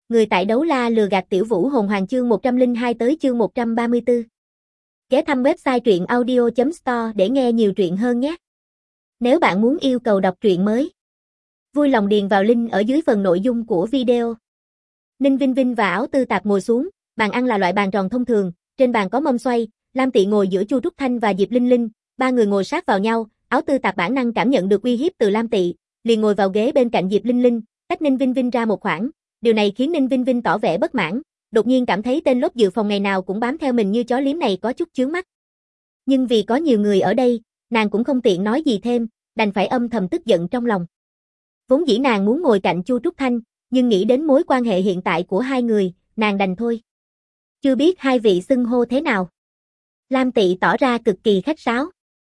người tại đấu la lừa gạt tiểu vũ hồn hoàng chương 102 tới chương 134. Ghé thăm website truyện audio.store để nghe nhiều truyện hơn nhé. Nếu bạn muốn yêu cầu đọc truyện mới, vui lòng điền vào link ở dưới phần nội dung của video. Ninh Vinh Vinh và Áo Tư Tạp ngồi xuống, bàn ăn là loại bàn tròn thông thường, trên bàn có mâm xoay, Lam Tị ngồi giữa Chu Trúc Thanh và Diệp Linh Linh, ba người ngồi sát vào nhau, Áo Tư Tạp bản năng cảm nhận được uy hiếp từ Lam Tị, liền ngồi vào ghế bên cạnh Diệp Linh Linh, cách Ninh Vinh Vinh ra một khoảng. Điều này khiến Ninh Vinh Vinh tỏ vẻ bất mãn, đột nhiên cảm thấy tên lốp dự phòng ngày nào cũng bám theo mình như chó liếm này có chút chướng mắt. Nhưng vì có nhiều người ở đây, nàng cũng không tiện nói gì thêm, đành phải âm thầm tức giận trong lòng. Vốn dĩ nàng muốn ngồi cạnh Chu Trúc Thanh, nhưng nghĩ đến mối quan hệ hiện tại của hai người, nàng đành thôi. Chưa biết hai vị xưng hô thế nào. Lam Tị tỏ ra cực kỳ khách sáo.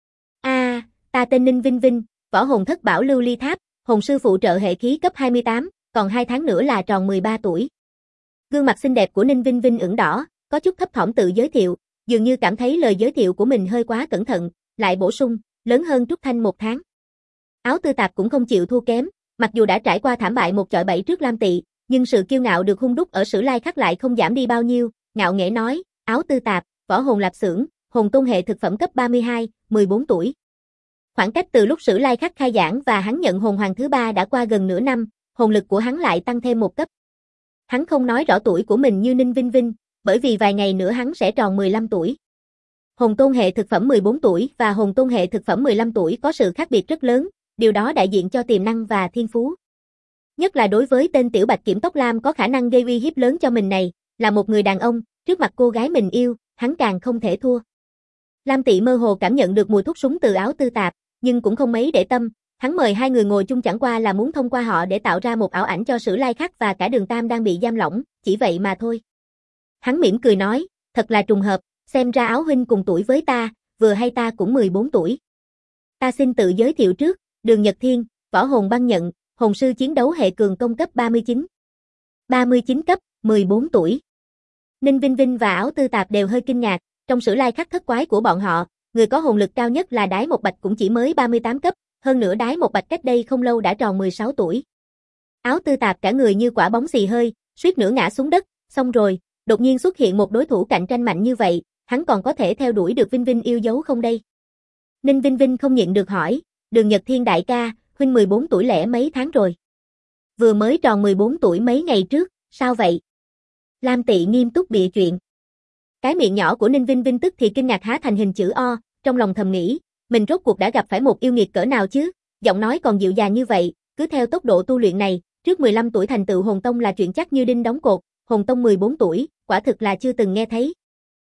Ta tên Ninh Vinh Vinh, võ hồn thất bảo lưu ly tháp, hồn sư phụ trợ hệ khí cấp 28, còn 2 tháng nữa là tròn 13 tuổi. Gương mặt xinh đẹp của Ninh Vinh Vinh ửng đỏ, có chút thấp thỏm tự giới thiệu, dường như cảm thấy lời giới thiệu của mình hơi quá cẩn thận, lại bổ sung, lớn hơn Trúc Thanh 1 tháng. Áo Tư Tạp cũng không chịu thua kém, mặc dù đã trải qua thảm bại 1-7 trước Lam Tị, nhưng sự kiêu ngạo được hun đúc ở Sử Lai Khắc lại không giảm đi bao nhiêu, ngạo nghễ nói, Áo Tư Tạp, võ hồn lạp xưởng, hồn tôn hệ thực phẩm cấp 32, 14 tuổi. Khoảng cách từ lúc Sử Lai Khắc khai giảng và hắn nhận hồn hoàng thứ 3 đã qua gần nửa năm, hồn lực của hắn lại tăng thêm 1 cấp. Hắn không nói rõ tuổi của mình như Ninh Vinh Vinh, bởi vì vài ngày nữa hắn sẽ tròn 15 tuổi. Hồn tôn hệ thực phẩm 14 tuổi và hồn tôn hệ thực phẩm 15 tuổi có sự khác biệt rất lớn, điều đó đại diện cho tiềm năng và thiên phú. Nhất là đối với tên tiểu bạch kiểm tóc lam có khả năng gây uy hiếp lớn cho mình này, là một người đàn ông, trước mặt cô gái mình yêu, hắn càng không thể thua. Lam Tị mơ hồ cảm nhận được mùi thuốc súng từ Áo Tư Tạp, nhưng cũng không mấy để tâm, hắn mời hai người ngồi chung chẳng qua là muốn thông qua họ để tạo ra một ảo ảnh cho Sử Lai Khắc và cả Đường Tam đang bị giam lỏng, chỉ vậy mà thôi. Hắn mỉm cười nói, thật là trùng hợp, xem ra Áo huynh cùng tuổi với ta, vừa hay ta cũng 14 tuổi. Ta xin tự giới thiệu trước, Đường Nhật Thiên, võ hồn băng nhận, hồn sư chiến đấu hệ cường công cấp 39. 39 cấp, 14 tuổi. Ninh Vinh Vinh và Áo Tư Tạp đều hơi kinh ngạc, trong Sử Lai Khắc thất quái của bọn họ, người có hồn lực cao nhất là Đái Một Bạch cũng chỉ mới 38 cấp, hơn nữa Đái Một Bạch cách đây không lâu đã tròn 16 tuổi. Áo Tư Tạp cả người như quả bóng xì hơi, suýt nữa ngã xuống đất, xong rồi, đột nhiên xuất hiện một đối thủ cạnh tranh mạnh như vậy, hắn còn có thể theo đuổi được Vinh Vinh yêu dấu không đây? Ninh Vinh Vinh không nhịn được hỏi, Đường Nhật Thiên đại ca, huynh 14 tuổi lẻ mấy tháng rồi? Vừa mới tròn 14 tuổi mấy ngày trước, sao vậy? Lam Tị nghiêm túc bịa chuyện. Cái miệng nhỏ của Ninh Vinh Vinh tức thì kinh ngạc há thành hình chữ O, trong lòng thầm nghĩ, mình rốt cuộc đã gặp phải một yêu nghiệt cỡ nào chứ, giọng nói còn dịu dàng như vậy, cứ theo tốc độ tu luyện này, trước 15 tuổi thành tựu hồn tông là chuyện chắc như đinh đóng cột, hồn tông 14 tuổi, quả thực là chưa từng nghe thấy.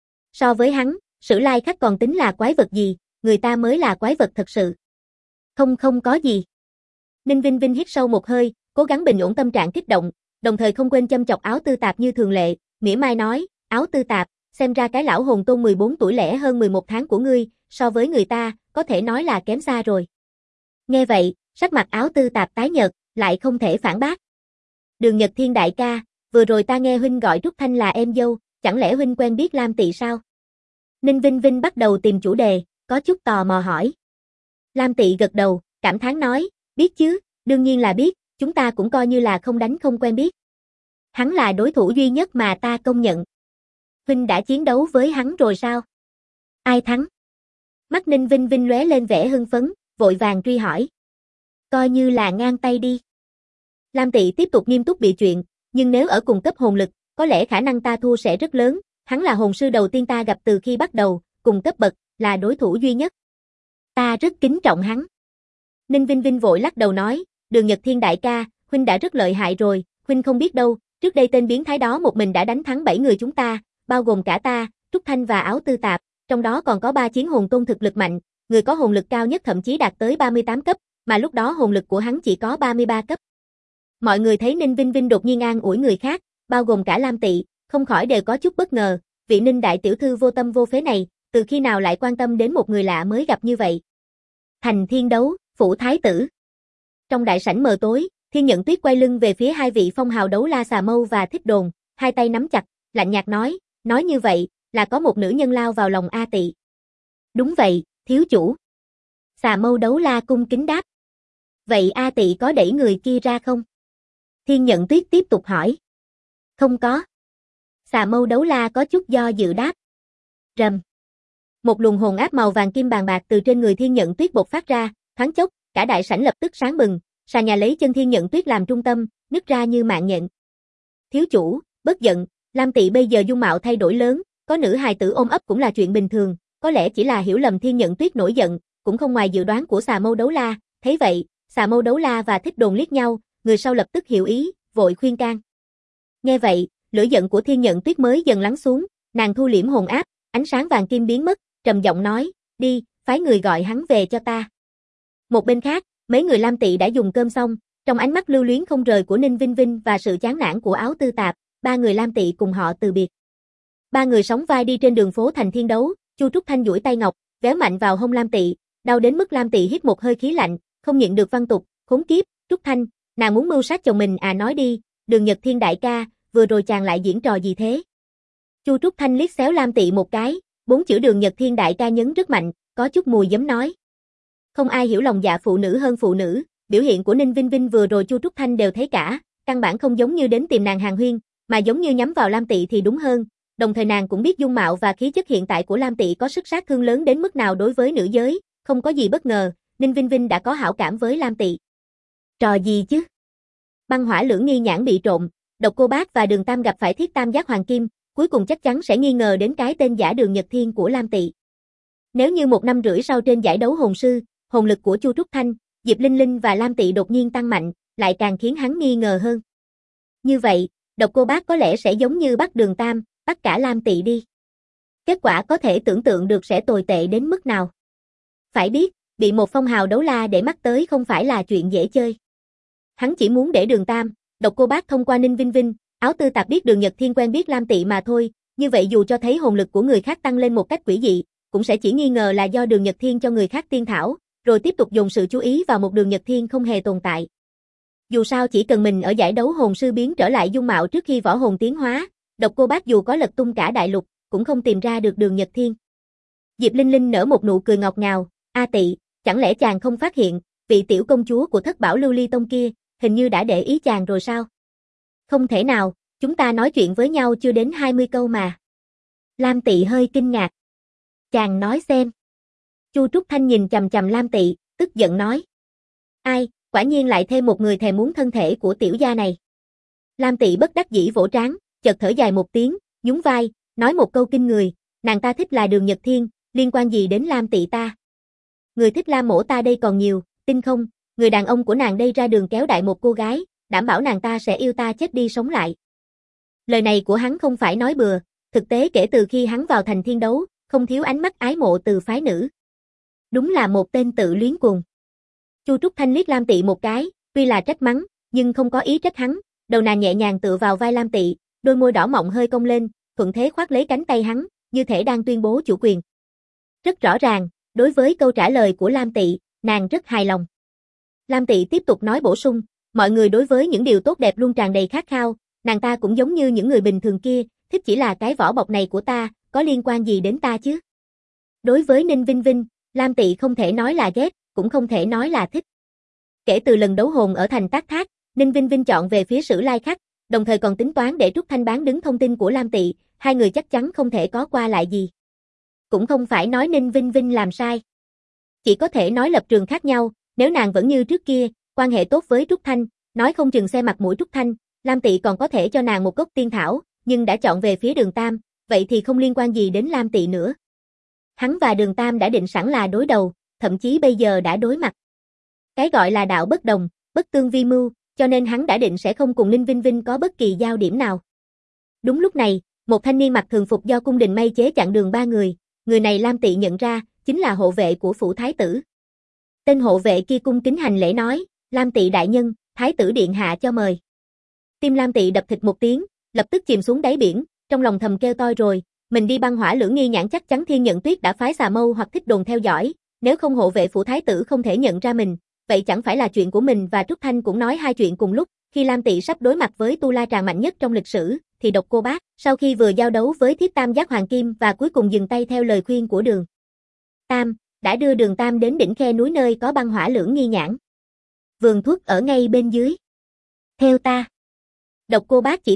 So với hắn, Sử Lai Khắc còn tính là quái vật gì, người ta mới là quái vật thật sự. Không có gì. Ninh Vinh Vinh hít sâu một hơi, cố gắng bình ổn tâm trạng kích động, đồng thời không quên châm chọc Áo Tư Tạp như thường lệ, mỉa mai nói, Áo Tư Tạp, xem ra cái lão hồn tôn 14 tuổi lẻ hơn 11 tháng của ngươi, so với người ta, có thể nói là kém xa rồi. Nghe vậy, sắc mặt Áo Tư Tạp tái nhợt, lại không thể phản bác. Đường Nhật Thiên đại ca, vừa rồi ta nghe huynh gọi Trúc Thanh là em dâu, chẳng lẽ huynh quen biết Lam Tị sao? Ninh Vinh Vinh bắt đầu tìm chủ đề, có chút tò mò hỏi. Lam Tị gật đầu, cảm thán nói, biết chứ, đương nhiên là biết, chúng ta cũng coi như là không đánh không quen biết. Hắn là đối thủ duy nhất mà ta công nhận. Huynh đã chiến đấu với hắn rồi sao? Ai thắng? Mắt Ninh Vinh Vinh lóe lên vẻ hưng phấn, vội vàng truy hỏi. Coi như là ngang tay đi. Lam Tị tiếp tục nghiêm túc bịa chuyện, nhưng nếu ở cùng cấp hồn lực, có lẽ khả năng ta thua sẽ rất lớn, hắn là hồn sư đầu tiên ta gặp từ khi bắt đầu, cùng cấp bậc, là đối thủ duy nhất. Ta rất kính trọng hắn. Ninh Vinh Vinh vội lắc đầu nói, Đường Nhật Thiên đại ca, huynh đã rất lợi hại rồi, huynh không biết đâu, trước đây tên biến thái đó một mình đã đánh thắng 7 người chúng ta, bao gồm cả ta, Trúc Thanh và Áo Tư Tạp, trong đó còn có 3 chiến hồn tôn thực lực mạnh, người có hồn lực cao nhất thậm chí đạt tới 38 cấp, mà lúc đó hồn lực của hắn chỉ có 33 cấp. Mọi người thấy Ninh Vinh Vinh đột nhiên an ủi người khác, bao gồm cả Lam Tị, không khỏi đều có chút bất ngờ, vị Ninh đại tiểu thư vô tâm vô phế này, từ khi nào lại quan tâm đến một người lạ mới gặp như vậy. Thành Thiên đấu, phủ thái tử. Trong đại sảnh mờ tối, Thiên Nhận Tuyết quay lưng về phía hai vị phong hào đấu la Xà Mâu và Thích Đồn, hai tay nắm chặt, lạnh nhạt nói như vậy, là có một nữ nhân lao vào lòng A Tị. Đúng vậy, thiếu chủ. Xà Mâu đấu la cung kính đáp. Vậy A Tị có đẩy người kia ra không? Thiên Nhận Tuyết tiếp tục hỏi. Không có. Xà Mâu Đấu La có chút do dự đáp. Rầm. Một luồng hồn áp màu vàng kim bàn bạc từ trên người Thiên Nhận Tuyết bộc phát ra, thoáng chốc, cả đại sảnh lập tức sáng bừng, sàn nhà lấy chân Thiên Nhận Tuyết làm trung tâm, nứt ra như mạng nhện. Thiếu chủ, bất giận, Lam Tị bây giờ dung mạo thay đổi lớn, có nữ hài tử ôm ấp cũng là chuyện bình thường, có lẽ chỉ là hiểu lầm. Thiên Nhận Tuyết nổi giận, cũng không ngoài dự đoán của Xà Mâu Đấu La, thấy vậy, Xà Mâu Đấu La và Thích Đồn liếc nhau, người sau lập tức hiểu ý, vội khuyên can. Nghe vậy, lửa giận của Thiên Nhận Tuyết mới dần lắng xuống, nàng thu liễm hồn áp, ánh sáng vàng kim biến mất, trầm giọng nói, đi, phái người gọi hắn về cho ta. Một bên khác, mấy người Lam Tị đã dùng cơm xong, trong ánh mắt lưu luyến không rời của Ninh Vinh Vinh và sự chán nản của Áo Tư Tạp, ba người Lam Tị cùng họ từ biệt. Ba người sóng vai đi trên đường phố thành Thiên Đấu, Chu Trúc Thanh duỗi tay ngọc, véo mạnh vào hông Lam Tị, đau đến mức Lam Tị hít một hơi khí lạnh, không nhịn được văn tục, khốn kiếp, Trúc Thanh, nàng muốn mưu sát chồng mình à, nói đi, Đường Nhật Thiên đại ca, vừa rồi chàng lại diễn trò gì thế? Chu Trúc Thanh liếc xéo Lam Tị một cái, bốn chữ Đường Nhật Thiên đại ca nhấn rất mạnh, có chút mùi giấm nói. Không ai hiểu lòng dạ phụ nữ hơn phụ nữ, biểu hiện của Ninh Vinh Vinh vừa rồi Chu Trúc Thanh đều thấy cả, căn bản không giống như đến tìm nàng hàn huyên, mà giống như nhắm vào Lam Tị thì đúng hơn, đồng thời nàng cũng biết dung mạo và khí chất hiện tại của Lam Tị có sức sát thương lớn đến mức nào đối với nữ giới, không có gì bất ngờ, Ninh Vinh Vinh đã có hảo cảm với Lam Tị. Trò gì chứ? Băng Hỏa Lưỡng Nghi Nhãn bị trộm, Độc Cô Bác và Đường Tam gặp phải Thiết Tam Giác Hoàng Kim, cuối cùng chắc chắn sẽ nghi ngờ đến cái tên giả Đường Nhật Thiên của Lam Tị. Nếu như 1 năm rưỡi sau trên giải đấu hồn sư, hồn lực của Chu Trúc Thanh, Diệp Linh Linh và Lam Tị đột nhiên tăng mạnh, lại càng khiến hắn nghi ngờ hơn. Như vậy, Độc Cô Bác có lẽ sẽ giống như bắt Đường Tam, bắt cả Lam Tị đi. Kết quả có thể tưởng tượng được sẽ tồi tệ đến mức nào. Phải biết, bị một phong hào đấu la để mắt tới không phải là chuyện dễ chơi. Hắn chỉ muốn để Đường Tam, Độc Cô Bác thông qua Ninh Vinh Vinh, Áo Tư Tạp biết Đường Nhật Thiên quen biết Lam Tị mà thôi, như vậy dù cho thấy hồn lực của người khác tăng lên một cách quỷ dị, cũng sẽ chỉ nghi ngờ là do Đường Nhật Thiên cho người khác tiên thảo, rồi tiếp tục dồn sự chú ý vào một Đường Nhật Thiên không hề tồn tại. Dù sao chỉ cần mình ở giải đấu hồn sư biến trở lại dung mạo trước khi võ hồn tiến hóa, Độc Cô Bác dù có lật tung cả đại lục, cũng không tìm ra được Đường Nhật Thiên. Diệp Linh Linh nở một nụ cười ngọt ngào, A Tị, chẳng lẽ chàng không phát hiện, vị tiểu công chúa của Thất Bảo Lưu Ly Tông kia, hình như đã để ý chàng rồi sao? Không thể nào, chúng ta nói chuyện với nhau chưa đến 20 câu mà. Lam Tị hơi kinh ngạc. Chàng nói xem. Chu Trúc Thanh nhìn chằm chằm Lam Tị, tức giận nói. Ai, quả nhiên lại thêm một người thèm muốn thân thể của tiểu gia này. Lam Tị bất đắc dĩ vỗ trán, chợt thở dài một tiếng, nhún vai, nói một câu kinh người, nàng ta thích là Đường Nhật Thiên, liên quan gì đến Lam Tị ta? Người thích Lam mỗ ta đây còn nhiều, tin không, người đàn ông của nàng đây ra đường kéo đại một cô gái, đảm bảo nàng ta sẽ yêu ta chết đi sống lại. Lời này của hắn không phải nói bừa, thực tế kể từ khi hắn vào thành Thiên Đấu, không thiếu ánh mắt ái mộ từ phái nữ. Đúng là một tên tự luyến cuồng. Chu Trúc Thanh liếc Lam Tị một cái, tuy là trách mắng, nhưng không có ý trách hắn, đầu nàng nhẹ nhàng tựa vào vai Lam Tị, đôi môi đỏ mọng hơi cong lên, thuận thế khoác lấy cánh tay hắn, như thể đang tuyên bố chủ quyền. Rất rõ ràng, đối với câu trả lời của Lam Tị, nàng rất hài lòng. Lam Tị tiếp tục nói bổ sung, mọi người đối với những điều tốt đẹp luôn tràn đầy khát khao, nàng ta cũng giống như những người bình thường kia, thích chỉ là cái vỏ bọc này của ta, có liên quan gì đến ta chứ? Đối với Ninh Vinh Vinh, Lam Tị không thể nói là ghét, cũng không thể nói là thích. Kể từ lần đấu hồn ở thành Tác Thác, Ninh Vinh Vinh chọn về phía Sử Lai Khắc, đồng thời còn tính toán để Trúc Thanh bán đứng thông tin của Lam Tị, hai người chắc chắn không thể có qua lại gì. Cũng không phải nói Ninh Vinh Vinh làm sai. Chỉ có thể nói lập trường khác nhau, nếu nàng vẫn như trước kia, quan hệ tốt với Trúc Thanh, nói không chừng xe mặt mũi Trúc Thanh, Lam Tị còn có thể cho nàng một gốc tiên thảo, nhưng đã chọn về phía Đường Tam, vậy thì không liên quan gì đến Lam Tị nữa. Hắn và Đường Tam đã định sẵn là đối đầu, thậm chí bây giờ đã đối mặt. Cái gọi là đạo bất đồng, bất tương vi mưu, cho nên hắn đã định sẽ không cùng Ninh Vinh Vinh có bất kỳ giao điểm nào. Đúng lúc này, một thanh niên mặc thường phục do cung đình may chế chặn đường ba người này Lam Tị nhận ra, chính là hộ vệ của phủ thái tử. Tên hộ vệ kia cung kính hành lễ nói, Lam Tị đại nhân, thái tử điện hạ cho mời. Tim Lam Tị đập thịt một tiếng, lập tức chìm xuống đáy biển, trong lòng thầm kêu toi rồi, mình đi Băng Hỏa Lưỡng Nghi Nhãn chắc chắn Thiên Nhận Tuyết đã phái Xà Mâu hoặc Thích Đồn theo dõi, nếu không hộ vệ phủ thái tử không thể nhận ra mình, vậy chẳng phải là chuyện của mình và Trúc Thanh cũng nói hai chuyện cùng lúc, khi Lam Tị sắp đối mặt với Tu La Tràng mạnh nhất trong lịch sử, thì Độc Cô Bác, sau khi vừa giao đấu với Thiết Tam Giác Hoàng Kim và cuối cùng dừng tay theo lời khuyên của Đường Tam, đã đưa Đường Tam đến đỉnh khe núi nơi có Băng Hỏa Lưỡng Nghi Nhãn. Vườn thuốc ở ngay bên dưới. Theo ta. Độc Cô Bác chỉ tay,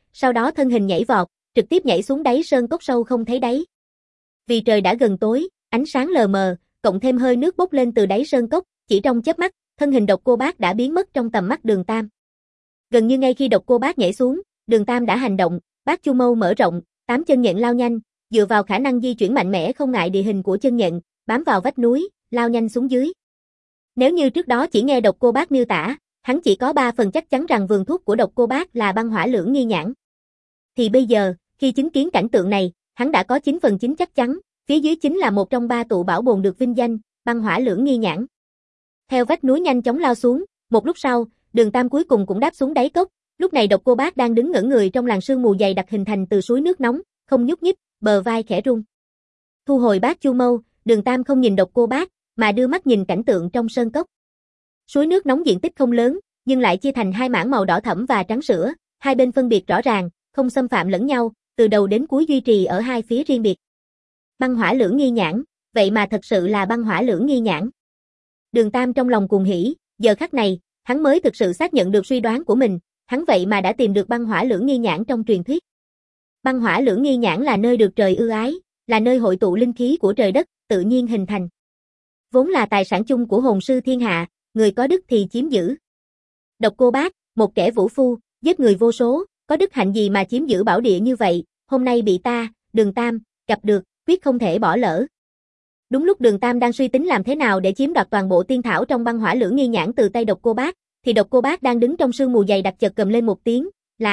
sau đó thân hình nhảy vọt, trực tiếp nhảy xuống đáy sơn cốc sâu không thấy đáy. Vì trời đã gần tối, ánh sáng lờ mờ, cộng thêm hơi nước bốc lên từ đáy sơn cốc, chỉ trong chớp mắt, thân hình Độc Cô Bác đã biến mất trong tầm mắt Đường Tam. Gần như ngay khi Độc Cô Bác nhảy xuống, Đường Tam đã hành động, Bát Chu Mâu mở rộng, 8 chân nhện lao nhanh, dựa vào khả năng di chuyển mạnh mẽ không ngại địa hình của chân nhện, bám vào vách núi, lao nhanh xuống dưới. Nếu như trước đó chỉ nghe Độc Cô Bác miêu tả, hắn chỉ có 3 phần chắc chắn rằng vườn thuốc của Độc Cô Bác là băng hỏa lưỡng nghi nhãn. Thì bây giờ, khi chứng kiến cảnh tượng này, hắn đã có 9 phần 9 chắc chắn, phía dưới chính là một trong 3 tụ bảo bồn được vinh danh, băng hỏa lưỡng nghi nhãn. Theo vách núi nhanh chóng lao xuống, một lúc sau, Đường Tam cuối cùng cũng đáp xuống đáy cốc, lúc này Độc Cô Bác đang đứng ngẩn người trong làn sương mù dày đặc hình thành từ suối nước nóng, không nhúc nhích, bờ vai khẽ rung. Thu hồi Bát Chu Mâu, Đường Tam không nhìn Độc Cô Bác, mà đưa mắt nhìn cảnh tượng trong sơn cốc. Suối nước nóng diện tích không lớn, nhưng lại chia thành 2 mảng màu đỏ thẫm và trắng sữa, hai bên phân biệt rõ ràng, không xâm phạm lẫn nhau, từ đầu đến cuối duy trì ở hai phía riêng biệt. Băng hỏa lưỡng nghi nhãn, vậy mà thật sự là băng hỏa lưỡng nghi nhãn. Đường Tam trong lòng cuồng hỉ, giờ khắc này, hắn mới thực sự xác nhận được suy đoán của mình, hắn vậy mà đã tìm được băng hỏa lưỡng nghi nhãn trong truyền thuyết. Băng hỏa lưỡng nghi nhãn là nơi được trời ưu ái, là nơi hội tụ linh khí của trời đất, tự nhiên hình thành. Vốn là tài sản chung của hồn sư thiên hạ, người có đức thì chiếm giữ. Độc Cô Bác, một kẻ vũ phu, giết người vô số, có đức hạnh gì mà chiếm giữ bảo địa như vậy, hôm nay bị ta, Đường Tam, gặp được, quyết không thể bỏ lỡ. Đúng lúc Đường Tam đang suy tính làm thế nào để chiếm đoạt toàn bộ tiên thảo trong băng hỏa lưỡng nghi nhãn từ tay Độc Cô Bác, thì Độc Cô Bác đang đứng trong sương mù dày đặc chợt gầm lên một tiếng, là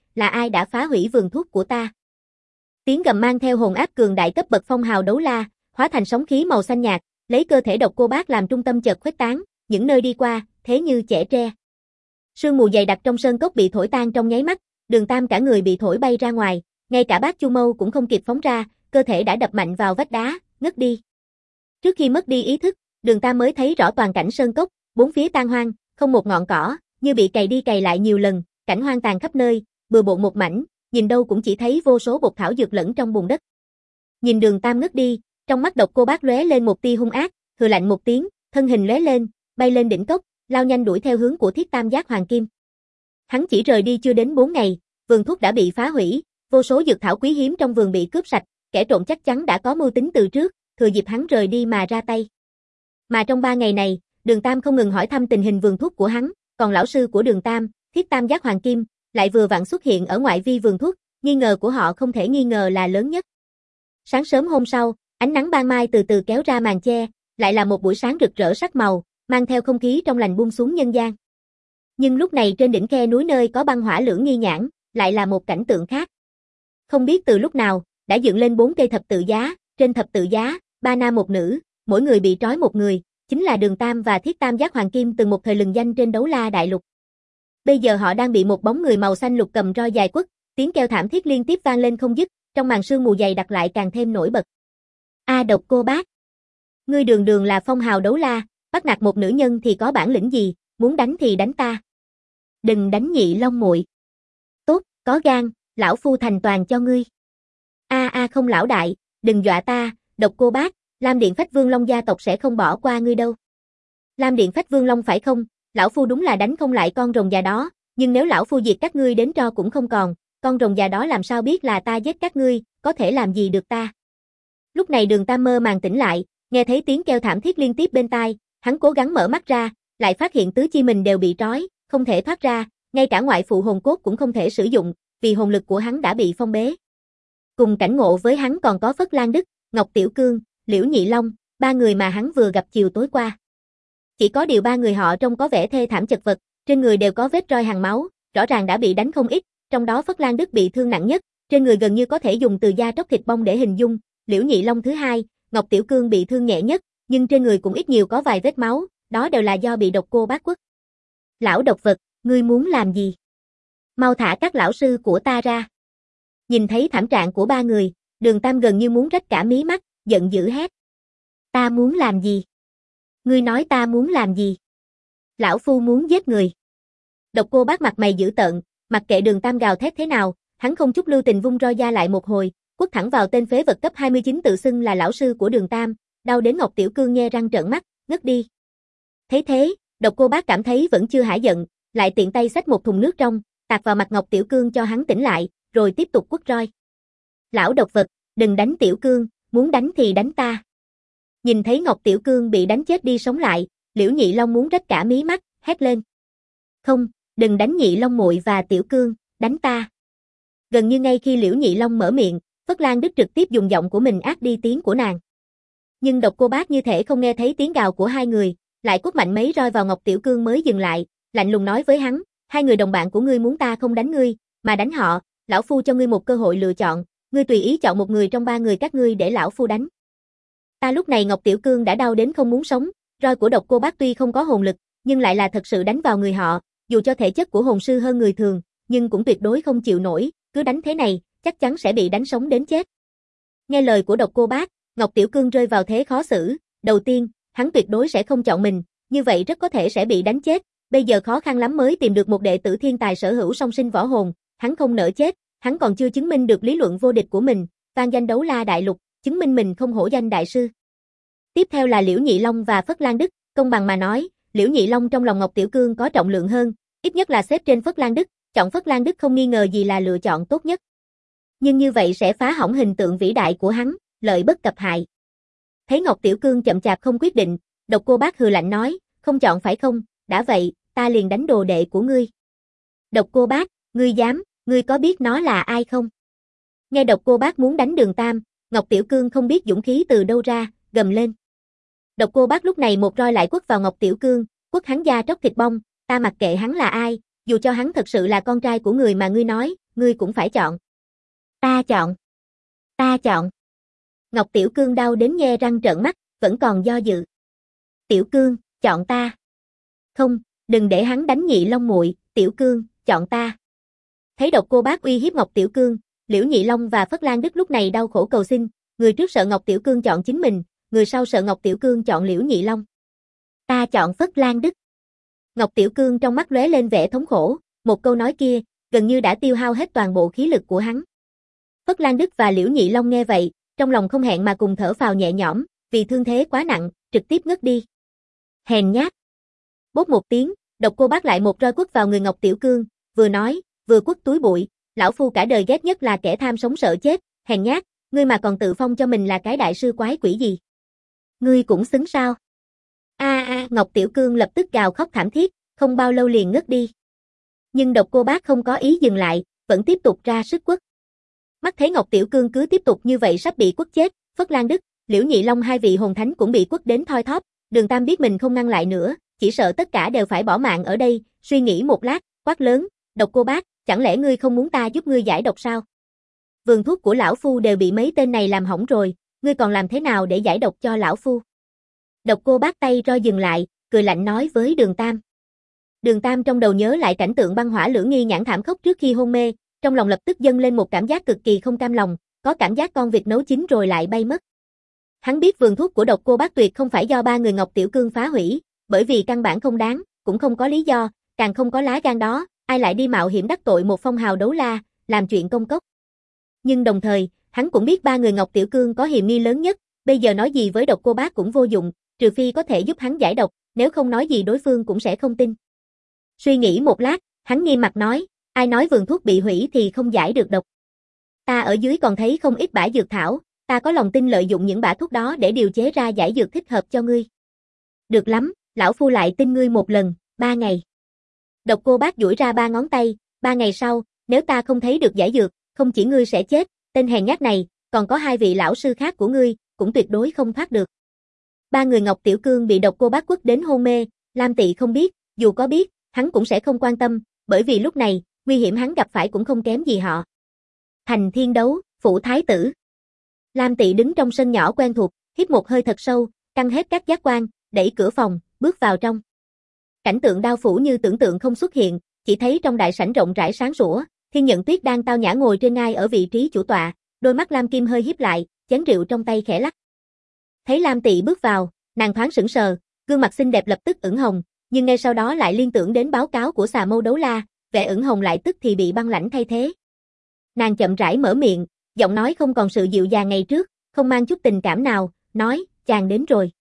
ai đã phá hủy vườn thuốc của ta? Tiếng gầm mang theo hồn áp cường đại cấp bậc phong hào đấu la, hóa thành sóng khí màu xanh nhạt, lấy cơ thể Độc Cô Bác làm trung tâm chợt khuếch tán, những nơi đi qua, thế như chẻ tre. Sương mù dày đặc trong sơn cốc bị thổi tan trong nháy mắt, Đường Tam cả người bị thổi bay ra ngoài, ngay cả Bát Chu Mâu cũng không kịp phóng ra, cơ thể đã đập mạnh vào vách đá, ngất đi. Trước khi mất đi ý thức, Đường Tam mới thấy rõ toàn cảnh sơn cốc, bốn phía tan hoang, không một ngọn cỏ, như bị cày đi cày lại nhiều lần, cảnh hoang tàn khắp nơi, bừa bộn một mảnh, nhìn đâu cũng chỉ thấy vô số bột thảo dược lẫn trong bùn đất. Nhìn Đường Tam ngất đi, trong mắt Độc Cô Bác lóe lên một tia hung ác, hừ lạnh một tiếng, thân hình lóe lên, bay lên đỉnh cốc, lao nhanh đuổi theo hướng của Thiết Tam Giác Hoàng Kim. Hắn chỉ rời đi chưa đến 4 ngày, vườn thuốc đã bị phá hủy, vô số dược thảo quý hiếm trong vườn bị cướp sạch, kẻ trộm chắc chắn đã có mưu tính từ trước, thừa dịp hắn rời đi mà ra tay. Mà trong 3 ngày này, Đường Tam không ngừng hỏi thăm tình hình vườn thuốc của hắn, còn lão sư của Đường Tam, Thiết Tam Giác Hoàng Kim, lại vừa vặn xuất hiện ở ngoại vi vườn thuốc, nghi ngờ của họ không thể nghi ngờ là lớn nhất. Sáng sớm hôm sau, ánh nắng ban mai từ từ kéo ra màn che, lại là một buổi sáng rực rỡ sắc màu, mang theo không khí trong lành buông xuống nhân gian. Nhưng lúc này trên đỉnh khe núi nơi có băng hỏa lưỡng nghi nhãn, lại là một cảnh tượng khác. Không biết từ lúc nào, đã dựng lên 4 cây thập tự giá, trên thập tự giá, 3 nam một nữ, mỗi người bị trói một người, chính là Đường Tam và Thiết Tam Giác Hoàng Kim từng một thời lừng danh trên Đấu La Đại Lục. Bây giờ họ đang bị một bóng người màu xanh lục cầm roi dài quất, tiếng kêu thảm thiết liên tiếp vang lên không dứt, trong màn sương mù dày đặc lại càng thêm nổi bật. Độc Cô Bác, ngươi đường đường là phong hào đấu la, bắt nạt một nữ nhân thì có bản lĩnh gì, muốn đánh thì đánh ta. Đừng đánh Nhị Long muội. Tốt, có gan, lão phu thành toàn cho ngươi. Không lão đại, đừng dọa ta, Độc Cô Bác, Lam Điện Phách Vương Long gia tộc sẽ không bỏ qua ngươi đâu. Lam Điện Phách Vương Long phải không? Lão phu đúng là đánh không lại con rồng già đó, nhưng nếu lão phu diệt các ngươi đến tro cũng không còn, con rồng già đó làm sao biết là ta giết các ngươi, có thể làm gì được ta. Lúc này Đường Tam mơ màng tỉnh lại, nghe thấy tiếng kêu thảm thiết liên tiếp bên tai, hắn cố gắng mở mắt ra, lại phát hiện tứ chi mình đều bị trói, không thể thoát ra, ngay cả ngoại phụ hồn cốt cũng không thể sử dụng, vì hồn lực của hắn đã bị phong bế. Cùng cảnh ngộ với hắn còn có Phất Lan Đức, Ngọc Tiểu Cương, Liễu Nhị Long, 3 người mà hắn vừa gặp chiều tối qua. Chỉ có điều 3 người họ trông có vẻ thê thảm chật vật, trên người đều có vết roi hằn máu, rõ ràng đã bị đánh không ít, trong đó Phất Lan Đức bị thương nặng nhất, trên người gần như có thể dùng từ da tróc thịt bong để hình dung, Liễu Nhị Long thứ hai, Ngọc Tiểu Cương bị thương nhẹ nhất, nhưng trên người cũng ít nhiều có vài vết máu, đó đều là do bị Độc Cô Bác quất. Lão độc vật, ngươi muốn làm gì? Mau thả các lão sư của ta ra. Nhìn thấy thảm trạng của 3 người, Đường Tam gần như muốn rách cả mí mắt, giận dữ hét. Ta muốn làm gì? Ngươi nói ta muốn làm gì? Lão phu muốn giết người. Độc Cô Bác mặt mày dữ tợn, mặc kệ Đường Tam gào thét thế nào, hắn không chút lưu tình vung roi da lại một hồi, quất thẳng vào tên phế vật cấp 29 tự xưng là lão sư của Đường Tam, đau đến Ngọc Tiểu Cương nhe răng trợn mắt, ngất đi. Thấy thế, Độc Cô Bác cảm thấy vẫn chưa hả giận, lại tiện tay xách một thùng nước trong, tạt vào mặt Ngọc Tiểu Cương cho hắn tỉnh lại, rồi tiếp tục quất roi. Lão độc vật, đừng đánh Tiểu Cương, muốn đánh thì đánh ta. Nhìn thấy Ngọc Tiểu Cương bị đánh chết đi sống lại, Liễu Nhị Long muốn rách cả mí mắt, hét lên. Không, đừng đánh Nhị Long muội và Tiểu Cương, đánh ta. Gần như ngay khi Liễu Nhị Long mở miệng, Phất Lan Đức trực tiếp dùng giọng của mình át đi tiếng của nàng. Nhưng Độc Cô Bác như thể không nghe thấy tiếng gào của hai người, lại quất mạnh mấy roi vào Ngọc Tiểu Cương mới dừng lại, lạnh lùng nói với hắn, hai người đồng bạn của ngươi muốn ta không đánh ngươi, mà đánh họ, lão phu cho ngươi một cơ hội lựa chọn, ngươi tùy ý chọn một người trong ba người các ngươi để lão phu đánh. Ta lúc này Ngọc Tiểu Cương đã đau đến không muốn sống, roi của Độc Cô Bác tuy không có hồn lực, nhưng lại là thật sự đánh vào người họ, dù cho thể chất của hồn sư hơn người thường, nhưng cũng tuyệt đối không chịu nổi, cứ đánh thế này, chắc chắn sẽ bị đánh sống đến chết. Nghe lời của Độc Cô Bác, Ngọc Tiểu Cương rơi vào thế khó xử, đầu tiên, hắn tuyệt đối sẽ không chọn mình, như vậy rất có thể sẽ bị đánh chết, bây giờ khó khăn lắm mới tìm được một đệ tử thiên tài sở hữu song sinh võ hồn, hắn không nỡ chết, hắn còn chưa chứng minh được lý luận vô địch của mình, vang danh đấu la đại lục, chứng minh mình không hổ danh đại sư. Tiếp theo là Liễu Nhị Long và Phất Lan Đức, công bằng mà nói, Liễu Nhị Long trong lòng Ngọc Tiểu Cương có trọng lượng hơn, ít nhất là xếp trên Phất Lan Đức, chọn Phất Lan Đức không nghi ngờ gì là lựa chọn tốt nhất. Nhưng như vậy sẽ phá hỏng hình tượng vĩ đại của hắn, lợi bất cập hại. Thấy Ngọc Tiểu Cương chậm chạp không quyết định, Độc Cô Bác hừ lạnh nói, không chọn phải không, đã vậy, ta liền đánh đồ đệ của ngươi. Độc Cô Bác, ngươi dám, ngươi có biết nó là ai không? Nghe Độc Cô Bác muốn đánh Đường Tam, Ngọc Tiểu Cương không biết dũng khí từ đâu ra, gầm lên. Độc Cô Bác lúc này một roi lại quất vào Ngọc Tiểu Cương, quất hắn da tróc thịt bong, ta mặc kệ hắn là ai, dù cho hắn thật sự là con trai của người mà ngươi nói, ngươi cũng phải chọn. Ta chọn. Ta chọn. Ngọc Tiểu Cương đau đến nhe răng trợn mắt, vẫn còn do dự. Tiểu Cương, chọn ta. Không, đừng để hắn đánh Nhị Long muội, Tiểu Cương, chọn ta. Thấy Độc Cô Bác uy hiếp Ngọc Tiểu Cương, Liễu Nhị Long và Phất Lan Đức lúc này đau khổ cầu xin, người trước sợ Ngọc Tiểu Cương chọn chính mình, người sau sợ Ngọc Tiểu Cương chọn Liễu Nhị Long. Ta chọn Phất Lan Đức. Ngọc Tiểu Cương trong mắt lóe lên vẻ thống khổ, một câu nói kia, gần như đã tiêu hao hết toàn bộ khí lực của hắn. Phất Lan Đức và Liễu Nhị Long nghe vậy, trong lòng không hẹn mà cùng thở phào nhẹ nhõm, vì thương thế quá nặng, trực tiếp ngất đi. Hèn nhát. Bốp một tiếng, Độc Cô Bác lại một roi quất vào người Ngọc Tiểu Cương, vừa nói, vừa quất túi bụi, lão phu cả đời ghét nhất là kẻ tham sống sợ chết, hèn nhát, ngươi mà còn tự phong cho mình là cái đại sư quái quỷ gì? Ngươi cũng xứng sao? Ngọc Tiểu Cương lập tức gào khóc thảm thiết, không bao lâu liền ngất đi. Nhưng Độc Cô Bác không có ý dừng lại, vẫn tiếp tục ra sức quất. Mắt thấy Ngọc Tiểu Cương cứ tiếp tục như vậy sắp bị quất chết, Phất Lan Đức, Liễu Nhị Long hai vị hồn thánh cũng bị quất đến thoi thóp, Đường Tam biết mình không ngăn lại nữa, chỉ sợ tất cả đều phải bỏ mạng ở đây, suy nghĩ một lát, quát lớn, Độc Cô Bác, chẳng lẽ ngươi không muốn ta giúp ngươi giải độc sao? Vườn thuốc của lão phu đều bị mấy tên này làm hỏng rồi, ngươi còn làm thế nào để giải độc cho lão phu? Độc Cô Bác tay roi dừng lại, cười lạnh nói với Đường Tam. Đường Tam trong đầu nhớ lại cảnh tượng băng hỏa lửa nghi nhãn thảm khốc trước khi hôn mê, trong lòng lập tức dâng lên một cảm giác cực kỳ không cam lòng, có cảm giác con vịt nấu chín rồi lại bay mất. Hắn biết vườn thuốc của Độc Cô Bác tuyệt không phải do ba người Ngọc Tiểu Cương phá hủy, bởi vì căn bản không đáng, cũng không có lý do, càng không có lá gan đó, ai lại đi mạo hiểm đắc tội một phong hào đấu la, làm chuyện công cốc. Nhưng đồng thời, hắn cũng biết ba người Ngọc Tiểu Cương có hiểm nghi lớn nhất, bây giờ nói gì với Độc Cô Bác cũng vô dụng, trừ phi có thể giúp hắn giải độc, nếu không nói gì đối phương cũng sẽ không tin. Suy nghĩ một lát, hắn nghiêm mặt nói, ai nói vườn thuốc bị hủy thì không giải được độc. Ta ở dưới còn thấy không ít bã dược thảo, ta có lòng tin lợi dụng những bã thuốc đó để điều chế ra giải dược thích hợp cho ngươi. Được lắm, lão phu lại tin ngươi một lần, 3 ngày. Độc Cô Bác duỗi ra 3 ngón tay, 3 ngày sau, nếu ta không thấy được giải dược, không chỉ ngươi sẽ chết, tên hèn nhát này, còn có 2 vị lão sư khác của ngươi, cũng tuyệt đối không thoát được. Ba người Ngọc Tiểu Cương bị Độc Cô Bác quất đến hôn mê, Lam Tị không biết, dù có biết, hắn cũng sẽ không quan tâm, bởi vì lúc này, nguy hiểm hắn gặp phải cũng không kém gì họ. Thành Thiên Đấu, phủ thái tử. Lam Tị đứng trong sân nhỏ quen thuộc, hít một hơi thật sâu, căng hết các giác quan, đẩy cửa phòng, bước vào trong. Cảnh tượng đao phủ như tưởng tượng không xuất hiện, chỉ thấy trong đại sảnh rộng rãi sáng sủa, Thiên Nhận Tuyết đang tao nhã ngồi trên ngai ở vị trí chủ tọa, đôi mắt Lam Kim hơi híp lại, chén rượu trong tay khẽ lắc. Thấy Lam Tị bước vào, nàng thoáng sững sờ, gương mặt xinh đẹp lập tức ửng hồng, nhưng ngay sau đó lại liên tưởng đến báo cáo của Xà Mâu Đấu La, vẻ ửng hồng lại tức thì bị băng lãnh thay thế. Nàng chậm rãi mở miệng, giọng nói không còn sự dịu dàng ngày trước, không mang chút tình cảm nào, nói, chàng đến rồi.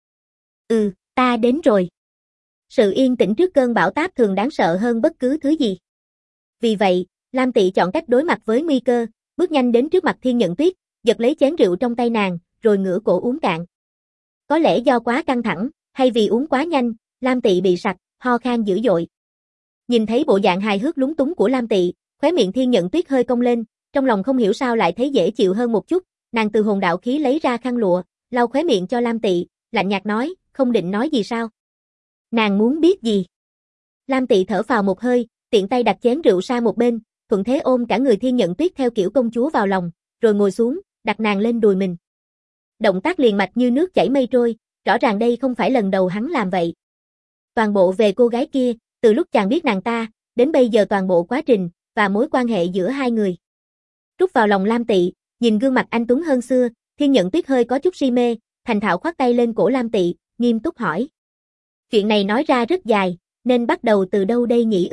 Ta đến rồi. Sự yên tĩnh trước cơn bão táp thường đáng sợ hơn bất cứ thứ gì. Vì vậy, Lam Tị chọn cách đối mặt với nguy cơ, bước nhanh đến trước mặt Thiên Nhận Tuyết, giật lấy chén rượu trong tay nàng, rồi ngửa cổ uống cạn. Có lẽ do quá căng thẳng, hay vì uống quá nhanh, Lam Tị bị sặc, ho khan dữ dội. Nhìn thấy bộ dạng hài hước lúng túng của Lam Tị, khóe miệng Thiên Nhận Tuyết hơi cong lên, trong lòng không hiểu sao lại thấy dễ chịu hơn một chút, nàng từ hồn đạo khí lấy ra khăn lụa, lau khóe miệng cho Lam Tị, lạnh nhạt nói, không định nói gì sao? Nàng muốn biết gì? Lam Tị thở phào một hơi, tiện tay đặt chén rượu sang một bên, thuận thế ôm cả người Thiên Nhận Tuyết theo kiểu công chúa vào lòng, rồi ngồi xuống, đặt nàng lên đùi mình. Động tác liền mạch như nước chảy mây trôi, rõ ràng đây không phải lần đầu hắn làm vậy. Toàn bộ về cô gái kia, từ lúc chàng biết nàng ta, đến bây giờ toàn bộ quá trình, và mối quan hệ giữa hai người. Trút vào lòng Lam Tị, nhìn gương mặt anh tuấn hơn xưa, Thiên Nhận Tuyết hơi có chút si mê, thành thạo khoác tay lên cổ Lam Tị, nghiêm túc hỏi. Chuyện này nói ra rất dài, nên bắt đầu từ đâu đây nhỉ?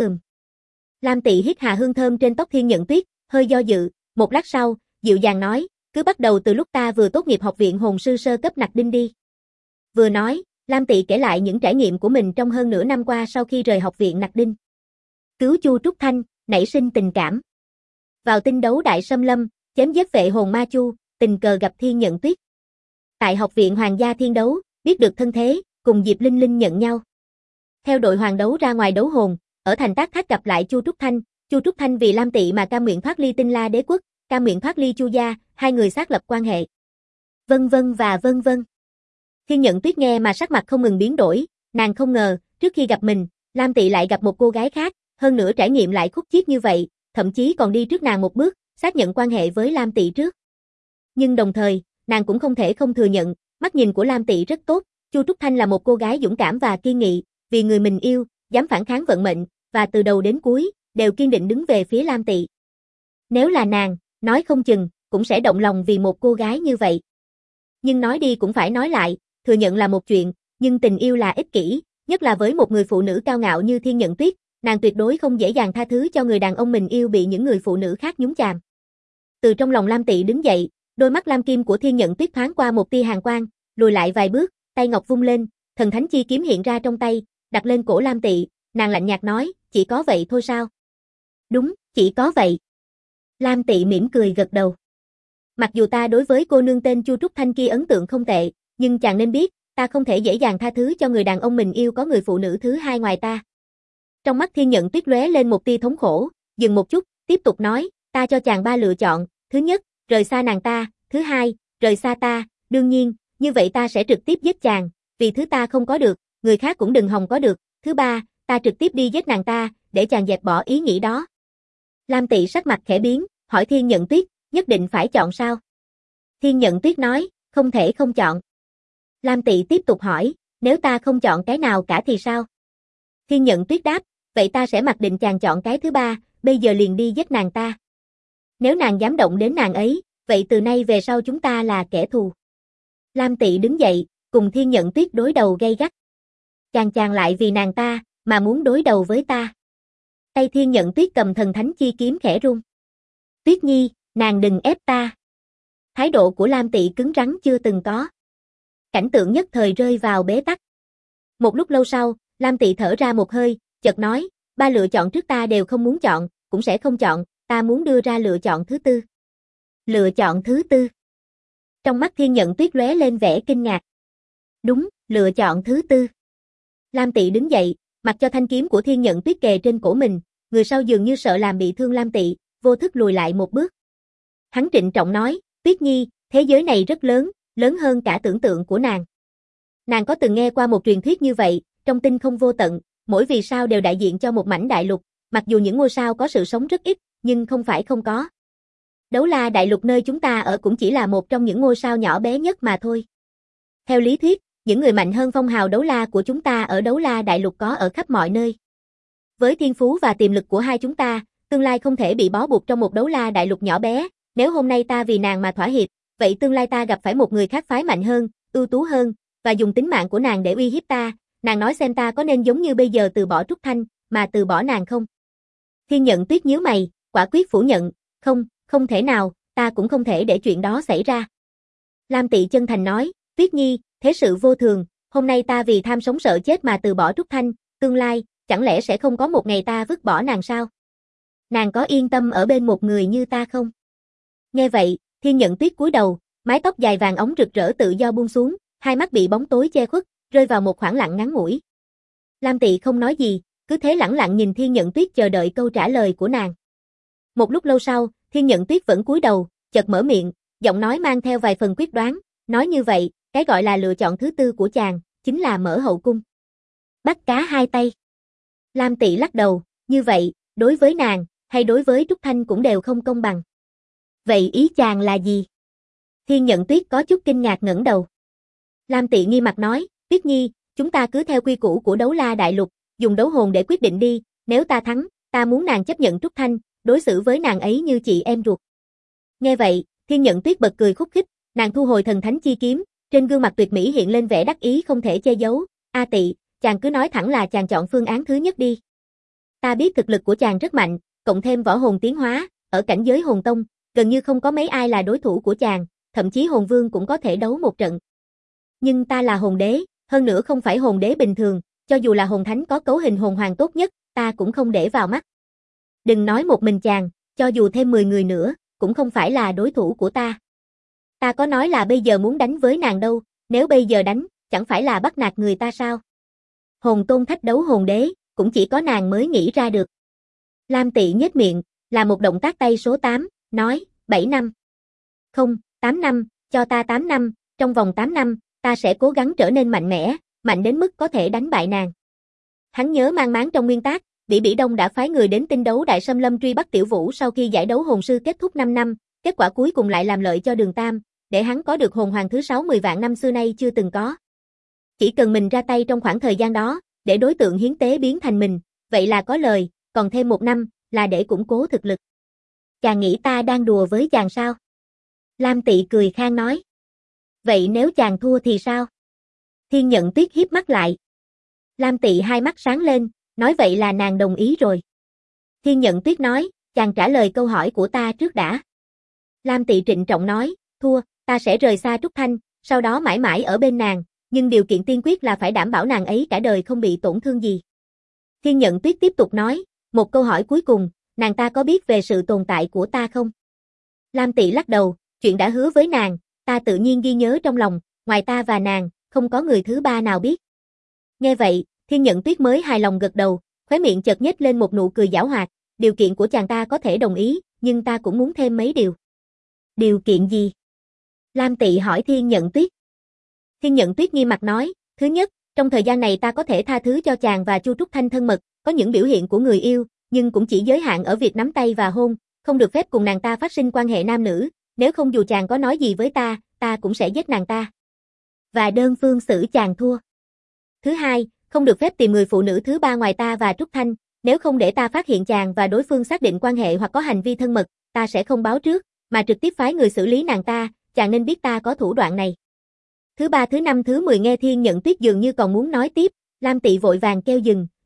Lam Tị hít hà hương thơm trên tóc Thiên Nhận Tuyết, hơi do dự, một lát sau, dịu dàng nói, cứ bắt đầu từ lúc ta vừa tốt nghiệp học viện hồn sư sơ cấp Nặc Đinh đi. Vừa nói, Lam Tị kể lại những trải nghiệm của mình trong hơn nửa năm qua sau khi rời học viện Nặc Đinh. Cứu Chu Trúc Thanh, nảy sinh tình cảm. Vào tinh đấu đại xâm lâm, chém giết vệ hồn ma Chu, tình cờ gặp Thiên Nhận Tuyết. Tại học viện Hoàng gia Thiên Đấu, biết được thân thế, cùng Diệp Linh Linh nhận nhau. Theo đội hoàng đấu ra ngoài đấu hồn, ở thành Tác Thác gặp lại Chu Trúc Thanh vì Lam Tị mà cam nguyện thoát ly Tinh La Đế quốc, cam nguyện thoát ly Chu gia, hai người xác lập quan hệ. Vân vân và vân vân. Thiên Nhận Tuyết nghe mà sắc mặt không ngừng biến đổi, nàng không ngờ, trước khi gặp mình, Lam Tị lại gặp một cô gái khác, hơn nữa trải nghiệm lại khúc chiết như vậy, thậm chí còn đi trước nàng một bước, xác nhận quan hệ với Lam Tị trước. Nhưng đồng thời, nàng cũng không thể không thừa nhận, mắt nhìn của Lam Tị rất tốt, Chu Trúc Thanh là một cô gái dũng cảm và kiên nghị, vì người mình yêu, dám phản kháng vận mệnh, và từ đầu đến cuối, đều kiên định đứng về phía Lam Tị. Nếu là nàng, nói không chừng, cũng sẽ động lòng vì một cô gái như vậy. Nhưng nói đi cũng phải nói lại, thừa nhận là một chuyện, nhưng tình yêu là ích kỷ, nhất là với một người phụ nữ cao ngạo như Thiên Nhận Tuyết, nàng tuyệt đối không dễ dàng tha thứ cho người đàn ông mình yêu bị những người phụ nữ khác nhúng chàm. Từ trong lòng Lam Tị đứng dậy, đôi mắt lam kim của Thiên Nhận Tuyết thoáng qua một tia hàn quang, lùi lại vài bước, tay ngọc vung lên, thần thánh chi kiếm hiện ra trong tay, đặt lên cổ Lam Tị, nàng lạnh nhạt nói, chỉ có vậy thôi sao? Đúng, chỉ có vậy. Lam Tị mỉm cười gật đầu. Mặc dù ta đối với cô nương tên Chu Trúc Thanh kia ấn tượng không tệ, nhưng chàng nên biết, ta không thể dễ dàng tha thứ cho người đàn ông mình yêu có người phụ nữ thứ hai ngoài ta. Trong mắt Thiên Nhận Tuyết lóe lên một tia thống khổ, dừng một chút, tiếp tục nói, ta cho chàng ba lựa chọn, thứ nhất, rời xa nàng ta, thứ hai, rời xa ta, đương nhiên, như vậy ta sẽ trực tiếp giết chàng, vì thứ ta không có được, người khác cũng đừng hòng có được, thứ ba, ta trực tiếp đi giết nàng ta, để chàng dẹp bỏ ý nghĩ đó. Lam Tị sắc mặt khẽ biến, hỏi Thiên Nhận Tuyết, nhất định phải chọn sao? Thiên Nhận Tuyết nói, không thể không chọn. Lam Tị tiếp tục hỏi, nếu ta không chọn cái nào cả thì sao? Thiên Nhận Tuyết đáp, vậy ta sẽ mặc định chàng chọn cái thứ ba, bây giờ liền đi giết nàng ta. Nếu nàng dám động đến nàng ấy, vậy từ nay về sau chúng ta là kẻ thù. Lam Tị đứng dậy, cùng Thiên Nhận Tuyết đối đầu gay gắt. Chàng lại vì nàng ta, mà muốn đối đầu với ta. Tay Thiên Nhận Tuyết cầm thần thánh chi kiếm khẽ rung. Tuyết Nhi, nàng đừng ép ta. Thái độ của Lam Tị cứng rắn chưa từng có. Cảnh tượng nhất thời rơi vào bế tắc. Một lúc lâu sau, Lam Tị thở ra một hơi, chợt nói, ba lựa chọn trước ta đều không muốn chọn, cũng sẽ không chọn, ta muốn đưa ra lựa chọn thứ tư. Lựa chọn thứ tư. Trong mắt Thiên Nhận Tuyết lóe lên vẻ kinh ngạc. Đúng, lựa chọn thứ tư. Lam Tị đứng dậy, mặc cho thanh kiếm của Thiên Nhận Tuyết kề trên cổ mình, người sau dường như sợ làm bị thương Lam Tị, vô thức lùi lại một bước. Hắn trịnh trọng nói, Tuyết Nhi, thế giới này rất lớn, lớn hơn cả tưởng tượng của nàng. Nàng có từng nghe qua một truyền thuyết như vậy, trong tinh không vô tận, mỗi vì sao đều đại diện cho một mảnh đại lục, mặc dù những ngôi sao có sự sống rất ít, nhưng không phải không có. Đấu La đại lục nơi chúng ta ở cũng chỉ là một trong những ngôi sao nhỏ bé nhất mà thôi. Theo lý thuyết, những người mạnh hơn phong hào Đấu La của chúng ta ở Đấu La đại lục có ở khắp mọi nơi. Với thiên phú và tiềm lực của hai chúng ta, tương lai không thể bị bó buộc trong một Đấu La đại lục nhỏ bé, nếu hôm nay ta vì nàng mà thỏa hiệp, vậy tương lai ta gặp phải một người khác phái mạnh hơn, ưu tú hơn, và dùng tính mạng của nàng để uy hiếp ta, nàng nói xem ta có nên giống như bây giờ từ bỏ Trúc Thanh, mà từ bỏ nàng không? Thiên Nhận Tuyết nhíu mày, quả quyết phủ nhận, không thể nào, ta cũng không thể để chuyện đó xảy ra. Lam Tị chân thành nói, Tuyết Nhi, thế sự vô thường, hôm nay ta vì tham sống sợ chết mà từ bỏ Trúc Thanh, tương lai, chẳng lẽ sẽ không có một ngày ta vứt bỏ nàng sao? Nàng có yên tâm ở bên một người như ta không? Nghe vậy, Thiên Nhận Tuyết cúi đầu, mái tóc dài vàng óng rực rỡ tự do buông xuống, hai mắt bị bóng tối che khuất, rơi vào một khoảng lặng ngắn ngủi. Lam Tị không nói gì, cứ thế lẳng lặng nhìn Thiên Nhận Tuyết chờ đợi câu trả lời của nàng. Một lúc lâu sau, Thiên Nhận Tuyết vẫn cúi đầu, chợt mở miệng, giọng nói mang theo vài phần quyết đoán, nói như vậy, cái gọi là lựa chọn thứ tư của chàng, chính là mở hậu cung. Bắt cá hai tay. Lam Tị lắc đầu, như vậy, đối với nàng, hay đối với Trúc Thanh cũng đều không công bằng. Vậy ý chàng là gì? Thiên Nhận Tuyết có chút kinh ngạc ngẩng đầu. Lam Tị nghi mặt nói, Tuyết Nhi, chúng ta cứ theo quy củ của Đấu La Đại Lục, dùng đấu hồn để quyết định đi, nếu ta thắng, ta muốn nàng chấp nhận Trúc Thanh, đối xử với nàng ấy như chị em ruột. Nghe vậy, Thiên Nhận Tuyết bật cười khúc khích, nàng thu hồi thần thánh chi kiếm, trên gương mặt tuyệt mỹ hiện lên vẻ đắc ý không thể che giấu. A Tị, chàng cứ nói thẳng là chàng chọn phương án thứ nhất đi. Ta biết thực lực của chàng rất mạnh, cộng thêm võ hồn tiến hóa, ở cảnh giới hồn tông, gần như không có mấy ai là đối thủ của chàng, thậm chí hồn vương cũng có thể đấu một trận. Nhưng ta là hồn đế, hơn nữa không phải hồn đế bình thường, cho dù là hồn thánh có cấu hình hồn hoàng tốt nhất, ta cũng không để vào mắt. Đừng nói một mình chàng, cho dù thêm 10 người nữa, cũng không phải là đối thủ của ta. Ta có nói là bây giờ muốn đánh với nàng đâu, nếu bây giờ đánh, chẳng phải là bắt nạt người ta sao? Hồn tôn thách đấu hồn đế, cũng chỉ có nàng mới nghĩ ra được. Lam Tị nhếch miệng, là một động tác tay số 8, nói, 7 năm. Không, 8 năm, cho ta 8 năm, trong vòng 8 năm, ta sẽ cố gắng trở nên mạnh mẽ, mạnh đến mức có thể đánh bại nàng. Hắn nhớ mang máng trong nguyên tác, Bỉ Bỉ Đông đã phái người đến tinh đấu Đại Xâm Lâm truy bắt Tiểu Vũ sau khi giải đấu hồn sư kết thúc 5 năm, kết quả cuối cùng lại làm lợi cho Đường Tam, để hắn có được hồn hoàng thứ 60 vạn năm xưa nay chưa từng có. Chỉ cần mình ra tay trong khoảng thời gian đó, để đối tượng hiến tế biến thành mình, vậy là có lời, còn thêm 1 năm, là để củng cố thực lực. Chàng nghĩ ta đang đùa với chàng sao? Lam Tị cười khang nói. Vậy nếu chàng thua thì sao? Thiên Nhận Tuyết híp mắt lại. Lam Tị hai mắt sáng lên, nói vậy là nàng đồng ý rồi. Thiên Nhận Tuyết nói, chàng trả lời câu hỏi của ta trước đã. Lam Tị trịnh trọng nói, thua, ta sẽ rời xa Trúc Thanh, sau đó mãi mãi ở bên nàng, nhưng điều kiện tiên quyết là phải đảm bảo nàng ấy cả đời không bị tổn thương gì. Thiên Nhận Tuyết tiếp tục nói, một câu hỏi cuối cùng, nàng ta có biết về sự tồn tại của ta không? Lam Tị lắc đầu, chuyện đã hứa với nàng, ta tự nhiên ghi nhớ trong lòng, ngoài ta và nàng, không có người thứ ba nào biết. Nghe vậy, Thiên Nhận Tuyết mới hài lòng gật đầu, khóe miệng chợt nhếch lên một nụ cười giảo hoạt, điều kiện của chàng ta có thể đồng ý, nhưng ta cũng muốn thêm mấy điều. Điều kiện gì? Lam Tị hỏi Thiên Nhận Tuyết. Thiên Nhận Tuyết nghiêm mặt nói, thứ nhất, trong thời gian này ta có thể tha thứ cho chàng và Chu Trúc Thanh thân mật, có những biểu hiện của người yêu, nhưng cũng chỉ giới hạn ở việc nắm tay và hôn, không được phép cùng nàng ta phát sinh quan hệ nam nữ, nếu không dù chàng có nói gì với ta, ta cũng sẽ giết nàng ta. Và đơn phương xử chàng thua. Thứ hai, không được phép tìm người phụ nữ thứ ba ngoài ta và Trúc Thanh, nếu không để ta phát hiện chàng và đối phương xác định quan hệ hoặc có hành vi thân mật, ta sẽ không báo trước, mà trực tiếp phái người xử lý nàng ta, chàng nên biết ta có thủ đoạn này. Thứ ba, thứ năm, thứ 10 nghe Thiên Nhận Tuyết dường như còn muốn nói tiếp, Lam Tị vội vàng kêu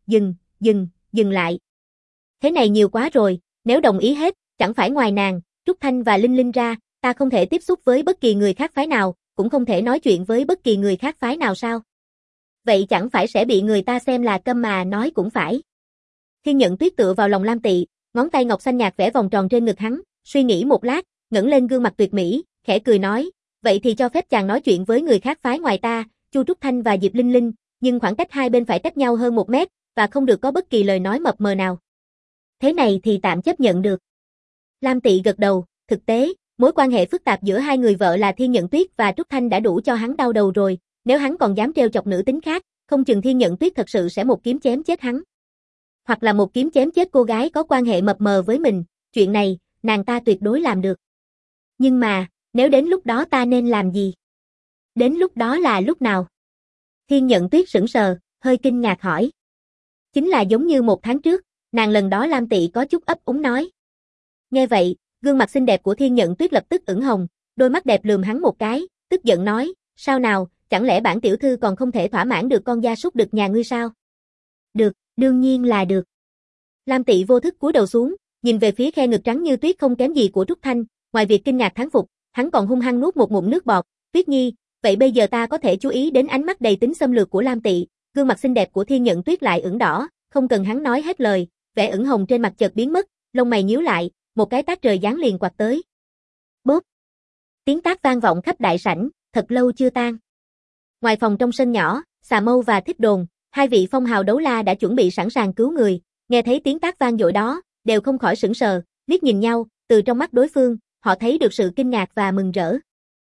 dừng lại. Thế này nhiều quá rồi, nếu đồng ý hết, chẳng phải ngoài nàng, Trúc Thanh và Linh Linh ra, ta không thể tiếp xúc với bất kỳ người khác phái nào, cũng không thể nói chuyện với bất kỳ người khác phái nào sao? Vậy chẳng phải sẽ bị người ta xem là câm mà nói cũng phải. Thiên Nhận Tuyết tựa vào lòng Lam Tị, ngón tay ngọc xanh nhạt vẽ vòng tròn trên ngực hắn, suy nghĩ một lát, ngẩng lên gương mặt tuyệt mỹ, khẽ cười nói, vậy thì cho phép chàng nói chuyện với người khác phái ngoài ta, Chu Trúc Thanh và Diệp Linh Linh, nhưng khoảng cách hai bên phải cách nhau hơn 1 mét, và không được có bất kỳ lời nói mập mờ nào. Thế này thì tạm chấp nhận được. Lam Tị gật đầu, thực tế, mối quan hệ phức tạp giữa hai người vợ là Thiên Nhận Tuyết và Trúc Thanh đã đủ cho hắn đau đầu rồi, nếu hắn còn dám trêu chọc nữ tính khác, không chừng Thiên Nhận Tuyết thật sự sẽ một kiếm chém chết hắn. Hoặc là một kiếm chém chết cô gái có quan hệ mập mờ với mình, chuyện này, nàng ta tuyệt đối làm được. Nhưng mà, nếu đến lúc đó ta nên làm gì? Đến lúc đó là lúc nào? Thiên Nhận Tuyết sững sờ, hơi kinh ngạc hỏi. Chính là giống như 1 tháng trước, nàng lần đó Lam Tị có chút ấp úng nói. Nghe vậy, gương mặt xinh đẹp của Thiên Nhận Tuyết lập tức ửng hồng, đôi mắt đẹp lườm hắn một cái, tức giận nói, sao nào, chẳng lẽ bản tiểu thư còn không thể thỏa mãn được con gia súc đực nhà ngươi sao? Được, đương nhiên là được. Lam Tị vô thức cúi đầu xuống, nhìn về phía khe ngực trắng như tuyết không kém gì của Trúc Thanh, ngoài việc kinh ngạc thán phục, hắn còn hung hăng nuốt một ngụm nước bọt, Tuyết Nhi, vậy bây giờ ta có thể chú ý đến ánh mắt đầy tính xâm lược của Lam Tị, gương mặt xinh đẹp của Thiên Nhận Tuyết lại ửng đỏ, không cần hắn nói hết lời, vẻ ửng hồng trên mặt chợt biến mất, lông mày nhíu lại, một cái tát trời giáng liền quạt tới. Bốp. Tiếng tát vang vọng khắp đại sảnh, thật lâu chưa tan. Ngoài phòng trong sân nhỏ, Xà Mâu và Thích Đồn, hai vị phong hào đấu la đã chuẩn bị sẵn sàng cứu người, nghe thấy tiếng tát vang dội đó, đều không khỏi sững sờ, liếc nhìn nhau, từ trong mắt đối phương, họ thấy được sự kinh ngạc và mừng rỡ.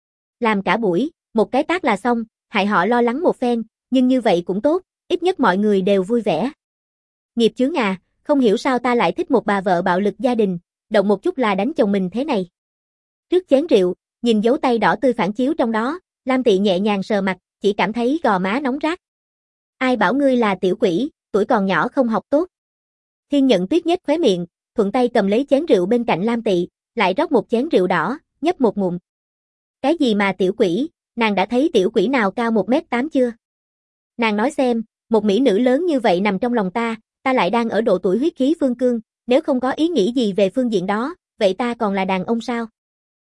Làm cả buổi, một cái tát là xong, hại họ lo lắng một phen, nhưng như vậy cũng tốt, ít nhất mọi người đều vui vẻ. Nghiệp chướng à, không hiểu sao ta lại thích một bà vợ bạo lực gia đình, động một chút là đánh chồng mình thế này. Trước chén rượu, nhìn dấu tay đỏ tươi phản chiếu trong đó, Lam Tị nhẹ nhàng sờ mặt, chỉ cảm thấy gò má nóng rát. Ai bảo ngươi là tiểu quỷ, tuổi còn nhỏ không học tốt. Thiên Nhận Tuyết nhếch khóe miệng, thuận tay cầm lấy chén rượu bên cạnh Lam Tị, lại rót một chén rượu đỏ, nhấp một ngụm. Cái gì mà tiểu quỷ, nàng đã thấy tiểu quỷ nào cao 1m8 chưa? Nàng nói xem, một mỹ nữ lớn như vậy nằm trong lòng ta lại đang ở độ tuổi huyết khí phương cương, nếu không có ý nghĩ gì về phương diện đó, vậy ta còn là đàn ông sao?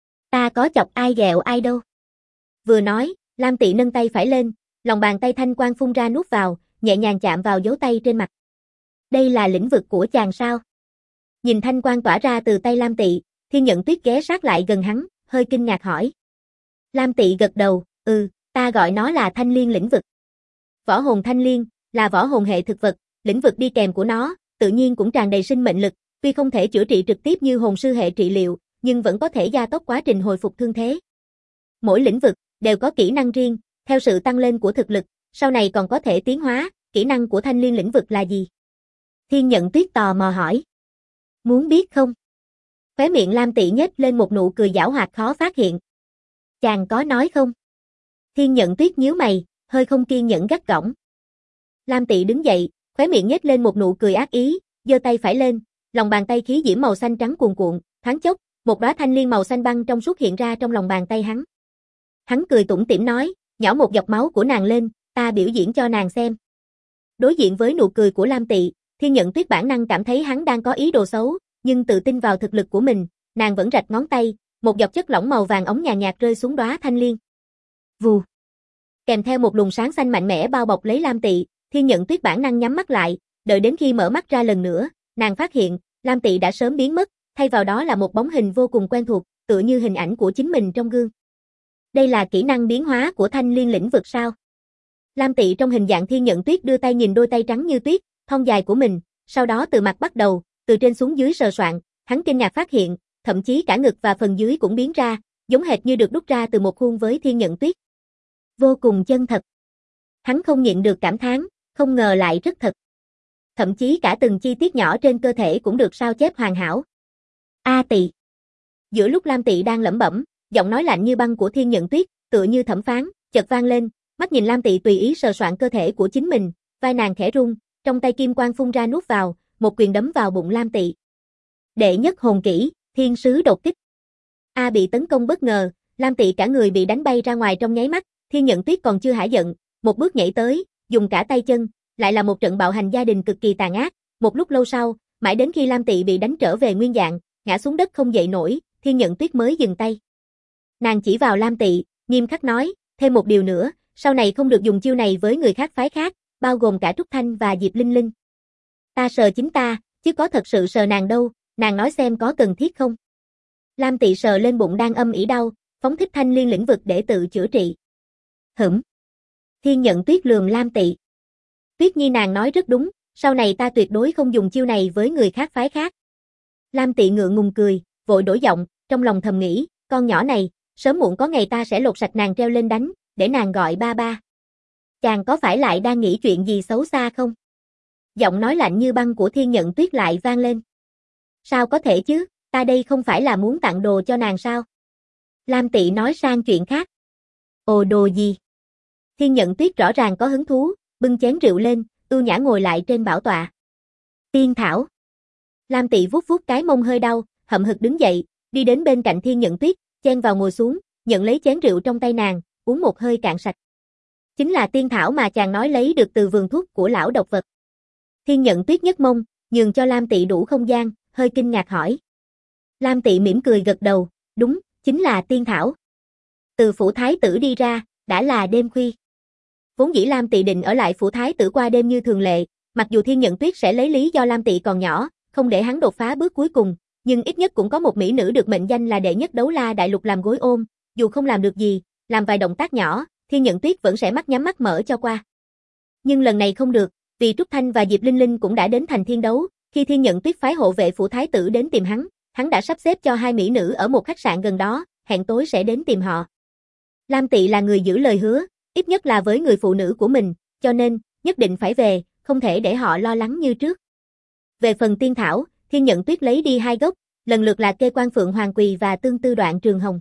Ta có chọc ai ghẹo ai đâu. Vừa nói, Lam Tị nâng tay phải lên, lòng bàn tay thanh quang phun ra nuốt vào, nhẹ nhàng chạm vào dấu tay trên mặt. Đây là lĩnh vực của chàng sao? Nhìn thanh quang tỏa ra từ tay Lam Tị, Thiên Nhận Tuyết ghé sát lại gần hắn, hơi kinh ngạc hỏi. Lam Tị gật đầu, ta gọi nó là thanh liên lĩnh vực. Võ hồn thanh liên, là võ hồn hệ thực vật, lĩnh vực đi kèm của nó, tự nhiên cũng tràn đầy sinh mệnh lực, tuy không thể chữa trị trực tiếp như hồn sư hệ trị liệu, nhưng vẫn có thể gia tốc quá trình hồi phục thương thế. Mỗi lĩnh vực đều có kỹ năng riêng, theo sự tăng lên của thực lực, sau này còn có thể tiến hóa, kỹ năng của thanh liên lĩnh vực là gì? Thiên Nhận Tuyết tò mò hỏi. Muốn biết không? Khóe miệng Lam Tị nhếch lên một nụ cười giảo hoạt khó phát hiện. Chàng có nói không? Thiên Nhận Tuyết nhíu mày, hơi không kiên nhẫn gắt gỏng. Lam Tị đứng dậy, khóe miệng nhếch lên một nụ cười ác ý, giơ tay phải lên, lòng bàn tay khí diễm màu xanh trắng cuồn cuộn, thoáng chốc, một đóa thanh liên màu xanh băng trong suốt hiện ra trong lòng bàn tay hắn. Hắn cười tủm tỉm nói, nhỏ một giọt máu của nàng lên, ta biểu diễn cho nàng xem. Đối diện với nụ cười của Lam Tị, Thiên Nhận Tuyết bản năng cảm thấy hắn đang có ý đồ xấu, nhưng tự tin vào thực lực của mình, nàng vẫn rạch ngón tay, một giọt chất lỏng màu vàng óng nhàn nhạt rơi xuống đóa thanh liên. Vù. Kèm theo một luồng sáng xanh mạnh mẽ bao bọc lấy Lam Tị, Thiên Nhận Tuyết bản năng nhắm mắt lại, đợi đến khi mở mắt ra lần nữa, nàng phát hiện, Lam Tị đã sớm biến mất, thay vào đó là một bóng hình vô cùng quen thuộc, tựa như hình ảnh của chính mình trong gương. Đây là kỹ năng biến hóa của thanh liên lĩnh vực sao? Lam Tị trong hình dạng Thiên Nhận Tuyết đưa tay nhìn đôi tay trắng như tuyết, thon dài của mình, sau đó từ mặt bắt đầu, từ trên xuống dưới sờ soạn, hắn kinh ngạc phát hiện, thậm chí cả ngực và phần dưới cũng biến ra, giống hệt như được đúc ra từ một khuôn với Thiên Nhận Tuyết. Vô cùng chân thật. Hắn không nhịn được cảm thán, không ngờ lại rất thật. Thậm chí cả từng chi tiết nhỏ trên cơ thể cũng được sao chép hoàn hảo. A Tị. Giữa lúc Lam Tị đang lẩm bẩm, giọng nói lạnh như băng của Thiên Nhận Tuyết, tựa như thẩm phán, chợt vang lên, mắt nhìn Lam Tị tùy ý sờ soạn cơ thể của chính mình, vai nàng khẽ rung, trong tay kim quang phun ra nuốt vào, một quyền đấm vào bụng Lam Tị. Đệ nhất hồn kỹ, Thiên Sứ đột kích. Bị tấn công bất ngờ, Lam Tị cả người bị đánh bay ra ngoài trong nháy mắt, Thiên Nhận Tuyết còn chưa hả giận, một bước nhảy tới, dùng cả tay chân, lại là một trận bạo hành gia đình cực kỳ tàn ác. Một lúc lâu sau, mãi đến khi Lam Tị bị đánh trở về nguyên dạng, ngã xuống đất không dậy nổi, Thiên Nhận Tuyết mới dừng tay. Nàng chỉ vào Lam Tị, nghiêm khắc nói, thêm một điều nữa, sau này không được dùng chiêu này với người khác phái khác, bao gồm cả Trúc Thanh và Diệp Linh Linh. Ta sờ chính ta, chứ có thật sự sờ nàng đâu, nàng nói xem có cần thiết không? Lam Tị sờ lên bụng đang âm ỉ đau, phóng thích thanh liên lĩnh vực để tự chữa trị. Thiên Nhận Tuyết lườm Lam Tị. Tuyết Nhi nàng nói rất đúng, sau này ta tuyệt đối không dùng chiêu này với người khác phái khác. Lam Tị ngượng ngùng cười, vội đổi giọng, trong lòng thầm nghĩ, con nhỏ này, sớm muộn có ngày ta sẽ lột sạch nàng treo lên đánh, để nàng gọi ba ba. Chàng có phải lại đang nghĩ chuyện gì xấu xa không? Giọng nói lạnh như băng của Thiên Nhận Tuyết lại vang lên. Sao có thể chứ, ta đây không phải là muốn tặng đồ cho nàng sao? Lam Tị nói sang chuyện khác. Ồ đồ gì? Thiên Nhận Tuyết rõ ràng có hứng thú, bưng chén rượu lên, ưu nhã ngồi lại trên bảo tọa. Tiên thảo. Lam Tị vuốt vuốt cái mông hơi đau, hậm hực đứng dậy, đi đến bên cạnh Thiên Nhận Tuyết, chen vào ngồi xuống, nhận lấy chén rượu trong tay nàng, uống một hơi cạn sạch. Chính là tiên thảo mà chàng nói lấy được từ vườn thuốc của lão độc vật. Thiên Nhận Tuyết nhấc mông, nhường cho Lam Tị đủ không gian, hơi kinh ngạc hỏi. Lam Tị mỉm cười gật đầu, đúng, chính là tiên thảo. Từ phủ thái tử đi ra, đã là đêm khuya. Vốn dĩ Lam Tị định ở lại phủ thái tử qua đêm như thường lệ, mặc dù Thiên Nhận Tuyết sẽ lấy lý do Lam Tị còn nhỏ, không để hắn đột phá bước cuối cùng, nhưng ít nhất cũng có một mỹ nữ được mệnh danh là đệ nhất đấu la đại lục làm gối ôm, dù không làm được gì, làm vài động tác nhỏ, Thiên Nhận Tuyết vẫn sẽ mắt nhắm mắt mở cho qua. Nhưng lần này không được, vì Trúc Thanh và Diệp Linh Linh cũng đã đến thành thiên đấu, khi Thiên Nhận Tuyết phái hộ vệ phủ thái tử đến tìm hắn đã sắp xếp cho hai mỹ nữ ở một khách sạn gần đó, hẹn tối sẽ đến tìm họ. Lam Tị là người giữ lời hứa, ít nhất là với người phụ nữ của mình, cho nên, nhất định phải về, không thể để họ lo lắng như trước. Về phần tiên thảo, Thiên Nhận Tuyết lấy đi 2 gốc, lần lượt là kê quan phượng hoàng quỳ và tương tư đoạn trường hồng.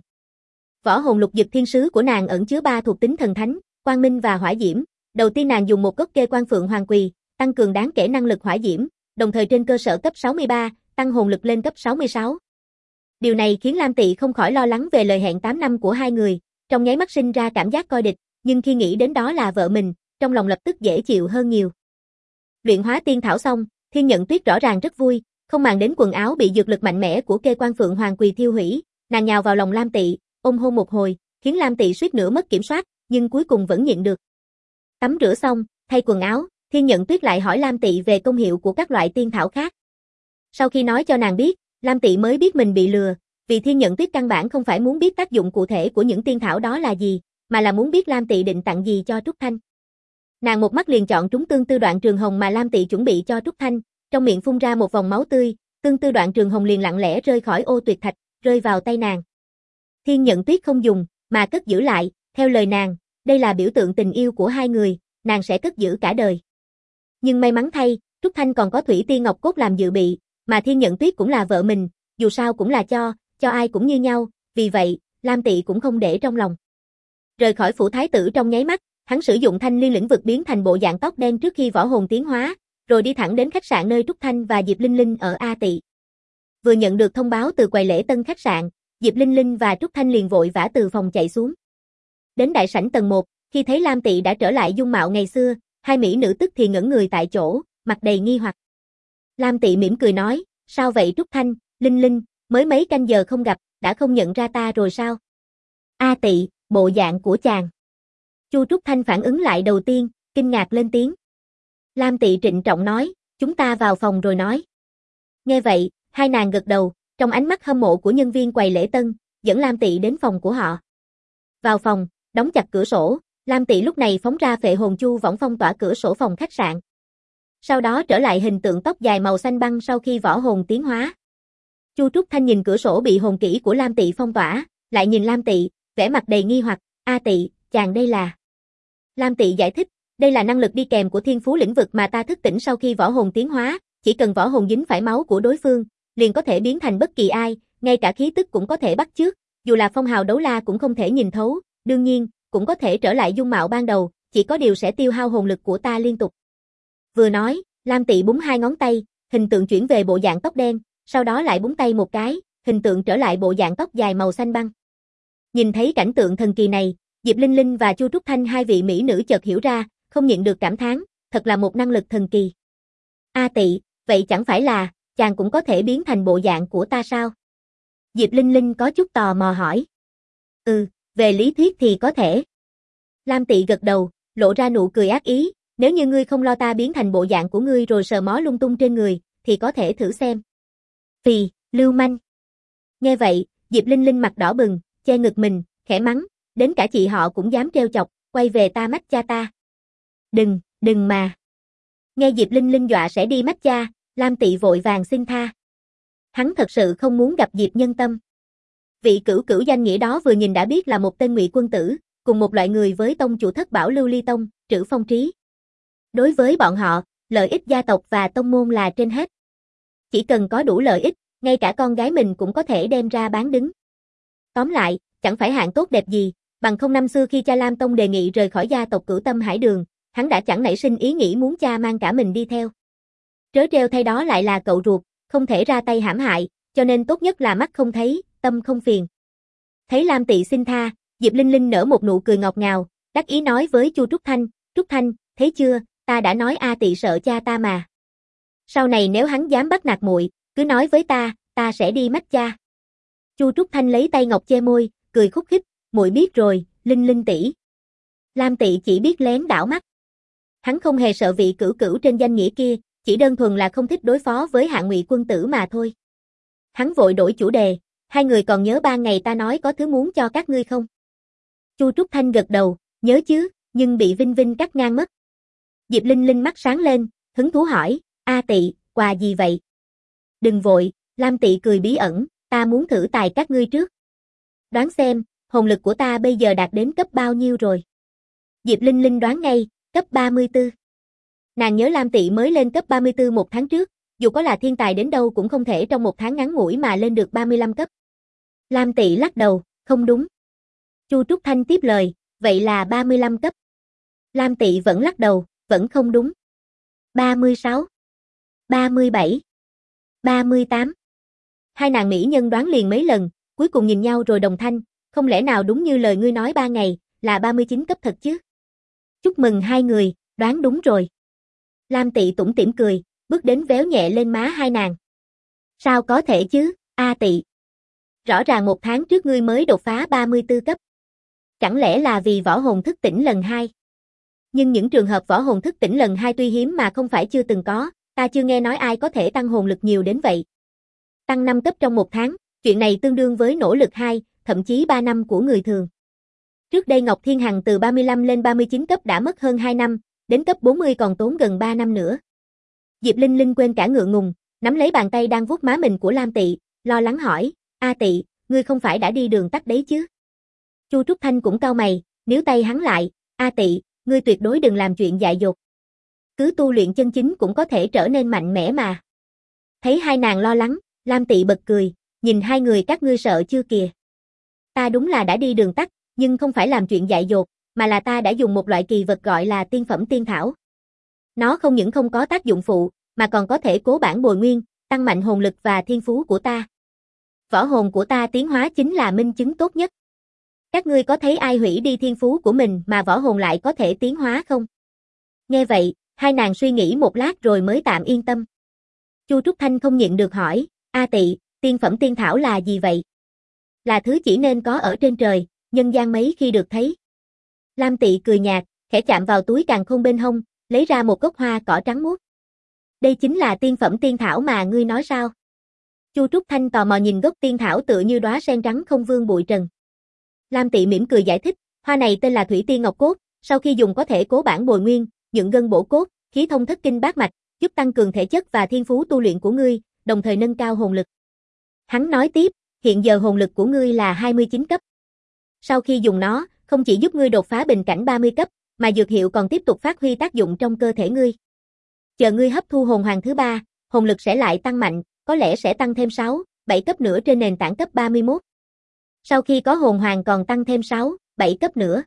Võ hồn lục dực thiên sứ của nàng ẩn chứa 3 thuộc tính thần thánh, quang minh và hỏa diễm. Đầu tiên nàng dùng một gốc kê quan phượng hoàng quỳ, tăng cường đáng kể năng lực hỏa diễm, đồng thời trên cơ sở cấp 63, tăng hồn lực lên cấp 66. Điều này khiến Lam Tị không khỏi lo lắng về lời hẹn 8 năm của hai người, trong nháy mắt sinh ra cảm giác coi địch, nhưng khi nghĩ đến đó là vợ mình, trong lòng lập tức dễ chịu hơn nhiều. Luyện hóa tiên thảo xong, Thiên Nhận Tuyết rõ ràng rất vui, không màng đến quần áo bị dược lực mạnh mẽ của kê quan phượng hoàng quỳ thiêu hủy, nàng nhào vào lòng Lam Tị, ôm hôn một hồi, khiến Lam Tị suýt nữa mất kiểm soát, nhưng cuối cùng vẫn nhịn được. Tắm rửa xong, thay quần áo, Thiên Nhận Tuyết lại hỏi Lam Tị về công hiệu của các loại tiên thảo khác. Sau khi nói cho nàng biết, Lam Tị mới biết mình bị lừa, vì Thiên Nhận Tuyết căn bản không phải muốn biết tác dụng cụ thể của những tiên thảo đó là gì, mà là muốn biết Lam Tị định tặng gì cho Trúc Thanh. Nàng một mắt liền chọn trúng tương tư đoạn trường hồng mà Lam Tị chuẩn bị cho Trúc Thanh, trong miệng phun ra một vòng máu tươi, tương tư đoạn trường hồng liền lặng lẽ rơi khỏi ô tuyệt thạch, rơi vào tay nàng. Thiên Nhận Tuyết không dùng, mà cất giữ lại, theo lời nàng, đây là biểu tượng tình yêu của hai người, nàng sẽ cất giữ cả đời. Nhưng may mắn thay, Trúc Thanh còn có thủy tiên ngọc cốt làm dự bị, mà Thiên Nhận Tuyết cũng là vợ mình, dù sao cũng là cho ai cũng như nhau, vì vậy, Lam Tị cũng không để trong lòng. Rời khỏi phủ thái tử trong nháy mắt, hắn sử dụng thanh liên lĩnh vực biến thành bộ dạng tóc đen trước khi võ hồn tiến hóa, rồi đi thẳng đến khách sạn nơi Trúc Thanh và Diệp Linh Linh ở A Tị. Vừa nhận được thông báo từ quầy lễ tân khách sạn, Diệp Linh Linh và Trúc Thanh liền vội vã từ phòng chạy xuống. Đến đại sảnh tầng 1, khi thấy Lam Tị đã trở lại dung mạo ngày xưa, hai mỹ nữ tức thì ngẩn người tại chỗ, mặt đầy nghi hoặc. Lam Tị mỉm cười nói, sao vậy Trúc Thanh, Linh Linh, mới mấy canh giờ không gặp, đã không nhận ra ta rồi sao? A Tị, bộ dạng của chàng. Chu Trúc Thanh phản ứng lại đầu tiên, kinh ngạc lên tiếng. Lam Tị trịnh trọng nói, chúng ta vào phòng rồi nói. Nghe vậy, hai nàng gật đầu, trong ánh mắt hâm mộ của nhân viên quầy lễ tân, dẫn Lam Tị đến phòng của họ. Vào phòng, đóng chặt cửa sổ, Lam Tị lúc này phóng ra phệ hồn chu võng phong tỏa cửa sổ phòng khách sạn. Sau đó trở lại hình tượng tóc dài màu xanh băng sau khi võ hồn tiến hóa. Chu Trúc Thanh nhìn cửa sổ bị hồn kỹ của Lam Tị phong tỏa, lại nhìn Lam Tị, vẻ mặt đầy nghi hoặc, A Tị, chàng đây là... Lam Tị giải thích, đây là năng lực đi kèm của thiên phú lĩnh vực mà ta thức tỉnh sau khi võ hồn tiến hóa, chỉ cần võ hồn dính phải máu của đối phương, liền có thể biến thành bất kỳ ai, ngay cả khí tức cũng có thể bắt chước, dù là phong hào đấu la cũng không thể nhìn thấu, đương nhiên, cũng có thể trở lại dung mạo ban đầu, chỉ có điều sẽ tiêu hao hồn lực của ta liên tục. Vừa nói, Lam Tị búng 2 ngón tay, hình tượng chuyển về bộ dạng tóc đen, sau đó lại búng tay một cái, hình tượng trở lại bộ dạng tóc dài màu xanh băng. Nhìn thấy cảnh tượng thần kỳ này, Diệp Linh Linh và Chu Trúc Thanh hai vị mỹ nữ chợt hiểu ra, không nhịn được cảm thán, thật là một năng lực thần kỳ. A Tị, vậy chẳng phải là, chàng cũng có thể biến thành bộ dạng của ta sao? Diệp Linh Linh có chút tò mò hỏi. Về lý thuyết thì có thể. Lam Tị gật đầu, lộ ra nụ cười ác ý, nếu như ngươi không lo ta biến thành bộ dạng của ngươi rồi sờ mó lung tung trên người, thì có thể thử xem. Phì, lưu manh. Nghe vậy, Diệp Linh Linh mặt đỏ bừng, che ngực mình, khẽ mắng, đến cả chị họ cũng dám trêu chọc, quay về ta mách cha ta. Đừng mà. Nghe Diệp Linh Linh dọa sẽ đi mách cha, Lam Tị vội vàng xin tha. Hắn thật sự không muốn gặp Diệp Nhân Tâm. Vị cửu danh nghĩa đó vừa nhìn đã biết là một tên ngụy quân tử, cùng một loại người với tông chủ thất bảo Lưu Ly Tông, Trữ Phong Trí. Đối với bọn họ, lợi ích gia tộc và tông môn là trên hết. Chỉ cần có đủ lợi ích, ngay cả con gái mình cũng có thể đem ra bán đứng. Tóm lại, chẳng phải hạng tốt đẹp gì, bằng không năm xưa khi cha Lam Tông đề nghị rời khỏi gia tộc Cửu Tâm Hải Đường, hắn đã chẳng nảy sinh ý nghĩ muốn cha mang cả mình đi theo. Trớ trêu thay đó lại là cậu ruột, không thể ra tay hãm hại, cho nên tốt nhất là mắt không thấy, tâm không phiền. Thấy Lam Tị xin tha, Diệp Linh Linh nở một nụ cười ngọt ngào, đắc ý nói với Chu Trúc Thanh, thấy chưa, ta đã nói A Tị sợ cha ta mà. Sau này nếu hắn dám bắt nạt muội, cứ nói với ta sẽ đi mách cha. Chu Trúc Thanh lấy tay ngọc che môi, cười khúc khích, muội biết rồi, Linh Linh tỷ. Lam Tị chỉ biết lén đảo mắt. Hắn không hề sợ vị cửu trên danh nghĩa kia, chỉ đơn thuần là không thích đối phó với Hạng Ngụy quân tử mà thôi. Hắn vội đổi chủ đề, hai người còn nhớ 3 ngày ta nói có thứ muốn cho các ngươi không? Chu Trúc Thanh gật đầu, nhớ chứ, nhưng bị Vinh Vinh cắt ngang mất. Diệp Linh Linh mắt sáng lên, hứng thú hỏi, A Tị, quà gì vậy? Đừng vội, Lam Tị cười bí ẩn, ta muốn thử tài các ngươi trước. Đoán xem, hồn lực của ta bây giờ đạt đến cấp bao nhiêu rồi? Diệp Linh Linh đoán ngay, cấp 34. Nàng nhớ Lam Tị mới lên cấp 34 một tháng trước, dù có là thiên tài đến đâu cũng không thể trong một tháng ngắn ngủi mà lên được 35 cấp. Lam Tị lắc đầu, không đúng. Chu Trúc Thanh tiếp lời, vậy là 35 cấp. Lam Tị vẫn lắc đầu, vẫn không đúng. 36, 37, 38. Hai nàng mỹ nhân đoán liền mấy lần, cuối cùng nhìn nhau rồi đồng thanh, không lẽ nào đúng như lời ngươi nói 3 ngày, là 39 cấp thật chứ? Chúc mừng hai người, đoán đúng rồi. Lam Tị tủm tỉm cười, bước đến véo nhẹ lên má hai nàng. Sao có thể chứ, A Tị? Rõ ràng một tháng trước ngươi mới đột phá 34 cấp. Chẳng lẽ là vì võ hồn thức tỉnh lần 2? Nhưng những trường hợp võ hồn thức tỉnh lần 2 tuy hiếm mà không phải chưa từng có, ta chưa nghe nói ai có thể tăng hồn lực nhiều đến vậy. Tăng 5 cấp trong một tháng, chuyện này tương đương với nỗ lực 2, thậm chí 3 năm của người thường. Trước đây Ngọc Thiên Hằng từ 35 lên 39 cấp đã mất hơn 2 năm, đến cấp 40 còn tốn gần 3 năm nữa. Diệp Linh Linh quên cả ngượng ngùng, nắm lấy bàn tay đang vuốt má mình của Lam Tị, lo lắng hỏi, A Tị, ngươi không phải đã đi đường tắt đấy chứ? Chu Trúc Thanh cũng cau mày, níu tay hắn lại, A Tị, ngươi tuyệt đối đừng làm chuyện dại dột. Cứ tu luyện chân chính cũng có thể trở nên mạnh mẽ mà. Thấy hai nàng lo lắng, Lam Tị bật cười, nhìn hai người các ngươi sợ chưa kìa. Ta đúng là đã đi đường tắt, nhưng không phải làm chuyện dại dột, mà là ta đã dùng một loại kỳ vật gọi là tiên phẩm tiên thảo. Nó không những không có tác dụng phụ, mà còn có thể cố bản bồi nguyên, tăng mạnh hồn lực và thiên phú của ta. Võ hồn của ta tiến hóa chính là minh chứng tốt nhất. Các ngươi có thấy ai hủy đi thiên phú của mình mà võ hồn lại có thể tiến hóa không? Nghe vậy, hai nàng suy nghĩ một lát rồi mới tạm yên tâm. Chu Trúc Thanh không nhịn được hỏi, A Tị, tiên phẩm tiên thảo là gì vậy? Là thứ chỉ nên có ở trên trời, nhân gian mấy khi được thấy. Lam Tị cười nhạt, khẽ chạm vào túi càn khôn bên hông, lấy ra một gốc hoa cỏ trắng muốt. Đây chính là tiên phẩm tiên thảo mà ngươi nói sao? Chu Trúc Thanh tò mò nhìn gốc tiên thảo tựa như đóa sen trắng không vương bụi trần. Lam Tị mỉm cười giải thích, hoa này tên là Thủy Tiên Ngọc Cốt, sau khi dùng có thể cố bản bồi nguyên, nhuận gân bổ cốt, khí thông thất kinh bát mạch, giúp tăng cường thể chất và thiên phú tu luyện của ngươi, đồng thời nâng cao hồn lực. Hắn nói tiếp, hiện giờ hồn lực của ngươi là 29 cấp. Sau khi dùng nó, không chỉ giúp ngươi đột phá bình cảnh 30 cấp, mà dược hiệu còn tiếp tục phát huy tác dụng trong cơ thể ngươi. Chờ ngươi hấp thu hồn hoàng thứ 3, hồn lực sẽ lại tăng mạnh, có lẽ sẽ tăng thêm 6, 7 cấp nữa trên nền tảng cấp 31. Sau khi có hồn hoàng còn tăng thêm 6, 7 cấp nữa.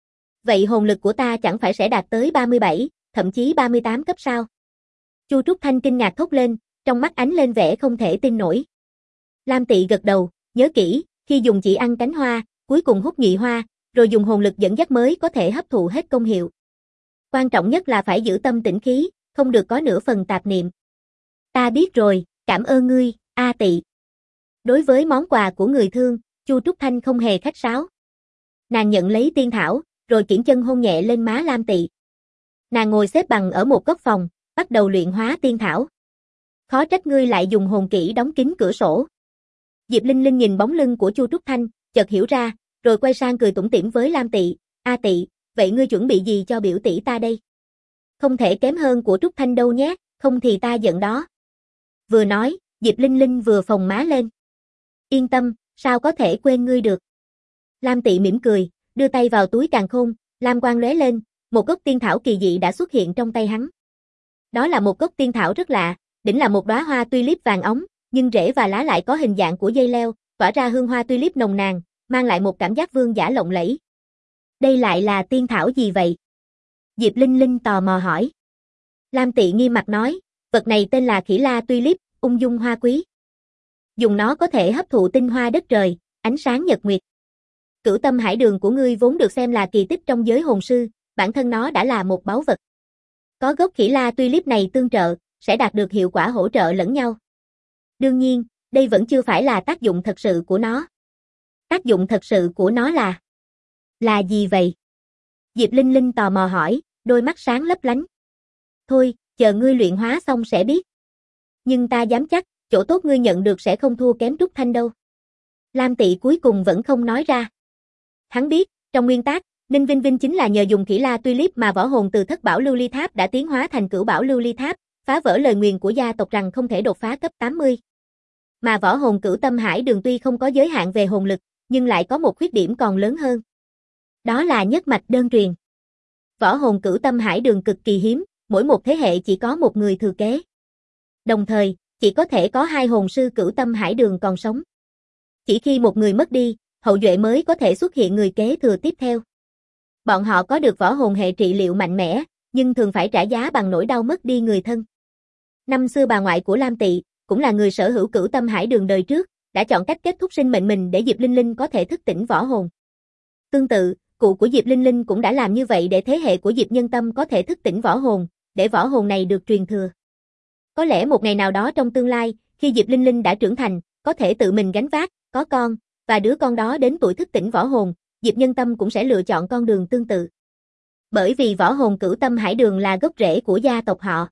Vậy hồn lực của ta chẳng phải sẽ đạt tới 37, thậm chí 38 cấp sao? Chu Trúc Thanh kinh ngạc thốt lên, trong mắt ánh lên vẻ không thể tin nổi. Lam Tị gật đầu, nhớ kỹ, khi dùng chỉ ăn cánh hoa, cuối cùng hút nhụy hoa, rồi dùng hồn lực dẫn dắt mới có thể hấp thụ hết công hiệu. Quan trọng nhất là phải giữ tâm tĩnh khí, không được có nửa phần tạp niệm. Ta biết rồi, cảm ơn ngươi, A Tị. Đối với món quà của người thương, Chu Trúc Thanh không hề khách sáo. Nàng nhận lấy tiên thảo, rồi kiễng chân hôn nhẹ lên má Lam Tị. Nàng ngồi xếp bằng ở một góc phòng, bắt đầu luyện hóa tiên thảo. Khó trách ngươi lại dùng hồn kỹ đóng kín cửa sổ. Diệp Linh Linh nhìn bóng lưng của Chu Trúc Thanh, chợt hiểu ra, rồi quay sang cười tủm tỉm với Lam Tị, A Tị, vậy ngươi chuẩn bị gì cho biểu tỷ ta đây? Không thể kém hơn của Trúc Thanh đâu nhé, không thì ta giận đó. Vừa nói, Diệp Linh Linh vừa phồng má lên. Yên tâm, sao có thể quên ngươi được. Lam Tị mỉm cười, đưa tay vào túi càn khôn, lam quang lóe lên, một gốc tiên thảo kỳ dị đã xuất hiện trong tay hắn. Đó là một gốc tiên thảo rất lạ, đỉnh là một đóa hoa tulip vàng óng, nhưng rễ và lá lại có hình dạng của dây leo, tỏa ra hương hoa tulip nồng nàn, mang lại một cảm giác vương giả lộng lẫy. Đây lại là tiên thảo gì vậy? Diệp Linh Linh tò mò hỏi. Lam Tị nghiêm mặt nói, vật này tên là Khỉ La Tulip, ung dung hoa quý. Dùng nó có thể hấp thụ tinh hoa đất trời, ánh sáng nhật nguyệt. Cửu Tâm Hải Đường của ngươi vốn được xem là kỳ tích trong giới hồn sư, bản thân nó đã là một báu vật. Có gốc Khỉ La Tulip này tương trợ, sẽ đạt được hiệu quả hỗ trợ lẫn nhau. Đương nhiên, đây vẫn chưa phải là tác dụng thật sự của nó. Tác dụng thật sự của nó là gì vậy? Diệp Linh Linh tò mò hỏi, đôi mắt sáng lấp lánh. Thôi, Chờ ngươi luyện hóa xong sẽ biết. Nhưng ta dám chắc, chỗ tốt ngươi nhận được sẽ không thua kém Trúc Thanh đâu. Lam Tị cuối cùng vẫn không nói ra. Hắn biết, trong nguyên tắc, Ninh Vinh Vinh chính là nhờ dùng Kỷ La Tulip mà võ hồn từ Thất Bảo Lưu Ly Tháp đã tiến hóa thành Cửu Bảo Lưu Ly Tháp, phá vỡ lời nguyền của gia tộc rằng không thể đột phá cấp 80. Mà võ hồn Cửu Tâm Hải Đường tuy không có giới hạn về hồn lực, nhưng lại có một khuyết điểm còn lớn hơn. Đó là nhất mạch đơn truyền. Võ hồn Cửu Tâm Hải Đường cực kỳ hiếm, mỗi một thế hệ chỉ có một người thừa kế. Đồng thời, chỉ có thể có 2 hồn sư Cửu Tâm Hải Đường còn sống. Chỉ khi một người mất đi, hậu duệ mới có thể xuất hiện người kế thừa tiếp theo. Bọn họ có được võ hồn hệ trị liệu mạnh mẽ, nhưng thường phải trả giá bằng nỗi đau mất đi người thân. Năm xưa bà ngoại của Lam Tị, cũng là người sở hữu Cửu Tâm Hải Đường đời trước, đã chọn cách kết thúc sinh mệnh mình để Diệp Linh Linh có thể thức tỉnh võ hồn. Tương tự, cụ của Diệp Linh Linh cũng đã làm như vậy để thế hệ của Diệp Nhân Tâm có thể thức tỉnh võ hồn, để võ hồn này được truyền thừa. Có lẽ một ngày nào đó trong tương lai, khi Diệp Linh Linh đã trưởng thành, có thể tự mình gánh vác, có con, và đứa con đó đến tuổi thức tỉnh võ hồn, Diệp Nhân Tâm cũng sẽ lựa chọn con đường tương tự. Bởi vì võ hồn Cửu Tâm Hải Đường là gốc rễ của gia tộc họ.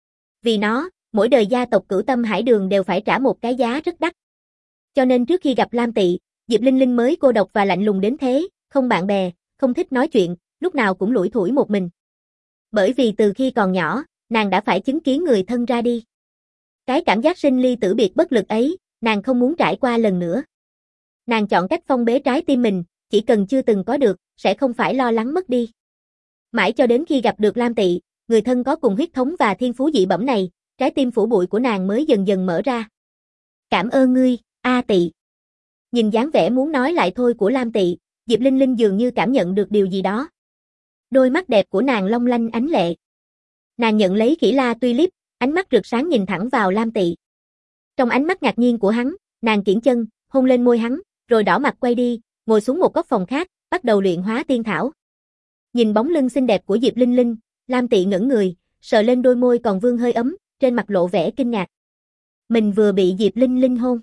Vì nó, mỗi đời gia tộc Cửu Tâm Hải Đường đều phải trả một cái giá rất đắt. Cho nên trước khi gặp Lam Tị, Diệp Linh Linh mới cô độc và lạnh lùng đến thế, không bạn bè, không thích nói chuyện, lúc nào cũng lủi thủi một mình. Bởi vì từ khi còn nhỏ, nàng đã phải chứng kiến người thân ra đi. Cái cảm giác sinh ly tử biệt bất lực ấy, nàng không muốn trải qua lần nữa. Nàng chọn cách phong bế trái tim mình, chỉ cần chưa từng có được, sẽ không phải lo lắng mất đi. Mãi cho đến khi gặp được Lam Tị, người thân có cùng huyết thống và thiên phú dị bẩm này, trái tim phủ bụi của nàng mới dần dần mở ra. Cảm ơn ngươi, A Tị. Nhìn dáng vẻ muốn nói lại thôi của Lam Tị, Diệp Linh Linh dường như cảm nhận được điều gì đó. Đôi mắt đẹp của nàng long lanh ánh lệ. Nàng nhận lấy Kỷ La Tulip, ánh mắt rực sáng nhìn thẳng vào Lam Tị. Trong ánh mắt ngạc nhiên của hắn, nàng kiễng chân, hôn lên môi hắn, rồi đỏ mặt quay đi, ngồi xuống một góc phòng khác, bắt đầu luyện hóa tiên thảo. Nhìn bóng lưng xinh đẹp của Diệp Linh Linh, Lam Tị ngẩng người, sờ lên đôi môi còn vương hơi ấm, trên mặt lộ vẻ kinh ngạc. Mình vừa bị Diệp Linh Linh hôn.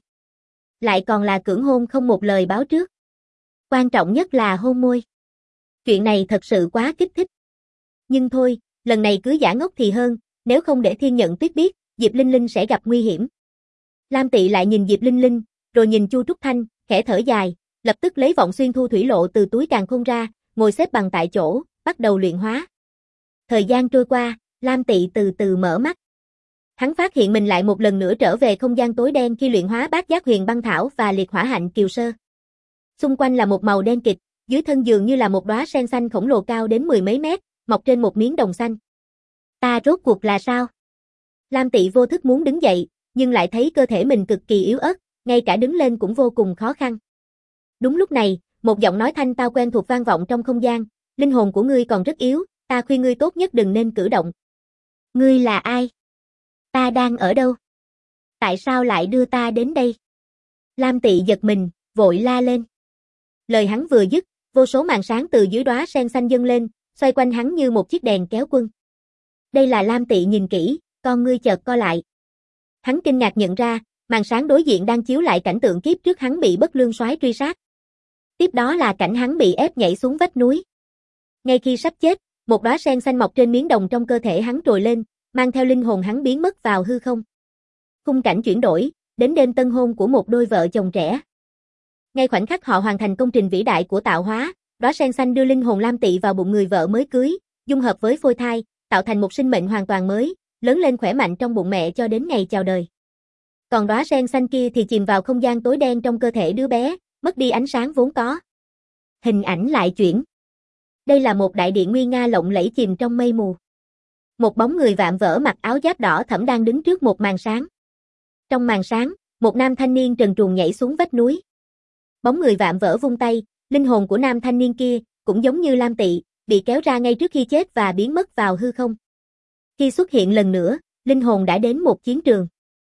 Lại còn là cưỡng hôn không một lời báo trước. Quan trọng nhất là hôn môi. Chuyện này thật sự quá kích thích. Nhưng thôi, lần này cứ giả ngốc thì hơn, nếu không để Thiên Nhận Tuyết biết, Diệp Linh Linh sẽ gặp nguy hiểm. Lam Tị lại nhìn Diệp Linh Linh, rồi nhìn Chu Trúc Thanh, khẽ thở dài, lập tức lấy vọng xuyên thu thủy lộ từ túi càn khôn ra, ngồi xếp bằng tại chỗ, bắt đầu luyện hóa. Thời gian trôi qua, Lam Tị từ từ mở mắt. Hắn phát hiện mình lại một lần nữa trở về không gian tối đen khi luyện hóa Bát Giác Huyền Băng Thảo và Liệt Hỏa Hạnh Kiều Sơ. Xung quanh là một màu đen kịt, dưới thân dường như là một đóa sen xanh khổng lồ cao đến 10 mấy mét, mọc trên một miếng đồng xanh. Ta rốt cuộc là sao? Lam Tị vô thức muốn đứng dậy, nhưng lại thấy cơ thể mình cực kỳ yếu ớt, ngay cả đứng lên cũng vô cùng khó khăn. Đúng lúc này, một giọng nói thanh tao quen thuộc vang vọng trong không gian, linh hồn của ngươi còn rất yếu, ta khuyên ngươi tốt nhất đừng nên cử động. Ngươi là ai? Ta đang ở đâu? Tại sao lại đưa ta đến đây? Lam Tị giật mình, vội la lên. Lời hắn vừa dứt, vô số màn sáng từ dưới đóa sen xanh dâng lên, xoay quanh hắn như một chiếc đèn kéo quân. Đây là Lam Tị nhìn kỹ, con ngươi chợt co lại. Hắn kinh ngạc nhận ra, màn sáng đối diện đang chiếu lại cảnh tượng kiếp trước hắn bị Bất Lương Soái truy sát. Tiếp đó là cảnh hắn bị ép nhảy xuống vách núi. Ngay khi sắp chết, một đóa sen xanh mọc trên miếng đồng trong cơ thể hắn trồi lên, mang theo linh hồn hắn biến mất vào hư không. Khung cảnh chuyển đổi, đến đêm tân hôn của một đôi vợ chồng trẻ. Ngay khoảnh khắc họ hoàn thành công trình vĩ đại của tạo hóa, đóa sen xanh đưa linh hồn Lam Tị vào bụng người vợ mới cưới, dung hợp với phôi thai, tạo thành một sinh mệnh hoàn toàn mới, lớn lên khỏe mạnh trong bụng mẹ cho đến ngày chào đời. Còn đóa sen xanh kia thì chìm vào không gian tối đen trong cơ thể đứa bé, mất đi ánh sáng vốn có. Hình ảnh lại chuyển. Đây là một đại điện nguy nga lộng lẫy chìm trong mây mù. Một bóng người vạm vỡ mặc áo giáp đỏ thẫm đang đứng trước một màn sáng. Trong màn sáng, một nam thanh niên trần truồng nhảy xuống vách núi. Bóng người vạm vỡ vung tay, linh hồn của nam thanh niên kia, cũng giống như Lam Tị, bị kéo ra ngay trước khi chết và biến mất vào hư không. Khi xuất hiện lần nữa, linh hồn đã đến một chiến trường.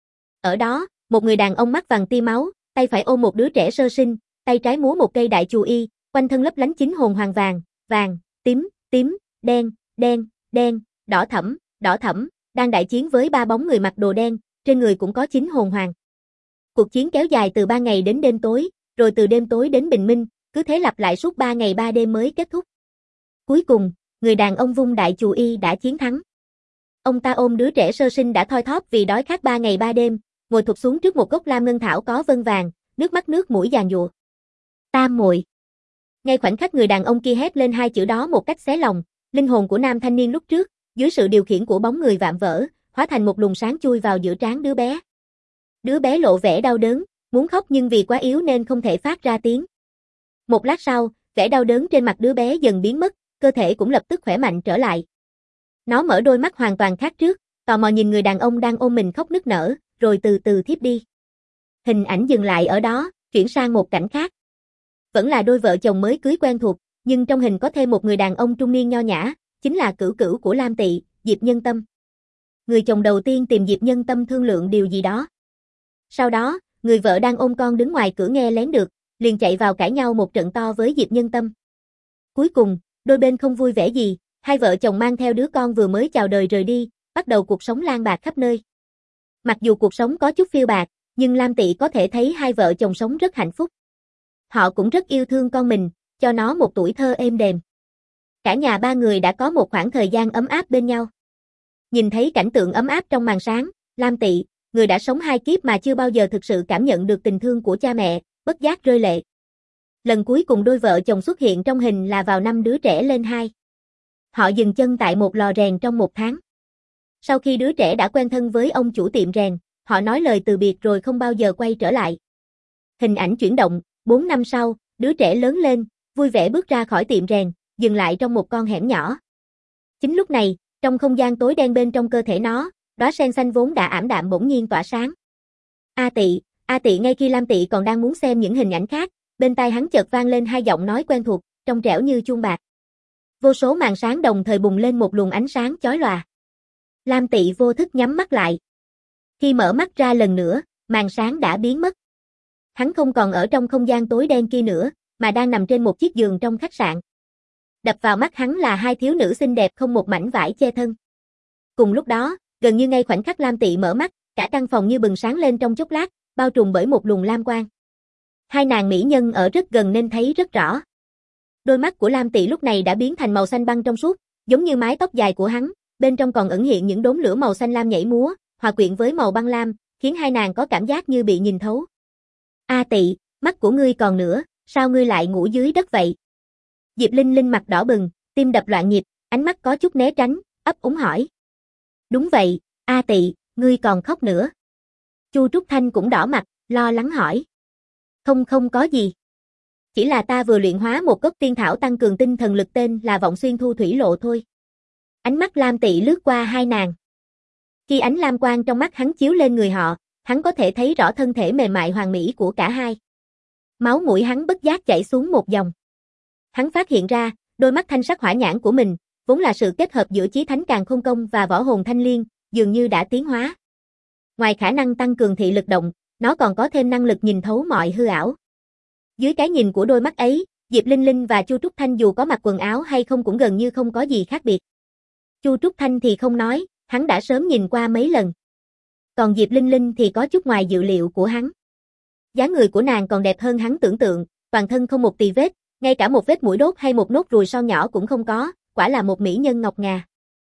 Ở đó, một người đàn ông mắt vàng tia máu, tay phải ôm một đứa trẻ sơ sinh, tay trái múa một cây đại chù y, quanh thân lấp lánh chín hồn hoàng vàng, vàng, tím, tím, đen, đen, đen, đỏ thẫm, đang đại chiến với ba bóng người mặc đồ đen, trên người cũng có 9 hồn hoàng. Cuộc chiến kéo dài từ 3 ngày đến đêm tối, rồi từ đêm tối đến bình minh, cứ thế lặp lại suốt 3 ngày 3 đêm mới kết thúc. Cuối cùng, người đàn ông vung đại chù y đã chiến thắng. Ông ta ôm đứa trẻ sơ sinh đã thoi thóp vì đói khát 3 ngày 3 đêm, ngồi thụp xuống trước một gốc lam ngân thảo có vân vàng, nước mắt nước mũi giàn giụa. Tam muội. Ngay khoảnh khắc người đàn ông kia hét lên hai chữ đó một cách xé lòng, linh hồn của nam thanh niên lúc trước, dưới sự điều khiển của bóng người vạm vỡ, hóa thành một luồng sáng chui vào giữa trán đứa bé. Đứa bé lộ vẻ đau đớn, muốn khóc nhưng vì quá yếu nên không thể phát ra tiếng. Một lát sau, vẻ đau đớn trên mặt đứa bé dần biến mất, cơ thể cũng lập tức khỏe mạnh trở lại. Nó mở đôi mắt hoàn toàn khác trước, tò mò nhìn người đàn ông đang ôm mình khóc nức nở, rồi từ từ thiếp đi. Hình ảnh dừng lại ở đó, chuyển sang một cảnh khác. Vẫn là đôi vợ chồng mới cưới quen thuộc, nhưng trong hình có thêm một người đàn ông trung niên nho nhã, chính là cửu cửu của Lam Tị, Diệp Nhân Tâm. Người chồng đầu tiên tìm Diệp Nhân Tâm thương lượng điều gì đó. Sau đó, người vợ đang ôm con đứng ngoài cửa nghe lén được, liền chạy vào cãi nhau một trận to với Diệp Nhân Tâm. Cuối cùng, đôi bên không vui vẻ gì, hai vợ chồng mang theo đứa con vừa mới chào đời rời đi, bắt đầu cuộc sống lang bạc khắp nơi. Mặc dù cuộc sống có chút phiêu bạc, nhưng Lam Tị có thể thấy hai vợ chồng sống rất hạnh phúc. Họ cũng rất yêu thương con mình, cho nó một tuổi thơ êm đềm. Cả nhà ba người đã có một khoảng thời gian ấm áp bên nhau. Nhìn thấy cảnh tượng ấm áp trong màn sáng, Lam Tị, người đã sống 2 kiếp mà chưa bao giờ thực sự cảm nhận được tình thương của cha mẹ, bất giác rơi lệ. Lần cuối cùng đôi vợ chồng xuất hiện trong hình là vào năm đứa trẻ lên 2. Họ dừng chân tại một lò rèn trong 1 tháng. Sau khi đứa trẻ đã quen thân với ông chủ tiệm rèn, họ nói lời từ biệt rồi không bao giờ quay trở lại. Hình ảnh chuyển động, 4 năm sau, đứa trẻ lớn lên, vui vẻ bước ra khỏi tiệm rèn, dừng lại trong một con hẻm nhỏ. Chính lúc này, trong không gian tối đen bên trong cơ thể nó, đóa sen xanh vốn đã ảm đạm bỗng nhiên tỏa sáng. A Tị, ngay khi Lam Tị còn đang muốn xem những hình ảnh khác, bên tai hắn chợt vang lên 2 giọng nói quen thuộc, trong trẻo như chuông bạc. Vô số màn sáng đồng thời bùng lên một luồng ánh sáng chói lòa. Lam Tị vô thức nhắm mắt lại. Khi mở mắt ra lần nữa, màn sáng đã biến mất. Hắn không còn ở trong không gian tối đen kia nữa, mà đang nằm trên một chiếc giường trong khách sạn. Đập vào mắt hắn là 2 thiếu nữ xinh đẹp không một mảnh vải che thân. Cùng lúc đó, gần như ngay khoảnh khắc Lam Tị mở mắt, cả căn phòng như bừng sáng lên trong chốc lát, bao trùm bởi một luồng lam quang. 2 nàng mỹ nhân ở rất gần nên thấy rất rõ. Đôi mắt của Lam Tị lúc này đã biến thành màu xanh băng trong suốt, giống như mái tóc dài của hắn, bên trong còn ẩn hiện những đốm lửa màu xanh lam nhảy múa, hòa quyện với màu băng lam, khiến 2 nàng có cảm giác như bị nhìn thấu. A Tị, mắt của ngươi còn nữa, sao ngươi lại ngủ dưới đất vậy? Diệp Linh Linh mặt đỏ bừng, tim đập loạn nhịp, ánh mắt có chút né tránh, ấp úng hỏi. Đúng vậy, A Tị, ngươi còn khóc nữa. Chu Trúc Thanh cũng đỏ mặt, lo lắng hỏi. Không có gì. Chỉ là ta vừa luyện hóa một gốc tiên thảo tăng cường tinh thần lực tên là Vọng Xuyên Thu Thủy Lộ thôi. Ánh mắt Lam Tị lướt qua 2 nàng. Khi ánh lam quang trong mắt hắn chiếu lên người họ, hắn có thể thấy rõ thân thể mềm mại hoàn mỹ của cả hai. Máu mũi hắn bất giác chảy xuống một dòng. Hắn phát hiện ra, đôi mắt thanh sắc hỏa nhãn của mình, vốn là sự kết hợp giữa chí thánh càn khôn công và võ hồn thanh liên, dường như đã tiến hóa. Ngoài khả năng tăng cường thị lực động, nó còn có thêm năng lực nhìn thấu mọi hư ảo. Dưới cái nhìn của đôi mắt ấy, Diệp Linh Linh và Chu Trúc Thanh dù có mặc quần áo hay không cũng gần như không có gì khác biệt. Chu Trúc Thanh thì không nói, hắn đã sớm nhìn qua mấy lần. Còn Diệp Linh Linh thì có chút ngoài dự liệu của hắn. Dáng người của nàng còn đẹp hơn hắn tưởng tượng, toàn thân không một tì vết, ngay cả một vết mũi đốt hay một nốt ruồi son nhỏ cũng không có, quả là một mỹ nhân ngọc ngà.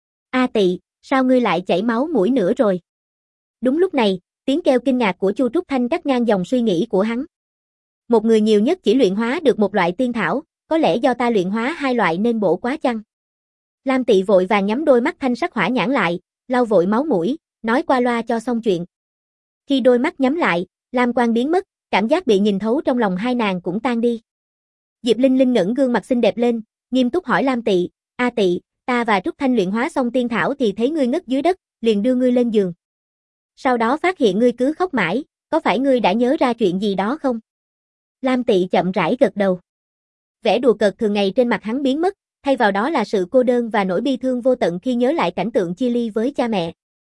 A Tị, sao ngươi lại chảy máu mũi nữa rồi? Đúng lúc này, tiếng kêu kinh ngạc của Chu Trúc Thanh cắt ngang dòng suy nghĩ của hắn. Một người nhiều nhất chỉ luyện hóa được một loại tiên thảo, có lẽ do ta luyện hóa 2 loại nên bổ quá chăng? Lam Tị vội vàng nhắm đôi mắt thanh sắc hỏa nhãn lại, lau vội máu mũi, nói qua loa cho xong chuyện. Khi đôi mắt nhắm lại, lam quang biến mất, cảm giác bị nhìn thấu trong lòng 2 nàng cũng tan đi. Diệp Linh Linh ngẩng gương mặt xinh đẹp lên, nghiêm túc hỏi Lam Tị, A Tị, ta và Trúc Thanh luyện hóa xong tiên thảo thì thấy ngươi ngất dưới đất, liền đưa ngươi lên giường. Sau đó phát hiện ngươi cứ khóc mãi, có phải ngươi đã nhớ ra chuyện gì đó không? Lam Tị chậm rãi gật đầu. Vẻ đùa cợt thường ngày trên mặt hắn biến mất, thay vào đó là sự cô đơn và nỗi bi thương vô tận khi nhớ lại cảnh tượng chia ly với cha mẹ.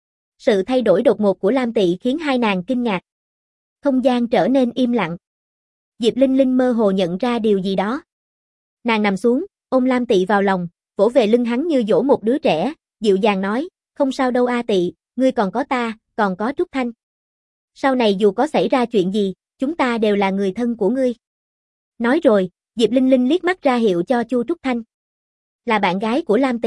Sự thay đổi đột ngột của Lam Tị khiến 2 nàng kinh ngạc. Không gian trở nên im lặng. Diệp Linh Linh mơ hồ nhận ra điều gì đó. Nàng nằm xuống, ôm Lam Tị vào lòng, vỗ về lưng hắn như dỗ một đứa trẻ, dịu dàng nói, không sao đâu A Tị, ngươi còn có ta, còn có Trúc Thanh. Sau này dù có xảy ra chuyện gì, chúng ta đều là người thân của ngươi. Nói rồi, Diệp Linh Linh liếc mắt ra hiệu cho Chu Trúc Thanh. Là bạn gái của Lam Tị,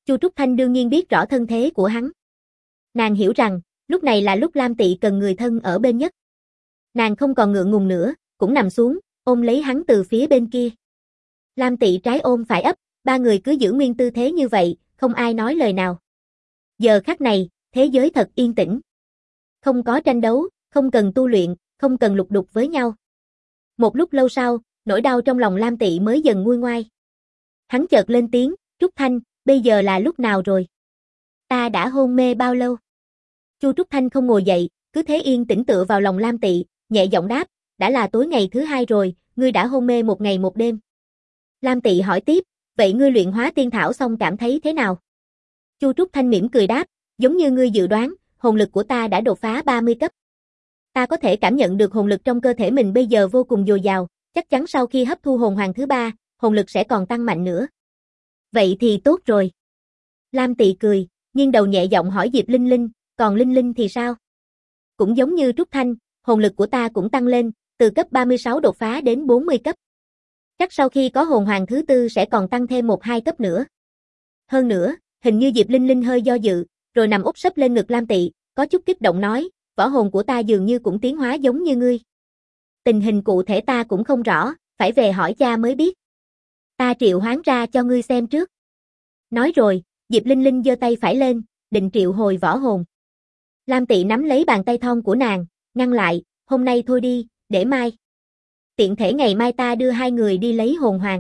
Chu Trúc Thanh đương nhiên biết rõ thân thế của hắn. Nàng hiểu rằng, lúc này là lúc Lam Tị cần người thân ở bên nhất. Nàng không còn ngượng ngùng nữa, cũng nằm xuống, ôm lấy hắn từ phía bên kia. Lam Tị trái ôm phải ấp, ba người cứ giữ nguyên tư thế như vậy, không ai nói lời nào. Giờ khắc này, thế giới thật yên tĩnh. Không có tranh đấu, không cần tu luyện, không cần lục đục với nhau. Một lúc lâu sau, nỗi đau trong lòng Lam Tị mới dần nguôi ngoai. Hắn chợt lên tiếng, Trúc Thanh, bây giờ là lúc nào rồi? Ta đã hôn mê bao lâu? Chu Trúc Thanh không ngồi dậy, cứ thế yên tĩnh tựa vào lòng Lam Tị, nhẹ giọng đáp, đã là tối ngày thứ 2 rồi, ngươi đã hôn mê 1 ngày 1 đêm. Lam Tị hỏi tiếp, vậy ngươi luyện hóa tiên thảo xong cảm thấy thế nào? Chu Trúc Thanh mỉm cười đáp, giống như ngươi dự đoán, hồn lực của ta đã đột phá 30 cấp. Ta có thể cảm nhận được hồn lực trong cơ thể mình bây giờ vô cùng dồi dào, chắc chắn sau khi hấp thu hồn hoàng thứ 3, hồn lực sẽ còn tăng mạnh nữa. Vậy thì tốt rồi. Lam Tị cười, nghiêng đầu nhẹ giọng hỏi Diệp Linh Linh, còn Linh Linh thì sao? Cũng giống như Trúc Thanh, hồn lực của ta cũng tăng lên, từ cấp 36 đột phá đến 40 cấp. Chắc sau khi có hồn hoàng thứ 4 sẽ còn tăng thêm 1-2 cấp nữa. Hơn nữa, hình như Diệp Linh Linh hơi do dự, rồi nằm úp sấp lên ngực Lam Tị, có chút kích động nói, võ hồn của ta dường như cũng tiến hóa giống như ngươi. Tình hình cụ thể ta cũng không rõ, phải về hỏi cha mới biết. Ta triệu hoán ra cho ngươi xem trước. Nói rồi, Diệp Linh Linh giơ tay phải lên, định triệu hồi võ hồn. Lam Tị nắm lấy bàn tay thon của nàng, ngăn lại, hôm nay thôi đi, để mai. Tiện thể ngày mai ta đưa 2 người đi lấy hồn hoàng.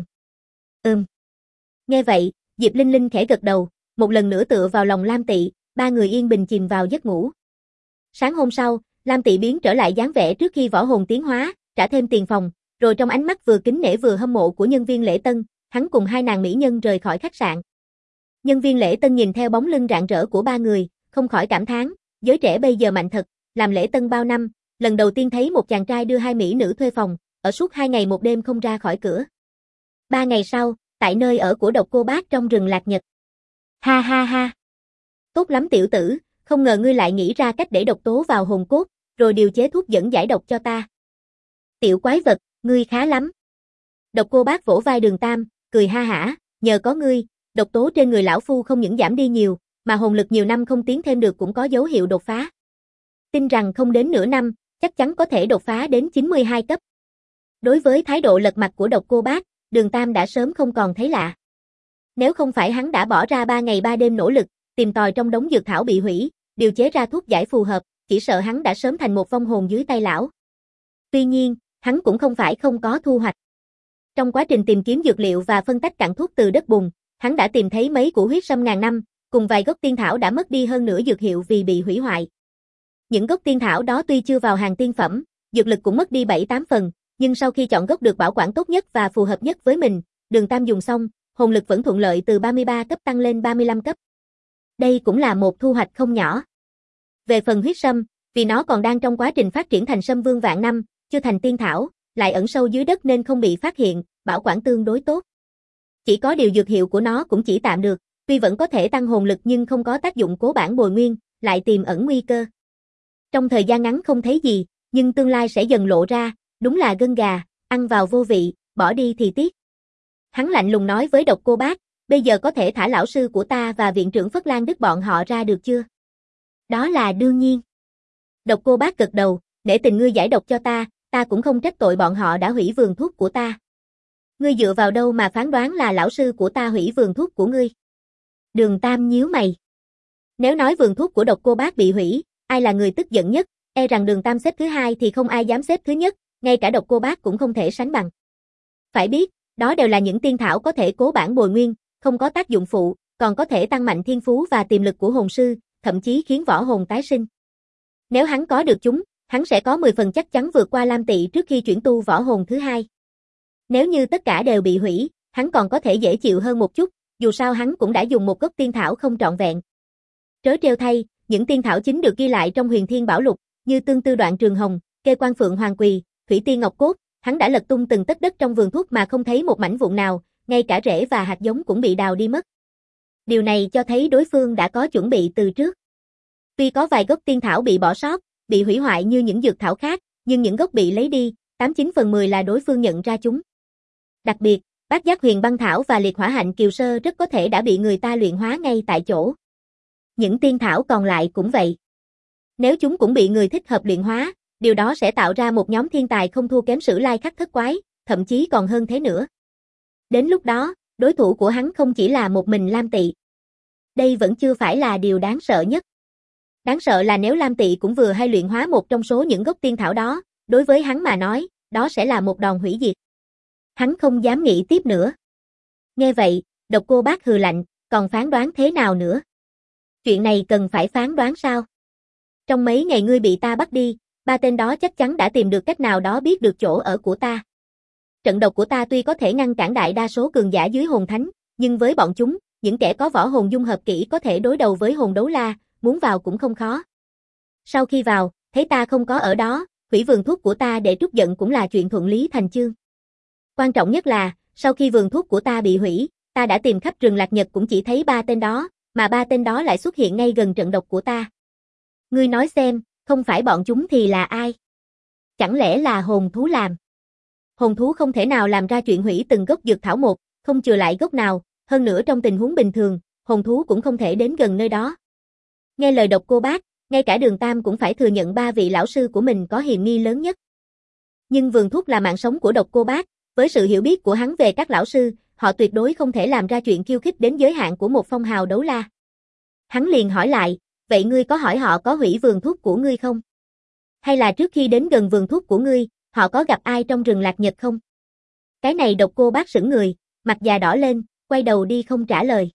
Nghe vậy, Diệp Linh Linh khẽ gật đầu, một lần nữa tựa vào lòng Lam Tị, ba người yên bình chìm vào giấc ngủ. Sáng hôm sau, Lam Tị biến trở lại dáng vẻ trước khi võ hồn tiến hóa, trả thêm tiền phòng, rồi trong ánh mắt vừa kính nể vừa hâm mộ của nhân viên lễ tân, hắn cùng 2 nàng mỹ nhân rời khỏi khách sạn. Nhân viên lễ tân nhìn theo bóng lưng rạng rỡ của ba người, không khỏi cảm thán, giới trẻ bây giờ mạnh thật, làm lễ tân bao năm, lần đầu tiên thấy một chàng trai đưa 2 mỹ nữ thuê phòng, ở suốt 2 ngày 1 đêm không ra khỏi cửa. 3 ngày sau, tại nơi ở của Độc Cô Bác trong rừng Lạc Nhật. Ha ha ha. Tốt lắm tiểu tử, không ngờ ngươi lại nghĩ ra cách để độc tố vào hồn cốt, rồi điều chế thuốc dẫn giải độc cho ta. Tiểu quái vật, ngươi khá lắm. Độc Cô Bác vỗ vai Đường Tam, cười ha hả, nhờ có ngươi, độc tố trên người lão phu không những giảm đi nhiều, mà hồn lực nhiều năm không tiến thêm được cũng có dấu hiệu đột phá. Tin rằng không đến nửa năm, chắc chắn có thể đột phá đến 92 cấp. Đối với thái độ lật mặt của Độc Cô Bác, Đường Tam đã sớm không còn thấy lạ. Nếu không phải hắn đã bỏ ra 3 ngày 3 đêm nỗ lực, tìm tòi trong đống dược thảo bị hủy, điều chế ra thuốc giải phù hợp, chỉ sợ hắn đã sớm thành một vong hồn dưới tay lão. Tuy nhiên, hắn cũng không phải không có thu hoạch. Trong quá trình tìm kiếm dược liệu và phân tách cặn thuốc từ đất bùn, hắn đã tìm thấy mấy củ huyết sâm ngàn năm, cùng vài gốc tiên thảo đã mất đi hơn nửa dược hiệu vì bị hủy hoại. Những gốc tiên thảo đó tuy chưa vào hàng tiên phẩm, dược lực cũng mất đi 7-8 phần, nhưng sau khi chọn gốc được bảo quản tốt nhất và phù hợp nhất với mình, Đường Tam dùng xong, hồn lực vẫn thuận lợi từ 33 cấp tăng lên 35 cấp. Đây cũng là một thu hoạch không nhỏ. Về phần huyết sâm, vì nó còn đang trong quá trình phát triển thành sâm vương vạn năm, chưa thành tiên thảo, lại ẩn sâu dưới đất nên không bị phát hiện, bảo quản tương đối tốt. Chỉ có điều dược hiệu của nó cũng chỉ tạm được, tuy vẫn có thể tăng hồn lực nhưng không có tác dụng cố bản bồi nguyên, lại tiềm ẩn nguy cơ. Trong thời gian ngắn không thấy gì, nhưng tương lai sẽ dần lộ ra, đúng là gân gà, ăn vào vô vị, bỏ đi thì tiếc. Hắn lạnh lùng nói với Độc Cô Bác, bây giờ có thể thả lão sư của ta và viện trưởng Phất Lan Đức bọn họ ra được chưa? Đó là đương nhiên. Độc Cô Bác gật đầu, để tình ngươi giải độc cho ta cũng không trách tội bọn họ đã hủy vườn thuốc của ta. Ngươi dựa vào đâu mà phán đoán là lão sư của ta hủy vườn thuốc của ngươi? Đường Tam nhíu mày. Nếu nói vườn thuốc của Độc Cô Bác bị hủy, ai là người tức giận nhất, e rằng Đường Tam xếp thứ 2 thì không ai dám xếp thứ nhất, ngay cả Độc Cô Bác cũng không thể sánh bằng. Phải biết, đó đều là những tiên thảo có thể cố bản bồi nguyên, không có tác dụng phụ, còn có thể tăng mạnh thiên phú và tiềm lực của hồn sư, thậm chí khiến võ hồn tái sinh. Nếu hắn có được chúng, hắn sẽ có 10 phần chắc chắn vượt qua Lam Tị trước khi chuyển tu võ hồn thứ 2. Nếu như tất cả đều bị hủy, hắn còn có thể dễ chịu hơn một chút, dù sao hắn cũng đã dùng một gốc tiên thảo không trọn vẹn. Trớ trêu thay, những tiên thảo chính được ghi lại trong Huyền Thiên Bảo Lục, như Tương Tư Đoạn Trường Hồng, Kê Quan Phượng Hoàng Quỳ, Thủy Tiên Ngọc Cốt, hắn đã lật tung từng tấc đất trong vườn thuốc mà không thấy một mảnh vụn nào, ngay cả rễ và hạt giống cũng bị đào đi mất. Điều này cho thấy đối phương đã có chuẩn bị từ trước. Tuy có vài gốc tiên thảo bị bỏ sót, bị hủy hoại như những dược thảo khác, nhưng những gốc bị lấy đi, 89 phần 10 là đối phương nhận ra chúng. Đặc biệt, Bát Giác Huyền Băng Thảo và Liệt Hỏa Hạnh Kiều Sơ rất có thể đã bị người ta luyện hóa ngay tại chỗ. Những tiên thảo còn lại cũng vậy. Nếu chúng cũng bị người thích hợp luyện hóa, điều đó sẽ tạo ra một nhóm thiên tài không thua kém Sử Lai Khắc Thất Quái, thậm chí còn hơn thế nữa. Đến lúc đó, đối thủ của hắn không chỉ là một mình Lam Tị. Đây vẫn chưa phải là điều đáng sợ nhất. Đáng sợ là nếu Lam Tị cũng vừa hay luyện hóa một trong số những gốc tiên thảo đó, đối với hắn mà nói, đó sẽ là một đòn hủy diệt. Hắn không dám nghĩ tiếp nữa. Nghe vậy, Độc Cô Bác hừ lạnh, còn phán đoán thế nào nữa? Chuyện này cần phải phán đoán sao? Trong mấy ngày ngươi bị ta bắt đi, ba tên đó chắc chắn đã tìm được cách nào đó biết được chỗ ở của ta. Trận độc của ta tuy có thể ngăn cản đại đa số cường giả dưới hồn thánh, nhưng với bọn chúng, những kẻ có võ hồn dung hợp kỹ có thể đối đầu với hồn đấu la, muốn vào cũng không khó. Sau khi vào, thấy ta không có ở đó, hủy vườn thuốc của ta để trút giận cũng là chuyện thuận lý thành chương. Quan trọng nhất là, sau khi vườn thuốc của ta bị hủy, ta đã tìm khắp rừng Lạc Nhật cũng chỉ thấy ba tên đó, mà ba tên đó lại xuất hiện ngay gần trận độc của ta. Ngươi nói xem, không phải bọn chúng thì là ai? Chẳng lẽ là hồn thú làm? Hồn thú không thể nào làm ra chuyện hủy từng gốc dược thảo một, không chừa lại gốc nào, hơn nữa trong tình huống bình thường, hồn thú cũng không thể đến gần nơi đó. Nghe lời Độc Cô Bác, ngay cả Đường Tam cũng phải thừa nhận ba vị lão sư của mình có hiềm nghi lớn nhất. Nhưng vườn thuốc là mạng sống của Độc Cô Bác, với sự hiểu biết của hắn về các lão sư, họ tuyệt đối không thể làm ra chuyện khiêu khích đến giới hạn của một phong hào đấu la. Hắn liền hỏi lại, vậy ngươi có hỏi họ có hủy vườn thuốc của ngươi không? Hay là trước khi đến gần vườn thuốc của ngươi, họ có gặp ai trong rừng Lạc Nhật không? Cái này Độc Cô Bác sững người, mặt già đỏ lên, quay đầu đi không trả lời.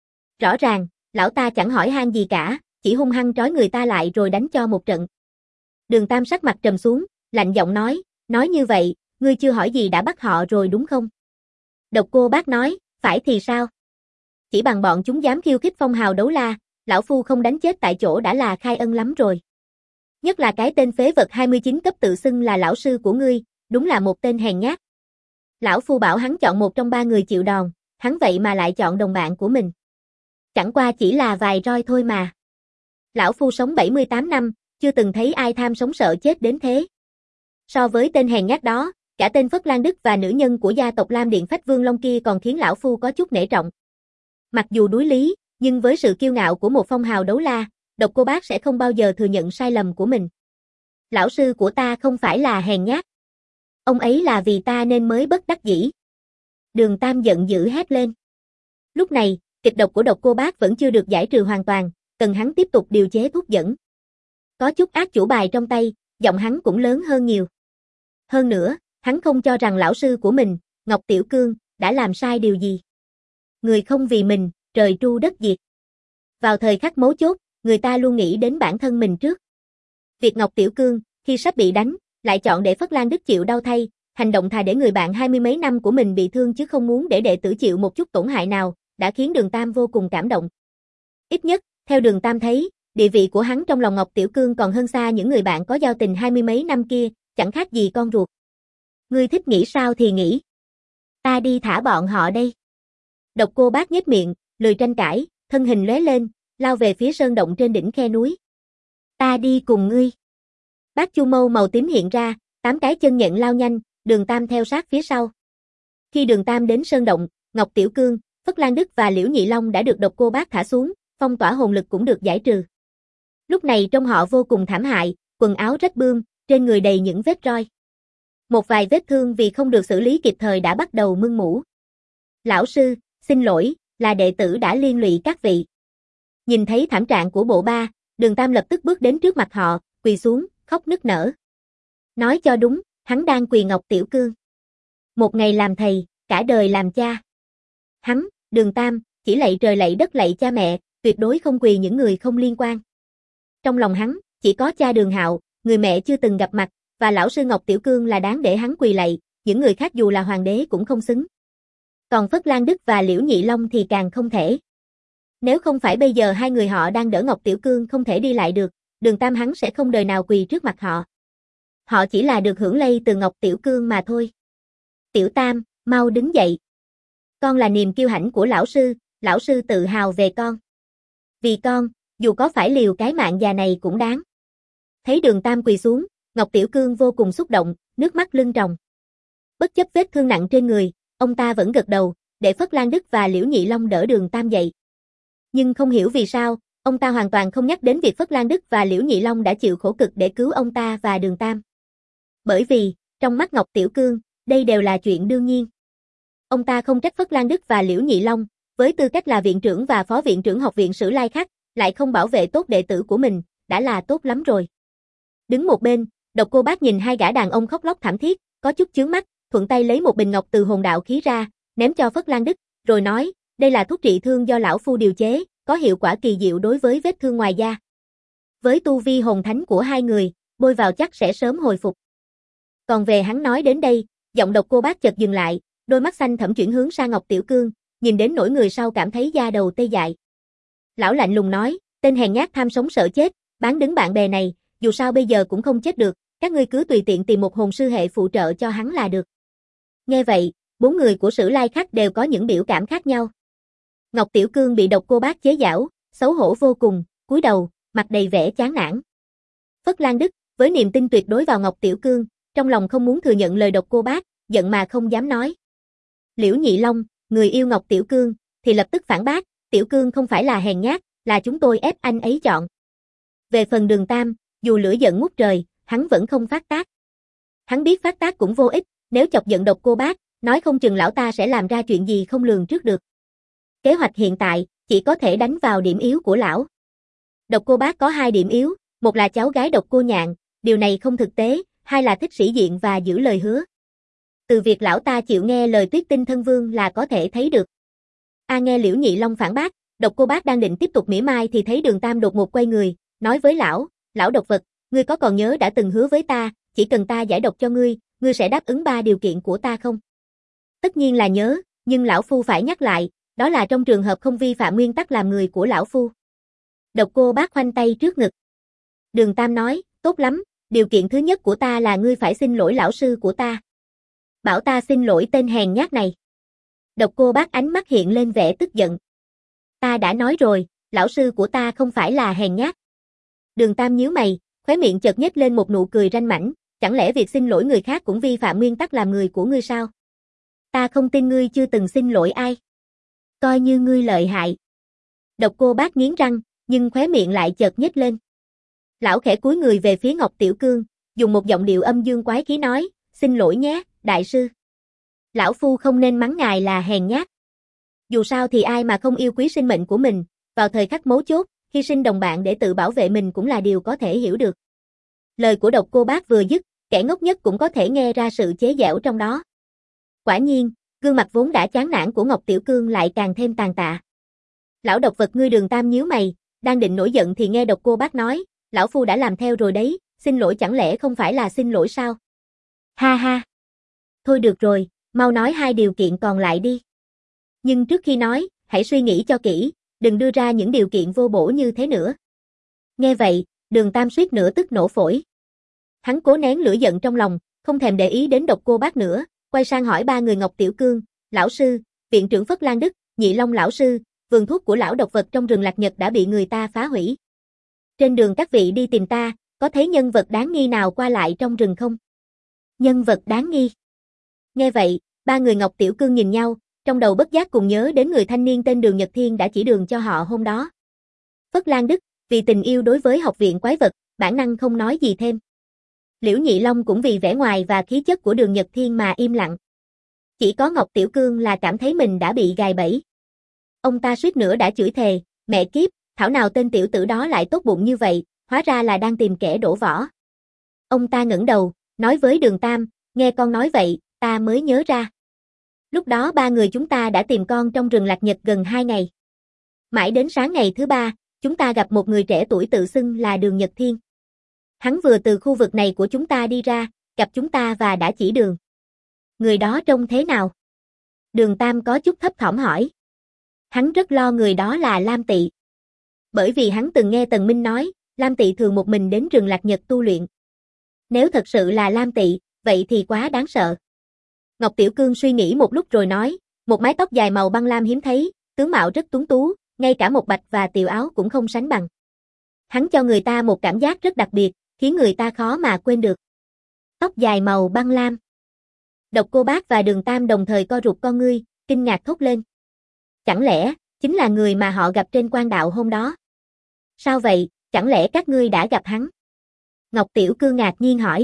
Rõ ràng, lão ta chẳng hỏi han gì cả, chỉ hung hăng trói người ta lại rồi đánh cho một trận. Đường Tam sắc mặt trầm xuống, lạnh giọng nói như vậy, ngươi chưa hỏi gì đã bắt họ rồi đúng không? Độc Cô Bác nói, phải thì sao? Chỉ bằng bọn chúng dám khiêu khích phong hào đấu la, lão phu không đánh chết tại chỗ đã là khai ân lắm rồi. Nhất là cái tên phế vật 29 cấp tự xưng là lão sư của ngươi, đúng là một tên hèn nhát. Lão phu bảo hắn chọn một trong ba người chịu đòn, hắn vậy mà lại chọn đồng bạn của mình. Chẳng qua chỉ là vài roi thôi mà. Lão phu sống 78 năm, chưa từng thấy ai tham sống sợ chết đến thế. So với tên hèn nhát đó, cả tên Phất Lan Đức và nữ nhân của gia tộc Lam Điện Phách Vương Long kia còn khiến lão phu có chút nể trọng. Mặc dù đối lý, nhưng với sự kiêu ngạo của một phong hào đấu la, Độc Cô Bác sẽ không bao giờ thừa nhận sai lầm của mình. Lão sư của ta không phải là hèn nhát. Ông ấy là vì ta nên mới bất đắc dĩ. Đường Tam giận dữ hét lên. Lúc này, kịch độc của Độc Cô Bác vẫn chưa được giải trừ hoàn toàn, cần hắn tiếp tục điều chế thuốc dẫn. Có chút ác chủ bài trong tay, giọng hắn cũng lớn hơn nhiều. Hơn nữa, hắn không cho rằng lão sư của mình, Ngọc Tiểu Cương, đã làm sai điều gì. Người không vì mình, trời tru đất diệt. Vào thời khắc mấu chốt, người ta luôn nghĩ đến bản thân mình trước. Việc Ngọc Tiểu Cương, khi sắp bị đánh, lại chọn để Phất Lan Đức chịu đau thay, hành động thà để người bạn 20 mấy năm của mình bị thương chứ không muốn để đệ tử chịu một chút tổn hại nào, đã khiến Đường Tam vô cùng cảm động. Ít nhất, theo Đường Tam thấy, địa vị của hắn trong lòng Ngọc Tiểu Cương còn hơn xa những người bạn có giao tình 20 mấy năm kia, chẳng khác gì con ruột. Ngươi thích nghĩ sao thì nghĩ. Ta đi thả bọn họ đây. Độc Cô Bác nhếch miệng, lười tranh cãi, thân hình lóe lên, lao về phía sơn động trên đỉnh khe núi. Ta đi cùng ngươi. Bác Chu Mâu màu tím hiện ra, 8 cái chân nhện lao nhanh, Đường Tam theo sát phía sau. Khi Đường Tam đến sơn động, Ngọc Tiểu Cương, Phất Lan Đức và Liễu Nhị Long đã được Độc Cô Bác thả xuống, phong tỏa hồn lực cũng được giải trừ. Lúc này trông họ vô cùng thảm hại, quần áo rách bươm, trên người đầy những vết roi. Một vài vết thương vì không được xử lý kịp thời đã bắt đầu mưng mủ. Lão sư, xin lỗi, là đệ tử đã liên lụy các vị. Nhìn thấy thảm trạng của bộ ba, Đường Tam lập tức bước đến trước mặt họ, quỳ xuống, khóc nức nở. Nói cho đúng, hắn đang quỳ Ngọc Tiểu Cương. Một ngày làm thầy, cả đời làm cha. Hắn, Đường Tam, chỉ lạy trời lạy đất lạy cha mẹ, tuyệt đối không quỳ những người không liên quan. Trong lòng hắn, chỉ có cha Đường Hạo, người mẹ chưa từng gặp mặt, và lão sư Ngọc Tiểu Cương là đáng để hắn quỳ lạy, những người khác dù là hoàng đế cũng không xứng. Còn Phất Lan Đức và Liễu Nhị Long thì càng không thể. Nếu không phải bây giờ hai người họ đang đỡ Ngọc Tiểu Cương không thể đi lại được, Đường Tam hắn sẽ không đời nào quỳ trước mặt họ. Họ chỉ là được hưởng lây từ Ngọc Tiểu Cương mà thôi. Tiểu Tam, mau đứng dậy. Con là niềm kiêu hãnh của lão sư tự hào về con. Vì con, dù có phải liều cái mạng già này cũng đáng. Thấy Đường Tam quỳ xuống, Ngọc Tiểu Cương vô cùng xúc động, nước mắt lưng tròng. Bất chấp vết thương nặng trên người, ông ta vẫn gật đầu, để Phất Lan Đức và Liễu Nhị Long đỡ Đường Tam dậy. Nhưng không hiểu vì sao, ông ta hoàn toàn không nhắc đến việc Phất Lan Đức và Liễu Nhị Long đã chịu khổ cực để cứu ông ta và Đường Tam. Bởi vì, trong mắt Ngọc Tiểu Cương, đây đều là chuyện đương nhiên. Ông ta không trách Phất Lan Đức và Liễu Nhị Long, với tư cách là viện trưởng và phó viện trưởng học viện Sử Lai Khắc, lại không bảo vệ tốt đệ tử của mình, đã là tốt lắm rồi. Đứng một bên, Độc Cô Bác nhìn hai gã đàn ông khóc lóc thảm thiết, có chút chướng mắt, thuận tay lấy một bình ngọc từ hồn đạo khí ra, ném cho Phất Lan Đức, rồi nói, đây là thuốc trị thương do lão phu điều chế, có hiệu quả kỳ diệu đối với vết thương ngoài da. Với tu vi hồn thánh của hai người, bôi vào chắc sẽ sớm hồi phục. Còn về hắn nói đến đây, giọng Độc Cô Bác chợt dừng lại, đôi mắt xanh thẫm chuyển hướng sang Ngọc Tiểu Cương, nhìn đến nỗi người sau cảm thấy da đầu tê dại. Lão lạnh lùng nói, tên hèn nhát tham sống sợ chết, bán đứng bạn bè này, dù sao bây giờ cũng không chết được, các ngươi cứ tùy tiện tìm một hồn sư hệ phụ trợ cho hắn là được. Nghe vậy, bốn người của Sử Lai Khắc đều có những biểu cảm khác nhau. Ngọc Tiểu Cương bị Độc Cô Bác chế giễu, xấu hổ vô cùng, cúi đầu, mặt đầy vẻ chán nản. Phất Lan Đức, với niềm tin tuyệt đối vào Ngọc Tiểu Cương, trong lòng không muốn thừa nhận lời Độc Cô Bác, giận mà không dám nói. Liễu Nhị Long, người yêu Ngọc Tiểu Cương, thì lập tức phản bác, Tiểu Cương không phải là hèn nhát, là chúng tôi ép anh ấy chọn. Về phần Đường Tam, dù lửa giận ngút trời, hắn vẫn không phát tác. Hắn biết phát tác cũng vô ích, nếu chọc giận Độc Cô Bác, nói không chừng lão ta sẽ làm ra chuyện gì không lường trước được. Kế hoạch hiện tại, chỉ có thể đánh vào điểm yếu của lão. Độc Cô Bác có hai điểm yếu, một là cháu gái Độc Cô Nhạn, điều này không thực tế, hai là thích sĩ diện và giữ lời hứa. Từ việc lão ta chịu nghe lời Tuyết Tinh Thân Vương là có thể thấy được. Nghe Liễu Nhị Long phản bác, Độc Cô Bác đang định tiếp tục mỉa mai thì thấy Đường Tam đột ngột quay người, nói với lão độc vật, ngươi có còn nhớ đã từng hứa với ta, chỉ cần ta giải độc cho ngươi, ngươi sẽ đáp ứng 3 điều kiện của ta không? Tất nhiên là nhớ, nhưng lão phu phải nhắc lại, đó là trong trường hợp không vi phạm nguyên tắc làm người của lão phu. Độc Cô Bác khoanh tay trước ngực. Đường Tam nói, tốt lắm, điều kiện thứ nhất của ta là ngươi phải xin lỗi lão sư của ta. Bảo ta xin lỗi tên hèn nhát này. Độc Cô Bác ánh mắt hiện lên vẻ tức giận. Ta đã nói rồi, lão sư của ta không phải là hèn nhát. Đường Tam nhíu mày, khóe miệng chợt nhếch lên một nụ cười ranh mãnh, chẳng lẽ việc xin lỗi người khác cũng vi phạm nguyên tắc làm người của ngươi sao? Ta không tin ngươi chưa từng xin lỗi ai. Coi như ngươi lợi hại. Độc Cô Bác nghiến răng, nhưng khóe miệng lại chợt nhếch lên. Lão khẽ cúi người về phía Ngọc Tiểu Cương, dùng một giọng điệu âm dương quái khí nói, xin lỗi nhé, đại sư. Lão phu không nên mắng ngài là hèn nhát. Dù sao thì ai mà không yêu quý sinh mệnh của mình, vào thời khắc mấu chốt, hy sinh đồng bạn để tự bảo vệ mình cũng là điều có thể hiểu được. Lời của Độc Cô Bác vừa dứt, kẻ ngốc nhất cũng có thể nghe ra sự chế giễu trong đó. Quả nhiên, gương mặt vốn đã chán nản của Ngọc Tiểu Cương lại càng thêm tàn tạ. Lão độc vật ngươi. Đường Tam nhíu mày, đang định nổi giận thì nghe Độc Cô Bác nói, lão phu đã làm theo rồi đấy, xin lỗi chẳng lẽ không phải là xin lỗi sao? Ha ha. Thôi được rồi, mau nói 2 điều kiện còn lại đi. Nhưng trước khi nói, hãy suy nghĩ cho kỹ, đừng đưa ra những điều kiện vô bổ như thế nữa. Nghe vậy, Đường Tam suýt nữa tức nổ phổi. Hắn cố nén lửa giận trong lòng, không thèm để ý đến Độc Cô Bác nữa, quay sang hỏi 3 người Ngọc Tiểu Cương, lão sư, viện trưởng Phất Lan Đức, Nhị Long lão sư, vườn thuốc của lão độc vật trong rừng Lạc Nhật đã bị người ta phá hủy. Trên đường các vị đi tìm ta, có thấy nhân vật đáng nghi nào qua lại trong rừng không? Nhân vật đáng nghi. Nghe vậy, 3 người Ngọc Tiểu Cương nhìn nhau, trong đầu bất giác cùng nhớ đến người thanh niên tên Đường Nhật Thiên đã chỉ đường cho họ hôm đó. Phất Lan Đức, vì tình yêu đối với học viện quái vật, bản năng không nói gì thêm. Liễu Nhị Long cũng vì vẻ ngoài và khí chất của Đường Nhật Thiên mà im lặng. Chỉ có Ngọc Tiểu Cương là cảm thấy mình đã bị gài bẫy. Ông ta suýt nữa đã chửi thề, mẹ kiếp, thảo nào tên tiểu tử đó lại tốt bụng như vậy, hóa ra là đang tìm kẻ đổ vỏ. Ông ta ngẩng đầu, nói với Đường Tam, nghe con nói vậy, ta mới nhớ ra. Lúc đó 3 người chúng ta đã tìm con trong rừng Lạc Nhật gần 2 ngày. Mãi đến sáng ngày thứ 3, chúng ta gặp một người trẻ tuổi tự xưng là Đường Nhật Thiên. Hắn vừa từ khu vực này của chúng ta đi ra, gặp chúng ta và đã chỉ đường. Người đó trông thế nào? Đường Tam có chút thấp thỏm hỏi. Hắn rất lo người đó là Lam Tị. Bởi vì hắn từng nghe Tần Minh nói, Lam Tị thường một mình đến rừng Lạc Nhật tu luyện. Nếu thật sự là Lam Tị, vậy thì quá đáng sợ. Ngọc Tiểu Cương suy nghĩ một lúc rồi nói, một mái tóc dài màu băng lam hiếm thấy, tướng mạo rất tuấn tú, ngay cả một bạch và tiều áo cũng không sánh bằng. Hắn cho người ta một cảm giác rất đặc biệt, khiến người ta khó mà quên được. Tóc dài màu băng lam. Độc Cô Bác và Đường Tam đồng thời co rụt con ngươi, kinh ngạc thốt lên. Chẳng lẽ, chính là người mà họ gặp trên quan đạo hôm đó? Sao vậy, chẳng lẽ các ngươi đã gặp hắn? Ngọc Tiểu Cương ngạc nhiên hỏi.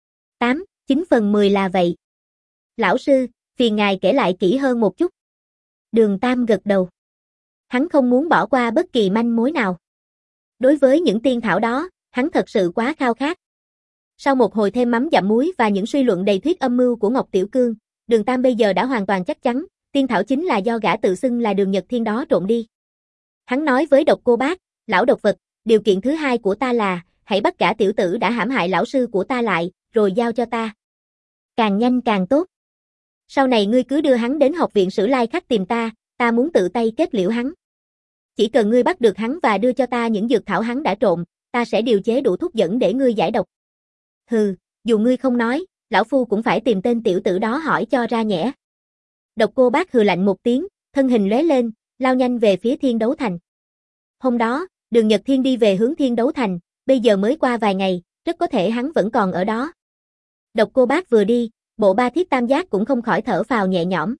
9/10 là vậy. Lão sư, phiền ngài kể lại kỹ hơn một chút. Đường Tam gật đầu. Hắn không muốn bỏ qua bất kỳ manh mối nào. Đối với những tiên thảo đó, hắn thật sự quá khao khát. Sau một hồi thêm mắm dặm muối và những suy luận đầy thuyết âm mưu của Ngọc Tiểu Cương, Đường Tam bây giờ đã hoàn toàn chắc chắn, tiên thảo chính là do gã tự xưng là Đường Nhật Thiên đó trộm đi. Hắn nói với Độc Cô Bác, lão độc vật, điều kiện thứ hai của ta là, hãy bắt gã tiểu tử đã hãm hại lão sư của ta lại, rồi giao cho ta. Càng nhanh càng tốt. Sau này ngươi cứ đưa hắn đến học viện Sử Lai Khắc tìm ta muốn tự tay kết liễu hắn. Chỉ cần ngươi bắt được hắn và đưa cho ta những dược thảo hắn đã trộm, ta sẽ điều chế đủ thuốc dẫn để ngươi giải độc. Hừ, dù ngươi không nói, lão phu cũng phải tìm tên tiểu tử đó hỏi cho ra nhẽ. Độc Cô Bác hừ lạnh một tiếng, thân hình lóe lên, lao nhanh về phía Thiên Đấu Thành. Hôm đó, Đường Nhật Thiên đi về hướng Thiên Đấu Thành, bây giờ mới qua vài ngày, rất có thể hắn vẫn còn ở đó. Độc Cô Bác vừa đi, bộ ba thiết tam giác cũng không khỏi thở phào nhẹ nhõm.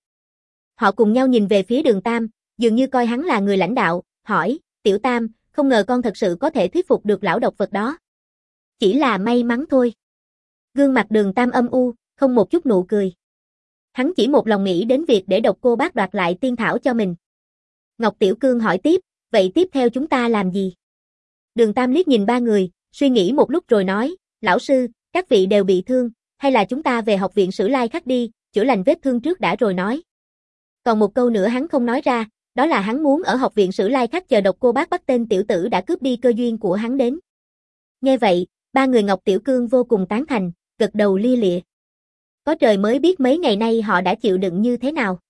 Họ cùng nhau nhìn về phía Đường Tam, dường như coi hắn là người lãnh đạo, hỏi, Tiểu Tam, không ngờ con thật sự có thể thuyết phục được lão độc vật đó. Chỉ là may mắn thôi. Gương mặt Đường Tam âm u, không một chút nụ cười. Hắn chỉ một lòng nghĩ đến việc để Độc Cô Bác đoạt lại tiên thảo cho mình. Ngọc Tiểu Cương hỏi tiếp, vậy tiếp theo chúng ta làm gì? Đường Tam liếc nhìn ba người, suy nghĩ một lúc rồi nói, lão sư, các vị đều bị thương, hay là chúng ta về học viện Sử Lai Khắc đi, chữa lành vết thương trước đã rồi nói. Còn một câu nữa hắn không nói ra, đó là hắn muốn ở học viện Sử Lai Khắc chờ Độc Cô Bác bắt tên tiểu tử đã cướp đi cơ duyên của hắn đến. Nghe vậy, ba người Ngọc Tiểu Cương vô cùng tán thành, gật đầu lia lịa. Có trời mới biết mấy ngày nay họ đã chịu đựng như thế nào.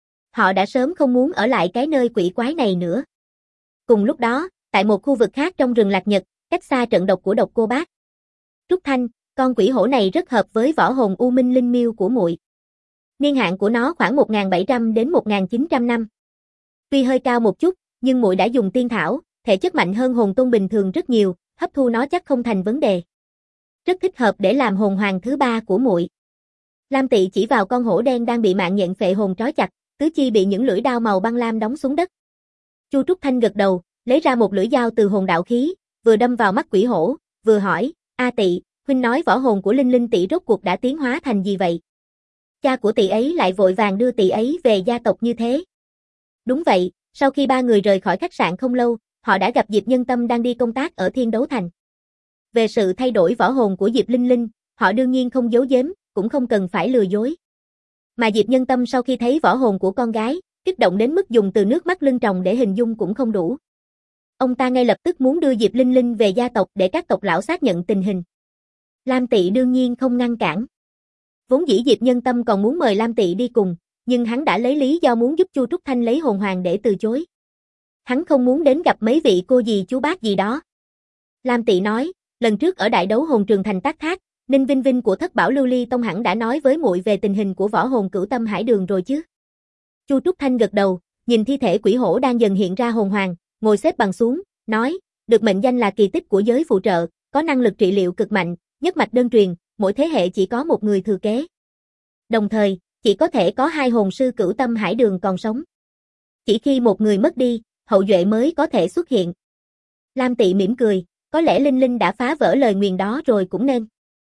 Họ đã sớm không muốn ở lại cái nơi quỷ quái này nữa. Cùng lúc đó, tại một khu vực khác trong rừng Lạc Nhật, cách xa trận độc của Độc Cô Bác. Trúc Thanh, con quỷ hổ này rất hợp với võ hồn U Minh Linh Miêu của muội. Niên hạn của nó khoảng 1700 đến 1900 năm. Tuy hơi cao một chút, nhưng muội đã dùng tiên thảo, thể chất mạnh hơn hồn tôn bình thường rất nhiều, hấp thu nó chắc không thành vấn đề. Rất thích hợp để làm hồn hoàng thứ ba của muội. Lam Tị chỉ vào con hổ đen đang bị mạng nhện phệ hồn trói chặt, tứ chi bị những lưỡi đao màu băng lam đóng xuống đất. Chu Trúc Thanh gật đầu, lấy ra một lưỡi dao từ hồn đạo khí, vừa đâm vào mắt quỷ hổ, vừa hỏi, A Tị, huynh nói võ hồn của Linh Linh tỷ rốt cuộc đã tiến hóa thành gì vậy? Cha của tỷ ấy lại vội vàng đưa tỷ ấy về gia tộc như thế. Đúng vậy, sau khi ba người rời khỏi khách sạn không lâu, họ đã gặp Diệp Nhân Tâm đang đi công tác ở Thiên Đấu Thành. Về sự thay đổi võ hồn của Diệp Linh Linh, họ đương nhiên không giấu giếm, cũng không cần phải lừa dối. Mà Diệp Nhân Tâm sau khi thấy võ hồn của con gái, kích động đến mức dùng từ nước mắt lưng tròng để hình dung cũng không đủ. Ông ta ngay lập tức muốn đưa Diệp Linh Linh về gia tộc để các tộc lão xác nhận tình hình. Lam Tị đương nhiên không ngăn cản. Vốn dĩ Diệp Nhân Tâm còn muốn mời Lam Tị đi cùng, nhưng hắn đã lấy lý do muốn giúp Chu Trúc Thanh lấy hồn hoàng để từ chối. Hắn không muốn đến gặp mấy vị cô dì chú bác gì đó. Lam Tị nói, lần trước ở đại đấu hồn trường thành Tác Thác, Ninh Vinh Vinh của Thất Bảo Lưu Ly Tông hẳn đã nói với muội về tình hình của võ hồn Cửu Tâm Hải Đường rồi chứ. Chu Trúc Thanh gật đầu, nhìn thi thể quỷ hổ đang dần hiện ra hồn hoàng, ngồi xếp bằng xuống, nói, được mệnh danh là kỳ tích của giới phụ trợ, có năng lực trị liệu cực mạnh, nhất mạch đơn truyền, mỗi thế hệ chỉ có một người thừa kế. Đồng thời, chỉ có thể có 2 hồn sư Cửu Tâm Hải Đường còn sống. Chỉ khi một người mất đi, hậu duệ mới có thể xuất hiện. Lam Tị mỉm cười, có lẽ Linh Linh đã phá vỡ lời nguyền đó rồi cũng nên.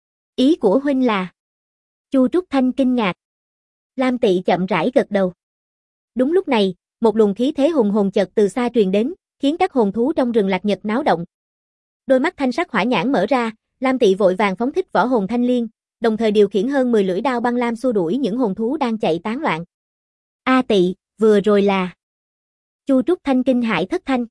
Ý của huynh là? Chu Trúc Thanh kinh ngạc. Lam Tị chậm rãi gật đầu. Đúng lúc này, một luồng khí thế hùng hồn chợt từ xa truyền đến, khiến các hồn thú trong rừng Lạc Nhật náo động. Đôi mắt thanh sắc hỏa nhãn mở ra, Lam Tị vội vàng phóng thích võ hồn thanh liên, đồng thời điều khiển hơn 10 lưỡi đao băng lam xua đuổi những hồn thú đang chạy tán loạn. A Tị, vừa rồi là... Chu Trúc Thanh kinh hãi thất thanh.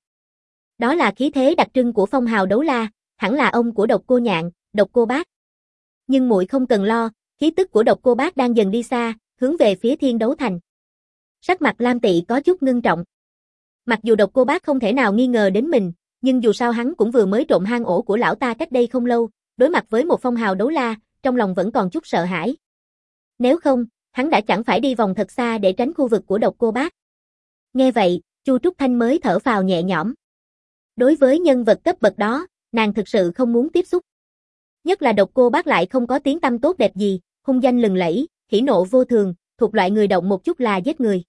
Đó là khí thế đặc trưng của phong hào đấu la, hẳn là ông của Độc Cô Nhạn, Độc Cô Bác. Nhưng muội không cần lo, khí tức của Độc Cô Bác đang dần đi xa, hướng về phía Thiên Đấu Thành. Sắc mặt Lam Tị có chút ngưng trọng. Mặc dù Độc Cô Bác không thể nào nghi ngờ đến mình, nhưng dù sao hắn cũng vừa mới trộm hang ổ của lão ta cách đây không lâu, đối mặt với một phong hào đấu la, trong lòng vẫn còn chút sợ hãi. Nếu không, hắn đã chẳng phải đi vòng thật xa để tránh khu vực của Độc Cô Bác. Nghe vậy, Chu Trúc Thanh mới thở phào nhẹ nhõm. Đối với nhân vật cấp bậc đó, nàng thực sự không muốn tiếp xúc. Nhất là Độc Cô Bác lại không có tiếng tăm tốt đẹp gì, hung danh lừng lẫy, hỉ nộ vô thường, thuộc loại người động một chút là giết người.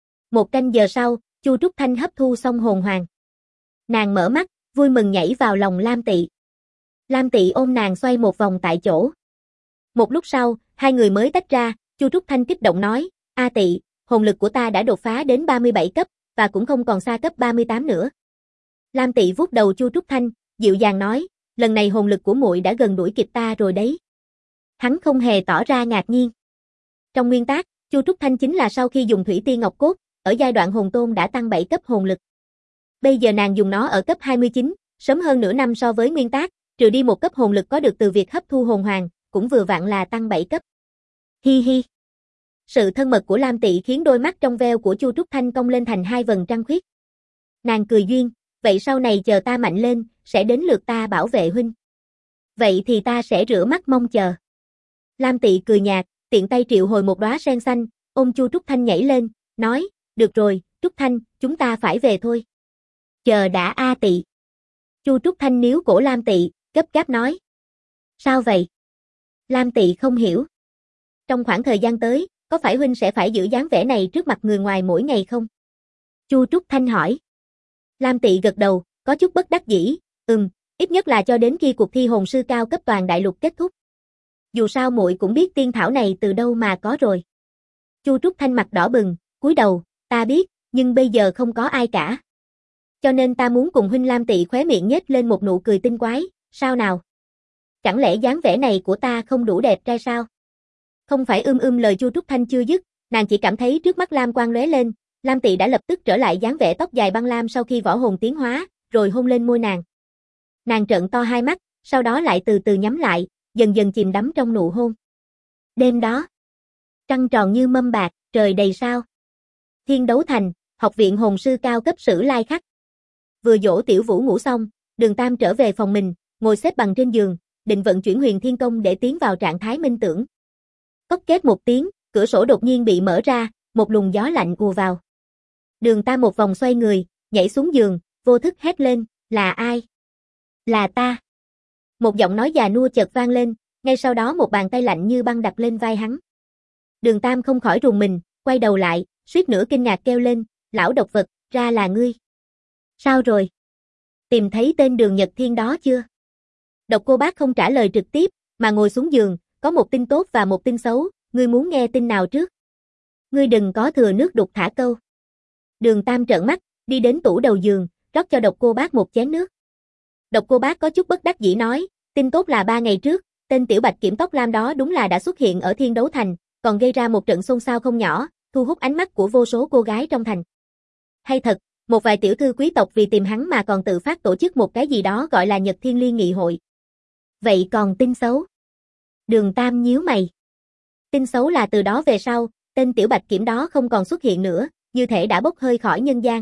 1 canh giờ sau, Chu Trúc Thanh hấp thu xong hồn hoàng. Nàng mở mắt, vui mừng nhảy vào lòng Lam Tị. Lam Tị ôm nàng xoay một vòng tại chỗ. Một lúc sau, hai người mới tách ra, Chu Trúc Thanh kích động nói, A Tị, hồn lực của ta đã đột phá đến 37 cấp, và cũng không còn xa cấp 38 nữa. Lam Tị vuốt đầu Chu Trúc Thanh, dịu dàng nói, lần này hồn lực của muội đã gần đuổi kịp ta rồi đấy. Hắn không hề tỏ ra ngạc nhiên. Trong nguyên tắc, Chu Trúc Thanh chính là sau khi dùng Thủy Tiên Ngọc Cốt, ở giai đoạn hồn tôn đã tăng 7 cấp hồn lực. Bây giờ nàng dùng nó ở cấp 29, sớm hơn nửa năm so với nguyên tắc, trừ đi 1 cấp hồn lực có được từ việc hấp thu hồn hoàng, cũng vừa vặn là tăng 7 cấp. Hi hi. Sự thân mật của Lam Tị khiến đôi mắt trong veo của Chu Trúc Thanh cong lên thành 2 vầng trăng khuyết. Nàng cười duyên, vậy sau này chờ ta mạnh lên, sẽ đến lượt ta bảo vệ huynh. Vậy thì ta sẽ rửa mắt mong chờ. Lam Tị cười nhạt, tiện tay triệu hồi một đóa sen xanh, ôm Chu Trúc Thanh nhảy lên, nói, được rồi, Trúc Thanh, chúng ta phải về thôi. Chờ đã A Tị. Chu Trúc Thanh níu cổ Lam Tị, gấp gáp nói. Sao vậy? Lam Tị không hiểu. Trong khoảng thời gian tới, có phải huynh sẽ phải giữ dáng vẻ này trước mặt người ngoài mỗi ngày không? Chu Trúc Thanh hỏi. Lam Tị gật đầu, có chút bất đắc dĩ, ít nhất là cho đến khi cuộc thi hồn sư cao cấp toàn đại lục kết thúc. Dù sao muội cũng biết tiên thảo này từ đâu mà có rồi. Chu Trúc Thanh mặt đỏ bừng, cúi đầu, ta biết, nhưng bây giờ không có ai cả. Cho nên ta muốn cùng huynh. Lam Tị khóe miệng nhếch lên một nụ cười tinh quái, sao nào? Chẳng lẽ dáng vẻ này của ta không đủ đẹp trai sao? Không phải lời Chu Trúc Thanh chưa dứt, nàng chỉ cảm thấy trước mắt lam quang lóe lên, Lam Tị đã lập tức trở lại dáng vẻ tóc dài băng lam sau khi võ hồn tiến hóa, rồi hôn lên môi nàng. Nàng trợn to hai mắt, sau đó lại từ từ nhắm lại, dần dần chìm đắm trong nụ hôn. Đêm đó, trăng tròn như mâm bạc, trời đầy sao. Thiên Đấu Thành, học viện hồn sư cao cấp Sử Lai Khắc. Vừa dỗ Tiểu Vũ ngủ xong, Đường Tam trở về phòng mình, ngồi xếp bằng trên giường, định vận chuyển Huyền Thiên Công để tiến vào trạng thái minh tưởng. Cốc két một tiếng, cửa sổ đột nhiên bị mở ra, một luồng gió lạnh ùa vào. Đường Tam một vòng xoay người, nhảy xuống giường, vô thức hét lên, là ai? Là ta. Một giọng nói già nua chợt vang lên, ngay sau đó một bàn tay lạnh như băng đặt lên vai hắn. Đường Tam không khỏi rùng mình, quay đầu lại, suýt nữa kinh ngạc kêu lên, lão độc vật, ra là ngươi. Sao rồi? Tìm thấy tên Đường Nhật Thiên đó chưa? Độc Cô Bác không trả lời trực tiếp, mà ngồi xuống giường, có một tin tốt và một tin xấu, ngươi muốn nghe tin nào trước? Ngươi đừng có thừa nước đục thả câu. Đường Tam trợn mắt, đi đến tủ đầu giường, rót cho Độc Cô Bác một chén nước. Độc Cô Bác có chút bất đắc dĩ nói, tin tốt là 3 ngày trước, tên tiểu bạch kiểm tóc lam đó đúng là đã xuất hiện ở Thiên Đấu Thành, còn gây ra một trận xôn xao không nhỏ, thu hút ánh mắt của vô số cô gái trong thành. Hay thật, một vài tiểu thư quý tộc vì tìm hắn mà còn tự phát tổ chức một cái gì đó gọi là Nhật Thiên Liên Nghị hội. Vậy còn tin xấu? Đường Tam nhíu mày. Tin xấu là từ đó về sau, tên tiểu bạch kiểm đó không còn xuất hiện nữa, như thể đã bốc hơi khỏi nhân gian.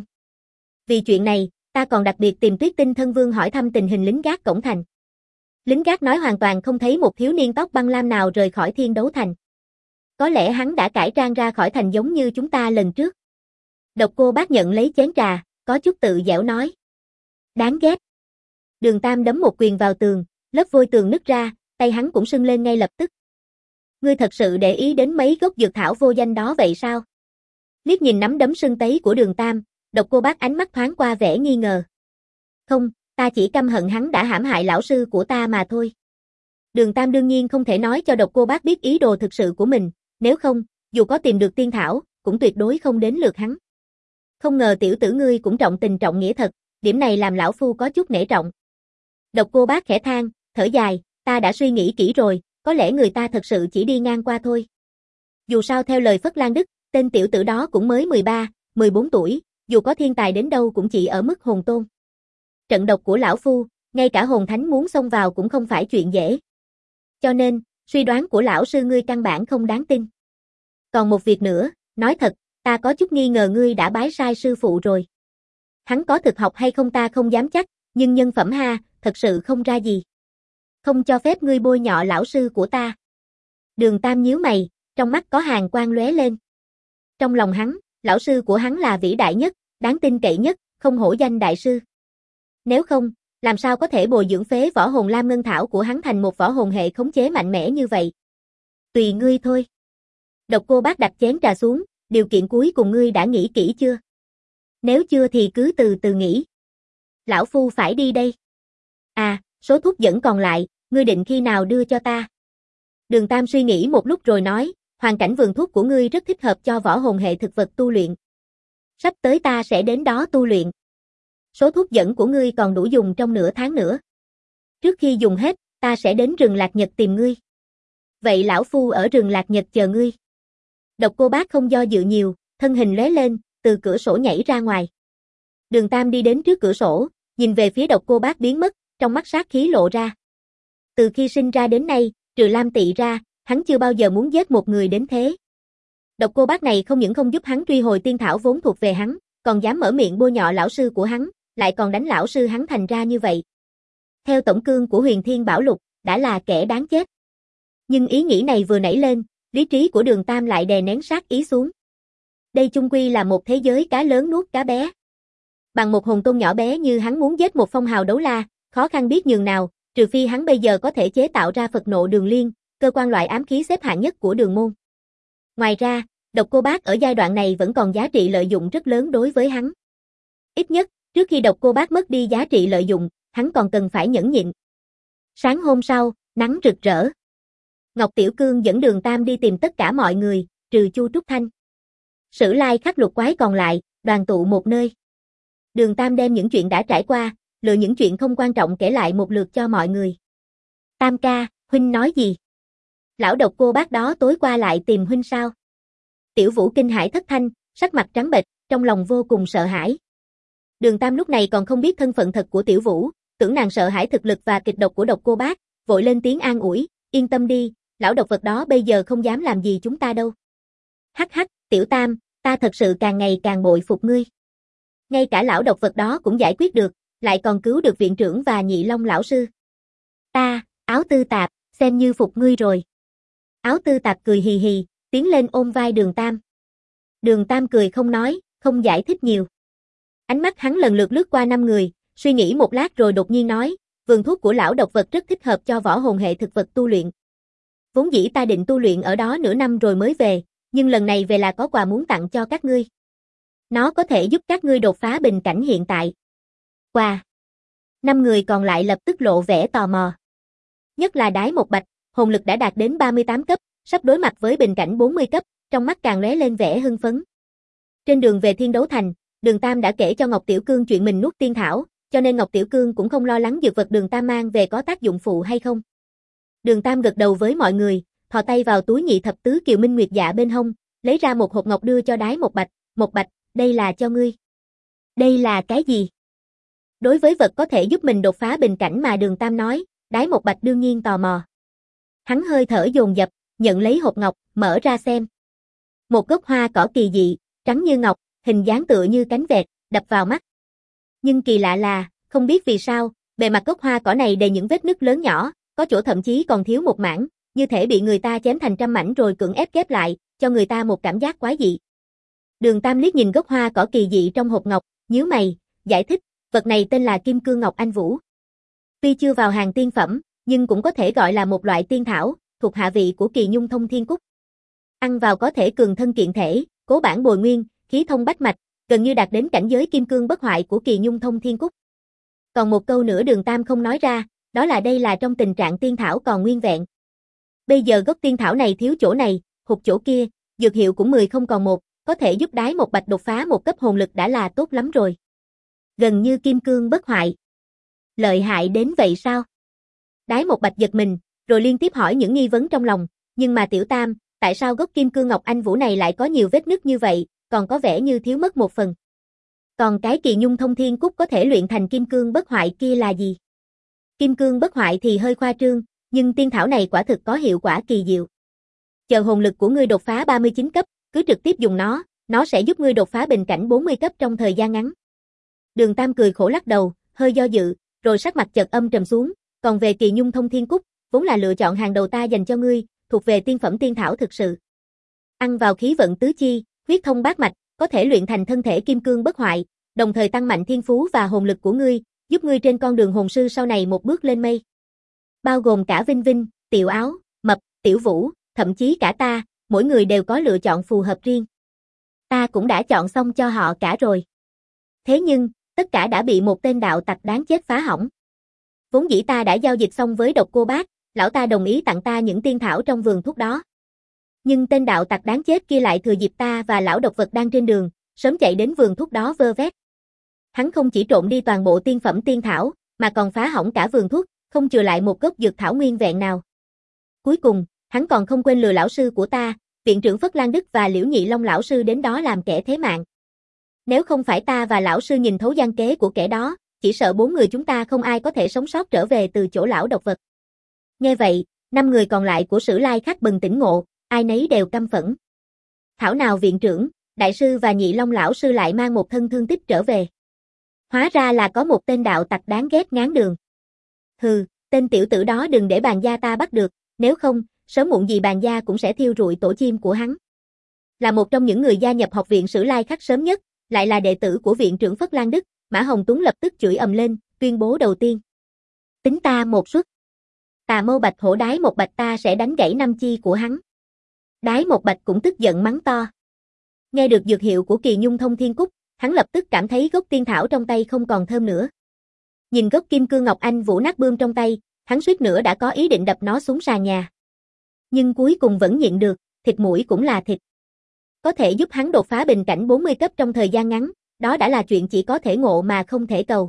Vì chuyện này, ta còn đặc biệt tìm Tuyết Tinh Thân Vương hỏi thăm tình hình lính gác cổng thành. Lính gác nói hoàn toàn không thấy một thiếu niên tóc băng lam nào rời khỏi Thiên Đấu Thành. Có lẽ hắn đã cải trang ra khỏi thành giống như chúng ta lần trước. Độc Cô Bác nhận lấy chén trà, có chút tự dẻo nói. Đáng ghét. Đường Tam đấm một quyền vào tường, lớp vôi tường nứt ra, tay hắn cũng sưng lên ngay lập tức. Ngươi thật sự để ý đến mấy gốc dược thảo vô danh đó vậy sao? Liếc nhìn nắm đấm sưng tấy của Đường Tam, Độc Cô Bác ánh mắt thoáng qua vẻ nghi ngờ. Không, ta chỉ căm hận hắn đã hãm hại lão sư của ta mà thôi. Đường Tam đương nhiên không thể nói cho Độc Cô Bác biết ý đồ thực sự của mình, nếu không, dù có tìm được tiên thảo, cũng tuyệt đối không đến lượt hắn. Không ngờ tiểu tử ngươi cũng trọng tình trọng nghĩa thật, điểm này làm lão phu có chút nể trọng. Độc Cô Bác khẽ than, thở dài, ta đã suy nghĩ kỹ rồi, có lẽ người ta thật sự chỉ đi ngang qua thôi. Dù sao theo lời Phất Lan Đức, tên tiểu tử đó cũng mới 13, 14 tuổi, dù có thiên tài đến đâu cũng chỉ ở mức hồn tôn. Trận độc của lão phu, ngay cả hồn thánh muốn xông vào cũng không phải chuyện dễ. Cho nên, suy đoán của lão sư ngươi căn bản không đáng tin. Còn một việc nữa, nói thật, ta có chút nghi ngờ ngươi đã bái sai sư phụ rồi. Hắn có thực học hay không ta không dám chắc, nhưng nhân phẩm ha, thật sự không ra gì. Không cho phép ngươi bôi nhọ lão sư của ta. Đường Tam nhíu mày, trong mắt có hàn quang lóe lên. Trong lòng hắn, lão sư của hắn là vĩ đại nhất, đáng tin cậy nhất, không hổ danh đại sư. Nếu không, làm sao có thể bồi dưỡng phế võ hồn lam ngân thảo của hắn thành một võ hồn hệ khống chế mạnh mẽ như vậy? Tùy ngươi thôi. Độc Cô Bác đặt chén trà xuống, điều kiện cuối cùng ngươi đã nghĩ kỹ chưa? Nếu chưa thì cứ từ từ nghĩ. Lão Phu phải đi đây. À, số thuốc vẫn còn lại, ngươi định khi nào đưa cho ta? Đường Tam suy nghĩ một lúc rồi nói, hoàn cảnh vườn thuốc của ngươi rất thích hợp cho võ hồn hệ thực vật tu luyện. Sắp tới ta sẽ đến đó tu luyện. Số thuốc dẫn của ngươi còn đủ dùng trong nửa tháng nữa. Trước khi dùng hết, ta sẽ đến rừng Lạc Nhật tìm ngươi. Vậy lão Phu ở rừng Lạc Nhật chờ ngươi. Độc Cô Bác không do dự nhiều, thân hình lóe lên, từ cửa sổ nhảy ra ngoài. Đường Tam đi đến trước cửa sổ, nhìn về phía Độc Cô Bác biến mất, trong mắt sát khí lộ ra. Từ khi sinh ra đến nay, trừ Lam Tị ra, hắn chưa bao giờ muốn giết một người đến thế. Độc Cô Bác này không những không giúp hắn truy hồi tiên thảo vốn thuộc về hắn, còn dám mở miệng bôi nhọ lão sư của hắn, lại còn đánh lão sư hắn thành ra như vậy. Theo tổng cương của Huyền Thiên Bảo Lục, đã là kẻ đáng chết. Nhưng ý nghĩ này vừa nảy lên, lý trí của Đường Tam lại đè nén sát ý xuống. Đây chung quy là một thế giới cá lớn nuốt cá bé. Bằng một hồn tôn nhỏ bé như hắn muốn giết một phong hào đấu la, khó khăn biết nhường nào, trừ phi hắn bây giờ có thể chế tạo ra Phật Nộ Đường Liên, cơ quan loại ám khí xếp hạng nhất của đường môn. Ngoài ra, Độc Cô Bác ở giai đoạn này vẫn còn giá trị lợi dụng rất lớn đối với hắn. Ít nhất, trước khi Độc Cô Bác mất đi giá trị lợi dụng, hắn còn cần phải nhẫn nhịn. Sáng hôm sau, nắng rực rỡ. Ngọc Tiểu Cương dẫn Đường Tam đi tìm tất cả mọi người, trừ Chu Trúc Thanh. Sử Lai Khắc Lục Quái còn lại, đoàn tụ một nơi. Đường Tam đem những chuyện đã trải qua, lựa những chuyện không quan trọng kể lại một lượt cho mọi người. Tam ca, huynh nói gì? Lão Độc Cô Bác đó tối qua lại tìm huynh sao? Tiểu Vũ kinh hãi thất thanh, sắc mặt trắng bệch, trong lòng vô cùng sợ hãi. Đường Tam lúc này còn không biết thân phận thật của Tiểu Vũ, tưởng nàng sợ hãi thực lực và kịch độc của Độc Cô Bác, vội lên tiếng an ủi, yên tâm đi, lão độc vật đó bây giờ không dám làm gì chúng ta đâu. Hắc hắc, Tiểu Tam, ta thật sự càng ngày càng bội phục ngươi. Ngay cả lão độc vật đó cũng giải quyết được, lại còn cứu được viện trưởng và Nhị Long lão sư. Ta, Áo Tư Tạp, xem như phục ngươi rồi. Áo Tư Tạp cười hì hì, tiến lên ôm vai Đường Tam. Đường Tam cười không nói, không giải thích nhiều. Ánh mắt hắn lần lượt lướt qua 5 người, suy nghĩ một lát rồi đột nhiên nói, vườn thuốc của lão độc vật rất thích hợp cho võ hồn hệ thực vật tu luyện. Vốn dĩ ta định tu luyện ở đó nửa năm rồi mới về, nhưng lần này về là có quà muốn tặng cho các ngươi. Nó có thể giúp các ngươi đột phá bình cảnh hiện tại. Quà. 5 người còn lại lập tức lộ vẻ tò mò. Nhất là Đái Một Bạch, hồn lực đã đạt đến 38 cấp, sắp đối mặt với bình cảnh 40 cấp, trong mắt càng lóe lên vẻ hưng phấn. Trên đường về Thiên Đấu Thành, Đường Tam đã kể cho Ngọc Tiểu Cương chuyện mình nuốt tiên thảo, cho nên Ngọc Tiểu Cương cũng không lo lắng dược vật Đường Tam mang về có tác dụng phụ hay không. Đường Tam gật đầu với mọi người, thò tay vào túi nhị thập tứ Kiều Minh Nguyệt Dạ bên hông, lấy ra một hộp ngọc đưa cho Đái Một Bạch, Một Bạch, đây là cho ngươi. Đây là cái gì? Đối với vật có thể giúp mình đột phá bình cảnh mà Đường Tam nói, Đái Một Bạch đương nhiên tò mò. Hắn hơi thở dồn dập, nhận lấy hộp ngọc, mở ra xem. Một gốc hoa cỏ kỳ dị, trắng như ngọc, hình dáng tựa như cánh vẹt, đập vào mắt. Nhưng kỳ lạ là, không biết vì sao, bề mặt gốc hoa cỏ này đầy những vết nứt lớn nhỏ, có chỗ thậm chí còn thiếu một mảng, như thể bị người ta chém thành trăm mảnh rồi cưỡng ép ghép lại, cho người ta một cảm giác quái dị. Đường Tam liếc nhìn gốc hoa cỏ kỳ dị trong hộp ngọc, nhíu mày, giải thích, vật này tên là Kim Cương Ngọc Anh Vũ. Tuy chưa vào hàng tiên phẩm, nhưng cũng có thể gọi là một loại tiên thảo, thuộc hạ vị của Kỳ Nhung Thông Thiên Cúc. Ăn vào có thể cường thân kiện thể, cố bản bồi nguyên, khí thông bách mạch, gần như đạt đến cảnh giới kim cương bất hoại của Kỳ Nhung Thông Thiên Cúc. Còn một câu nữa Đường Tam không nói ra, đó là đây là trong tình trạng tiên thảo còn nguyên vẹn. Bây giờ gốc tiên thảo này thiếu chỗ này, hụt chỗ kia, dược hiệu cũng 10 không còn một, có thể giúp Đái Một Bạch đột phá một cấp hồn lực đã là tốt lắm rồi. Gần như kim cương bất hoại. Lợi hại đến vậy sao? Đái Một Bạch giật mình, rồi liên tiếp hỏi những nghi vấn trong lòng, nhưng mà Tiểu Tam, tại sao gốc Kim Cương Ngọc Anh Vũ này lại có nhiều vết nứt như vậy, còn có vẻ như thiếu mất một phần. Còn cái Kỳ Nhung Thông Thiên Cúc có thể luyện thành kim cương bất hoại kia là gì? Kim cương bất hoại thì hơi khoa trương, nhưng tiên thảo này quả thực có hiệu quả kỳ diệu. Chờ hồn lực của ngươi đột phá 39 cấp, cứ trực tiếp dùng nó sẽ giúp ngươi đột phá bình cảnh 40 cấp trong thời gian ngắn. Đường Tam cười khổ lắc đầu, hơi do dự, rồi sắc mặt chợt âm trầm xuống, còn về Kỳ Nhung Thông Thiên Cúc, vốn là lựa chọn hàng đầu ta dành cho ngươi, thuộc về tiên phẩm tiên thảo thực sự. Ăn vào khí vận tứ chi, huyết thông bát mạch, có thể luyện thành thân thể kim cương bất hoại, đồng thời tăng mạnh thiên phú và hồn lực của ngươi, giúp ngươi trên con đường hồn sư sau này một bước lên mây. Bao gồm cả Vinh Vinh, Tiểu Áo, Mập, Tiểu Vũ, thậm chí cả ta, mỗi người đều có lựa chọn phù hợp riêng. Ta cũng đã chọn xong cho họ cả rồi. Thế nhưng, tất cả đã bị một tên đạo tặc đáng chết phá hỏng. Vốn dĩ ta đã giao dịch xong với Độc Cô Bác, lão ta đồng ý tặng ta những tiên thảo trong vườn thuốc đó. Nhưng tên đạo tặc đáng chết kia lại thừa dịp ta và lão độc vật đang trên đường, sớm chạy đến vườn thuốc đó vơ vét. Hắn không chỉ trộm đi toàn bộ tiên phẩm tiên thảo, mà còn phá hỏng cả vườn thuốc, không chừa lại một gốc dược thảo nguyên vẹn nào. Cuối cùng, hắn còn không quên lừa lão sư của ta, viện trưởng Phất Lan Đức và Liễu Nhị Long lão sư đến đó làm kẻ thế mạng. Nếu không phải ta và lão sư nhìn thấu gian kế của kẻ đó, chỉ sợ 4 người chúng ta không ai có thể sống sót trở về từ chỗ lão độc vật. Nghe vậy, 5 người còn lại của Sử Lai Khắc bừng tỉnh ngộ, ai nấy đều căm phẫn. Thảo nào viện trưởng, đại sư và Nhị Long lão sư lại mang một thân thương tích trở về. Hóa ra là có một tên đạo tặc đáng ghét ngáng đường. Hừ, tên tiểu tử đó đừng để bàn gia ta bắt được, nếu không, sớm muộn gì bàn gia cũng sẽ thiêu rụi tổ chim của hắn. Là một trong những người gia nhập học viện Sử Lai Khắc sớm nhất, lại là đệ tử của viện trưởng Phất Lan Đức, Mã Hồng Tuấn lập tức chửi ầm lên, tuyên bố đầu tiên. Tính ta một suất. Tà Mâu Bạch Hổ Đái một bạch ta sẽ đánh gãy 5 chi của hắn. Đái một bạch cũng tức giận mắng to. Nghe được dược hiệu của Kỳ Nhung Thông Thiên Cúc, hắn lập tức cảm thấy gốc tiên thảo trong tay không còn thơm nữa. Nhìn gốc Kim Cương Ngọc Anh Vũ Nát Bươm trong tay, hắn suýt nữa đã có ý định đập nó xuống sàn nhà. Nhưng cuối cùng vẫn nhịn được, thịt mũi cũng là thịt. Có thể giúp hắn đột phá bình cảnh 40 cấp trong thời gian ngắn, đó đã là chuyện chỉ có thể ngộ mà không thể cầu.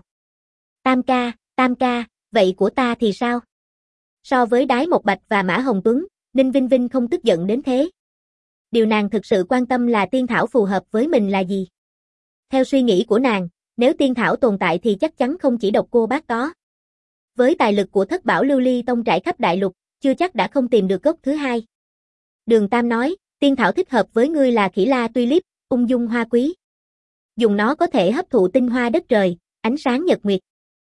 Tam ca, vậy của ta thì sao? So với Đái Một Bạch và Mã Hồng Tuấn, Ninh Vinh Vinh không tức giận đến thế. Điều nàng thực sự quan tâm là tiên thảo phù hợp với mình là gì. Theo suy nghĩ của nàng, nếu tiên thảo tồn tại thì chắc chắn không chỉ Độc Cô Bác có. Với tài lực của Thất Bảo Lưu Ly Tông trải khắp đại lục, chưa chắc đã không tìm được gốc thứ hai. Đường Tam nói, tiên thảo thích hợp với ngươi là Khỉ La Tulip, ung dung hoa quý. Dùng nó có thể hấp thụ tinh hoa đất trời, ánh sáng nhật nguyệt.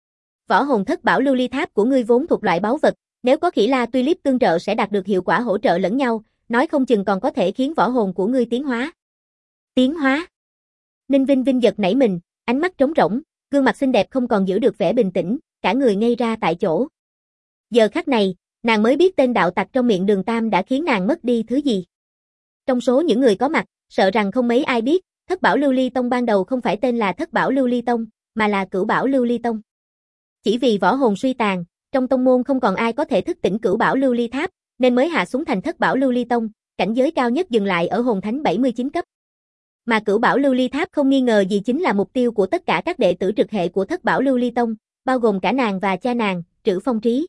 Võ hồn Thất Bảo Lưu Ly Tháp của ngươi vốn thuộc loại báu vật, nếu có Khỉ La Tulip tương trợ sẽ đạt được hiệu quả hỗ trợ lẫn nhau, nói không chừng còn có thể khiến võ hồn của ngươi tiến hóa. Tiến hóa? Ninh Vinh Vinh giật nảy mình, ánh mắt trống rỗng, gương mặt xinh đẹp không còn giữ được vẻ bình tĩnh, cả người ngây ra tại chỗ. Giờ khắc này, nàng mới biết tên đạo tặc trong miệng Đường Tam đã khiến nàng mất đi thứ gì. Trong số những người có mặt, sợ rằng không mấy ai biết, Thất Bảo Lưu Ly Tông ban đầu không phải tên là Thất Bảo Lưu Ly Tông, mà là Cửu Bảo Lưu Ly Tông. Chỉ vì võ hồn suy tàn, trong tông môn không còn ai có thể thức tỉnh Cửu Bảo Lưu Ly Tháp, nên mới hạ xuống thành Thất Bảo Lưu Ly Tông, cảnh giới cao nhất dừng lại ở hồn thánh 79 cấp. Mà Cửu Bảo Lưu Ly Tháp không nghi ngờ gì chính là mục tiêu của tất cả các đệ tử trực hệ của Thất Bảo Lưu Ly Tông, bao gồm cả nàng và cha nàng, Trữ Phong Trí.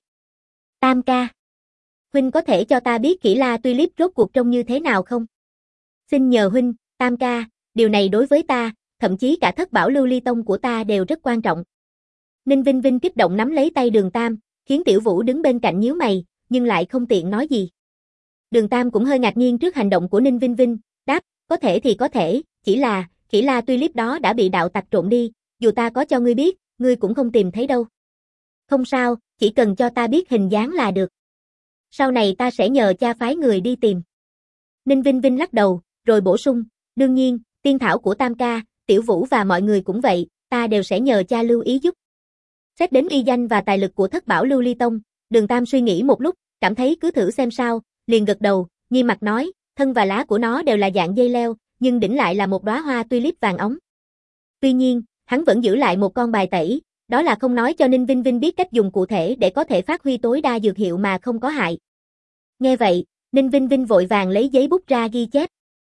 Tam ca, huynh có thể cho ta biết Khỉ La Tulip rốt cuộc trông như thế nào không? Xin nhờ huynh, Tam ca, điều này đối với ta, thậm chí cả Thất Bảo Lưu Ly Tông của ta đều rất quan trọng. Ninh Vinh Vinh kích động nắm lấy tay Đường Tam, khiến Tiểu Vũ đứng bên cạnh nhíu mày, nhưng lại không tiện nói gì. Đường Tam cũng hơi ngạc nhiên trước hành động của Ninh Vinh Vinh, đáp, có thể thì có thể, chỉ là, Khỉ La Tulip đó đã bị đạo tặc trộm đi, dù ta có cho ngươi biết, ngươi cũng không tìm thấy đâu. Không sao, chỉ cần cho ta biết hình dáng là được. Sau này ta sẽ nhờ cha phái người đi tìm. Ninh Vinh Vinh lắc đầu, rồi bổ sung, đương nhiên, tiên thảo của Tam ca, Tiểu Vũ và mọi người cũng vậy, ta đều sẽ nhờ cha lưu ý giúp. Xét đến uy danh và tài lực của Thất Bảo Lưu Ly Tông, Đường Tam suy nghĩ một lúc, cảm thấy cứ thử xem sao, liền gật đầu, nghiêm mặt nói, thân và lá của nó đều là dạng dây leo, nhưng đỉnh lại là một đóa hoa tulip vàng óng. Tuy nhiên, hắn vẫn giữ lại một con bài tẩy, đó là không nói cho Ninh Vinh Vinh biết cách dùng cụ thể để có thể phát huy tối đa dược hiệu mà không có hại. Nghe vậy, Ninh Vinh Vinh vội vàng lấy giấy bút ra ghi chép.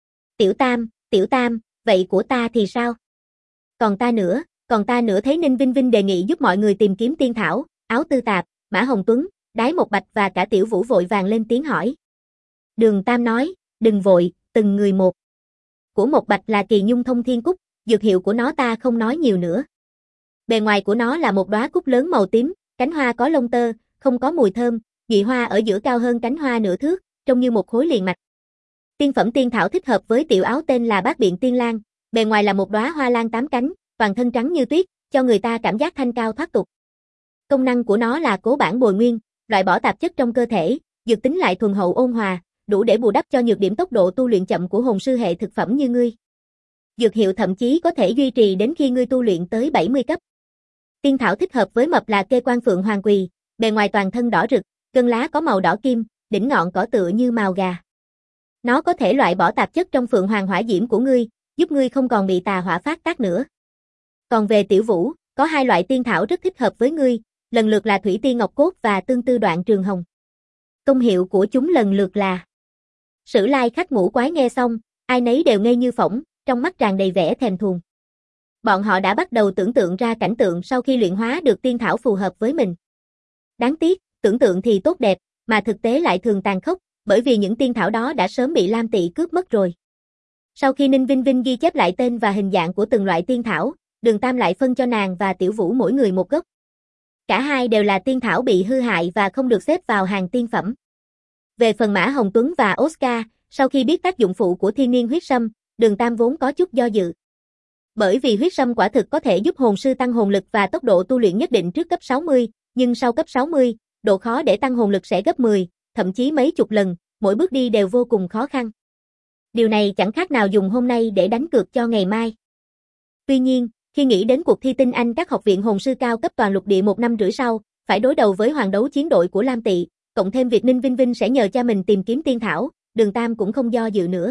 Tiểu Tam, vậy của ta thì sao? Còn ta nữa thấy Ninh Vinh Vinh đề nghị giúp mọi người tìm kiếm tiên thảo, Áo Tư Tạp, Mã Hồng Tuấn, Đái Một Bạch và cả Tiểu Vũ vội vàng lên tiếng hỏi. Đường Tam nói, đừng vội, từng người một. Của Một Bạch là Kỳ Nhung Thông Thiên Cúc, dược hiệu của nó ta không nói nhiều nữa. Bề ngoài của nó là một đóa cúc lớn màu tím, cánh hoa có lông tơ, không có mùi thơm, nhụy hoa ở giữa cao hơn cánh hoa nửa thước, trông như một khối liền mạch. Tiên phẩm tiên thảo thích hợp với tiểu áo tên là Bát Biện Tiên Lan, bề ngoài là một đóa hoa lan 8 cánh, toàn thân trắng như tuyết, cho người ta cảm giác thanh cao thoát tục. Công năng của nó là cố bản bồi nguyên, loại bỏ tạp chất trong cơ thể, dược tính lại thuần hậu ôn hòa, đủ để bù đắp cho nhược điểm tốc độ tu luyện chậm của hồn sư hệ thực phẩm như ngươi. Dược hiệu thậm chí có thể duy trì đến khi ngươi tu luyện tới 70 cấp. Tiên thảo thích hợp với mập là Kê Quan Phượng Hoàng Quỳ, bề ngoài toàn thân đỏ rực, gân lá có màu đỏ kim, đỉnh ngọn cỏ tựa như mào gà. Nó có thể loại bỏ tạp chất trong phượng hoàng hỏa diễm của ngươi, giúp ngươi không còn bị tà hỏa phát tác nữa. Còn về Tiểu Vũ, có hai loại tiên thảo rất thích hợp với ngươi, lần lượt là Thủy Tiên Ngọc Cốt và Tương Tư Đoạn Trường Hồng. Công hiệu của chúng lần lượt là. Sử Lai khách ngũ quái nghe xong, ai nấy đều ngây như phỏng, trong mắt tràn đầy vẻ thèm thuồng. Bọn họ đã bắt đầu tưởng tượng ra cảnh tượng sau khi luyện hóa được tiên thảo phù hợp với mình. Đáng tiếc, tưởng tượng thì tốt đẹp, mà thực tế lại thường tàn khốc, bởi vì những tiên thảo đó đã sớm bị Lam Tị cướp mất rồi. Sau khi Ninh Vinh Vinh ghi chép lại tên và hình dạng của từng loại tiên thảo, Đường Tam lại phân cho nàng và Tiểu Vũ mỗi người một gốc. Cả hai đều là tiên thảo bị hư hại và không được xếp vào hàng tiên phẩm. Về phần Mã Hồng Tuấn và Oscar, sau khi biết tác dụng phụ của thiên niên huyết sâm, Đường Tam vốn có chút do dự. Bởi vì huyết sâm quả thực có thể giúp hồn sư tăng hồn lực và tốc độ tu luyện nhất định trước cấp 60, nhưng sau cấp 60, độ khó để tăng hồn lực sẽ gấp 10, thậm chí mấy chục lần, mỗi bước đi đều vô cùng khó khăn. Điều này chẳng khác nào dùng hôm nay để đánh cược cho ngày mai. Tuy nhiên, khi nghĩ đến cuộc thi tinh anh các học viện hồn sư cao cấp toàn lục địa 1 năm rưỡi sau, phải đối đầu với hoàng đấu chiến đội của Lam Tị, cộng thêm việc Ninh Vinh Vinh sẽ nhờ cha mình tìm kiếm tiên thảo, Đường Tam cũng không do dự nữa.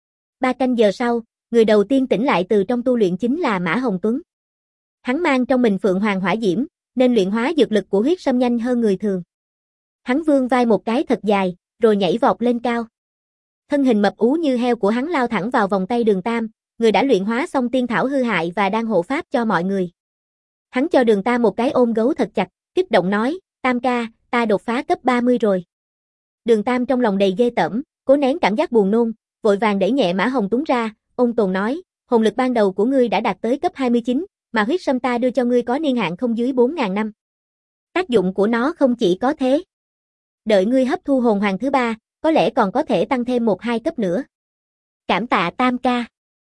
3 canh giờ sau, người đầu tiên tỉnh lại từ trong tu luyện chính là Mã Hồng Tuấn. Hắn mang trong mình phượng hoàng hỏa diễm, nên luyện hóa dược lực của huyết sâm nhanh hơn người thường. Hắn vươn vai một cái thật dài, rồi nhảy vọt lên cao. Thân hình mập ú như heo của hắn lao thẳng vào vòng tay Đường Tam, người đã luyện hóa xong tiên thảo hư hại và đang hộ pháp cho mọi người. Hắn cho Đường Tam một cái ôm gấu thật chặt, kích động nói, Tam ca, ta đột phá cấp 30 rồi. Đường Tam trong lòng đầy ghê tởm, cố nén cảm giác buồn nôn, vội vàng đẩy nhẹ Mã Hồng Tuấn ra, ôn tồn nói, hồn lực ban đầu của ngươi đã đạt tới cấp 29, mà huyết sâm ta đưa cho ngươi có niên hạn không dưới 4.000 năm. Tác dụng của nó không chỉ có thế. Đợi ngươi hấp thu hồn hoàng thứ 3, có lẽ còn có thể tăng thêm 1-2 cấp nữa. Cảm tạ Tam ca.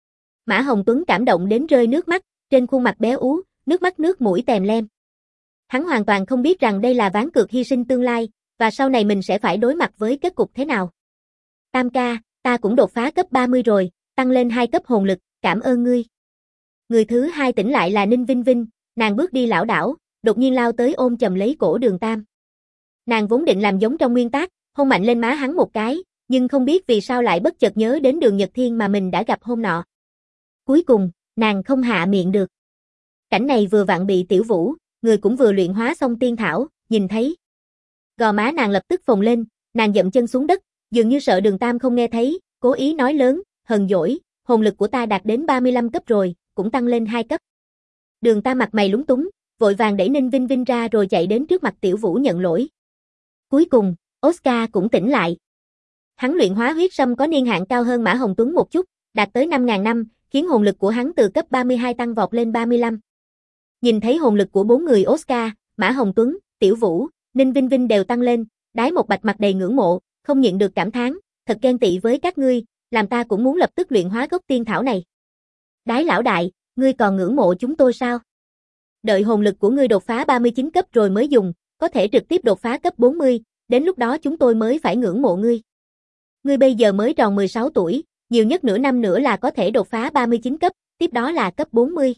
Mã Hồng Tuấn cảm động đến rơi nước mắt, trên khuôn mặt béo ú, nước mắt nước mũi tèm lem. Hắn hoàn toàn không biết rằng đây là ván cược hy sinh tương lai, và sau này mình sẽ phải đối mặt với kết cục thế nào. Tam ca, ta cũng đột phá cấp 30 rồi, tăng lên 2 cấp hồn lực, cảm ơn ngươi. Người thứ hai tỉnh lại là Ninh Vinh Vinh, nàng bước đi lảo đảo, đột nhiên lao tới ôm chầm lấy cổ Đường Tam. Nàng vốn định làm giống trong nguyên tác, hôn mạnh lên má hắn một cái, nhưng không biết vì sao lại bất chợt nhớ đến Đường Nhật Thiên mà mình đã gặp hôm nọ. Cuối cùng, nàng không hạ miệng được. Cảnh này vừa vặn bị Tiểu Vũ, người cũng vừa luyện hóa xong tiên thảo, nhìn thấy. Gò má nàng lập tức phồng lên, nàng dậm chân xuống đất, dường như sợ Đường Tam không nghe thấy, cố ý nói lớn, hờn dỗi, hồn lực của ta đạt đến 35 cấp rồi, cũng tăng lên 2 cấp. Đường Tam mặt mày lúng túng, vội vàng đẩy Ninh Vinh Vinh ra rồi chạy đến trước mặt Tiểu Vũ nhận lỗi. Cuối cùng, Oscar cũng tỉnh lại. Hắn luyện hóa huyết sâm có niên hạn cao hơn Mã Hồng Tuấn một chút, đạt tới 5.000 năm, khiến hồn lực của hắn từ cấp 32 tăng vọt lên 35. Nhìn thấy hồn lực của 4 người Oscar, Mã Hồng Tuấn, Tiểu Vũ, Ninh Vinh Vinh đều tăng lên, Đái Một Bạch mặt đầy ngưỡng mộ, không nhịn được cảm thán, thật ghen tị với các ngươi, làm ta cũng muốn lập tức luyện hóa gốc tiên thảo này. Đái lão đại, ngươi còn ngưỡng mộ chúng tôi sao? Đợi hồn lực của ngươi đột phá 39 cấp rồi mới dùng, có thể trực tiếp đột phá cấp 40, đến lúc đó chúng tôi mới phải ngưỡng mộ ngươi. Ngươi bây giờ mới tròn 16 tuổi, nhiều nhất nửa năm nữa là có thể đột phá 39 cấp, tiếp đó là cấp 40.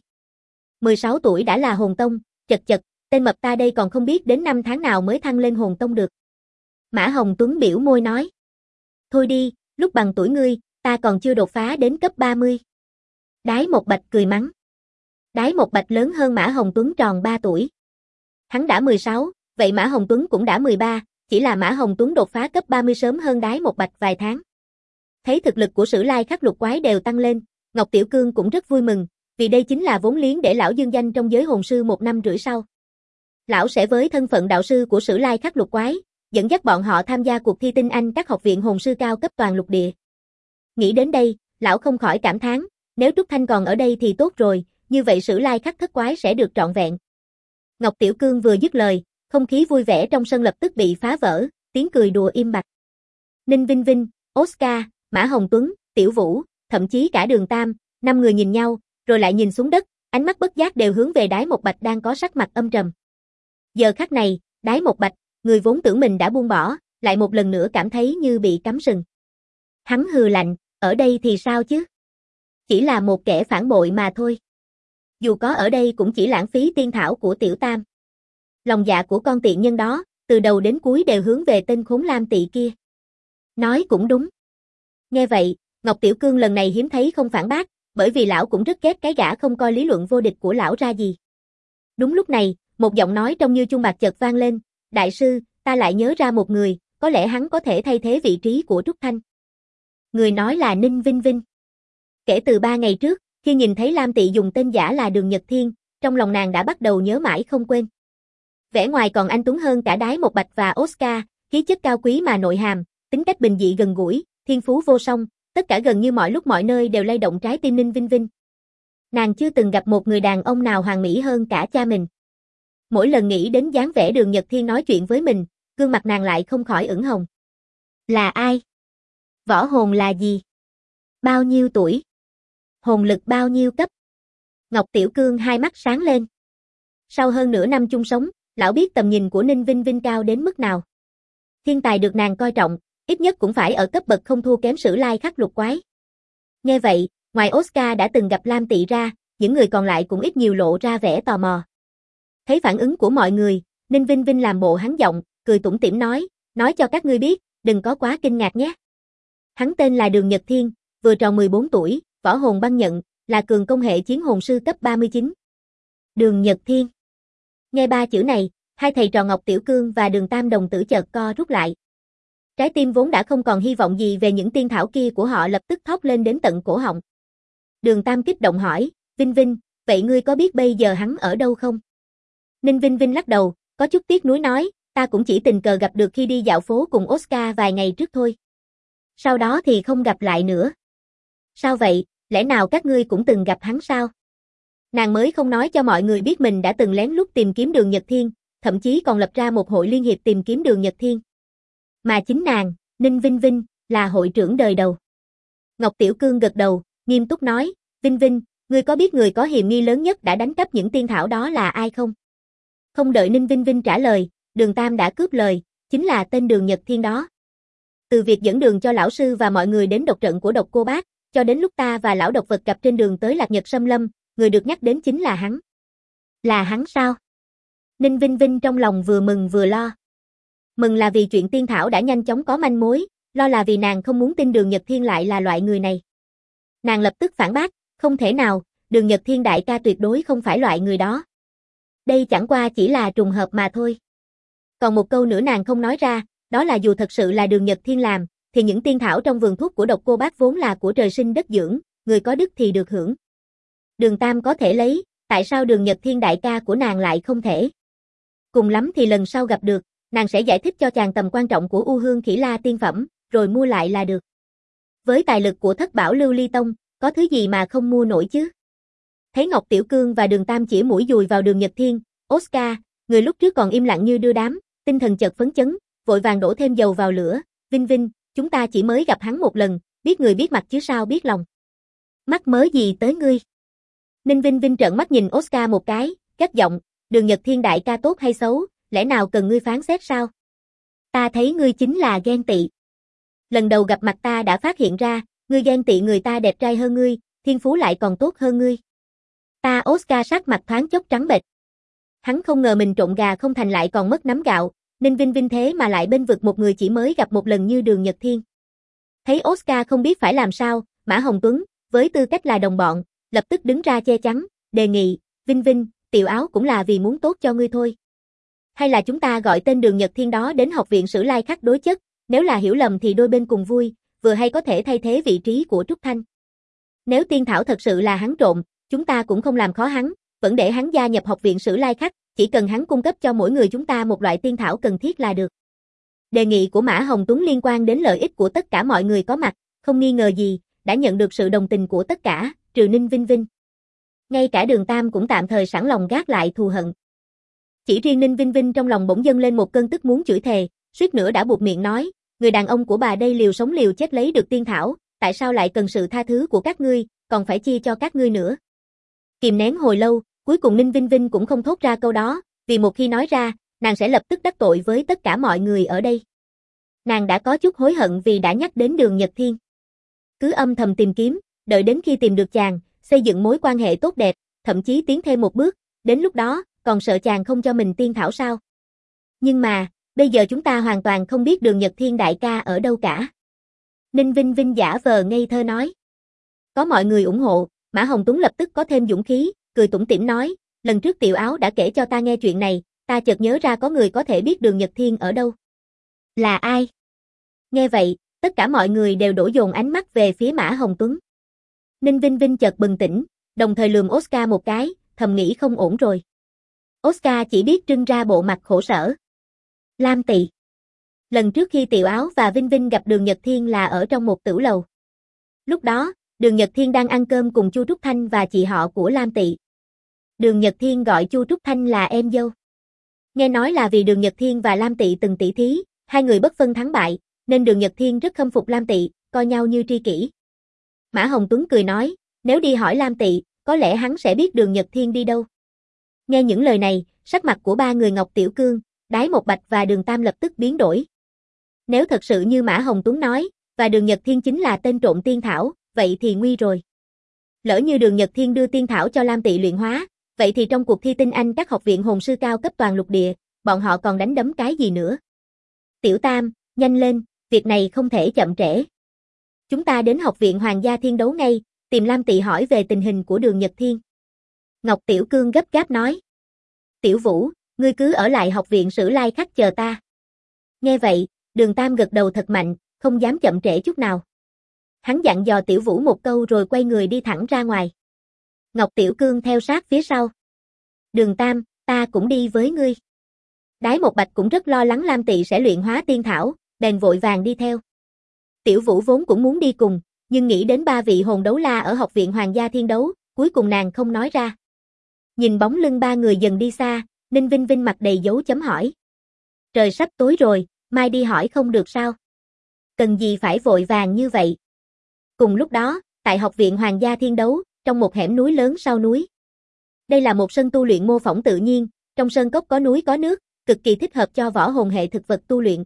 16 tuổi đã là hồn tông, chật chật, tên mập ta đây còn không biết đến năm tháng nào mới thăng lên hồn tông được. Mã Hồng Tuấn biểu môi nói. Thôi đi, lúc bằng tuổi ngươi, ta còn chưa đột phá đến cấp 30. Đái Một Bạch cười mắng. Đái Một Bạch lớn hơn Mã Hồng Tuấn tròn 3 tuổi. Hắn đã 16, vậy Mã Hồng Tuấn cũng đã 13, chỉ là Mã Hồng Tuấn đột phá cấp 30 sớm hơn Đái Một Bạch vài tháng. Thấy thực lực của Sử Lai khắc lục quái đều tăng lên, Ngọc Tiểu Cương cũng rất vui mừng, vì đây chính là vốn liếng để lão dương danh trong giới hồn sư 1 năm rưỡi sau. Lão sẽ với thân phận đạo sư của Sử Lai khắc lục quái, dẫn dắt bọn họ tham gia cuộc thi tinh anh các học viện hồn sư cao cấp toàn lục địa. Nghĩ đến đây, lão không khỏi cảm thán, nếu Trúc Thanh còn ở đây thì tốt rồi, như vậy Sử Lai khắc thất quái sẽ được trọn vẹn. Ngọc Tiểu Cương vừa dứt lời, không khí vui vẻ trong sân lập tức bị phá vỡ, tiếng cười đùa im bặt. Ninh Vinh Vinh, Oscar, Mã Hồng Tuấn, Tiểu Vũ, thậm chí cả Đường Tam, 5 người nhìn nhau, rồi lại nhìn xuống đất, ánh mắt bất giác đều hướng về Đái Một Bạch đang có sắc mặt âm trầm. Giờ khắc này, Đái Một Bạch, người vốn tưởng mình đã buông bỏ, lại một lần nữa cảm thấy như bị cắm sừng. Hắn hừ lạnh, ở đây thì sao chứ? Chỉ là một kẻ phản bội mà thôi. Dù có ở đây cũng chỉ lãng phí tiên thảo của Tiểu Tam. Lòng dạ của con tiện nhân đó, từ đầu đến cuối đều hướng về tên khốn Lam Tị kia. Nói cũng đúng. Nghe vậy, Ngọc Tiểu Cương lần này hiếm thấy không phản bác, bởi vì lão cũng rất ghét cái gã không coi lý luận vô địch của lão ra gì. Đúng lúc này, một giọng nói trông như chuông bạc chợt vang lên, đại sư, ta lại nhớ ra một người, có lẽ hắn có thể thay thế vị trí của Trúc Thanh. Người nói là Ninh Vinh Vinh. Kể từ 3 ngày trước, khi nhìn thấy Lam Tị dùng tên giả là Đường Nhật Thiên, trong lòng nàng đã bắt đầu nhớ mãi không quên. Vẻ ngoài còn anh tuấn hơn cả Đái Một Bạch và Oscar, khí chất cao quý mà nội hàm, tính cách bình dị gần gũi, thiên phú vô song, tất cả gần như mọi lúc mọi nơi đều lay động trái tim Ninh Vinh Vinh. Nàng chưa từng gặp một người đàn ông nào hoàn mỹ hơn cả cha mình. Mỗi lần nghĩ đến dáng vẻ Đường Nhật Thiên nói chuyện với mình, gương mặt nàng lại không khỏi ửng hồng. Là ai? Võ hồn là gì? Bao nhiêu tuổi? Hồn lực bao nhiêu cấp? Ngọc Tiểu Cương hai mắt sáng lên. Sau hơn nửa năm chung sống, lão biết tầm nhìn của Ninh Vinh Vinh cao đến mức nào. Thiên tài được nàng coi trọng, ít nhất cũng phải ở cấp bậc không thua kém Sử Lai Khắc Lục Quái. Nghe vậy, ngoài Oscar đã từng gặp Lam Tị ra, những người còn lại cũng ít nhiều lộ ra vẻ tò mò. Thấy phản ứng của mọi người, Ninh Vinh Vinh làm bộ hắn giọng, cười tủm tỉm nói cho các ngươi biết, đừng có quá kinh ngạc nhé. Hắn tên là Đường Nhật Thiên, vừa tròn 14 tuổi, võ hồn băng nhận, là cường công hệ chiến hồn sư cấp 39. Đường Nhật Thiên. Nghe 3 chữ này, hai thầy trò Ngọc Tiểu Cương và Đường Tam đồng tử chợt co rút lại. Trái tim vốn đã không còn hy vọng gì về những tiên thảo kia của họ lập tức thót lên đến tận cổ họng. Đường Tam kích động hỏi, Vinh Vinh, vậy ngươi có biết bây giờ hắn ở đâu không? Ninh Vinh Vinh lắc đầu, có chút tiếc nuối nói, ta cũng chỉ tình cờ gặp được khi đi dạo phố cùng Oscar vài ngày trước thôi. Sau đó thì không gặp lại nữa. Sao vậy, lẽ nào các ngươi cũng từng gặp hắn sao? Nàng mới không nói cho mọi người biết mình đã từng lén lút tìm kiếm Đường Nhật Thiên, thậm chí còn lập ra một hội liên hiệp tìm kiếm Đường Nhật Thiên. Mà chính nàng, Ninh Vinh Vinh, là hội trưởng đời đầu. Ngọc Tiểu Cương gật đầu, nghiêm túc nói, Vinh Vinh, ngươi có biết người có hiềm nghi lớn nhất đã đánh cắp những tiên thảo đó là ai không? Không đợi Ninh Vinh Vinh trả lời, Đường Tam đã cướp lời, chính là tên Đường Nhật Thiên đó. Từ việc dẫn đường cho lão sư và mọi người đến độc trận của Độc Cô Bác, cho đến lúc ta và lão độc vật gặp trên đường tới Lạc Nhật Xâm Lâm, người được nhắc đến chính là hắn. Là hắn sao? Ninh Vinh Vinh trong lòng vừa mừng vừa lo. Mừng là vì chuyện tiên thảo đã nhanh chóng có manh mối, lo là vì nàng không muốn tin Đường Nhật Thiên lại là loại người này. Nàng lập tức phản bác, không thể nào, Đường Nhật Thiên đại ca tuyệt đối không phải loại người đó. Đây chẳng qua chỉ là trùng hợp mà thôi. Còn một câu nữa nàng không nói ra, đó là dù thật sự là Đường Nhật Thiên làm, thì những tiên thảo trong vườn thuốc của Độc Cô Bác vốn là của trời sinh đất dưỡng, người có đức thì được hưởng. Đường Tam có thể lấy, tại sao Đường Nhật Thiên đại ca của nàng lại không thể? Cùng lắm thì lần sau gặp được, nàng sẽ giải thích cho chàng tầm quan trọng của U Hương Khỉ La tiên phẩm, rồi mua lại là được. Với tài lực của Thất Bảo Lưu Ly Tông, có thứ gì mà không mua nổi chứ? Thấy Ngọc Tiểu Cương và Đường Tam chĩa mũi dùi vào Đường Nhật Thiên, Oscar, người lúc trước còn im lặng như đưa đám, tinh thần chợt phấn chấn, vội vàng đổ thêm dầu vào lửa, Vinh Vinh, chúng ta chỉ mới gặp hắn một lần, biết người biết mặt chứ sao biết lòng. Mắc mớ gì tới ngươi? Ninh Vinh Vinh trợn mắt nhìn Oscar một cái, gắt giọng, Đường Nhật Thiên đại ca tốt hay xấu, lẽ nào cần ngươi phán xét sao? Ta thấy ngươi chính là ghen tị. Lần đầu gặp mặt ta đã phát hiện ra, ngươi ghen tị người ta đẹp trai hơn ngươi, thiên phú lại còn tốt hơn ngươi. Ta Oscar sắc mặt thoáng chốc trắng bệch. Hắn không ngờ mình trộn gà không thành lại còn mất nắm gạo, Ninh Vinh Vinh thế mà lại bênh vực một người chỉ mới gặp một lần như Đường Nhật Thiên. Thấy Oscar không biết phải làm sao, Mã Hồng Tuấn, với tư cách là đồng bọn, lập tức đứng ra che chắn, đề nghị, Vinh Vinh, tiểu áo cũng là vì muốn tốt cho ngươi thôi. Hay là chúng ta gọi tên Đường Nhật Thiên đó đến học viện Sử Lai Khắc đối chất, nếu là hiểu lầm thì đôi bên cùng vui, vừa hay có thể thay thế vị trí của Trúc Thanh. Nếu tiên thảo thật sự là hắn trộm, chúng ta cũng không làm khó hắn, vẫn để hắn gia nhập học viện Sử Lai Khắc, chỉ cần hắn cung cấp cho mỗi người chúng ta một loại tiên thảo cần thiết là được. Đề nghị của Mã Hồng Tuấn liên quan đến lợi ích của tất cả mọi người có mặt, không nghi ngờ gì, đã nhận được sự đồng tình của tất cả, trừ Ninh Vinh Vinh. Ngay cả Đường Tam cũng tạm thời sẵn lòng gác lại thù hận. Chỉ riêng Ninh Vinh Vinh trong lòng bỗng dâng lên một cơn tức muốn chửi thề, suýt nữa đã buột miệng nói, người đàn ông của bà đây liều sống liều chết lấy được tiên thảo, tại sao lại cần sự tha thứ của các ngươi, còn phải chia cho các ngươi nữa. Kìm nén hồi lâu, cuối cùng Ninh Vinh Vinh cũng không thốt ra câu đó, vì một khi nói ra, nàng sẽ lập tức đắc tội với tất cả mọi người ở đây. Nàng đã có chút hối hận vì đã nhắc đến Đường Nhật Thiên. Cứ âm thầm tìm kiếm, đợi đến khi tìm được chàng, xây dựng mối quan hệ tốt đẹp, thậm chí tiến thêm một bước, đến lúc đó, còn sợ chàng không cho mình tiên thảo sao? Nhưng mà, bây giờ chúng ta hoàn toàn không biết Đường Nhật Thiên đại ca ở đâu cả. Ninh Vinh Vinh giả vờ ngây thơ nói. Có mọi người ủng hộ, Mã Hồng Tuấn lập tức có thêm dũng khí, cười tủm tỉm nói, lần trước Tiểu Áo đã kể cho ta nghe chuyện này, ta chợt nhớ ra có người có thể biết Đường Nhật Thiên ở đâu. Là ai? Nghe vậy, tất cả mọi người đều đổ dồn ánh mắt về phía Mã Hồng Tuấn. Ninh Vinh Vinh chợt bừng tỉnh, đồng thời lườm Oscar một cái, thầm nghĩ không ổn rồi. Oscar chỉ biết trưng ra bộ mặt khổ sở. Lam Tị. Lần trước khi Tiểu Áo và Vinh Vinh gặp Đường Nhật Thiên là ở trong một tửu lầu. Lúc đó, Đường Nhật Thiên đang ăn cơm cùng Chu Trúc Thanh và chị họ của Lam Tị. Đường Nhật Thiên gọi Chu Trúc Thanh là em dâu. Nghe nói là vì Đường Nhật Thiên và Lam Tị từng tỷ thí, hai người bất phân thắng bại, nên Đường Nhật Thiên rất khâm phục Lam Tị, coi nhau như tri kỷ. Mã Hồng Tuấn cười nói, nếu đi hỏi Lam Tị, có lẽ hắn sẽ biết Đường Nhật Thiên đi đâu. Nghe những lời này, sắc mặt của ba người Ngọc Tiểu Cương, Đái Một Bạch và Đường Tam lập tức biến đổi. Nếu thật sự như Mã Hồng Tuấn nói, và Đường Nhật Thiên chính là tên trộm tiên thảo, vậy thì nguy rồi. Lỡ như Đường Nhật Thiên đưa tiên thảo cho Lam Tị luyện hóa, vậy thì trong cuộc thi tinh anh các học viện hồn sư cao cấp toàn lục địa, bọn họ còn đánh đấm cái gì nữa? Tiểu Tam, nhanh lên, việc này không thể chậm trễ. Chúng ta đến học viện Hoàng gia Thiên đấu ngay, tìm Lam Tị hỏi về tình hình của Đường Nhật Thiên. Ngọc Tiểu Cương gấp gáp nói. Tiểu Vũ, ngươi cứ ở lại học viện Sử Lai Khắc chờ ta. Nghe vậy, Đường Tam gật đầu thật mạnh, không dám chậm trễ chút nào. Hắn dặn dò Tiểu Vũ một câu rồi quay người đi thẳng ra ngoài. Ngọc Tiểu Cương theo sát phía sau. Đường Tam, ta cũng đi với ngươi. Đái Một Bạch cũng rất lo lắng Lam Tị sẽ luyện hóa tiên thảo, bèn vội vàng đi theo. Tiểu Vũ vốn cũng muốn đi cùng, nhưng nghĩ đến ba vị hồn đấu la ở học viện Hoàng gia Thiên đấu, cuối cùng nàng không nói ra. Nhìn bóng lưng ba người dần đi xa, Ninh Vinh Vinh mặt đầy dấu chấm hỏi. Trời sắp tối rồi, mai đi hỏi không được sao? Cần gì phải vội vàng như vậy? Cùng lúc đó, tại học viện Hoàng gia Thiên đấu, trong một hẻm núi lớn sau núi. Đây là một sân tu luyện mô phỏng tự nhiên, trong sơn cốc có núi có nước, cực kỳ thích hợp cho võ hồn hệ thực vật tu luyện.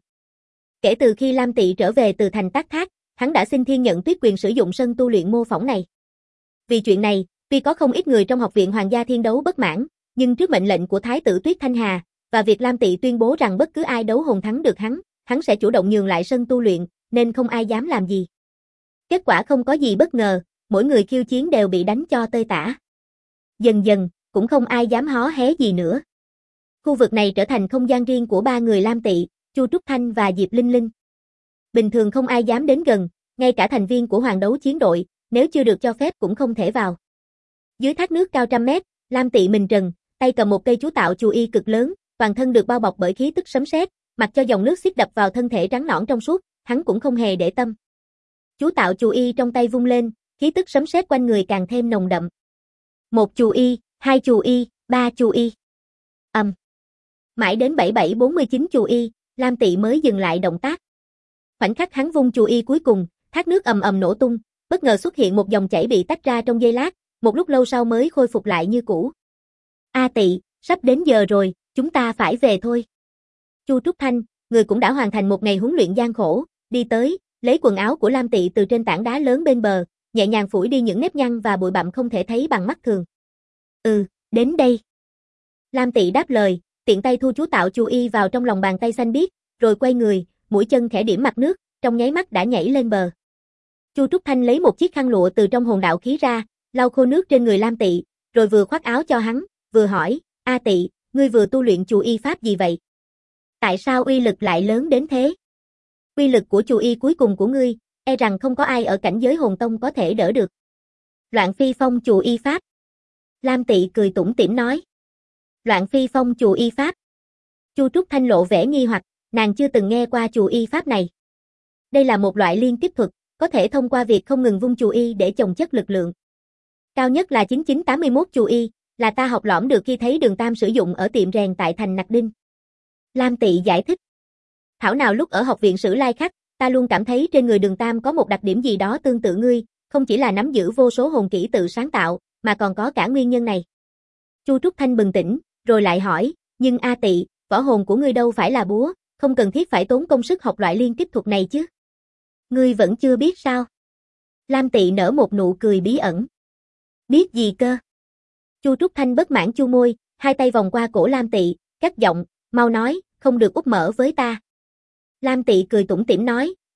Kể từ khi Lam Tị trở về từ thành Tác Thác, hắn đã xin Thiên Nhận Tuyết quyền sử dụng sân tu luyện mô phỏng này. Vì chuyện này, tuy có không ít người trong học viện Hoàng gia Thiên đấu bất mãn, nhưng trước mệnh lệnh của Thái tử Tuyết Thanh Hà, và việc Lam Tị tuyên bố rằng bất cứ ai đấu hồn thắng được hắn sẽ chủ động nhường lại sân tu luyện, nên không ai dám làm gì. Kết quả không có gì bất ngờ, mỗi người khiêu chiến đều bị đánh cho tơi tả. Dần dần, cũng không ai dám hó hé gì nữa. Khu vực này trở thành không gian riêng của ba người Lam Tị, Chu Trúc Thanh và Diệp Linh Linh. Bình thường không ai dám đến gần, ngay cả thành viên của Hoàng đấu chiến đội, nếu chưa được cho phép cũng không thể vào. Dưới thác nước cao trăm mét, Lam Tị mình trần, tay cầm một cây chú tạo chù y cực lớn, toàn thân được bao bọc bởi khí tức sấm sét, mặc cho dòng nước xiết đập vào thân thể trắng nõn trong suốt, hắn cũng không hề để tâm. Chú tạo chù y trong tay vung lên, khí tức sấm sét quanh người càng thêm nồng đậm. Một chù y, hai chù y, ba chù y. Mãi đến 7749 chù y, Lam Tị mới dừng lại động tác. Khoảnh khắc hắn vung chù y cuối cùng, thác nước ầm ầm nổ tung, bất ngờ xuất hiện một dòng chảy bị tách ra trong giây lát, một lúc lâu sau mới khôi phục lại như cũ. A Tị, sắp đến giờ rồi, chúng ta phải về thôi. Chu Trúc Thanh, người cũng đã hoàn thành một ngày huấn luyện gian khổ, đi tới, lấy quần áo của Lam Tị từ trên tảng đá lớn bên bờ, nhẹ nhàng phủi đi những nếp nhăn và bụi bặm không thể thấy bằng mắt thường. Đến đây. Lam Tị đáp lời, tiện tay thu chú tạo chù y vào trong lòng bàn tay xanh biếc, rồi quay người, mũi chân khẽ điểm mặt nước, trong nháy mắt đã nhảy lên bờ. Chu Trúc Thanh lấy một chiếc khăn lụa từ trong hồn đạo khí ra, lau khô nước trên người Lam Tị, rồi vừa khoác áo cho hắn, vừa hỏi, A Tị, ngươi vừa tu luyện chù y pháp gì vậy? Tại sao uy lực lại lớn đến thế? Uy lực của chù y cuối cùng của ngươi, e rằng không có ai ở cảnh giới hồn tông có thể đỡ được. Loạn phi phong chù y pháp. Lam Tị cười tủm tỉm nói. Loạn phi phong chù y pháp. Chu Trúc Thanh lộ vẻ nghi hoặc, nàng chưa từng nghe qua chù y pháp này. Đây là một loại liên tiếp thuật, có thể thông qua việc không ngừng vung chù y để chồng chất lực lượng. Cao nhất là 9981 chù y, là ta học lỏm được khi thấy Đường Tam sử dụng ở tiệm rèn tại thành Nặc Đinh. Lam Tị giải thích. Thảo nào lúc ở học viện Sử Lai Khắc, ta luôn cảm thấy trên người Đường Tam có một đặc điểm gì đó tương tự ngươi, không chỉ là nắm giữ vô số hồn kỹ tự sáng tạo, mà còn có cả nguyên nhân này. Chu Trúc Thanh bừng tỉnh, rồi lại hỏi, nhưng A Tị, võ hồn của ngươi đâu phải là búa, không cần thiết phải tốn công sức học loại liên tiếp thuật này chứ. Ngươi vẫn chưa biết sao? Lam Tị nở một nụ cười bí ẩn. Biết gì cơ? Chu Trúc Thanh bất mãn chu môi, hai tay vòng qua cổ Lam Tị, cất giọng, mau nói, không được úp mở với ta. Lam Tị cười tủm tỉm nói,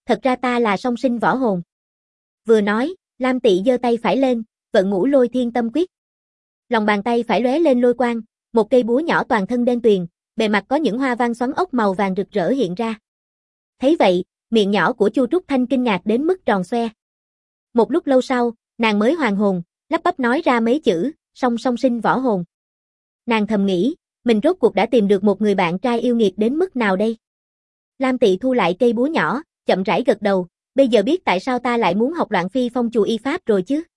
thật ra ta là song sinh võ hồn. Vừa nói, Lam Tị giơ tay phải lên, vận ngũ lôi thiên tâm quyết. Lòng bàn tay phải lóe lên lôi quang, một cây búa nhỏ toàn thân đen tuyền, bề mặt có những hoa văn xoắn ốc màu vàng rực rỡ hiện ra. Thấy vậy, miệng nhỏ của Chu Trúc Thanh kinh ngạc đến mức tròn xoe. Một lúc lâu sau, nàng mới hoàn hồn, lắp bắp nói ra mấy chữ, song sinh võ hồn. Nàng thầm nghĩ, mình rốt cuộc đã tìm được một người bạn trai yêu nghiệt đến mức nào đây? Lam Tị thu lại cây búa nhỏ, chậm rãi gật đầu, bây giờ biết tại sao ta lại muốn học Loạn Phi Phong Chù Y Pháp rồi chứ?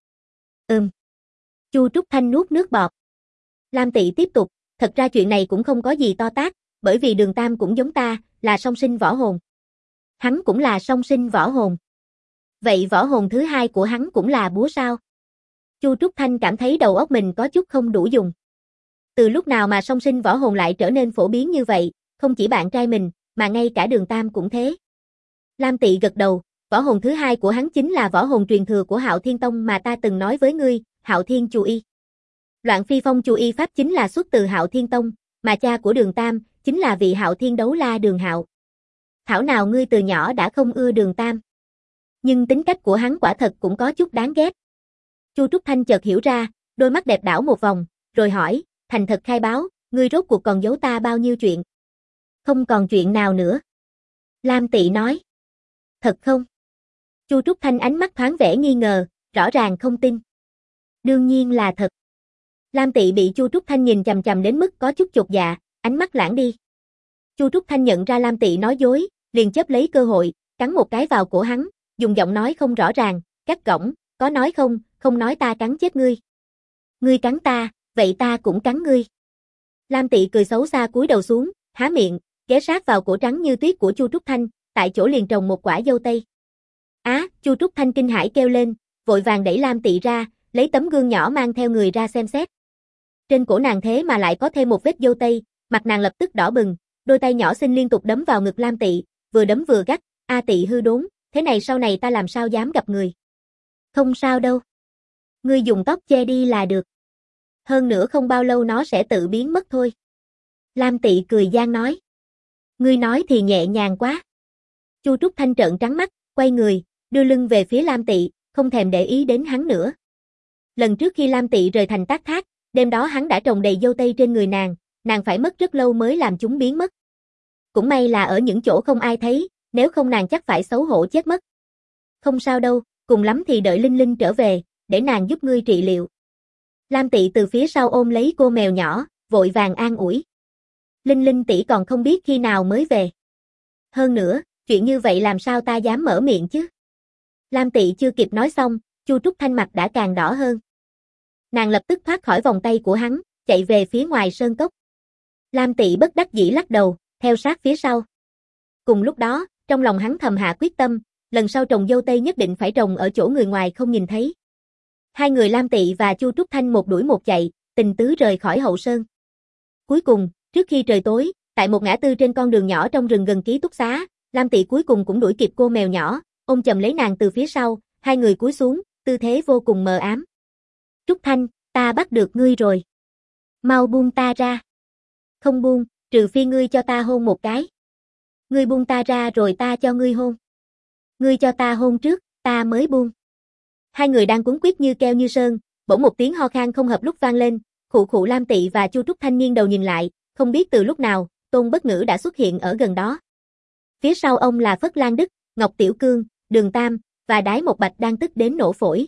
Chu Trúc Thanh nuốt nước bọt. Lam Tị tiếp tục, thật ra chuyện này cũng không có gì to tát, bởi vì Đường Tam cũng giống ta, là song sinh võ hồn. Hắn cũng là song sinh võ hồn. Vậy võ hồn thứ hai của hắn cũng là búa sao? Chu Trúc Thanh cảm thấy đầu óc mình có chút không đủ dùng. Từ lúc nào mà song sinh võ hồn lại trở nên phổ biến như vậy, không chỉ bạn trai mình, mà ngay cả Đường Tam cũng thế. Lam Tị gật đầu, võ hồn thứ hai của hắn chính là võ hồn truyền thừa của Hạo Thiên Tông mà ta từng nói với ngươi, Hạo Thiên Chù Y. Loạn Phi Phong Chù Y Pháp chính là xuất từ Hạo Thiên Tông, mà cha của Đường Tam chính là vị Hạo Thiên Đấu La Đường Hạo. Thảo nào ngươi từ nhỏ đã không ưa Đường Tam. Nhưng tính cách của hắn quả thật cũng có chút đáng ghét. Chu Trúc Thanh chợt hiểu ra, đôi mắt đẹp đảo một vòng, rồi hỏi, thành thật khai báo, ngươi rốt cuộc còn giấu ta bao nhiêu chuyện? Không còn chuyện nào nữa. Lam Tị nói. Thật không? Chu Trúc Thanh ánh mắt thoáng vẻ nghi ngờ, rõ ràng không tin. Đương nhiên là thật. Lam Tị bị Chu Trúc Thanh nhìn chằm chằm đến mức có chút chột dạ, ánh mắt lãng đi. Chu Trúc Thanh nhận ra Lam Tị nói dối, liền chớp lấy cơ hội, cắn một cái vào cổ hắn, dùng giọng nói không rõ ràng, gắt gỏng, có nói không, không nói ta cắn chết ngươi. Ngươi cắn ta, vậy ta cũng cắn ngươi. Lam Tị cười xấu xa cúi đầu xuống, há miệng, ghé sát vào cổ trắng như tuyết của Chu Trúc Thanh, tại chỗ liền trồng một quả dâu tây. Chu Trúc Thanh kinh hãi kêu lên, vội vàng đẩy Lam Tị ra, lấy tấm gương nhỏ mang theo người ra xem xét. Trên cổ nàng thế mà lại có thêm một vết dâu tây, mặt nàng lập tức đỏ bừng, đôi tay nhỏ xinh liên tục đấm vào ngực Lam Tị, vừa đấm vừa gắt, Tị hư đốn, thế này sau này ta làm sao dám gặp người. Không sao đâu. Ngươi dùng tóc che đi là được. Hơn nữa không bao lâu nó sẽ tự biến mất thôi. Lam Tị cười gian nói. Ngươi nói thì nhẹ nhàng quá. Chu Trúc Thanh trợn trắng mắt, quay người, đưa lưng về phía Lam Tị, không thèm để ý đến hắn nữa. Lần trước khi Lam Tị rời thành Tác Thác, đêm đó hắn đã trồng đầy dâu tây trên người nàng phải mất rất lâu mới làm chúng biến mất. Cũng may là ở những chỗ không ai thấy, nếu không nàng chắc phải xấu hổ chết mất. Không sao đâu, cùng lắm thì đợi Linh Linh trở về, để nàng giúp ngươi trị liệu. Lam Tị từ phía sau ôm lấy cô mèo nhỏ, vội vàng an ủi. Linh Linh tỷ còn không biết khi nào mới về. Hơn nữa, chuyện như vậy làm sao ta dám mở miệng chứ? Lam Tị chưa kịp nói xong, Chu Trúc Thanh mặt đã càng đỏ hơn. Nàng lập tức thoát khỏi vòng tay của hắn, chạy về phía ngoài sơn cốc. Lam Tị bất đắc dĩ lắc đầu, theo sát phía sau. Cùng lúc đó, trong lòng hắn thầm hạ quyết tâm, lần sau trồng dâu tây nhất định phải trồng ở chỗ người ngoài không nhìn thấy. Hai người Lam Tị và Chu Trúc Thanh một đuổi một chạy, tình tứ rời khỏi hậu sơn. Cuối cùng, trước khi trời tối, tại một ngã tư trên con đường nhỏ trong rừng gần ký túc xá, Lam Tị cuối cùng cũng đuổi kịp cô mèo nhỏ, ôm chầm lấy nàng từ phía sau, hai người cúi xuống, tư thế vô cùng mờ ám. Trúc Thanh, ta bắt được ngươi rồi. Mau buông ta ra. Không buông, trừ phi ngươi cho ta hôn một cái. Ngươi buông ta ra rồi ta cho ngươi hôn. Ngươi cho ta hôn trước, ta mới buông. Hai người đang cuống quýt như keo như sơn, bỗng một tiếng ho khan không hợp lúc vang lên, khụ khụ. Lam Tị và Chu Trúc Thanh nghiêng đầu nhìn lại, không biết từ lúc nào, Tôn Bất Ngữ đã xuất hiện ở gần đó. Phía sau ông là Phất Lan Đức, Ngọc Tiểu Cương, Đường Tam, và Đái Một Bạch đang tức đến nổ phổi.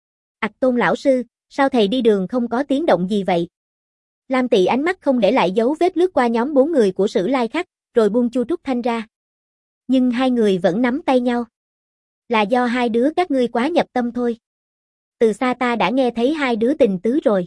Tôn lão sư, sao thầy đi đường không có tiếng động gì vậy? Lam Tị ánh mắt không để lại dấu vết lướt qua nhóm 4 người của Sử Lai Khắc, rồi buông Chu Trúc Thanh ra. Nhưng hai người vẫn nắm tay nhau. Là do hai đứa các ngươi quá nhập tâm thôi. Từ xa ta đã nghe thấy hai đứa tình tứ rồi.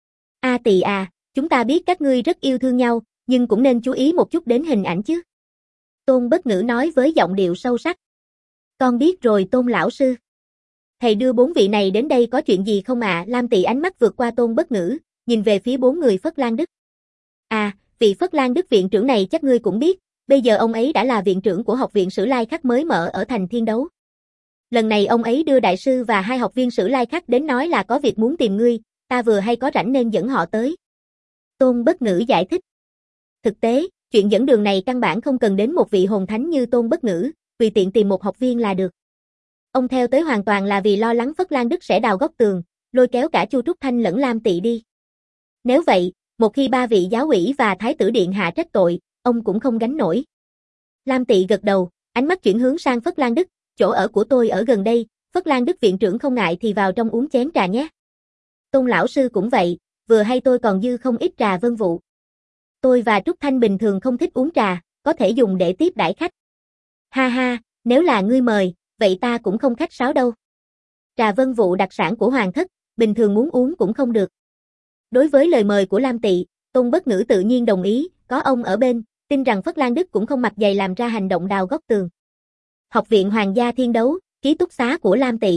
Tị à, chúng ta biết các ngươi rất yêu thương nhau, nhưng cũng nên chú ý một chút đến hình ảnh chứ. Tôn Bất Ngữ nói với giọng điệu sâu sắc. Con biết rồi Tôn lão sư. Thầy đưa 4 vị này đến đây có chuyện gì không ạ? Lam Tị ánh mắt vượt qua Tôn Bất Ngữ, nhìn về phía 4 người Phất Lan Đức. Vị Phất Lan Đức viện trưởng này chắc ngươi cũng biết, bây giờ ông ấy đã là viện trưởng của học viện Sử Lai Khắc mới mở ở thành Thiên Đấu. Lần này ông ấy đưa đại sư và 2 học viên Sử Lai Khắc đến nói là có việc muốn tìm ngươi, ta vừa hay có rảnh nên dẫn họ tới. Tôn Bất Ngữ giải thích. Thực tế, chuyện dẫn đường này căn bản không cần đến một vị hồn thánh như Tôn Bất Ngữ, tùy tiện tìm một học viên là được. Ông theo tới hoàn toàn là vì lo lắng Phất Lan Đức sẽ đào góc tường, lôi kéo cả Chu Trúc Thanh lẫn Lam Tị đi. Nếu vậy, một khi ba vị giáo ủy và thái tử điện hạ trách tội, ông cũng không gánh nổi. Lam Tị gật đầu, ánh mắt chuyển hướng sang Phất Lan Đức, chỗ ở của tôi ở gần đây, Phất Lan Đức viện trưởng không ngại thì vào trong uống chén trà nhé. Tôn lão sư cũng vậy, vừa hay tôi còn dư không ít trà vân vụ. Tôi và Trúc Thanh bình thường không thích uống trà, có thể dùng để tiếp đãi khách. Ha ha, nếu là ngươi mời, vậy ta cũng không khách sáo đâu. Trà vân vụ đặc sản của hoàng thất, bình thường muốn uống cũng không được. Đối với lời mời của Lam Tị, Tôn Bất Ngữ tự nhiên đồng ý, có ông ở bên, tin rằng Phất Lan Đức cũng không mặt dày làm ra hành động đào góc tường. Học viện Hoàng gia Thiên Đấu, ký túc xá của Lam Tị.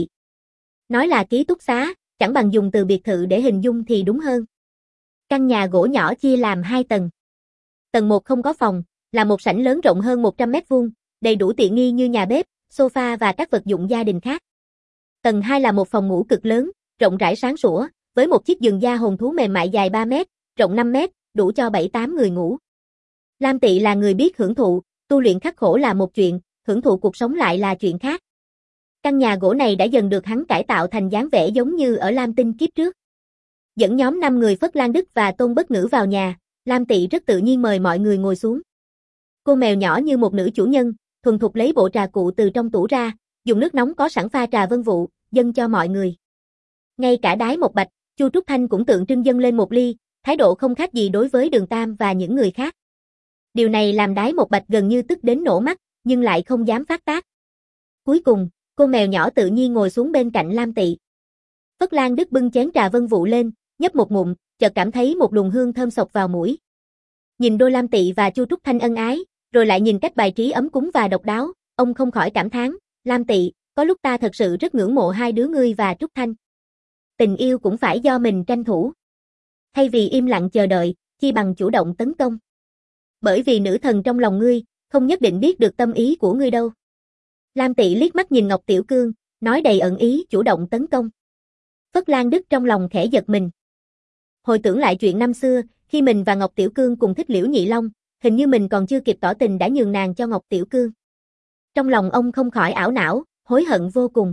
Nói là ký túc xá, chẳng bằng dùng từ biệt thự để hình dung thì đúng hơn. Căn nhà gỗ nhỏ chia làm 2 tầng. Tầng 1 không có phòng, là một sảnh lớn rộng hơn 100 mét vuông, đầy đủ tiện nghi như nhà bếp, sofa và các vật dụng gia đình khác. Tầng 2 là một phòng ngủ cực lớn, rộng rãi sáng sủa, với một chiếc giường da hồn thú mềm mại dài 3 mét, rộng 5 mét, đủ cho 7-8 người ngủ. Lam Tị là người biết hưởng thụ, tu luyện khắc khổ là một chuyện, hưởng thụ cuộc sống lại là chuyện khác. Căn nhà gỗ này đã dần được hắn cải tạo thành dáng vẻ giống như ở Lam Tinh kiếp trước. Dẫn nhóm 5 người Phất Lan Đức và Tôn Bất Ngữ vào nhà, Lam Tị rất tự nhiên mời mọi người ngồi xuống. Cô mèo nhỏ như một nữ chủ nhân, thuần thục lấy bộ trà cụ từ trong tủ ra, dùng nước nóng có sẵn pha trà vân vụ, dâng cho mọi người. Ngay cả Đái Một Bạch, Chu Trúc Thanh cũng tượng trưng dâng lên một ly, thái độ không khác gì đối với Đường Tam và những người khác. Điều này làm Đái Một Bạch gần như tức đến nổ mắt, nhưng lại không dám phát tác. Cuối cùng, cô mèo nhỏ tự nhiên ngồi xuống bên cạnh Lam Tị. Phất Lan Đức bưng chén trà vân vụ lên, nhấp một ngụm, chợt cảm thấy một luồng hương thơm xộc vào mũi. Nhìn đôi Lam Tị và Chu Trúc Thanh ân ái, rồi lại nhìn cách bài trí ấm cúng và độc đáo, ông không khỏi cảm thán, Lam Tị, có lúc ta thật sự rất ngưỡng mộ hai đứa ngươi và Trúc Thanh. Tình yêu cũng phải do mình tranh thủ. Thay vì im lặng chờ đợi, chi bằng chủ động tấn công. Bởi vì nữ thần trong lòng ngươi, không nhất định biết được tâm ý của ngươi đâu. Lam Tị liếc mắt nhìn Ngọc Tiểu Cương, nói đầy ẩn ý chủ động tấn công. Phất Lan Đức trong lòng khẽ giật mình. Hồi tưởng lại chuyện năm xưa, khi mình và Ngọc Tiểu Cương cùng thích Liễu Nhị Long, hình như mình còn chưa kịp tỏ tình đã nhường nàng cho Ngọc Tiểu Cương. Trong lòng ông không khỏi ảo não, hối hận vô cùng.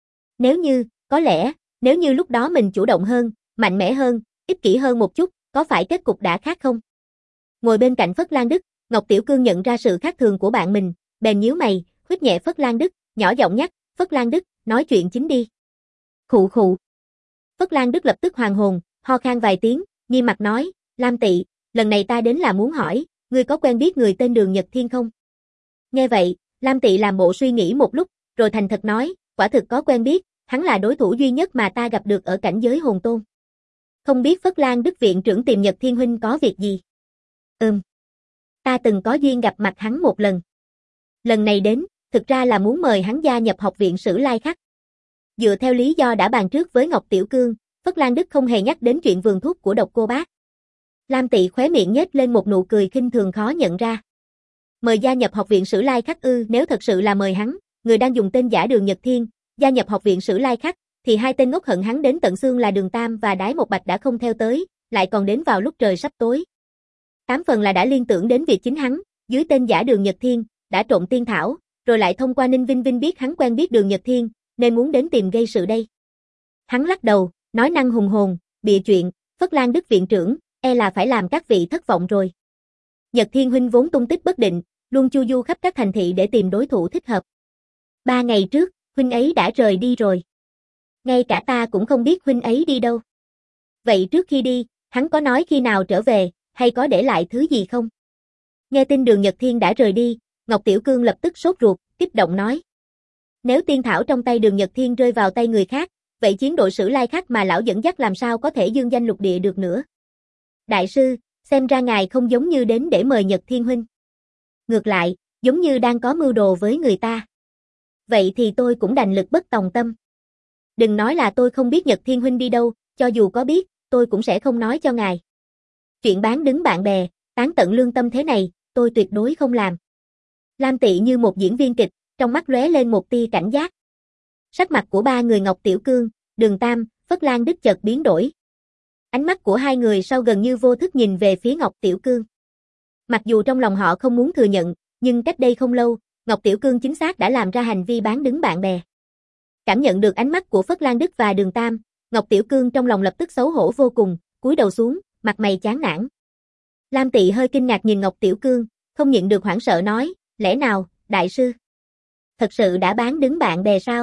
Có lẽ, nếu như lúc đó mình chủ động hơn, mạnh mẽ hơn, ích kỷ hơn một chút, có phải kết cục đã khác không? Ngồi bên cạnh Phất Lan Đức, Ngọc Tiểu Cương nhận ra sự khác thường của bạn mình, bèn nhíu mày, huýt nhẹ Phất Lan Đức, nhỏ giọng nhắc, Phất Lan Đức, nói chuyện chính đi. Khụ khụ. Phất Lan Đức lập tức hoàn hồn, ho khan vài tiếng, nghiêm mặt nói, Lam Tị, lần này ta đến là muốn hỏi, ngươi có quen biết người tên Đường Nhật Thiên không? Nghe vậy, Lam Tị làm bộ suy nghĩ một lúc, rồi thành thật nói, quả thực có quen biết, hắn là đối thủ duy nhất mà ta gặp được ở cảnh giới hồn tôn. Không biết Phất Lan Đức viện trưởng tìm Nhật Thiên huynh có việc gì? Ta từng có duyên gặp mặt hắn một lần. Lần này đến, thực ra là muốn mời hắn gia nhập học viện Sử Lai Khắc. Dựa theo lý do đã bàn trước với Ngọc Tiểu Cương, Phất Lan Đức không hề nhắc đến chuyện vườn thuốc của Độc Cô Bác. Lam Tị khóe miệng nhếch lên một nụ cười khinh thường khó nhận ra. Mời gia nhập học viện Sử Lai Khắc ư? Nếu thật sự là mời hắn, người đang dùng tên giả Đường Nhật Thiên, gia nhập học viện Sử Lai Khắc, thì hai tên ngốc hận hắn đến tận xương là Đường Tam và Đái Một Bạch đã không theo tới, lại còn đến vào lúc trời sắp tối. 8 phần là đã liên tưởng đến việc chính hắn, dưới tên giả Đường Nhật Thiên, đã trộn tiên thảo, rồi lại thông qua Ninh Vinh Vinh biết hắn quen biết Đường Nhật Thiên, nên muốn đến tìm gây sự đây. Hắn lắc đầu, nói năng hùng hồn, bịa chuyện, Phất Lan Đức viện trưởng, e là phải làm các vị thất vọng rồi. Nhật Thiên huynh vốn tung tích bất định, luôn chu du khắp các thành thị để tìm đối thủ thích hợp. 3 ngày trước, huynh ấy đã rời đi rồi. Ngay cả ta cũng không biết huynh ấy đi đâu. Vậy trước khi đi, hắn có nói khi nào trở về, hay có để lại thứ gì không? Nghe tin Đường Nhật Thiên đã rời đi, Ngọc Tiểu Cương lập tức sốt ruột, kích động nói. Nếu tiên thảo trong tay Đường Nhật Thiên rơi vào tay người khác, vậy chiến đội Sử Lai Khắc mà lão dẫn dắt làm sao có thể dương danh lục địa được nữa? Đại sư, xem ra ngài không giống như đến để mời Nhật Thiên huynh. Ngược lại, giống như đang có mưu đồ với người ta. Vậy thì tôi cũng đành lực bất tòng tâm. Đừng nói là tôi không biết Nhật Thiên huynh đi đâu, cho dù có biết, tôi cũng sẽ không nói cho ngài. Chuyện bán đứng bạn bè, tán tận lương tâm thế này, tôi tuyệt đối không làm. Lam Tị như một diễn viên kịch, trong mắt lóe lên một tia cảnh giác. Sắc mặt của ba người Ngọc Tiểu Cương, Đường Tam, Phất Lan Đức chợt biến đổi. Ánh mắt của hai người sau gần như vô thức nhìn về phía Ngọc Tiểu Cương. Mặc dù trong lòng họ không muốn thừa nhận, nhưng cách đây không lâu, Ngọc Tiểu Cương chính xác đã làm ra hành vi bán đứng bạn bè. Cảm nhận được ánh mắt của Phất Lan Đức và Đường Tam, Ngọc Tiểu Cương trong lòng lập tức xấu hổ vô cùng, cúi đầu xuống, mặt mày chán nản. Lam Tị hơi kinh ngạc nhìn Ngọc Tiểu Cương, không nhịn được hoảng sợ nói, lẽ nào, đại sư? Thật sự đã bán đứng bạn bè sao?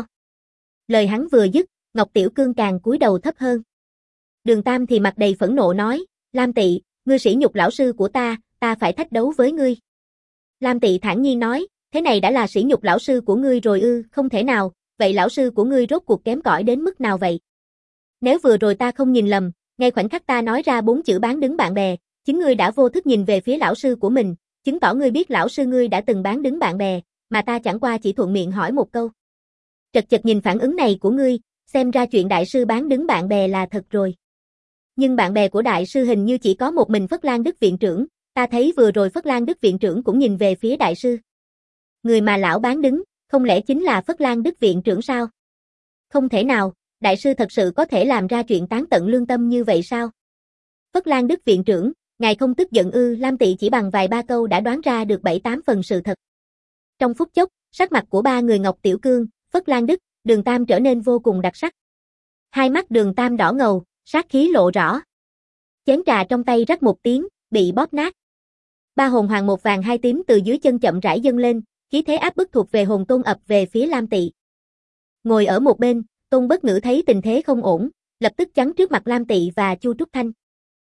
Lời hắn vừa dứt, Ngọc Tiểu Cương càng cúi đầu thấp hơn. Đường Tam thì mặt đầy phẫn nộ nói, Lam Tị, ngươi sỉ nhục lão sư của ta phải thách đấu với ngươi. Lam Tị thản nhiên nói, thế này đã là sỉ nhục lão sư của ngươi rồi ư? Không thể nào, vậy lão sư của ngươi rốt cuộc kém cỏi đến mức nào vậy? Nếu vừa rồi ta không nhìn lầm, ngay khoảnh khắc ta nói ra 4 chữ bán đứng bạn bè, chính ngươi đã vô thức nhìn về phía lão sư của mình, chứng tỏ ngươi biết lão sư ngươi đã từng bán đứng bạn bè, mà ta chẳng qua chỉ thuận miệng hỏi một câu. Trật chật nhìn phản ứng này của ngươi, xem ra chuyện đại sư bán đứng bạn bè là thật rồi. Nhưng bạn bè của đại sư hình như chỉ có một mình Phất Lan Đức viện trưởng, ta thấy vừa rồi Phất Lan Đức viện trưởng cũng nhìn về phía đại sư. Người mà lão bán đứng, không lẽ chính là Phất Lan Đức viện trưởng sao? Không thể nào, đại sư thật sự có thể làm ra chuyện tán tận lương tâm như vậy sao? Phất Lan Đức viện trưởng, ngài không tức giận ư? Lam Tị chỉ bằng vài ba câu đã đoán ra được 7-8 phần sự thật. Trong phút chốc, sắc mặt của ba người Ngọc Tiểu Cương, Phất Lan Đức, Đường Tam trở nên vô cùng đặc sắc. Hai mắt Đường Tam đỏ ngầu, sát khí lộ rõ. Chén trà trong tay rắc một tiếng, bị bóp nát. Ba hồn hoàng một vàng hai tím từ dưới chân chậm rãi dâng lên, khí thế áp bức thuộc về hồn tôn ập về phía Lam Tị. Ngồi ở một bên, Tôn Bất Ngữ thấy tình thế không ổn, lập tức chắn trước mặt Lam Tị và Chu Trúc Thanh.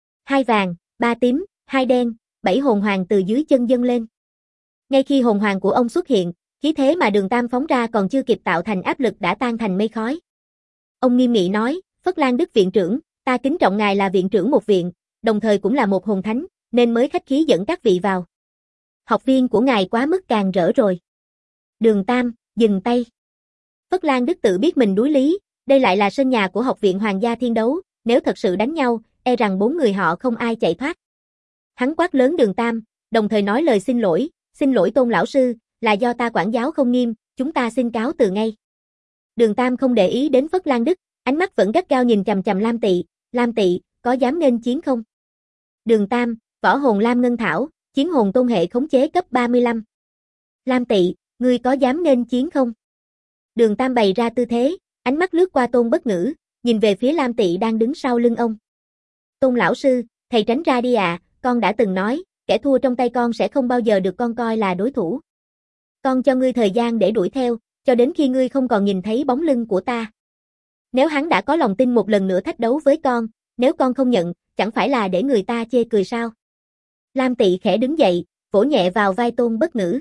2 vàng, 3 tím, 2 đen, 7 hồn hoàng từ dưới chân dâng lên. Ngay khi hồn hoàng của ông xuất hiện, khí thế mà Đường Tam phóng ra còn chưa kịp tạo thành áp lực đã tan thành mây khói. Ông nghiêm nghị nói, Phất Lan Đức viện trưởng, ta kính trọng ngài là viện trưởng một viện, đồng thời cũng là một hồn thánh, nên mới khách khí dẫn các vị vào. Học viên của ngài quá mức càng rỡ rồi. Đường Tam, dừng tay. Phất Lan Đức tự biết mình đuối lý, đây lại là sân nhà của học viện Hoàng gia Thiên Đấu, nếu thật sự đánh nhau, e rằng 4 người họ không ai chạy thoát. Hắn quát lớn Đường Tam, đồng thời nói lời xin lỗi Tôn lão sư, là do ta quản giáo không nghiêm, chúng ta xin cáo từ ngay. Đường Tam không để ý đến Phất Lan Đức, ánh mắt vẫn gắt gao nhìn chằm chằm Lam Tị, có dám nghênh chiến không? Đường Tam, võ hồn Lam Ngân Thảo, chiến hồn tôn hệ khống chế cấp 35. Lam Tị, ngươi có dám nghênh chiến không? Đường Tam bày ra tư thế, ánh mắt lướt qua Tôn Bất Ngữ, nhìn về phía Lam Tị đang đứng sau lưng ông. Tôn lão sư, thầy tránh ra đi ạ, con đã từng nói, kẻ thua trong tay con sẽ không bao giờ được con coi là đối thủ. Con cho ngươi thời gian để đuổi theo, cho đến khi ngươi không còn nhìn thấy bóng lưng của ta. Nếu hắn đã có lòng tin một lần nữa thách đấu với con, nếu con không nhận, chẳng phải là để người ta chê cười sao? Lam Tị khẽ đứng dậy, vỗ nhẹ vào vai Tôn Bất Ngữ.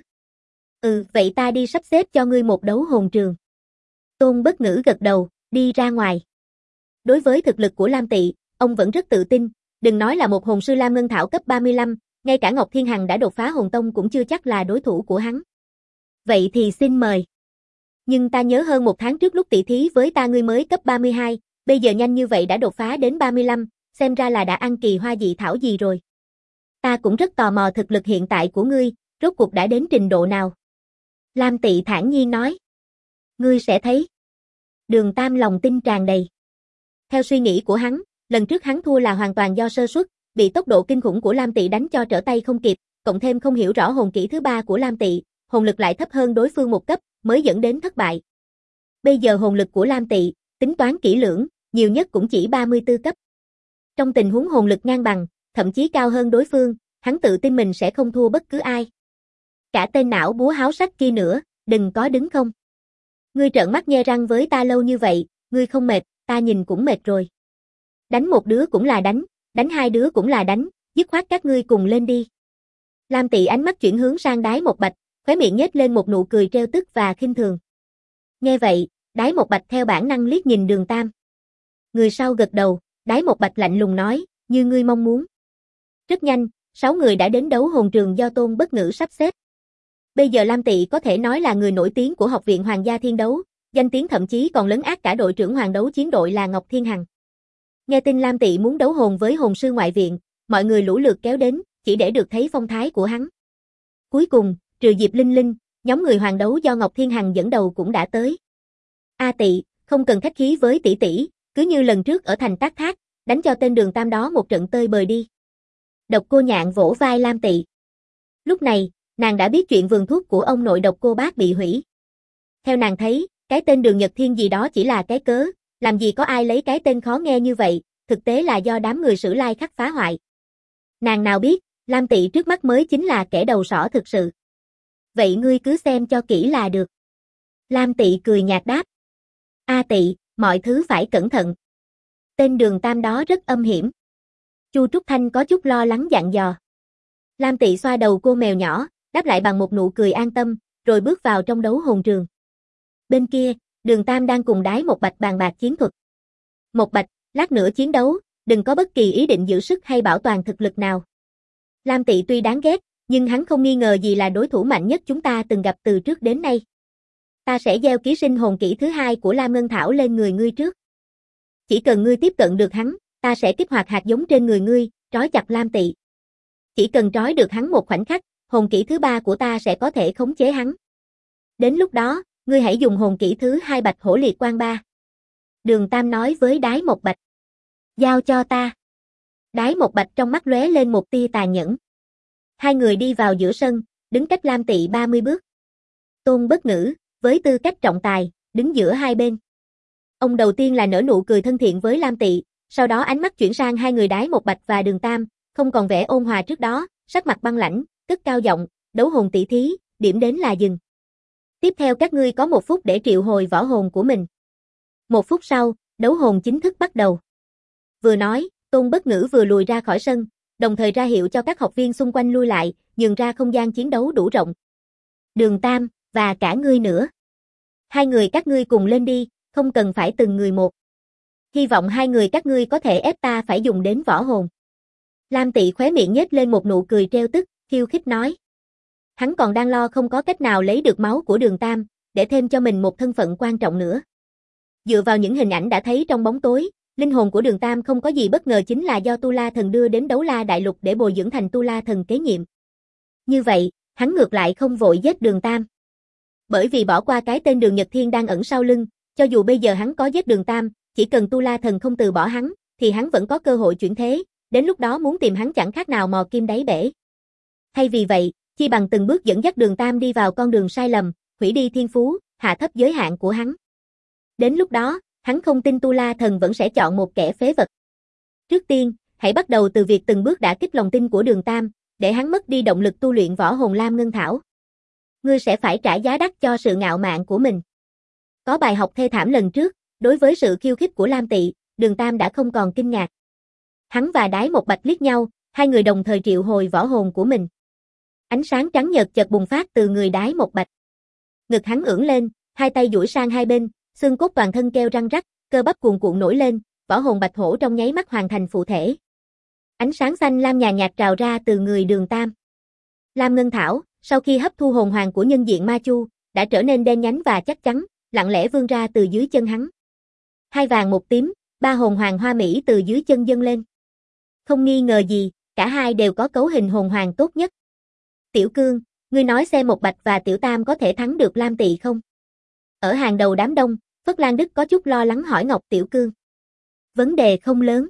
Vậy ta đi sắp xếp cho ngươi một đấu hồn trường. Tôn Bất Ngữ gật đầu, đi ra ngoài. Đối với thực lực của Lam Tị, ông vẫn rất tự tin, đừng nói là một hồn sư Lam Ngân Thảo cấp 35, ngay cả Ngọc Thiên Hằng đã đột phá hồn tông cũng chưa chắc là đối thủ của hắn. Vậy thì xin mời. Nhưng ta nhớ hơn 1 tháng trước lúc tỷ thí với ta ngươi mới cấp 32, bây giờ nhanh như vậy đã đột phá đến 35, xem ra là đã ăn kỳ hoa dị thảo gì rồi. Ta cũng rất tò mò thực lực hiện tại của ngươi, rốt cuộc đã đến trình độ nào. Lam Tị thản nhiên nói. Ngươi sẽ thấy. Đường Tam lòng tin tràn đầy. Theo suy nghĩ của hắn, lần trước hắn thua là hoàn toàn do sơ suất, bị tốc độ kinh khủng của Lam Tị đánh cho trở tay không kịp, cộng thêm không hiểu rõ hồn kỹ thứ 3 của Lam Tị, hồn lực lại thấp hơn đối phương 1 cấp, mới dẫn đến thất bại. Bây giờ hồn lực của Lam Tị, tính toán kỹ lưỡng, nhiều nhất cũng chỉ 34 cấp. Trong tình huống hồn lực ngang bằng, thậm chí cao hơn đối phương, hắn tự tin mình sẽ không thua bất cứ ai. Cả tên não búa háo sắc kia nữa, đừng có đứng không. Ngươi trợn mắt nhe răng với ta lâu như vậy, ngươi không mệt, ta nhìn cũng mệt rồi. Đánh một đứa cũng là đánh 2 đứa cũng là đánh, dứt khoát các ngươi cùng lên đi. Lam Tị ánh mắt chuyển hướng sang Đái Một Bạch, khóe miệng nhếch lên một nụ cười trêu tức và khinh thường. Nghe vậy, Đái Một Bạch theo bản năng liếc nhìn Đường Tam. Người sau gật đầu, Đái Một Bạch lạnh lùng nói, như ngươi mong muốn. Rất nhanh, 6 người đã đến đấu hồn trường do Tôn Bất Ngữ sắp xếp. Bây giờ Lam Tị có thể nói là người nổi tiếng của Học viện Hoàng gia Thiên Đấu, danh tiếng thậm chí còn lấn át cả đội trưởng Hoàng đấu chiến đội là Ngọc Thiên Hằng. Nghe tin Lam Tị muốn đấu hồn với hồn sư ngoại viện, mọi người lũ lượt kéo đến, chỉ để được thấy phong thái của hắn. Cuối cùng, trừ Diệp Linh Linh, nhóm người Hoàng đấu do Ngọc Thiên Hằng dẫn đầu cũng đã tới. A Tị, không cần khách khí với tỷ tỷ, cứ như lần trước ở thành Tác Thác, đánh cho tên Đường Tam đó một trận tơi bời đi. Độc Cô Nhạn vỗ vai Lam Tị. Lúc này, Nàng đã biết chuyện vườn thuốc của ông nội độc cô bác bị hủy. Theo nàng thấy, cái tên Đường Nhật Thiên gì đó chỉ là cái cớ, làm gì có ai lấy cái tên khó nghe như vậy, thực tế là do đám người Sử Lai Khắc phá hoại. Nàng nào biết, Lam Tị trước mắt mới chính là kẻ đầu sỏ thực sự. Vậy ngươi cứ xem cho kỹ là được. Lam Tị cười nhạt đáp. A Tị, mọi thứ phải cẩn thận. Tên Đường Tam đó rất âm hiểm. Chu Trúc Thanh có chút lo lắng dặn dò. Lam Tị xoa đầu cô mèo nhỏ, đáp lại bằng một nụ cười an tâm, rồi bước vào trong đấu hồn trường. Bên kia, Đường Tam đang cùng Đái Một Bạch bàn bạc chiến thuật. Một Bạch, lát nữa chiến đấu, đừng có bất kỳ ý định giữ sức hay bảo toàn thực lực nào. Lam Tị tuy đáng ghét, nhưng hắn không nghi ngờ gì là đối thủ mạnh nhất chúng ta từng gặp từ trước đến nay. Ta sẽ gieo ký sinh hồn kỹ thứ hai của Lam Ngân Thảo lên người ngươi trước. Chỉ cần ngươi tiếp cận được hắn, ta sẽ kích hoạt hạt giống trên người ngươi, trói chặt Lam Tị. Chỉ cần trói được hắn một khoảnh khắc, hồn kỹ thứ ba của ta sẽ có thể khống chế hắn. Đến lúc đó, ngươi hãy dùng hồn kỹ thứ hai Bạch Hổ Liệt Quang Ba. Đường Tam nói với Đái Một Bạch. Giao cho ta. Đái Một Bạch trong mắt lóe lên một tia tàn nhẫn. Hai người đi vào giữa sân, đứng cách Lam Tị 30 bước. Tôn Bất Ngữ, với tư cách trọng tài, đứng giữa hai bên. Ông đầu tiên là nở nụ cười thân thiện với Lam Tị, sau đó ánh mắt chuyển sang hai người Đái Một Bạch và Đường Tam, không còn vẻ ôn hòa trước đó, sắc mặt băng lãnh, cất cao giọng, đấu hồn tỷ thí, điểm đến là dừng. Tiếp theo các ngươi có 1 phút để triệu hồi võ hồn của mình. 1 phút sau, đấu hồn chính thức bắt đầu. Vừa nói, Tôn Bất Ngữ vừa lùi ra khỏi sân, đồng thời ra hiệu cho các học viên xung quanh lui lại, nhường ra không gian chiến đấu đủ rộng. Đường Tam, và cả ngươi nữa. Hai người các ngươi cùng lên đi, không cần phải từng người một. Hy vọng hai người các ngươi có thể ép ta phải dùng đến võ hồn. Lam Tị khóe miệng nhếch lên một nụ cười trêu tức, khiêu khích nói. Hắn còn đang lo không có cách nào lấy được máu của Đường Tam, để thêm cho mình một thân phận quan trọng nữa. Dựa vào những hình ảnh đã thấy trong bóng tối, linh hồn của Đường Tam không có gì bất ngờ chính là do Tu La Thần đưa đến Đấu La Đại Lục để bồi dưỡng thành Tu La Thần kế nhiệm. Như vậy, hắn ngược lại không vội giết Đường Tam. Bởi vì bỏ qua cái tên Đường Nhật Thiên đang ẩn sau lưng, cho dù bây giờ hắn có giết Đường Tam, chỉ cần Tu La Thần không từ bỏ hắn, thì hắn vẫn có cơ hội chuyển thế, đến lúc đó muốn tìm hắn chẳng khác nào mò kim đáy bể. Thay vì vậy, chi bằng từng bước dẫn dắt Đường Tam đi vào con đường sai lầm, hủy đi thiên phú, hạ thấp giới hạn của hắn. Đến lúc đó, hắn không tin Tu La Thần vẫn sẽ chọn một kẻ phế vật. Trước tiên, hãy bắt đầu từ việc từng bước đả kích lòng tin của Đường Tam, để hắn mất đi động lực tu luyện võ hồn Lam Ngân Thảo. Ngươi sẽ phải trả giá đắt cho sự ngạo mạn của mình. Có bài học thê thảm lần trước, đối với sự khiêu khích của Lam Tị, Đường Tam đã không còn kinh ngạc. Hắn và Đái Một Bạch liếc nhau, hai người đồng thời triệu hồi võ hồn của mình. Ánh sáng trắng nhợt chợt bùng phát từ người Đái Một Bạch. Ngực hắn ưỡn lên, hai tay duỗi sang hai bên, xương cốt toàn thân kêu răng rắc, cơ bắp cuồn cuộn nổi lên, võ hồn Bạch Hổ trong nháy mắt hoàn thành phụ thể. Ánh sáng xanh lam nhàn nhạt trào ra từ người Đường Tam. Lam Ngân Thảo, sau khi hấp thu hồn hoàng của nhân diện Ma Chu, đã trở nên đen nhánh và chắc chắn, lặng lẽ vươn ra từ dưới chân hắn. Hai vàng một tím, ba hồn hoàng hoa mỹ từ dưới chân dâng lên. Không nghi ngờ gì, cả hai đều có cấu hình hồn hoàng tốt nhất. Tiểu Cương, ngươi nói xem Một Bạch và Tiểu Tam có thể thắng được Lam Tị không? Ở hàng đầu đám đông, Phất Lan Đức có chút lo lắng hỏi Ngọc Tiểu Cương. Vấn đề không lớn.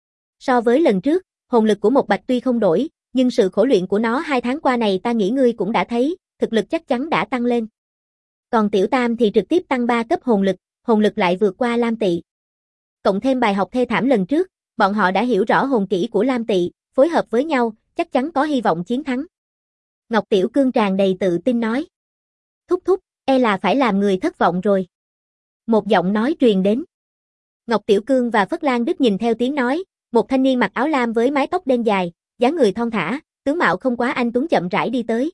So với lần trước, hồn lực của Một Bạch tuy không đổi, nhưng sự khổ luyện của nó 2 tháng qua này ta nghĩ ngươi cũng đã thấy, thực lực chắc chắn đã tăng lên. Còn Tiểu Tam thì trực tiếp tăng 3 cấp hồn lực lại vượt qua Lam Tị. Cộng thêm bài học thê thảm lần trước, bọn họ đã hiểu rõ hồn kỹ của Lam Tị, phối hợp với nhau, chắc chắn có hy vọng chiến thắng. Ngọc Tiểu Cương tràn đầy tự tin nói. Thúc thúc, e là phải làm người thất vọng rồi. Một giọng nói truyền đến. Ngọc Tiểu Cương và Phất Lan Đức nhìn theo tiếng nói, một thanh niên mặc áo lam với mái tóc đen dài, dáng người thon thả, tướng mạo không quá anh tuấn chậm rãi đi tới.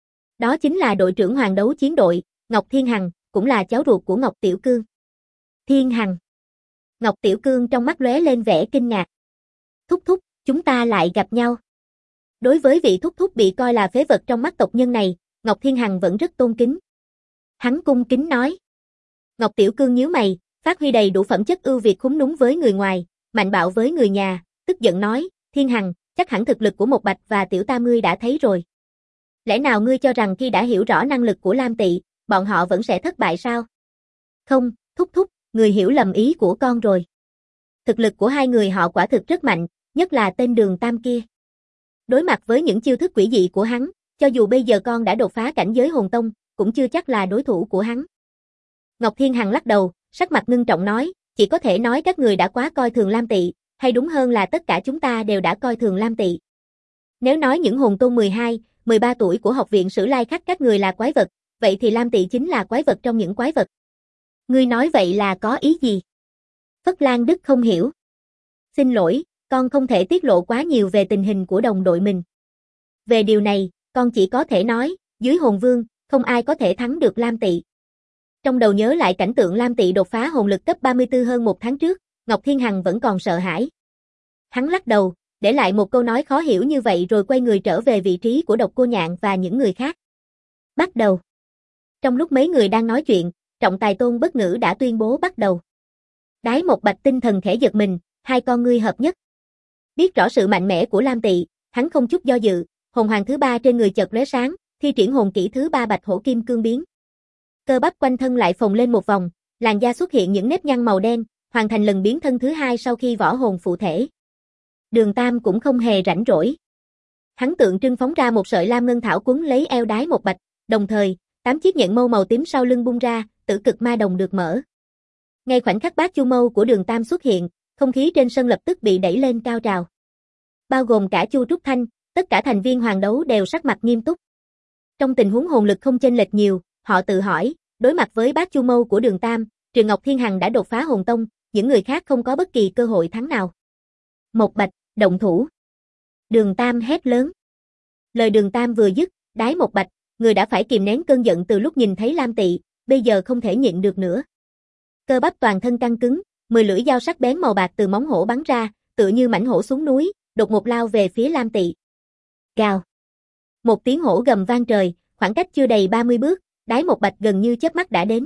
Đó chính là đội trưởng Hoàng Đấu Chiến đội, Ngọc Thiên Hằng, cũng là cháu ruột của Ngọc Tiểu Cương. Thiên Hằng. Ngọc Tiểu Cương trong mắt lóe lên vẻ kinh ngạc. Thúc thúc, chúng ta lại gặp nhau. Đối với vị thúc thúc bị coi là phế vật trong mắt tộc nhân này, Ngọc Thiên Hằng vẫn rất tôn kính. Hắn cung kính nói. Ngọc Tiểu Cương nhíu mày, phát huy đầy đủ phẩm chất ưu việt khúm núm với người ngoài, mạnh bạo với người nhà, tức giận nói, Thiên Hằng, chắc hẳn thực lực của Một Bạch và Tiểu Tam ngươi đã thấy rồi. Lẽ nào ngươi cho rằng khi đã hiểu rõ năng lực của Lam Tị, bọn họ vẫn sẽ thất bại sao? Không, thúc thúc, người hiểu lầm ý của con rồi. Thực lực của hai người họ quả thực rất mạnh, nhất là tên Đường Tam kia. Đối mặt với những chiêu thức quỷ dị của hắn, cho dù bây giờ con đã đột phá cảnh giới hồn tông, cũng chưa chắc là đối thủ của hắn. Ngọc Thiên Hằng lắc đầu, sắc mặt ngưng trọng nói, chỉ có thể nói các người đã quá coi thường Lam Tị, hay đúng hơn là tất cả chúng ta đều đã coi thường Lam Tị. Nếu nói những hồn tôn 12, 13 tuổi của học viện Sử Lai Khắc các người là quái vật, vậy thì Lam Tị chính là quái vật trong những quái vật. Ngươi nói vậy là có ý gì? Phất Lan Đức không hiểu. Xin lỗi, con không thể tiết lộ quá nhiều về tình hình của đồng đội mình. Về điều này, con chỉ có thể nói, dưới hồn vương, không ai có thể thắng được Lam Tị. Trong đầu nhớ lại cảnh tượng Lam Tị đột phá hồn lực cấp 34 hơn một tháng trước, Ngọc Thiên Hằng vẫn còn sợ hãi. Hắn lắc đầu, để lại một câu nói khó hiểu như vậy rồi quay người trở về vị trí của Độc Cô Nhạn và những người khác. Bắt đầu. Trong lúc mấy người đang nói chuyện, Trọng Tài Tôn bất ngữ đã tuyên bố bắt đầu. Đái Một Bạch tinh thần khẽ giật mình, hai con ngươi hợp nhất. Biết rõ sự mạnh mẽ của Lam Tị, hắn không chút do dự, hồn hoàng thứ 3 trên người chợt lóe sáng, thi triển hồn kỹ thứ 3 Bạch Hổ Kim Cương biến. Cơ bắp quanh thân lại phồng lên một vòng, làn da xuất hiện những nếp nhăn màu đen, hoàn thành lần biến thân thứ 2 sau khi võ hồn phụ thể. Đường Tam cũng không hề rảnh rỗi. Hắn tượng trưng phóng ra một sợi lam ngân thảo quấn lấy eo Đái Một Bạch, đồng thời, 8 chiếc nhẫn mâu màu tím sau lưng bung ra, tử cực ma đồng được mở. Ngay khoảnh khắc bát chu mâu của Đường Tam xuất hiện, không khí trên sân lập tức bị đẩy lên cao trào. Bao gồm cả Chu Trúc Thanh, tất cả thành viên hoàng đấu đều sắc mặt nghiêm túc. Trong tình huống hồn lực không chênh lệch nhiều, họ tự hỏi, đối mặt với bát chu mâu của Đường Tam, trừ Ngọc Thiên Hằng đã đột phá hồn tông, những người khác không có bất kỳ cơ hội thắng nào. Một Bạch, động thủ. Đường Tam hét lớn. Lời Đường Tam vừa dứt, Đái Một Bạch, người đã phải kìm nén cơn giận từ lúc nhìn thấy Lam Tị, bây giờ không thể nhịn được nữa. Cơ bắp toàn thân căng cứng, 10 lưỡi dao sắc bén màu bạc từ móng hổ bắn ra, tựa như mãnh hổ xuống núi, đột ngột lao về phía Lam Tị. Gào. Một tiếng hổ gầm vang trời, khoảng cách chưa đầy 30 bước, Đái Một Bạch gần như chớp mắt đã đến.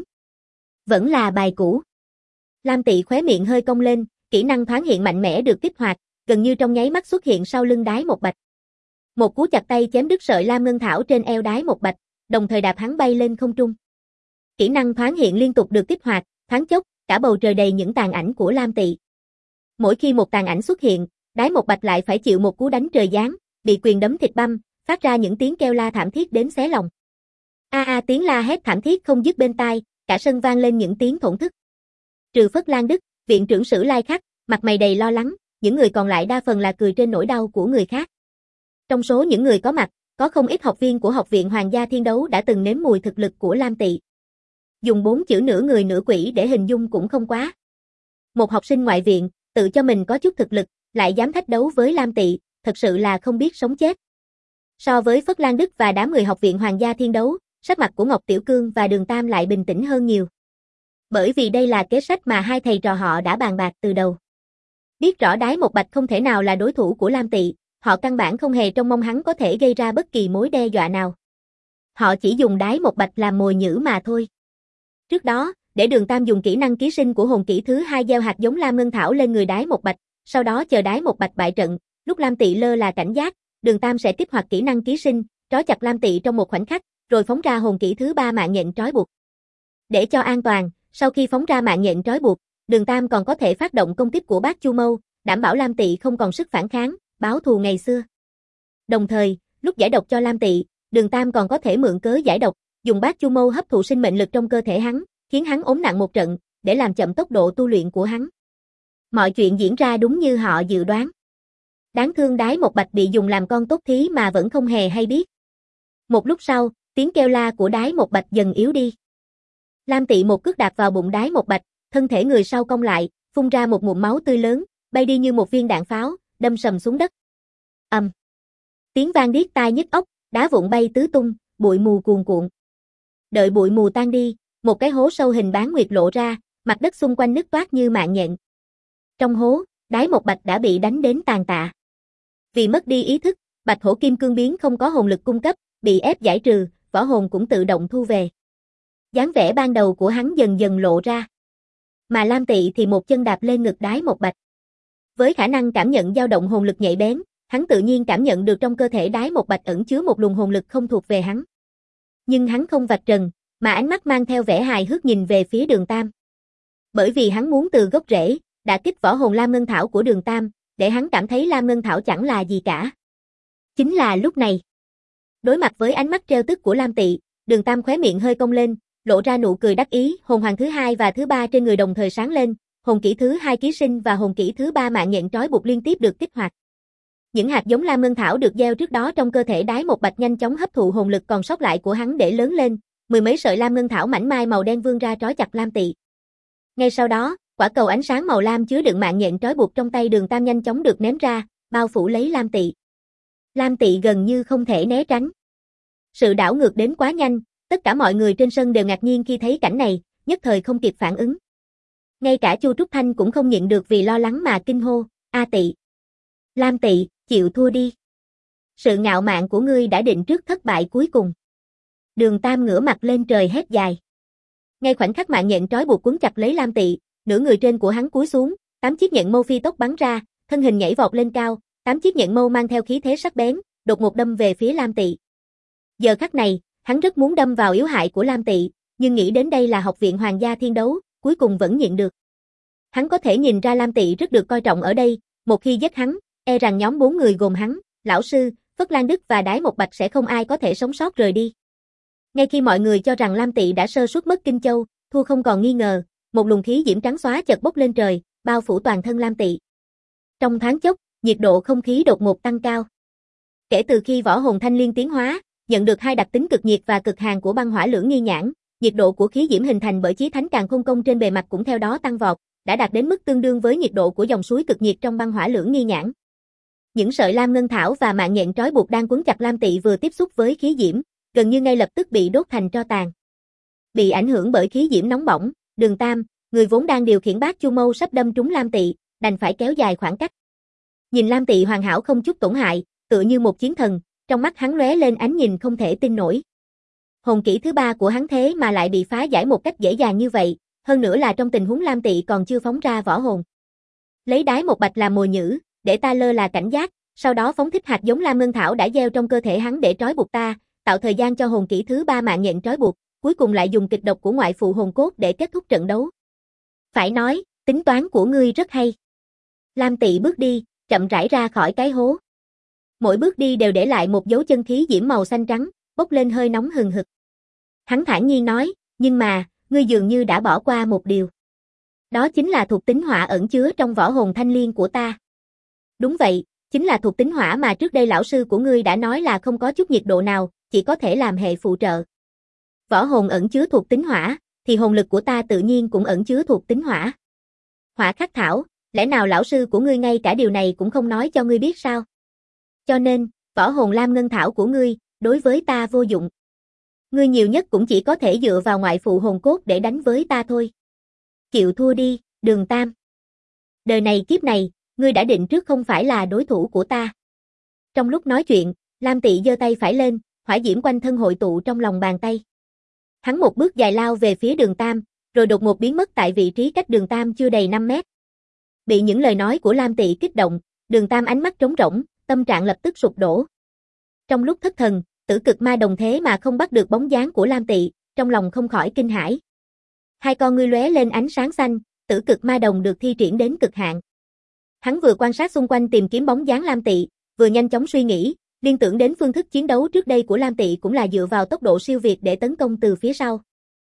Vẫn là bài cũ. Lam Tị khóe miệng hơi cong lên, kỹ năng thoáng hiện mạnh mẽ được kích hoạt, gần như trong nháy mắt xuất hiện sau lưng Đái Một Bạch. Một cú chặt tay chém đứt sợi lam ngân thảo trên eo Đái Một Bạch, đồng thời đạp hắn bay lên không trung. Kỹ năng thoáng hiện liên tục được kích hoạt, thoáng chốc, cả bầu trời đầy những tàn ảnh của Lam Tị. Mỗi khi một tàn ảnh xuất hiện, Đái Một Bạch lại phải chịu một cú đánh trời giáng, bị quyền đấm thịt băm, phát ra những tiếng kêu la thảm thiết đến xé lòng. Tiếng la hét thảm thiết không dứt bên tai, cả sân vang lên những tiếng thổn thức. Trừ Phất Lan Đức, viện trưởng Sử Lai Khắc, mặt mày đầy lo lắng, những người còn lại đa phần là cười trên nỗi đau của người khác. Trong số những người có mặt, có không ít học viên của Học viện Hoàng gia Thiên Đấu đã từng nếm mùi thực lực của Lam Tị. Dùng 4 chữ nửa người nửa quỷ để hình dung cũng không quá. Một học sinh ngoại viện, tự cho mình có chút thực lực, lại dám thách đấu với Lam Tị, thật sự là không biết sống chết. So với Phất Lan Đức và đám người Học viện Hoàng gia Thiên Đấu, sắc mặt của Ngọc Tiểu Cương và Đường Tam lại bình tĩnh hơn nhiều. Bởi vì đây là kế sách mà hai thầy trò họ đã bàn bạc từ đầu. Biết rõ Đái Một Bạch không thể nào là đối thủ của Lam Tị, họ căn bản không hề trông mong hắn có thể gây ra bất kỳ mối đe dọa nào. Họ chỉ dùng Đái Một Bạch làm mồi nhử mà thôi. Trước đó, để Đường Tam dùng kỹ năng ký sinh của hồn kỹ thứ 2 gieo hạt giống lam ngân thảo lên người Đái Một Bạch, sau đó chờ Đái Một Bạch bại trận, lúc Lam Tị lơ là cảnh giác, Đường Tam sẽ kích hoạt kỹ năng ký sinh, trói chặt Lam Tị trong một khoảnh khắc, rồi phóng ra hồn kỹ thứ 3 mạng nhện trói buộc. Để cho an toàn, sau khi phóng ra mạng nhện trói buộc, Đường Tam còn có thể phát động công kích của bát chu mâu, đảm bảo Lam Tị không còn sức phản kháng, báo thù ngày xưa. Đồng thời, lúc giải độc cho Lam Tị, Đường Tam còn có thể mượn cớ giải độc, dùng bát chu mâu hấp thụ sinh mệnh lực trong cơ thể hắn, khiến hắn ốm nặng một trận, để làm chậm tốc độ tu luyện của hắn. Mọi chuyện diễn ra đúng như họ dự đoán. Đáng thương Đái Một Bạch bị dùng làm con tốt thí mà vẫn không hề hay biết. Một lúc sau, tiếng kêu la của Đái Một Bạch dần yếu đi. Lam Tị một cước đạp vào bụng Đái Một Bạch, thân thể người sau cong lại, phun ra một ngụm máu tươi lớn, bay đi như một viên đạn pháo, đâm sầm xuống đất. Tiếng vang điếc tai nhức óc, đá vụn bay tứ tung, bụi mù cuồn cuộn. Đợi bụi mù tan đi, một cái hố sâu hình bán nguyệt lộ ra, mặt đất xung quanh nứt toát như mạng nhện. Trong hố, Đái Một Bạch đã bị đánh đến tàn tạ. Vì mất đi ý thức, Bạch Hổ Kim Cương biến không có hồn lực cung cấp, bị ép giải trừ, võ hồn cũng tự động thu về. Dáng vẻ ban đầu của hắn dần dần lộ ra. Mà Lam Tị thì một chân đạp lên ngực Đái Một Bạch. Với khả năng cảm nhận dao động hồn lực nhạy bén, hắn tự nhiên cảm nhận được trong cơ thể Đái Một Bạch ẩn chứa một luồng hồn lực không thuộc về hắn. Nhưng hắn không vạch trần, mà ánh mắt mang theo vẻ hài hước nhìn về phía Đường Tam. Bởi vì hắn muốn từ gốc rễ, đả kích võ hồn Lam Ngân Thảo của Đường Tam, để hắn cảm thấy Lam Ngân Thảo chẳng là gì cả. Chính là lúc này, Đối mặt với ánh mắt trêu tức của Lam Tị, Đường Tam khóe miệng hơi cong lên, lộ ra nụ cười đắc ý, hồn hoàng thứ hai và thứ ba trên người đồng thời sáng lên, hồn kỹ thứ hai ký sinh và hồn kỹ thứ ba mạng nhện trói buộc liên tiếp được kích hoạt. Những hạt giống lam ngân thảo được gieo trước đó trong cơ thể Đái Một Bạch nhanh chóng hấp thụ hồn lực còn sót lại của hắn để lớn lên, mười mấy sợi lam ngân thảo mảnh mai màu đen vươn ra trói chặt Lam Tị. Ngay sau đó, quả cầu ánh sáng màu lam chứa đựng mạng nhện trói buộc trong tay Đường Tam nhanh chóng được ném ra, bao phủ lấy Lam Tị. Lam Tị gần như không thể né tránh. Sự đảo ngược đến quá nhanh, tất cả mọi người trên sân đều ngạc nhiên khi thấy cảnh này, nhất thời không kịp phản ứng. Ngay cả Chu Trúc Thanh cũng không nhịn được vì lo lắng mà kinh hô, "A Tị! Lam Tị, chịu thua đi. Sự ngạo mạn của ngươi đã định trước thất bại cuối cùng." Đường Tam ngửa mặt lên trời hét dài. Ngay khoảnh khắc mạng nhện trói buộc quấn chặt lấy Lam Tị, nửa người trên của hắn cúi xuống, 8 chiếc nhện mâu phi tốc bắn ra, thân hình nhảy vọt lên cao, 8 chiếc nhện mâu mang theo khí thế sắc bén, đột ngột đâm về phía Lam Tị. Giờ khắc này, hắn rất muốn đâm vào yếu hại của Lam Tị, nhưng nghĩ đến đây là học viện Hoàng gia Thiên Đấu, cuối cùng vẫn nhịn được. Hắn có thể nhìn ra Lam Tị rất được coi trọng ở đây, một khi giết hắn, e rằng nhóm 4 người gồm hắn, lão sư, Phất Lan Đức và Đái Một Bạch sẽ không ai có thể sống sót rời đi. Ngay khi mọi người cho rằng Lam Tị đã sơ suất mất Kinh Châu, thua không còn nghi ngờ, một luồng khí diễm trắng xóa chợt bốc lên trời, bao phủ toàn thân Lam Tị. Trong thoáng chốc, nhiệt độ không khí đột ngột tăng cao. Kể từ khi võ hồn thanh liên tiến hóa, nhận được hai đặc tính cực nhiệt và cực hàn của băng hỏa lưỡng nghi nhãn, nhiệt độ của khí diễm hình thành bởi chí thánh càn khôn công trên bề mặt cũng theo đó tăng vọt, đã đạt đến mức tương đương với nhiệt độ của dòng suối cực nhiệt trong băng hỏa lưỡng nghi nhãn. Những sợi lam ngân thảo và mạng nhện trói buộc đang quấn chặt Lam Tị vừa tiếp xúc với khí diễm, gần như ngay lập tức bị đốt thành tro tàn. Bị ảnh hưởng bởi khí diễm nóng bỏng, Đường Tam, người vốn đang điều khiển bát chu mâu sắp đâm trúng Lam Tị, đành phải kéo dài khoảng cách. Nhìn Lam Tị hoàn hảo không chút tổn hại, tựa như một chiến thần, trong mắt hắn lóe lên ánh nhìn không thể tin nổi. Hồn kỹ thứ ba của hắn thế mà lại bị phá giải một cách dễ dàng như vậy, hơn nữa là trong tình huống Lam Tị còn chưa phóng ra võ hồn. Lấy Đái Một Bạch làm mồi nhử, để ta lơ là cảnh giác, sau đó phóng thích hạt giống lam ngân thảo đã gieo trong cơ thể hắn để trói buộc ta, tạo thời gian cho hồn kỹ thứ ba mạng nhện trói buộc, cuối cùng lại dùng kịch độc của ngoại phụ hồn cốt để kết thúc trận đấu. Phải nói, tính toán của ngươi rất hay. Lam Tị bước đi, chậm rãi ra khỏi cái hố. Mỗi bước đi đều để lại một dấu chân khí diễm màu xanh trắng, bốc lên hơi nóng hừng hực. Hắn thản nhiên nói, nhưng mà, ngươi dường như đã bỏ qua một điều. Đó chính là thuộc tính hỏa ẩn chứa trong võ hồn thanh liên của ta. Đúng vậy, chính là thuộc tính hỏa mà trước đây lão sư của ngươi đã nói là không có chút nhiệt độ nào, chỉ có thể làm hệ phụ trợ. Võ hồn ẩn chứa thuộc tính hỏa, thì hồn lực của ta tự nhiên cũng ẩn chứa thuộc tính hỏa. Hỏa khắc thảo, lẽ nào lão sư của ngươi ngay cả điều này cũng không nói cho ngươi biết sao? Cho nên, võ hồn lam ngân thảo của ngươi, đối với ta vô dụng. Ngươi nhiều nhất cũng chỉ có thể dựa vào ngoại phụ hồn cốt để đánh với ta thôi. Chịu thua đi, Đường Tam. Đời này kiếp này, ngươi đã định trước không phải là đối thủ của ta. Trong lúc nói chuyện, Lam Tị giơ tay phải lên, hỏa diễm quanh thân hội tụ trong lòng bàn tay. Hắn một bước dài lao về phía Đường Tam, rồi đột ngột biến mất tại vị trí cách Đường Tam chưa đầy 5 mét. Bị những lời nói của Lam Tị kích động, Đường Tam ánh mắt trống rỗng, tâm trạng lập tức sụp đổ. Trong lúc thất thần, Tử Cực Ma Đồng thế mà không bắt được bóng dáng của Lam Tị, trong lòng không khỏi kinh hãi. Hai con ngươi lóe lên ánh sáng xanh, Tử Cực Ma Đồng được thi triển đến cực hạn. Hắn vừa quan sát xung quanh tìm kiếm bóng dáng Lam Tị, vừa nhanh chóng suy nghĩ, liên tưởng đến phương thức chiến đấu trước đây của Lam Tị cũng là dựa vào tốc độ siêu việt để tấn công từ phía sau.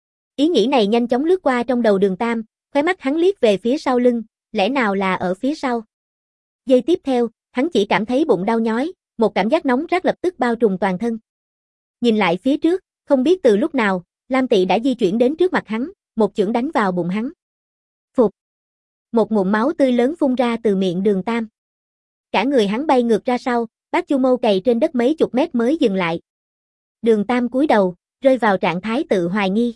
Ý nghĩ này nhanh chóng lướt qua trong đầu Đường Tam, khóe mắt hắn liếc về phía sau lưng, lẽ nào là ở phía sau. Giây tiếp theo, hắn chỉ cảm thấy bụng đau nhói, một cảm giác nóng rát lập tức bao trùm toàn thân. Nhìn lại phía trước, không biết từ lúc nào, Lam Tị đã di chuyển đến trước mặt hắn, một chưởng đánh vào bụng hắn. Phụt! Một ngụm máu tươi lớn phun ra từ miệng Đường Tam. Cả người hắn bay ngược ra sau, bát chu mâu cày trên đất mấy chục mét mới dừng lại. Đường Tam cúi đầu, rơi vào trạng thái tự hoài nghi.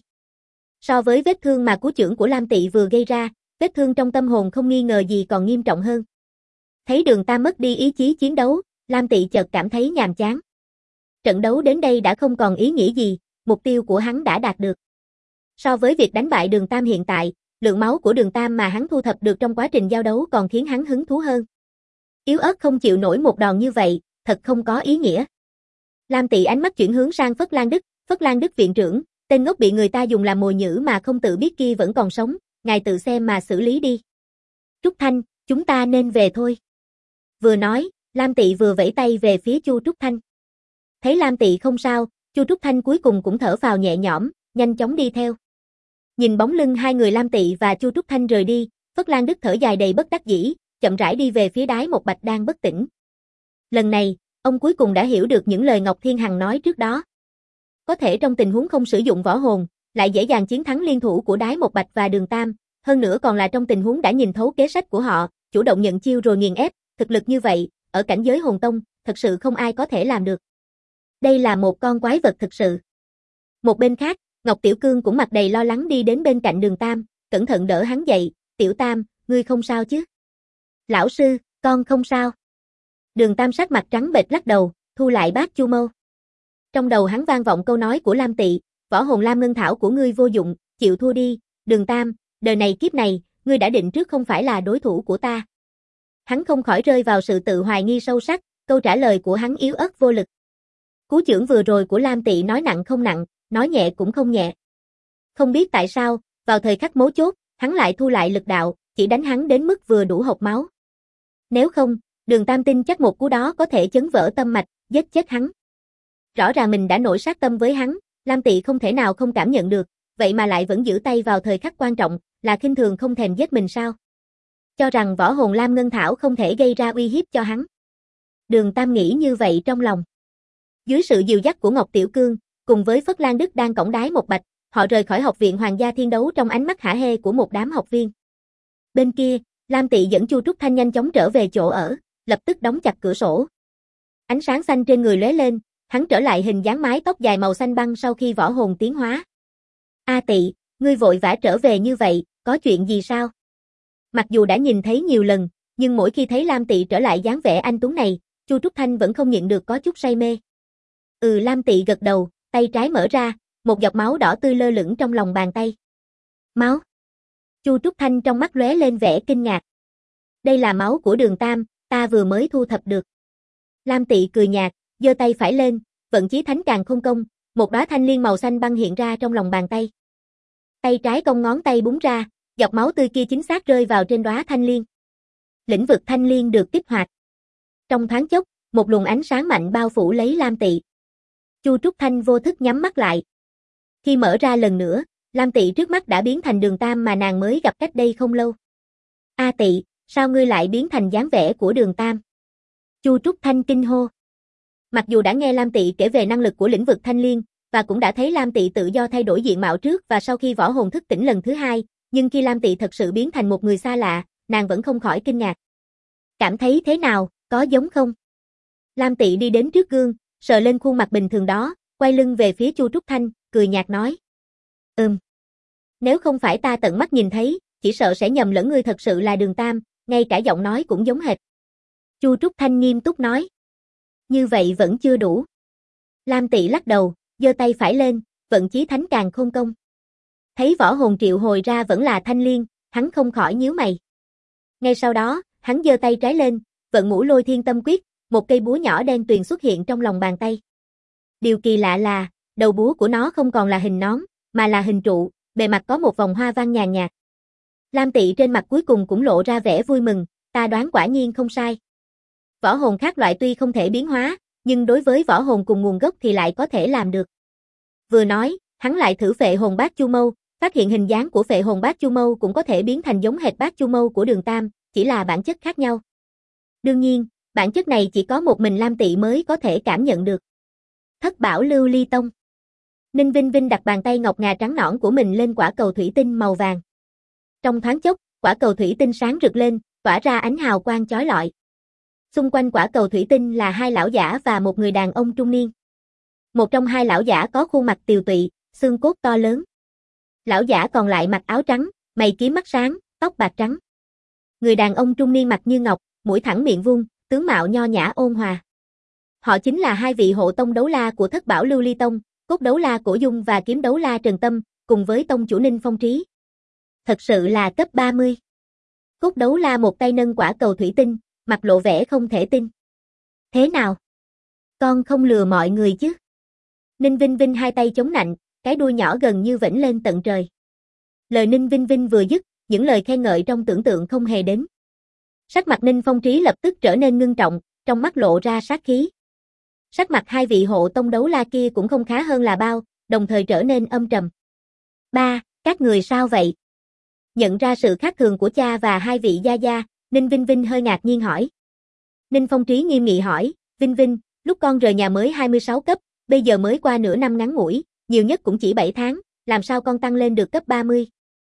So với vết thương mà cú chưởng của Lam Tị vừa gây ra, vết thương trong tâm hồn không nghi ngờ gì còn nghiêm trọng hơn. Thấy Đường Tam mất đi ý chí chiến đấu, Lam Tị chợt cảm thấy nhàm chán. Trận đấu đến đây đã không còn ý nghĩa gì, mục tiêu của hắn đã đạt được. So với việc đánh bại Đường Tam hiện tại, lượng máu của Đường Tam mà hắn thu thập được trong quá trình giao đấu còn khiến hắn hứng thú hơn. Yếu ớt không chịu nổi một đòn như vậy, thật không có ý nghĩa. Lam Tị ánh mắt chuyển hướng sang Phất Lan Đức viện trưởng, tên ngốc bị người ta dùng làm mồi nhử mà không tự biết kia vẫn còn sống, ngài tự xem mà xử lý đi. Trúc Thanh, chúng ta nên về thôi. Vừa nói, Lam Tị vừa vẫy tay về phía Chu Trúc Thanh. Thấy Lam Tị không sao, Chu Trúc Thanh cuối cùng cũng thở phào nhẹ nhõm, nhanh chóng đi theo. Nhìn bóng lưng hai người Lam Tị và Chu Trúc Thanh rời đi, Phất Lan Đức thở dài đầy bất đắc dĩ, chậm rãi đi về phía Đái Một Bạch đang bất tỉnh. Lần này, ông cuối cùng đã hiểu được những lời Ngọc Thiên Hằng nói trước đó. Có thể trong tình huống không sử dụng võ hồn, lại dễ dàng chiến thắng liên thủ của Đái Một Bạch và Đường Tam, hơn nữa còn là trong tình huống đã nhìn thấu kế sách của họ, chủ động nhận chiêu rồi nghiền ép, thực lực như vậy, ở cảnh giới hồn tông, thật sự không ai có thể làm được. Đây là một con quái vật thực sự. Một bên khác, Ngọc Tiểu Cương cũng mặt đầy lo lắng đi đến bên cạnh Đường Tam, cẩn thận đỡ hắn dậy, "Tiểu Tam, ngươi không sao chứ?" "Lão sư, con không sao." Đường Tam sắc mặt trắng bệch lắc đầu, thu lại bát chu mâu. Trong đầu hắn vang vọng câu nói của Lam Tị, "Võ hồn Lam Ngân Thảo của ngươi vô dụng, chịu thua đi, Đường Tam, đời này kiếp này, ngươi đã định trước không phải là đối thủ của ta." Hắn không khỏi rơi vào sự tự hoài nghi sâu sắc, câu trả lời của hắn yếu ớt vô lực. Cú chưởng vừa rồi của Lam Tị nói nặng không nặng, nói nhẹ cũng không nhẹ. Không biết tại sao, vào thời khắc mấu chốt, hắn lại thu lại lực đạo, chỉ đánh hắn đến mức vừa đủ hộc máu. Nếu không, Đường Tam tin chắc một cú đó có thể chấn vỡ tâm mạch, giết chết hắn. Rõ ràng mình đã nổi sát tâm với hắn, Lam Tị không thể nào không cảm nhận được, vậy mà lại vẫn giữ tay vào thời khắc quan trọng, là khinh thường không thèm giết mình sao? Cho rằng võ hồn Lam Ngân Thảo không thể gây ra uy hiếp cho hắn. Đường Tam nghĩ như vậy trong lòng. Dưới sự dìu dắt của Ngọc Tiểu Cương, cùng với Phất Lan Đức đang cõng Đái Một Bạch, họ rời khỏi học viện Hoàng gia Thiên Đấu trong ánh mắt hả hê của một đám học viên. Bên kia, Lam Tị dẫn Chu Trúc Thanh nhanh chóng trở về chỗ ở, lập tức đóng chặt cửa sổ. Ánh sáng xanh trên người lóe lên, hắn trở lại hình dáng mái tóc dài màu xanh băng sau khi võ hồn tiến hóa. "A Tị, ngươi vội vã trở về như vậy, có chuyện gì sao?" Mặc dù đã nhìn thấy nhiều lần, nhưng mỗi khi thấy Lam Tị trở lại dáng vẻ anh tuấn này, Chu Trúc Thanh vẫn không nhịn được có chút say mê. Lam Tị gật đầu, tay trái mở ra, một giọt máu đỏ tươi lơ lửng trong lòng bàn tay. "Máu?" Chu Trúc Thanh trong mắt lóe lên vẻ kinh ngạc. "Đây là máu của Đường Tam, ta vừa mới thu thập được." Lam Tị cười nhạt, giơ tay phải lên, vận chí thánh càn khôn công, một đóa thanh liên màu xanh băng hiện ra trong lòng bàn tay. Tay trái cong ngón tay búng ra, giọt máu tươi kia chính xác rơi vào trên đóa thanh liên. Lĩnh vực thanh liên được kích hoạt. Trong thoáng chốc, một luồng ánh sáng mạnh bao phủ lấy Lam Tị. Chu Trúc Thanh vô thức nhắm mắt lại. Khi mở ra lần nữa, Lam Tị trước mắt đã biến thành Đường Tam mà nàng mới gặp cách đây không lâu. "A Tị, sao ngươi lại biến thành dáng vẻ của Đường Tam?" Chu Trúc Thanh kinh hô. Mặc dù đã nghe Lam Tị kể về năng lực của lĩnh vực thanh liên, và cũng đã thấy Lam Tị tự do thay đổi diện mạo trước và sau khi võ hồn thức tỉnh lần thứ hai, nhưng khi Lam Tị thật sự biến thành một người xa lạ, nàng vẫn không khỏi kinh ngạc. "Cảm thấy thế nào, có giống không?" Lam Tị đi đến trước gương, sờ lên khuôn mặt bình thường đó, quay lưng về phía Chu Trúc Thanh, cười nhạt nói. Nếu không phải ta tận mắt nhìn thấy, chỉ sợ sẽ nhầm lẫn ngươi thật sự là Đường Tam, ngay cả giọng nói cũng giống hệt." Chu Trúc Thanh nghiêm túc nói. "Như vậy vẫn chưa đủ." Lam Tị lắc đầu, giơ tay phải lên, vận chí thánh càn khôn công. Thấy võ hồn triệu hồi ra vẫn là thanh liên, hắn không khỏi nhíu mày. Ngay sau đó, hắn giơ tay trái lên, vận ngũ lôi thiên tâm quyết, một cây búa nhỏ đen tuyền xuất hiện trong lòng bàn tay. Điều kỳ lạ là, đầu búa của nó không còn là hình nón, mà là hình trụ, bề mặt có một vòng hoa văn nhàn nhạt. Lam Tị trên mặt cuối cùng cũng lộ ra vẻ vui mừng, ta đoán quả nhiên không sai. Võ hồn khác loại tuy không thể biến hóa, nhưng đối với võ hồn cùng nguồn gốc thì lại có thể làm được. Vừa nói, hắn lại thử phệ hồn bát chu mâu, phát hiện hình dáng của phệ hồn bát chu mâu cũng có thể biến thành giống hệt bát chu mâu của Đường Tam, chỉ là bản chất khác nhau. Đương nhiên, bản chất này chỉ có một mình Lam Tị mới có thể cảm nhận được. Thất bảo lưu ly tông. Ninh Vinh Vinh đặt bàn tay ngọc ngà trắng nõn của mình lên quả cầu thủy tinh màu vàng. Trong thoáng chốc, quả cầu thủy tinh sáng rực lên, tỏa ra ánh hào quang chói lọi. Xung quanh quả cầu thủy tinh là hai lão giả và một người đàn ông trung niên. Một trong hai lão giả có khuôn mặt tiều tụy, xương cốt to lớn. Lão giả còn lại mặc áo trắng, mày kiếm mắt sáng, tóc bạc trắng. Người đàn ông trung niên mặt như ngọc, mũi thẳng miệng vuông, tướng mạo nho nhã ôn hòa. Họ chính là hai vị hộ tông đấu la của Thất Bảo Lưu Ly Tông, Cốt Đấu La Cổ Dung và Kiếm Đấu La Trần Tâm, cùng với tông chủ Ninh Phong Trí. Thật sự là cấp 30. Cốt Đấu La một tay nâng quả cầu thủy tinh, mặt lộ vẻ không thể tin. Thế nào? Con không lừa mọi người chứ? Ninh Vinh Vinh hai tay chống nạnh, cái đuôi nhỏ gần như vểnh lên tận trời. Lời Ninh Vinh Vinh vừa dứt, những lời khen ngợi trong tưởng tượng không hề đến. Sắc mặt Ninh Phong Trí lập tức trở nên ngưng trọng, trong mắt lộ ra sát khí. Sắc mặt hai vị hộ tông đấu la kia cũng không khá hơn là bao, đồng thời trở nên âm trầm. Ba, các người sao vậy? Nhận ra sự khác thường của cha và hai vị gia gia, Ninh Vinh Vinh hơi ngạc nhiên hỏi. Ninh Phong Trí nghiêm nghị hỏi, Vinh Vinh, lúc con rời nhà mới 26 cấp, bây giờ mới qua nửa năm ngắn ngủi, nhiều nhất cũng chỉ 7 tháng, làm sao con tăng lên được cấp 30?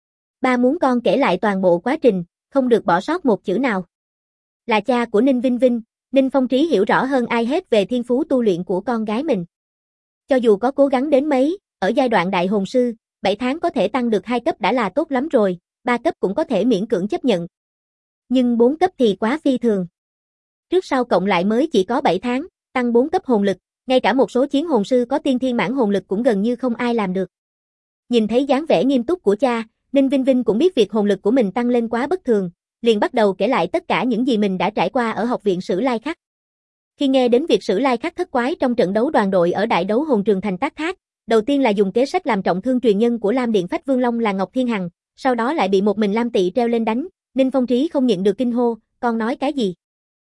Ba muốn con kể lại toàn bộ quá trình, không được bỏ sót một chữ nào. Là cha của Ninh Vinh Vinh, Ninh Phong Trí hiểu rõ hơn ai hết về thiên phú tu luyện của con gái mình. Cho dù có cố gắng đến mấy, ở giai đoạn đại hồn sư, 7 tháng có thể tăng được 2 cấp đã là tốt lắm rồi, 3 cấp cũng có thể miễn cưỡng chấp nhận. Nhưng 4 cấp thì quá phi thường. Trước sau cộng lại mới chỉ có 7 tháng, tăng 4 cấp hồn lực, ngay cả một số chiến hồn sư có tiên thiên mãn hồn lực cũng gần như không ai làm được. Nhìn thấy dáng vẻ nghiêm túc của cha, Ninh Vinh Vinh cũng biết việc hồn lực của mình tăng lên quá bất thường, liền bắt đầu kể lại tất cả những gì mình đã trải qua ở học viện Sử Lai Khắc. Khi nghe đến việc Sử Lai Khắc thất quái trong trận đấu đoàn đội ở đại đấu hồn trường thành Tác Thác, đầu tiên là dùng kế sách làm trọng thương truyền nhân của Lam Điện Phách Vương Long là Ngọc Thiên Hằng, sau đó lại bị một mình Lam Tị treo lên đánh, Ninh Phong Trí không nhịn được kinh hô, con nói cái gì?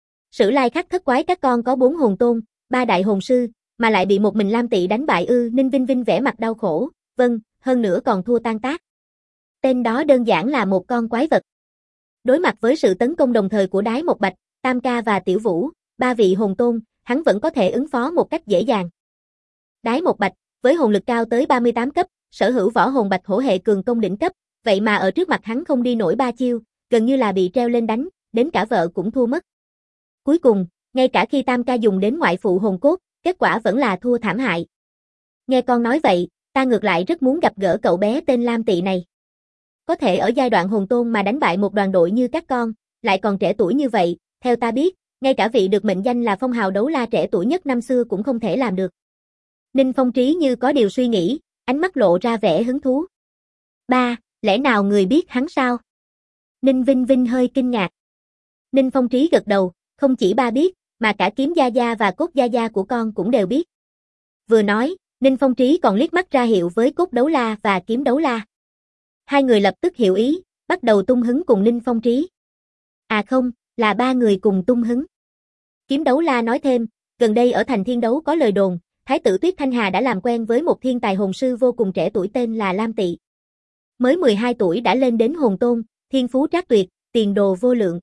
Sử Lai Khắc thất quái các con có 4 hồn tôn, 3 đại hồn sư, mà lại bị một mình Lam Tị đánh bại ư? Ninh Vinh Vinh vẻ mặt đau khổ, vâng, hơn nữa còn thua tan tác. Tên đó đơn giản là một con quái vật. Đối mặt với sự tấn công đồng thời của Đái Một Bạch, Tam Ca và Tiểu Vũ, 3 vị hồn tôn, hắn vẫn có thể ứng phó một cách dễ dàng. Đái Một Bạch, với hồn lực cao tới 38 cấp, sở hữu võ hồn bạch hổ hệ cường công đỉnh cấp, vậy mà ở trước mặt hắn không đi nổi 3 chiêu, gần như là bị treo lên đánh, đến cả vợ cũng thua mất. Cuối cùng, ngay cả khi Tam Ca dùng đến ngoại phụ hồn cốt, kết quả vẫn là thua thảm hại. Nghe con nói vậy, ta ngược lại rất muốn gặp gỡ cậu bé tên Lam Tị này. Có thể ở giai đoạn hồn tôn mà đánh bại một đoàn đội như các con, lại còn trẻ tuổi như vậy, theo ta biết, ngay cả vị được mệnh danh là phong hào đấu la trẻ tuổi nhất năm xưa cũng không thể làm được. Ninh Phong Trí như có điều suy nghĩ, ánh mắt lộ ra vẻ hứng thú. Ba, lẽ nào người biết hắn sao? Ninh Vinh Vinh hơi kinh ngạc. Ninh Phong Trí gật đầu, không chỉ ba biết, mà cả Kiếm Gia Gia và Cốt Gia Gia của con cũng đều biết. Vừa nói, Ninh Phong Trí còn liếc mắt ra hiệu với Cốt Đấu La và Kiếm Đấu La. Hai người lập tức hiểu ý, bắt đầu tung hứng cùng Ninh Phong Trí. À không, là ba người cùng tung hứng. Kiếm Đấu La nói thêm, gần đây ở thành Thiên Đấu có lời đồn, Thái tử Tuyết Thanh Hà đã làm quen với một thiên tài hồn sư vô cùng trẻ tuổi tên là Lam Tị. Mới 12 tuổi đã lên đến hồn tôn, thiên phú trác tuyệt, tiền đồ vô lượng.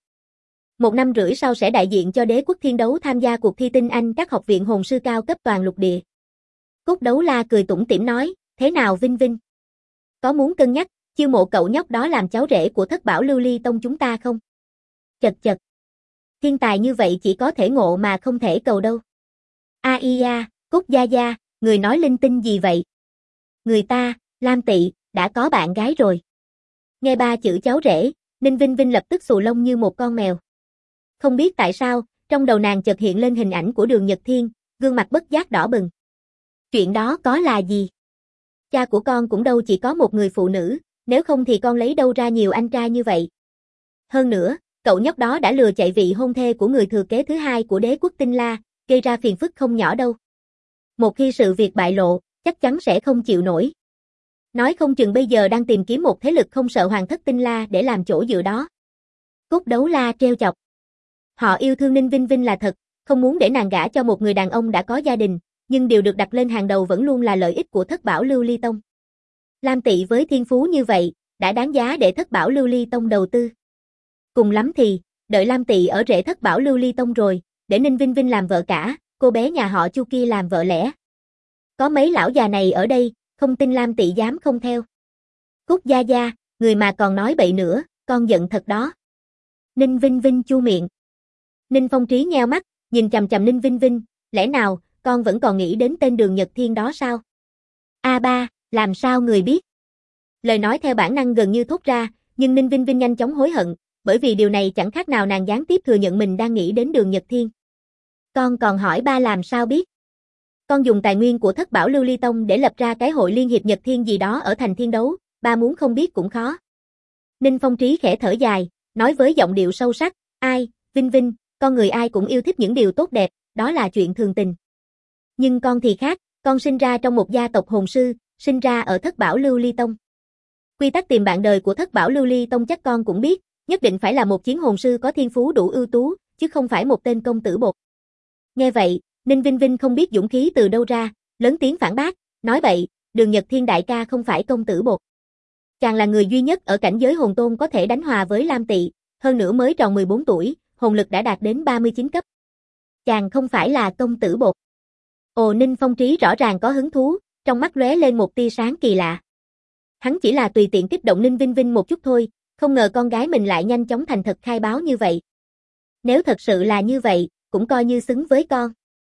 1 năm rưỡi sau sẽ đại diện cho Đế quốc Thiên Đấu tham gia cuộc thi tinh anh các học viện hồn sư cao cấp toàn lục địa. Cốt Đấu La cười tủm tỉm nói, thế nào Vinh Vinh? Có muốn cân nhắc, chiêu mộ cậu nhóc đó làm cháu rể của Thất Bảo Lưu Ly Tông chúng ta không? Chật chật. Thiên tài như vậy chỉ có thể ngộ mà không thể cầu đâu. A, Cốt Gia Gia, người nói linh tinh gì vậy? Người ta, Lam Tị, đã có bạn gái rồi. Nghe 3 chữ cháu rể, Ninh Vinh Vinh lập tức xù lông như một con mèo. Không biết tại sao, trong đầu nàng chợt hiện lên hình ảnh của Đường Nhật Thiên, gương mặt bất giác đỏ bừng. Chuyện đó có là gì? Cha của con cũng đâu chỉ có một người phụ nữ, nếu không thì con lấy đâu ra nhiều anh trai như vậy. Hơn nữa, cậu nhóc đó đã lừa chạy vị hôn thê của người thừa kế thứ hai của Đế quốc Tinh La, gây ra phiền phức không nhỏ đâu. Một khi sự việc bại lộ, chắc chắn sẽ không chịu nổi. Nói không chừng bây giờ đang tìm kiếm một thế lực không sợ Hoàng thất Tinh La để làm chỗ dựa đó. Cốt Đấu La trêu chọc. Họ yêu thương Ninh Vinh Vinh là thật, không muốn để nàng gả cho một người đàn ông đã có gia đình, nhưng điều được đặt lên hàng đầu vẫn luôn là lợi ích của Thất Bảo Lưu Ly Tông. Lam Tị với thiên phú như vậy, đã đáng giá để Thất Bảo Lưu Ly Tông đầu tư. Cùng lắm thì, đợi Lam Tị ở rễ Thất Bảo Lưu Ly Tông rồi, để Ninh Vinh Vinh làm vợ cả, cô bé nhà họ Chu kia làm vợ lẽ. Có mấy lão già này ở đây, không tin Lam Tị dám không theo. Cốt Gia Gia, người mà còn nói bậy nữa, con giận thật đó. Ninh Vinh Vinh chu miệng. Ninh Phong Trí nheo mắt, nhìn chằm chằm Ninh Vinh Vinh, lẽ nào, con vẫn còn nghĩ đến tên Đường Nhật Thiên đó sao? Ba, làm sao người biết? Lời nói theo bản năng gần như thốt ra, nhưng Ninh Vinh Vinh nhanh chóng hối hận, bởi vì điều này chẳng khác nào nàng gián tiếp thừa nhận mình đang nghĩ đến Đường Nhật Thiên. Con còn hỏi ba làm sao biết? Con dùng tài nguyên của Thất Bảo Lưu Ly Tông để lập ra cái hội liên hiệp Nhật Thiên gì đó ở thành Thiên Đấu, ba muốn không biết cũng khó. Ninh Phong Trí khẽ thở dài, nói với giọng điệu sâu sắc, ai, Vinh Vinh, con người ai cũng yêu thích những điều tốt đẹp, đó là chuyện thường tình. Nhưng con thì khác, con sinh ra trong một gia tộc hồn sư, sinh ra ở Thất Bảo Lưu Ly Tông. Quy tắc tìm bạn đời của Thất Bảo Lưu Ly Tông chắc con cũng biết, nhất định phải là một chiến hồn sư có thiên phú đủ ưu tú, chứ không phải một tên công tử bột. Nghe vậy, Ninh Vinh Vinh không biết dũng khí từ đâu ra, lớn tiếng phản bác, nói bậy, Đường Nhật Thiên đại ca không phải công tử bột. Chàng là người duy nhất ở cảnh giới hồn tôn có thể đánh hòa với Lam Tị, hơn nữa mới tròn 14 tuổi, hồn lực đã đạt đến 39 cấp. Chàng không phải là công tử bột. Ồ, Ninh Phong Trí rõ ràng có hứng thú, trong mắt lóe lên một tia sáng kỳ lạ. Hắn chỉ là tùy tiện kích động Ninh Vinh Vinh một chút thôi, không ngờ con gái mình lại nhanh chóng thành thật khai báo như vậy. Nếu thật sự là như vậy, cũng coi như xứng với con.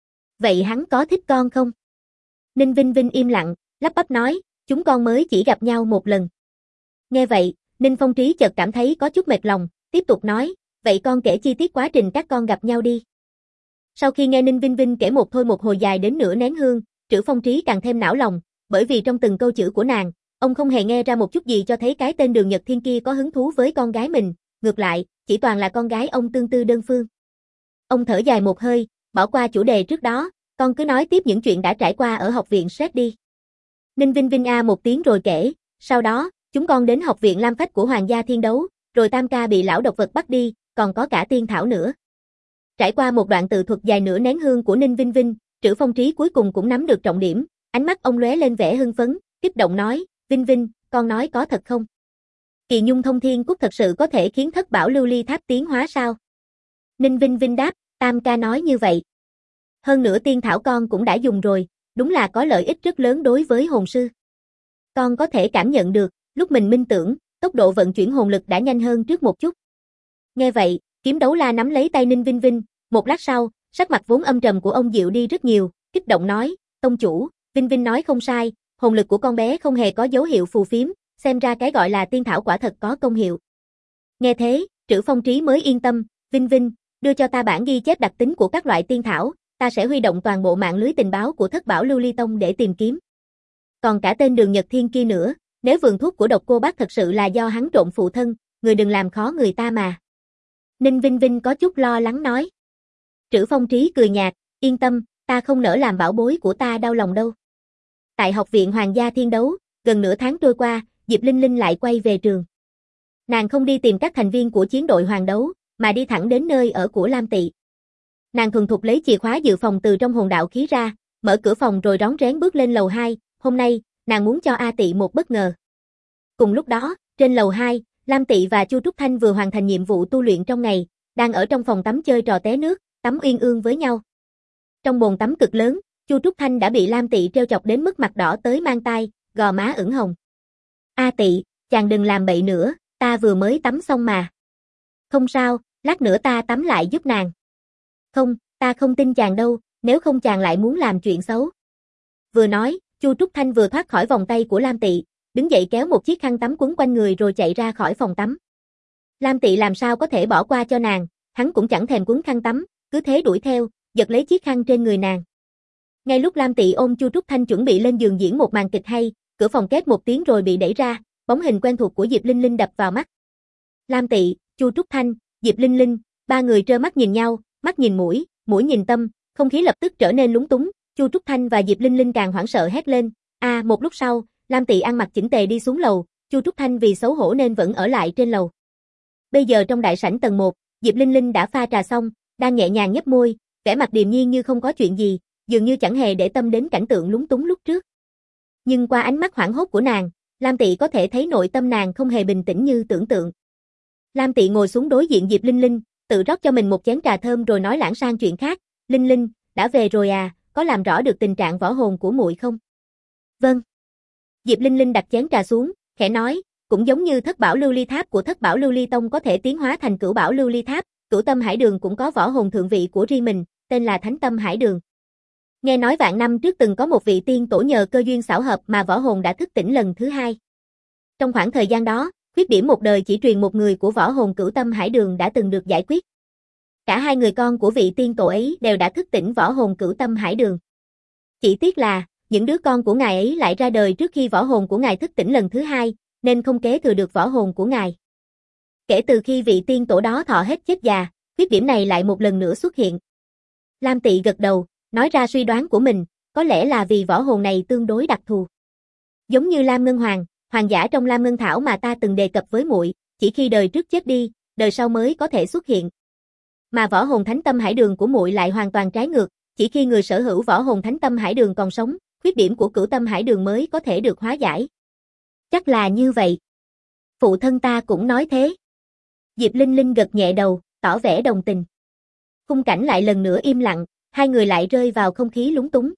Vậy hắn có thích con không? Ninh Vinh Vinh im lặng, lắp bắp nói, chúng con mới chỉ gặp nhau một lần. Nghe vậy, Ninh Phong Trí chợt cảm thấy có chút mệt lòng, tiếp tục nói, vậy con kể chi tiết quá trình các con gặp nhau đi. Sau khi nghe Ninh Vinh Vinh kể một thôi một hồi dài đến nửa nén hương, Trữ Phong Trí càng thêm não lòng, bởi vì trong từng câu chữ của nàng, ông không hề nghe ra một chút gì cho thấy cái tên Đường Nhật Thiên kia có hứng thú với con gái mình, ngược lại, chỉ toàn là con gái ông tương tư đơn phương. Ông thở dài một hơi, bỏ qua chủ đề trước đó, con cứ nói tiếp những chuyện đã trải qua ở học viện Sét đi. Ninh Vinh Vinh một tiếng rồi kể, sau đó, chúng con đến học viện Lam Phách của Hoàng gia Thiên Đấu, rồi Tam ca bị lão độc vật bắt đi, còn có cả Tiên Thảo nữa. Trải qua một đoạn tự thuật dài nửa nén hương của Ninh Vinh Vinh, Trữ Phong Trí cuối cùng cũng nắm được trọng điểm, ánh mắt ông lóe lên vẻ hưng phấn, kích động nói, Vinh Vinh, con nói có thật không? Kỳ Nhung Thông Thiên Cúc thật sự có thể khiến Thất Bảo Lưu Ly Tháp tiến hóa sao? Ninh Vinh Vinh đáp, Tam ca nói như vậy. Hơn nữa Tiên Thảo con cũng đã dùng rồi, đúng là có lợi ích rất lớn đối với hồn sư. Con có thể cảm nhận được, lúc mình minh tưởng, tốc độ vận chuyển hồn lực đã nhanh hơn trước một chút. Nghe vậy, Kiếm Đấu La nắm lấy tay Ninh Vinh Vinh, một lát sau, sắc mặt vốn âm trầm của ông dịu đi rất nhiều, kích động nói, tông chủ, Vinh Vinh nói không sai, hồn lực của con bé không hề có dấu hiệu phù phiếm, xem ra cái gọi là tiên thảo quả thật có công hiệu. Nghe thế, Trữ Phong Trí mới yên tâm, Vinh Vinh, đưa cho ta bản ghi chép đặc tính của các loại tiên thảo, ta sẽ huy động toàn bộ mạng lưới tình báo của Thất Bảo Lưu Ly Tông để tìm kiếm. Còn cả tên Đường Nhật Thiên kia nữa, nếu vườn thuốc của Độc Cô Bác thật sự là do hắn trộn phụ thân, người đừng làm khó người ta mà. Ninh Vinh Vinh có chút lo lắng nói. Trữ Phong Trí cười nhạt, yên tâm, ta không nỡ làm bảo bối của ta đau lòng đâu. Tại học viện Hoàng gia Thiên Đấu, gần nửa tháng trôi qua, Diệp Linh Linh lại quay về trường. Nàng không đi tìm các thành viên của chiến đội Hoàng Đấu, mà đi thẳng đến nơi ở của Lam Tị. Nàng thuần thục lấy chìa khóa dự phòng từ trong hồn đạo khí ra, mở cửa phòng rồi rón rén bước lên lầu 2, hôm nay, nàng muốn cho A Tị một bất ngờ. Cùng lúc đó, trên lầu 2, Lam Tị và Chu Trúc Thanh vừa hoàn thành nhiệm vụ tu luyện trong ngày, đang ở trong phòng tắm chơi trò té nước, tắm uyên ương với nhau. Trong bồn tắm cực lớn, Chu Trúc Thanh đã bị Lam Tị trêu chọc đến mức mặt đỏ tới mang tai, gò má ửng hồng. A Tị, chàng đừng làm bậy nữa, ta vừa mới tắm xong mà. Không sao, lát nữa ta tắm lại giúp nàng. Không, ta không tin chàng đâu, nếu không chàng lại muốn làm chuyện xấu. Vừa nói, Chu Trúc Thanh vừa thoát khỏi vòng tay của Lam Tị, đứng dậy kéo một chiếc khăn tắm quấn quanh người rồi chạy ra khỏi phòng tắm. Lam Tị làm sao có thể bỏ qua cho nàng, hắn cũng chẳng thèm quấn khăn tắm, cứ thế đuổi theo, giật lấy chiếc khăn trên người nàng. Ngay lúc Lam Tị ôm Chu Trúc Thanh chuẩn bị lên giường diễn một màn kịch hay, cửa phòng két một tiếng rồi bị đẩy ra, bóng hình quen thuộc của Diệp Linh Linh đập vào mắt. Lam Tị, Chu Trúc Thanh, Diệp Linh Linh, ba người trơ mắt nhìn nhau, mắt nhìn mũi, mũi nhìn tâm, không khí lập tức trở nên lúng túng, Chu Trúc Thanh và Diệp Linh Linh càng hoảng sợ hét lên. Một lúc sau, Lam Tị ăn mặc chỉnh tề đi xuống lầu, Chu Trúc Thanh vì xấu hổ nên vẫn ở lại trên lầu. Bây giờ trong đại sảnh tầng 1, Diệp Linh Linh đã pha trà xong, đang nhẹ nhàng nhếch môi, vẻ mặt điềm nhiên như không có chuyện gì, dường như chẳng hề để tâm đến cảnh tượng lúng túng lúc trước. Nhưng qua ánh mắt hoảng hốt của nàng, Lam Tị có thể thấy nội tâm nàng không hề bình tĩnh như tưởng tượng. Lam Tị ngồi xuống đối diện Diệp Linh Linh, tự rót cho mình một chén trà thơm rồi nói lảng sang chuyện khác, Linh Linh, đã về rồi à, có làm rõ được tình trạng võ hồn của muội không? Vâng. Diệp Linh Linh đặt chén trà xuống, khẽ nói, cũng giống như Thất Bảo Lưu Ly Tháp của Thất Bảo Lưu Ly Tông có thể tiến hóa thành Cửu Bảo Lưu Ly Tháp, Cửu Tâm Hải Đường cũng có võ hồn thượng vị của riêng mình, tên là Thánh Tâm Hải Đường. Nghe nói vạn năm trước từng có một vị tiên tổ nhờ cơ duyên xảo hợp mà võ hồn đã thức tỉnh lần thứ 2. Trong khoảng thời gian đó, khuyết điểm một đời chỉ truyền một người của võ hồn Cửu Tâm Hải Đường đã từng được giải quyết. Cả hai người con của vị tiên tổ ấy đều đã thức tỉnh võ hồn Cửu Tâm Hải Đường. Chỉ tiếc là, những đứa con của ngài ấy lại ra đời trước khi võ hồn của ngài thức tỉnh lần thứ 2, nên không kế thừa được võ hồn của ngài. Kể từ khi vị tiên tổ đó thọ hết chết già, khuyết điểm này lại một lần nữa xuất hiện. Lam Tị gật đầu, nói ra suy đoán của mình, có lẽ là vì võ hồn này tương đối đặc thù. Giống như Lam Ngân Hoàng, hoàng giả trong Lam Ngân Thảo mà ta từng đề cập với muội, chỉ khi đời trước chết đi, đời sau mới có thể xuất hiện. Mà võ hồn Thánh Tâm Hải Đường của muội lại hoàn toàn trái ngược, chỉ khi người sở hữu võ hồn Thánh Tâm Hải Đường còn sống, khuyết điểm của Cửu Tâm Hải Đường mới có thể được hóa giải. Chắc là như vậy. Phụ thân ta cũng nói thế. Diệp Linh Linh gật nhẹ đầu, tỏ vẻ đồng tình. Khung cảnh lại lần nữa im lặng, hai người lại rơi vào không khí lúng túng.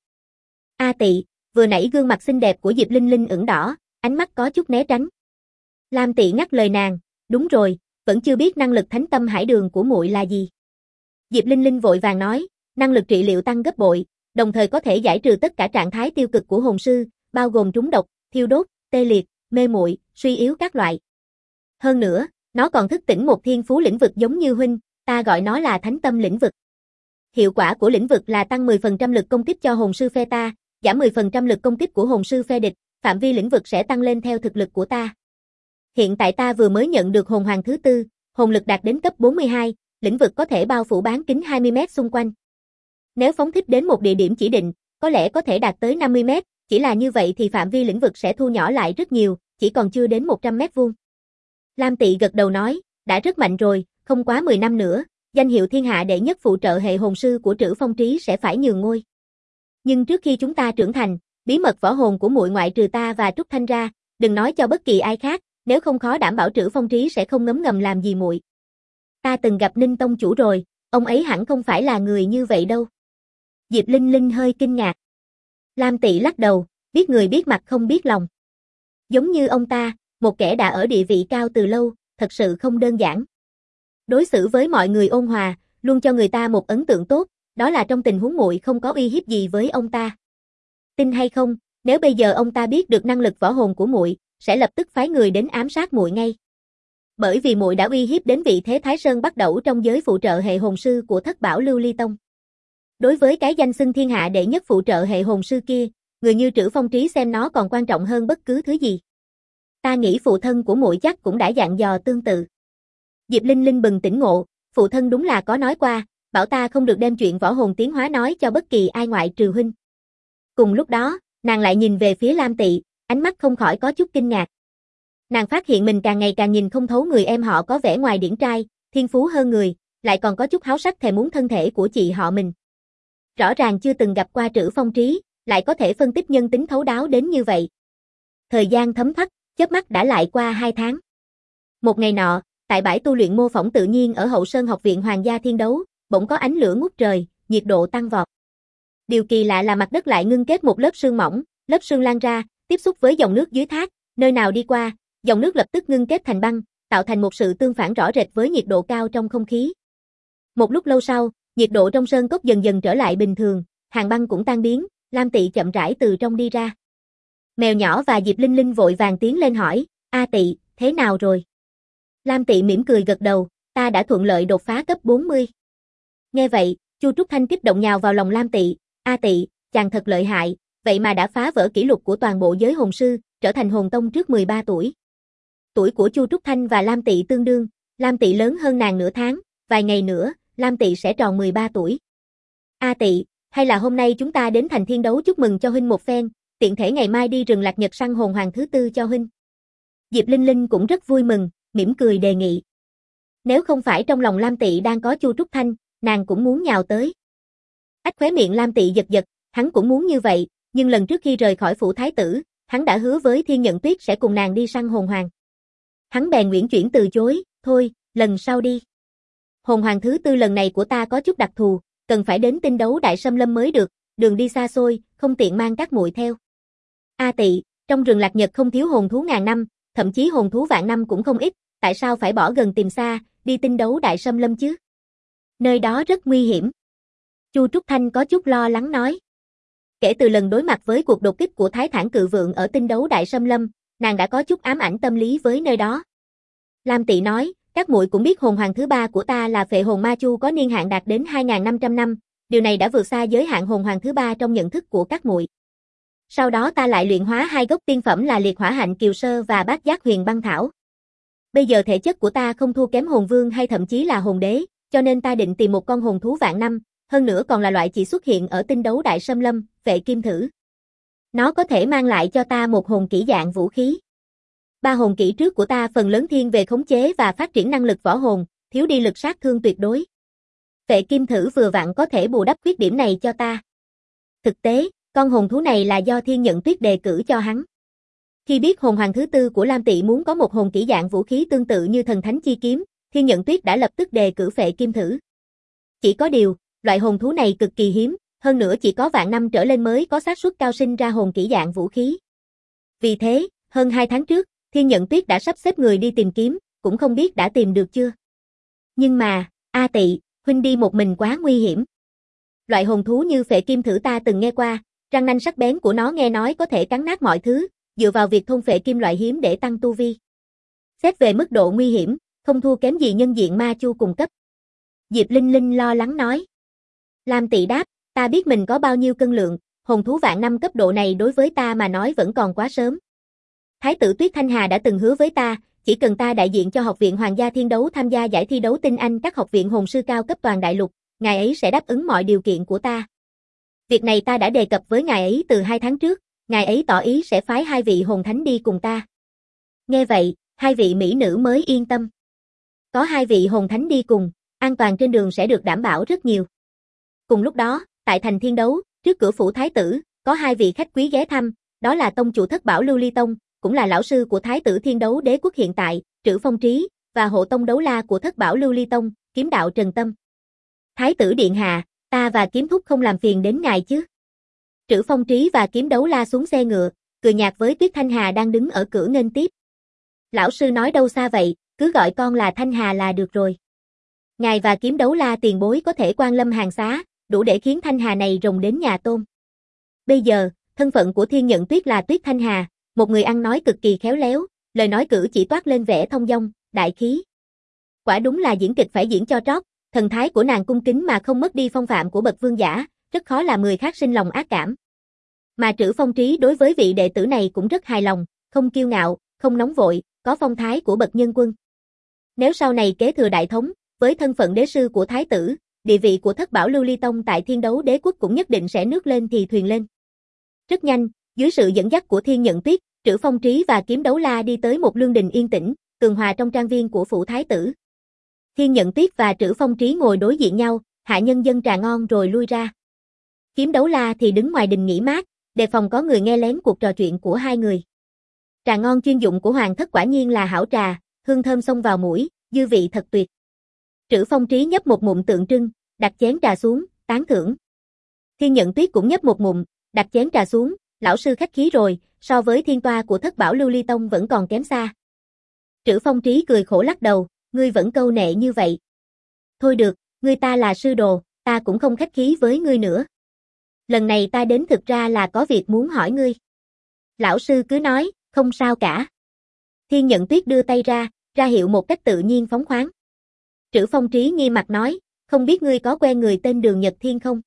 A Tị, vừa nãy gương mặt xinh đẹp của Diệp Linh Linh ửng đỏ, ánh mắt có chút né tránh. Lam Tị ngắt lời nàng, đúng rồi, vẫn chưa biết năng lực Thánh Tâm Hải Đường của muội là gì. Diệp Linh Linh vội vàng nói, năng lực trị liệu tăng gấp bội, đồng thời có thể giải trừ tất cả trạng thái tiêu cực của hồn sư, bao gồm trúng độc, thiêu đốt, tê liệt, mê muội, suy yếu các loại. Hơn nữa, nó còn thức tỉnh một thiên phú lĩnh vực giống như huynh, ta gọi nó là Thánh Tâm lĩnh vực. Hiệu quả của lĩnh vực là tăng 10% lực công kích cho hồn sư phe ta, giảm 10% lực công kích của hồn sư phe địch, phạm vi lĩnh vực sẽ tăng lên theo thực lực của ta. Hiện tại ta vừa mới nhận được hồn hoàng thứ tư, hồn lực đạt đến cấp 42, lĩnh vực có thể bao phủ bán kính 20 m xung quanh. Nếu phóng thích đến một địa điểm chỉ định, có lẽ có thể đạt tới 50 m, chỉ là như vậy thì phạm vi lĩnh vực sẽ thu nhỏ lại rất nhiều, chỉ còn chưa đến 100 m vuông. Lam Tị gật đầu nói, đã rất mạnh rồi, không quá 10 năm nữa, danh hiệu thiên hạ đệ nhất phụ trợ hệ hồn sư của Trữ Phong Trí sẽ phải nhường ngôi. Nhưng trước khi chúng ta trưởng thành, bí mật võ hồn của muội ngoại trừ ta và Trúc Thanh ra, đừng nói cho bất kỳ ai khác, nếu không khó đảm bảo Trữ Phong Trí sẽ không ngấm ngầm làm gì muội. Ta từng gặp Ninh tông chủ rồi, ông ấy hẳn không phải là người như vậy đâu. Diệp Linh Linh hơi kinh ngạc. Lam Tị lắc đầu, biết người biết mặt không biết lòng. Giống như ông ta, một kẻ đã ở địa vị cao từ lâu, thật sự không đơn giản. Đối xử với mọi người ôn hòa, luôn cho người ta một ấn tượng tốt, đó là trong tình huống muội không có uy hiếp gì với ông ta. Tin hay không, nếu bây giờ ông ta biết được năng lực võ hồn của muội, sẽ lập tức phái người đến ám sát muội ngay. Bởi vì muội đã uy hiếp đến vị thế Thái Sơn Bắt Đẩu trong giới phụ trợ hệ hồn sư của Thất Bảo Lưu Ly Tông. Đối với cái danh xưng thiên hạ đệ nhất phụ trợ hệ hồn sư kia, người như Trữ Phong Trí xem nó còn quan trọng hơn bất cứ thứ gì. Ta nghĩ phụ thân của muội chắc cũng đã dặn dò tương tự. Diệp Linh Linh bừng tỉnh ngộ, phụ thân đúng là có nói qua, bảo ta không được đem chuyện võ hồn tiến hóa nói cho bất kỳ ai ngoại trừ huynh. Cùng lúc đó, nàng lại nhìn về phía Lam Tị, ánh mắt không khỏi có chút kinh ngạc. Nàng phát hiện mình càng ngày càng nhìn không thấu người em họ có vẻ ngoài điển trai, thiên phú hơn người, lại còn có chút háo sắc thèm muốn thân thể của chị họ mình. Rõ ràng chưa từng gặp qua Trữ Phong Trí, lại có thể phân tích nhân tính thấu đáo đến như vậy. Thời gian thấm thoát, chớp mắt đã lại qua 2 tháng. Một ngày nọ, tại bãi tu luyện mô phỏng tự nhiên ở Hậu Sơn Học viện Hoàng gia Thiên Đấu, bỗng có ánh lửa ngút trời, nhiệt độ tăng vọt. Điều kỳ lạ là mặt đất lại ngưng kết một lớp sương mỏng, lớp sương lan ra, tiếp xúc với dòng nước dưới thác, nơi nào đi qua, dòng nước lập tức ngưng kết thành băng, tạo thành một sự tương phản rõ rệt với nhiệt độ cao trong không khí. Một lúc lâu sau, nhiệt độ trong sơn cốc dần dần trở lại bình thường, hàng băng cũng tan biến, Lam Tị chậm rãi từ trong đi ra. Mèo nhỏ và Diệp Linh Linh vội vàng tiến lên hỏi, A Tị, thế nào rồi? Lam Tị mỉm cười gật đầu, ta đã thuận lợi đột phá cấp 40. Nghe vậy, Chu Trúc Thanh kích động nhào vào lòng Lam Tị, A Tị, chàng thật lợi hại, vậy mà đã phá vỡ kỷ lục của toàn bộ giới hồn sư, trở thành hồn tông trước 13 tuổi. Tuổi của Chu Trúc Thanh và Lam Tị tương đương, Lam Tị lớn hơn nàng nửa tháng, vài ngày nữa, Lam Tị sẽ tròn 13 tuổi. A Tị, hay là hôm nay chúng ta đến thành Thiên Đấu chúc mừng cho huynh một phen, tiện thể ngày mai đi rừng Lạc Nhật săn hồn hoàng thứ tư cho huynh. Diệp Linh Linh cũng rất vui mừng, mỉm cười đề nghị. Nếu không phải trong lòng Lam Tị đang có Chu Trúc Thanh, nàng cũng muốn nhào tới. Ách khóe miệng Lam Tị giật giật, hắn cũng muốn như vậy, nhưng lần trước khi rời khỏi phủ thái tử, hắn đã hứa với Thiên Nhận Tuyết sẽ cùng nàng đi săn hồn hoàng. Hắn bèn uyển chuyển từ chối, thôi, lần sau đi. Hồn hoàng thứ tư lần này của ta có chút đặc thù, cần phải đến Tinh Đấu Đại Xâm Lâm mới được, đường đi xa xôi, không tiện mang các muội theo. A Tị, trong rừng Lạc Nhật không thiếu hồn thú ngàn năm, thậm chí hồn thú vạn năm cũng không ít, tại sao phải bỏ gần tìm xa, đi Tinh Đấu Đại Xâm Lâm chứ? Nơi đó rất nguy hiểm. Chu Trúc Thanh có chút lo lắng nói. Kể từ lần đối mặt với cuộc đột kích của Thái Thản Cự Vượng ở Tinh Đấu Đại Xâm Lâm, nàng đã có chút ám ảnh tâm lý với nơi đó. Lam Tị nói, các muội cũng biết hồn hoàng thứ ba của ta là phệ hồn ma chu có niên hạn đạt đến 2.500 năm, điều này đã vượt xa giới hạn hồn hoàng thứ ba trong nhận thức của các muội. Sau đó ta lại luyện hóa 2 gốc tiên phẩm là liệt hỏa hạnh kiều sơ và bát giác huyền băng thảo. Bây giờ thể chất của ta không thua kém hồn vương hay thậm chí là hồn đế, cho nên ta định tìm một con hồn thú vạn năm, hơn nữa còn là loại chỉ xuất hiện ở Tinh Đấu Đại Xâm Lâm, Vệ Kim Thử. Nó có thể mang lại cho ta một hồn kỹ dạng vũ khí. 3 hồn kỹ trước của ta phần lớn thiên về khống chế và phát triển năng lực võ hồn, thiếu đi lực sát thương tuyệt đối. Phệ kim thử vừa vặn có thể bù đắp khuyết điểm này cho ta. Thực tế, con hồn thú này là do Thiên Nhận Tuyết đề cử cho hắn. Khi biết hồn hoàng thứ tư của Lam Tỵ muốn có một hồn kỹ dạng vũ khí tương tự như thần thánh chi kiếm, Thiên Nhận Tuyết đã lập tức đề cử phệ kim thử. Chỉ có điều, loại hồn thú này cực kỳ hiếm, hơn nữa chỉ có vạn năm trở lên mới có xác suất cao sinh ra hồn kỹ dạng vũ khí. Vì thế, hơn 2 tháng trước, Thiên Nhận Tuyết đã sắp xếp người đi tìm kiếm, cũng không biết đã tìm được chưa. Nhưng mà, A Tỵ, huynh đi một mình quá nguy hiểm. Loại hồn thú như phệ kim thử ta từng nghe qua, răng nanh sắc bén của nó nghe nói có thể cắn nát mọi thứ, dựa vào việc thôn phệ kim loại hiếm để tăng tu vi. Xét về mức độ nguy hiểm, không thua kém gì nhân diện ma chu cùng cấp. Diệp Linh Linh lo lắng nói. Lam Tỵ đáp, ta biết mình có bao nhiêu cân lượng, hồn thú vạn năm cấp độ này đối với ta mà nói vẫn còn quá sớm. Thái tử Tuyết Thanh Hà đã từng hứa với ta, chỉ cần ta đại diện cho Học viện Hoàng gia Thiên Đấu tham gia giải thi đấu tinh anh các học viện hồn sư cao cấp toàn đại lục, ngài ấy sẽ đáp ứng mọi điều kiện của ta. Việc này ta đã đề cập với ngài ấy từ 2 tháng trước, ngài ấy tỏ ý sẽ phái 2 vị hồn thánh đi cùng ta. Nghe vậy, 2 vị mỹ nữ mới yên tâm. Có 2 vị hồn thánh đi cùng, an toàn trên đường sẽ được đảm bảo rất nhiều. Cùng lúc đó, tại thành Thiên Đấu, trước cửa phủ Thái tử, có 2 vị khách quý ghé thăm, đó là tông chủ Thất Bảo Lưu Ly Tông, cũng là lão sư của Thái tử Thiên Đấu Đế quốc hiện tại, Trữ Phong Trí, và hộ tông đấu la của Thất Bảo Lưu Ly Tông, kiếm đạo Trần Tâm. Thái tử điện hạ, ta và kiếm thúc không làm phiền đến ngài chứ? Trữ Phong Trí và kiếm đấu la xuống xe ngựa, cười nhạt với Tuyết Thanh Hà đang đứng ở cửa nghênh tiếp. Lão sư nói đâu xa vậy, cứ gọi con là Thanh Hà là được rồi. Ngài và kiếm đấu la tiền bối có thể quan lâm hàng xá, đủ để khiến Thanh Hà này rồng đến nhà tôm. Bây giờ, thân phận của Thiên Nhận Tuyết là Tuyết Thanh Hà, một người ăn nói cực kỳ khéo léo, lời nói cử chỉ toát lên vẻ thông dong, đại khí. Quả đúng là diễn kịch phải diễn cho trót, thần thái của nàng cung kính mà không mất đi phong phạm của bậc vương giả, rất khó làm người khác sinh lòng ác cảm. Mà Trữ Phong Trí đối với vị đệ tử này cũng rất hài lòng, không kiêu ngạo, không nóng vội, có phong thái của bậc nhân quân. Nếu sau này kế thừa đại thống, với thân phận đế sư của thái tử, địa vị của Thất Bảo Lưu Ly Tông tại Thiên Đấu Đế quốc cũng nhất định sẽ nước lên thì thuyền lên. Rất nhanh, dưới sự dẫn dắt của Thiên Nhận Tuyết, Trữ Phong Trí và kiếm đấu la đi tới một lương đình yên tĩnh, tường hòa trong trang viên của phủ thái tử. Thiên Nhận Tuyết và Trữ Phong Trí ngồi đối diện nhau, hạ nhân dân trà ngon rồi lui ra. Kiếm đấu la thì đứng ngoài đình nghỉ mát, đề phòng có người nghe lén cuộc trò chuyện của 2 người. Trà ngon chuyên dụng của hoàng thất quả nhiên là hảo trà, hương thơm xông vào mũi, dư vị thật tuyệt. Trữ Phong Trí nhấp một ngụm tượng trưng, đặt chén trà xuống, tán thưởng. Thiên Nhận Tuyết cũng nhấp một ngụm, đặt chén trà xuống, lão sư khách khí rồi, so với thiên toa của Thất Bảo Lưu Ly Tông vẫn còn kém xa. Trữ Phong Trí cười khổ lắc đầu, ngươi vẫn câu nệ như vậy. Thôi được, ngươi ta là sư đồ, ta cũng không khách khí với ngươi nữa. Lần này ta đến thực ra là có việc muốn hỏi ngươi. Lão sư cứ nói, không sao cả. Thiên Nhận Tuyết đưa tay ra hiệu một cách tự nhiên phóng khoáng. Trữ Phong Trí nghi mặt nói, không biết ngươi có quen người tên Đường Nhật Thiên không?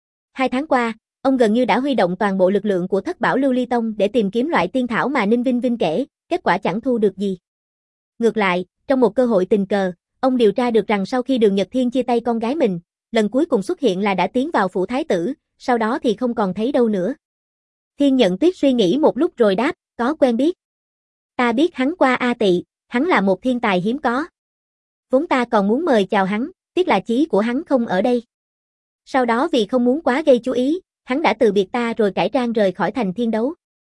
2 tháng qua, ông gần như đã huy động toàn bộ lực lượng của Thất Bảo Lưu Ly Tông để tìm kiếm loại tiên thảo mà Ninh Vinh Vinh kể, kết quả chẳng thu được gì. Ngược lại, trong một cơ hội tình cờ, ông điều tra được rằng sau khi Đường Nhật Thiên chia tay con gái mình, lần cuối cùng xuất hiện là đã tiến vào phủ thái tử, sau đó thì không còn thấy đâu nữa. Thiên Nhận Tuyết suy nghĩ một lúc rồi đáp, có quen biết. Ta biết hắn qua A Tỵ, hắn là một thiên tài hiếm có. Vốn ta còn muốn mời chào hắn, tiếc là chí của hắn không ở đây. Sau đó vì không muốn quá gây chú ý, hắn đã từ biệt ta rồi cải trang rời khỏi thành Thiên Đấu.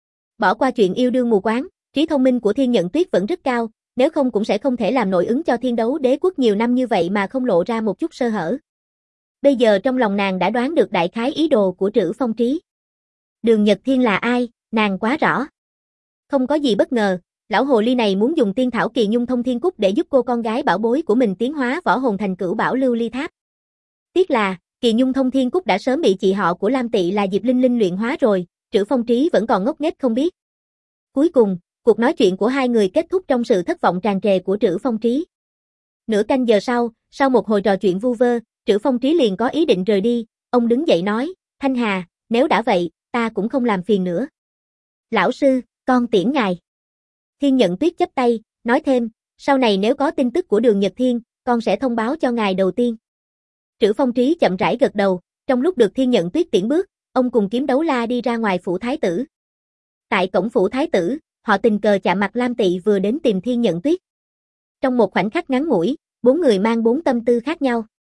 Bỏ qua chuyện yêu đương mù quáng, trí thông minh của Thiên Nhận Tuyết vẫn rất cao, nếu không cũng sẽ không thể làm nội ứng cho Thiên Đấu Đế quốc nhiều năm như vậy mà không lộ ra một chút sơ hở. Bây giờ trong lòng nàng đã đoán được đại khái ý đồ của Trữ Phong Trí. Đường Nhật Thiên là ai, nàng quá rõ. Không có gì bất ngờ, lão hồ ly này muốn dùng tiên thảo Kỳ Nhung Thông Thiên Cúc để giúp cô con gái bảo bối của mình tiến hóa võ hồn thành Cửu Bảo Lưu Ly Tháp. Tiếc là, Kỳ Nhung Thông Thiên Cúc đã sớm bị chị họ của Lam Tỵ là Diệp Linh Linh luyện hóa rồi, Trữ Phong Trí vẫn còn ngốc nghếch không biết. Cuối cùng, cuộc nói chuyện của 2 người kết thúc trong sự thất vọng tràn trề của Trữ Phong Trí. Nửa canh giờ sau một hồi trò chuyện vu vơ, Trữ Phong Trí liền có ý định rời đi, ông đứng dậy nói, Thanh Hà, nếu đã vậy, ta cũng không làm phiền nữa. Lão sư, con tiễn ngài. Thiên Nhận Tuyết chắp tay, nói thêm, sau này nếu có tin tức của Đường Nhật Thiên, con sẽ thông báo cho ngài đầu tiên. Trữ Phong Trí chậm rãi gật đầu, trong lúc được Thiên Nhận Tuyết tiễn bước, ông cùng kiếm đấu la đi ra ngoài phủ thái tử. Tại cổng phủ thái tử, họ tình cờ chạm mặt Lam Tỵ vừa đến tìm Thiên Nhận Tuyết. Trong một khoảnh khắc ngắn ngủi, 4 người mang 4 tâm tư khác nhau.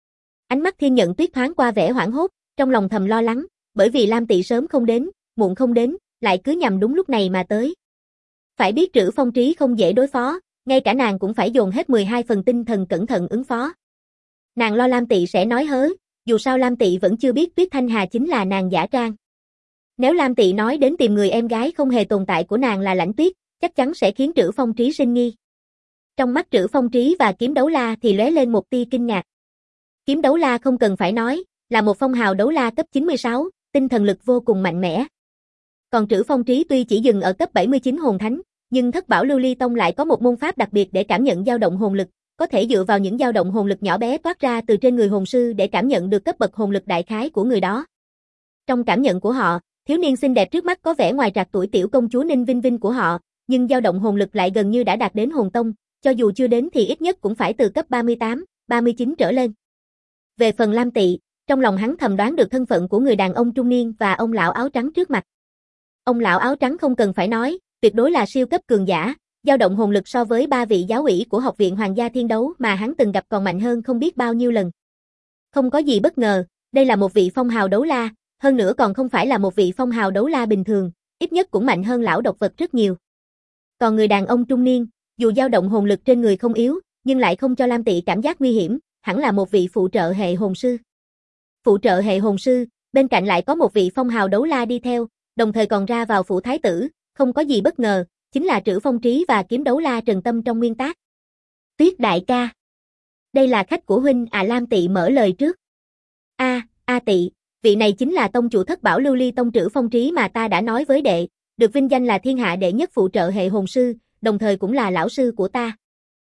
Ánh mắt Thiên Nhận Tuyết thoáng qua vẻ hoảng hốt, trong lòng thầm lo lắng, bởi vì Lam Tị sớm không đến, muộn không đến, lại cứ nhằm đúng lúc này mà tới. Phải biết Trữ Phong Trí không dễ đối phó, ngay cả nàng cũng phải dồn hết 12 phần tinh thần cẩn thận ứng phó. Nàng lo Lam Tị sẽ nói hớ, dù sao Lam Tị vẫn chưa biết Tuyết Thanh Hà chính là nàng giả trang. Nếu Lam Tị nói đến tìm người em gái không hề tồn tại của nàng là Lãnh Tuyết, chắc chắn sẽ khiến Trữ Phong Trí sinh nghi. Trong mắt Trữ Phong Trí và Kiếm Đấu La thì lóe lên một tia kinh ngạc. Kiếm Đấu La không cần phải nói, là một phong hào đấu la cấp 96, tinh thần lực vô cùng mạnh mẽ. Còn Trữ Phong Trí tuy chỉ dừng ở cấp 79 hồn thánh, nhưng Thất Bảo Lưu Ly Tông lại có một môn pháp đặc biệt để cảm nhận dao động hồn lực, có thể dựa vào những dao động hồn lực nhỏ bé toát ra từ trên người hồn sư để cảm nhận được cấp bậc hồn lực đại khái của người đó. Trong cảm nhận của họ, thiếu niên xinh đẹp trước mắt có vẻ ngoài trạc tuổi tiểu công chúa Ninh Vinh Vinh của họ, nhưng dao động hồn lực lại gần như đã đạt đến hồn tông, cho dù chưa đến thì ít nhất cũng phải từ cấp 38, 39 trở lên. Về phần Lam Tị, trong lòng hắn thầm đoán được thân phận của người đàn ông trung niên và ông lão áo trắng trước mặt. Ông lão áo trắng không cần phải nói, tuyệt đối là siêu cấp cường giả, dao động hồn lực so với 3 vị giáo ủy của Học viện Hoàng gia Thiên Đấu mà hắn từng gặp còn mạnh hơn không biết bao nhiêu lần. Không có gì bất ngờ, đây là một vị phong hào đấu la, hơn nữa còn không phải là một vị phong hào đấu la bình thường, ít nhất cũng mạnh hơn lão độc vật rất nhiều. Còn người đàn ông trung niên, dù dao động hồn lực trên người không yếu, nhưng lại không cho Lam Tị cảm giác nguy hiểm, hẳn là một vị phụ trợ hệ hồn sư. Phụ trợ hệ hồn sư, bên cạnh lại có một vị phong hào đấu la đi theo, đồng thời còn ra vào phủ thái tử, không có gì bất ngờ, chính là Trữ Phong Trí và Kiếm Đấu La Trần Tâm trong nguyên tác. Tuyết đại ca. Đây là khách của huynh à, Lam Tị mở lời trước. A Tị, vị này chính là tông chủ Thất Bảo Lưu Ly Tông Trữ Phong Trí mà ta đã nói với đệ, được vinh danh là thiên hạ đệ nhất phụ trợ hệ hồn sư, đồng thời cũng là lão sư của ta.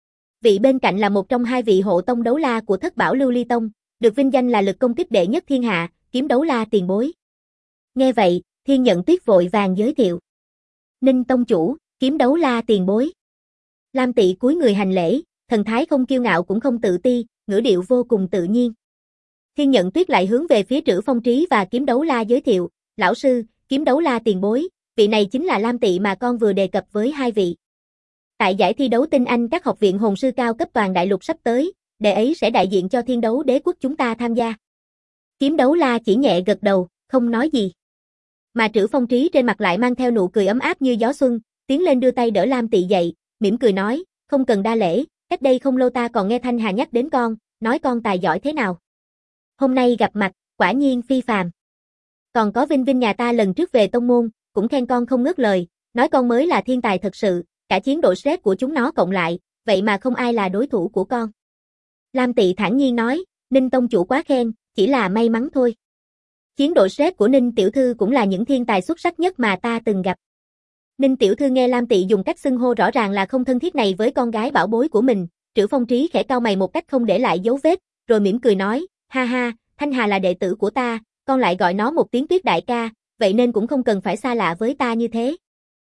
Vị bên cạnh là một trong 2 vị hộ tông đấu la của Thất Bảo Lưu Ly Tông, được vinh danh là lực công kích đệ nhất thiên hạ, Kiếm Đấu La tiền bối. Nghe vậy, Thiên Nhận Tuyết vội vàng giới thiệu. Ninh tông chủ, Kiếm Đấu La tiền bối. Lam Tị cúi người hành lễ, thần thái không kiêu ngạo cũng không tự ti, ngữ điệu vô cùng tự nhiên. Thiên Nhận Tuyết lại hướng về phía Trữ Phong Trí và Kiếm Đấu La giới thiệu, lão sư, Kiếm Đấu La tiền bối, vị này chính là Lam Tị mà con vừa đề cập với 2 vị. Tại giải thi đấu tinh anh các học viện hồn sư cao cấp toàn đại lục sắp tới, đệ ấy sẽ đại diện cho Thiên Đấu Đế quốc chúng ta tham gia. Kiếm Đấu La chỉ nhẹ gật đầu, không nói gì. Mà Trữ Phong Trí trên mặt lại mang theo nụ cười ấm áp như gió xuân, tiến lên đưa tay đỡ Lam Tị dậy, mỉm cười nói, không cần đa lễ, cách đây không lâu ta còn nghe Thanh Hà nhắc đến con, nói con tài giỏi thế nào. Hôm nay gặp mặt, quả nhiên phi phàm. Còn có Vinh Vinh nhà ta lần trước về tông môn, cũng khen con không ngớt lời, nói con mới là thiên tài thật sự, cả chiến đội stress của chúng nó cộng lại, vậy mà không ai là đối thủ của con. Lam Tị thản nhiên nói, Ninh tông chủ quá khen, chỉ là may mắn thôi. Chiến đội stress của Ninh tiểu thư cũng là những thiên tài xuất sắc nhất mà ta từng gặp. Ninh tiểu thư nghe Lam Tị dùng cách xưng hô rõ ràng là không thân thiết này với con gái bảo bối của mình, Trữ Phong Trí khẽ cau mày một cách không để lại dấu vết, rồi mỉm cười nói, ha ha, Thanh Hà là đệ tử của ta, con lại gọi nó một tiếng Tuyết đại ca, vậy nên cũng không cần phải xa lạ với ta như thế.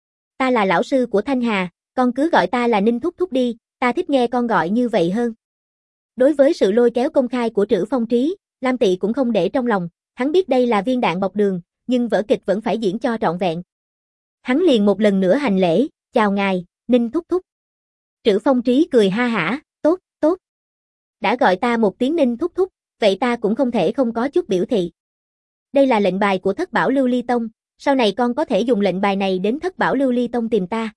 Ta là lão sư của Thanh Hà, con cứ gọi ta là Ninh thúc thúc đi, ta thích nghe con gọi như vậy hơn. Đối với sự lôi kéo công khai của Trữ Phong Trí, Lam Tị cũng không để trong lòng, hắn biết đây là viên đạn bọc đường, nhưng vở kịch vẫn phải diễn cho trọn vẹn. Hắn liền một lần nữa hành lễ, chào ngài, Ninh thúc thúc. Trữ Phong Trí cười ha hả, tốt, tốt. Đã gọi ta một tiếng Ninh thúc thúc, vậy ta cũng không thể không có chút biểu thị. Đây là lệnh bài của Thất Bảo Lưu Ly Tông, sau này con có thể dùng lệnh bài này đến Thất Bảo Lưu Ly Tông tìm ta.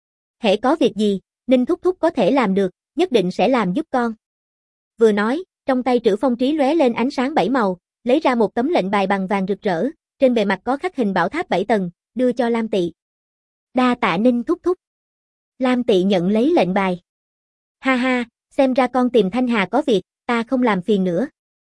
Hễ có việc gì, Ninh thúc thúc có thể làm được, nhất định sẽ làm giúp con. Vừa nói, trong tay Trữ Phong Trí lóe lên ánh sáng 7 màu, lấy ra một tấm lệnh bài bằng vàng rực rỡ, trên bề mặt có khắc hình bảo tháp 7 tầng, đưa cho Lam Tị. Đa tạ Ninh thúc thúc. Lam Tị nhận lấy lệnh bài. Ha ha, xem ra con tìm Thanh Hà có việc, ta không làm phiền nữa.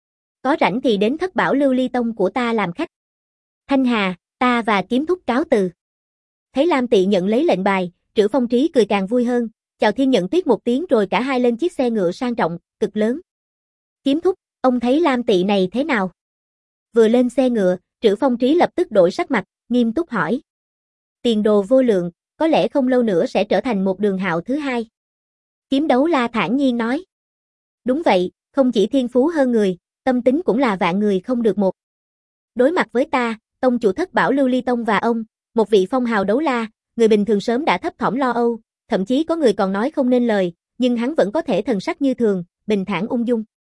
Có rảnh thì đến Thất Bảo Lưu Ly Tông của ta làm khách. Thanh Hà, ta và Kiếm thúc cáo từ. Thấy Lam Tị nhận lấy lệnh bài, Trữ Phong Trí cười càng vui hơn, chào Thiên Nhận Tuyết một tiếng rồi cả hai lên chiếc xe ngựa sang trọng, cực lớn. Kiếm thúc, ông thấy Lam Tị này thế nào? Vừa lên xe ngựa, Trữ Phong Trí lập tức đổi sắc mặt, nghiêm túc hỏi. Tiền đồ vô lượng, có lẽ không lâu nữa sẽ trở thành một Đường Hạo thứ 2. Kiếm Đấu La thản nhiên nói. Đúng vậy, không chỉ thiên phú hơn người, tâm tính cũng là vạn người không được một. Đối mặt với ta, tông chủ Thất Bảo Lưu Ly Tông và ông, một vị phong hào đấu la, người bình thường sớm đã thấp thỏm lo âu, thậm chí có người còn nói không nên lời, nhưng hắn vẫn có thể thần sắc như thường, bình thản ung dung.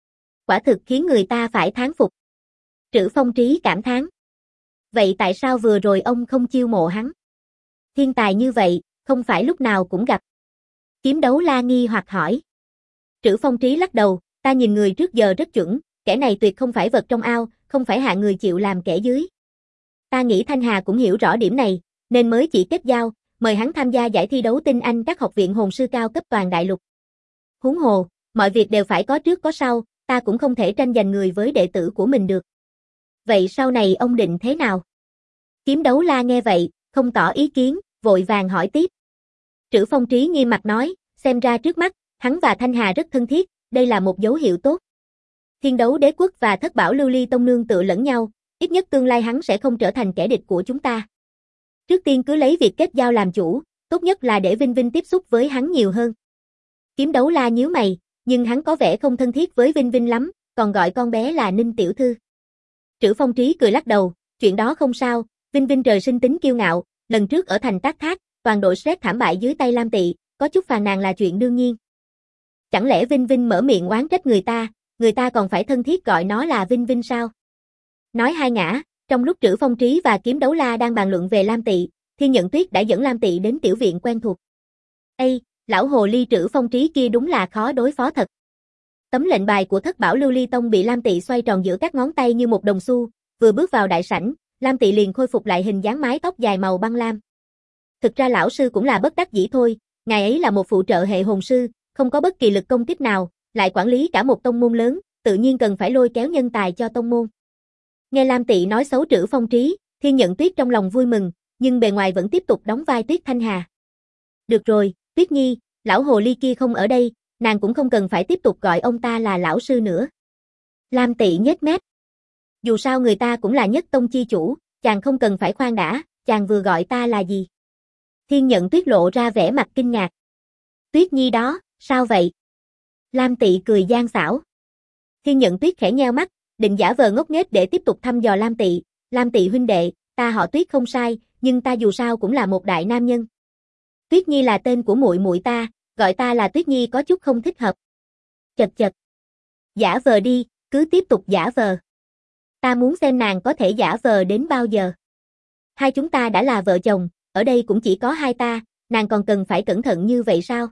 Quả thực khiến người ta phải thán phục. Trữ Phong Trí cảm thán. Vậy tại sao vừa rồi ông không chiêu mộ hắn? Thiên tài như vậy, không phải lúc nào cũng gặp. Kiếm Đấu La nghi hoặc hỏi. Trữ Phong Trí lắc đầu, ta nhìn người trước giờ rất chuẩn, kẻ này tuyệt không phải vật trong ao, không phải hạng người chịu làm kẻ dưới. Ta nghĩ Thanh Hà cũng hiểu rõ điểm này, nên mới chỉ kết giao, mời hắn tham gia giải thi đấu tinh anh các học viện hồn sư cao cấp toàn đại lục. Huống hồ, mọi việc đều phải có trước có sau, ta cũng không thể tranh giành người với đệ tử của mình được. Vậy sau này ông định thế nào? Kiếm Đấu La nghe vậy, không tỏ ý kiến, vội vàng hỏi tiếp. Trữ Phong Trí nghiêm mặt nói, xem ra trước mắt, hắn và Thanh Hà rất thân thiết, đây là một dấu hiệu tốt. Thiên Đấu Đế Quốc và Thất Bảo Lưu Ly Tông nương tựa lẫn nhau, ít nhất tương lai hắn sẽ không trở thành kẻ địch của chúng ta. Trước tiên cứ lấy việc kết giao làm chủ, tốt nhất là để Vinh Vinh tiếp xúc với hắn nhiều hơn. Kiếm Đấu La nhíu mày, nhưng hắn có vẻ không thân thiết với Vinh Vinh lắm, còn gọi con bé là Ninh tiểu thư. Trữ Phong Trí cười lắc đầu, chuyện đó không sao, Vinh Vinh trời sinh tính kiêu ngạo, lần trước ở thành Tác Thác, toàn đội Shrek thảm bại dưới tay Lam Tị, có chút phàn nàn là chuyện đương nhiên. Chẳng lẽ Vinh Vinh mở miệng oán trách người ta còn phải thân thiết gọi nó là Vinh Vinh sao? Nói hai ngã, trong lúc Trữ Phong Trí và Kiếm Đấu La đang bàn luận về Lam Tị, Thiên Nhận Tuyết đã dẫn Lam Tị đến tiểu viện quen thuộc. Ây, lão hồ ly Trữ Phong Trí kia đúng là khó đối phó thật. Tấm lệnh bài của Thất Bảo Lưu Ly Tông bị Lam Tị xoay tròn giữa các ngón tay như một đồng xu, vừa bước vào đại sảnh, Lam Tị liền khôi phục lại hình dáng mái tóc dài màu băng lam. Thực ra lão sư cũng là bất đắc dĩ thôi, ngài ấy là một phụ trợ hệ hồn sư, không có bất kỳ lực công kích nào, lại quản lý cả một tông môn lớn, tự nhiên cần phải lôi kéo nhân tài cho tông môn. Nghe Lam Tị nói xấu Trữ Phong Trí, Thiên Nhận Tuyết trong lòng vui mừng, nhưng bề ngoài vẫn tiếp tục đóng vai Tuyết Thanh Hà. Được rồi, Tuyết Nhi, lão hồ ly kia không ở đây, nàng cũng không cần phải tiếp tục gọi ông ta là lão sư nữa. Lam Tị nhếch mép. Dù sao người ta cũng là nhất tông chi chủ, chàng không cần phải khoan đã, chàng vừa gọi ta là gì? Thiên Nhận Tuyết lộ ra vẻ mặt kinh ngạc. Tuyết Nhi đó, sao vậy? Lam Tị cười gian xảo. Thiên Nhận Tuyết khẽ nheo mắt, định giả vờ ngốc nghếch để tiếp tục thăm dò Lam Tị. Lam Tị huynh đệ, ta họ Tuyết không sai, nhưng ta dù sao cũng là một đại nam nhân. Tuyết Nhi là tên của muội muội ta, gọi ta là Tuyết Nhi có chút không thích hợp. Chật chật. Giả vờ đi, cứ tiếp tục giả vờ. Ta muốn xem nàng có thể giả vờ đến bao giờ. Hai chúng ta đã là vợ chồng, ở đây cũng chỉ có hai ta, nàng còn cần phải cẩn thận như vậy sao?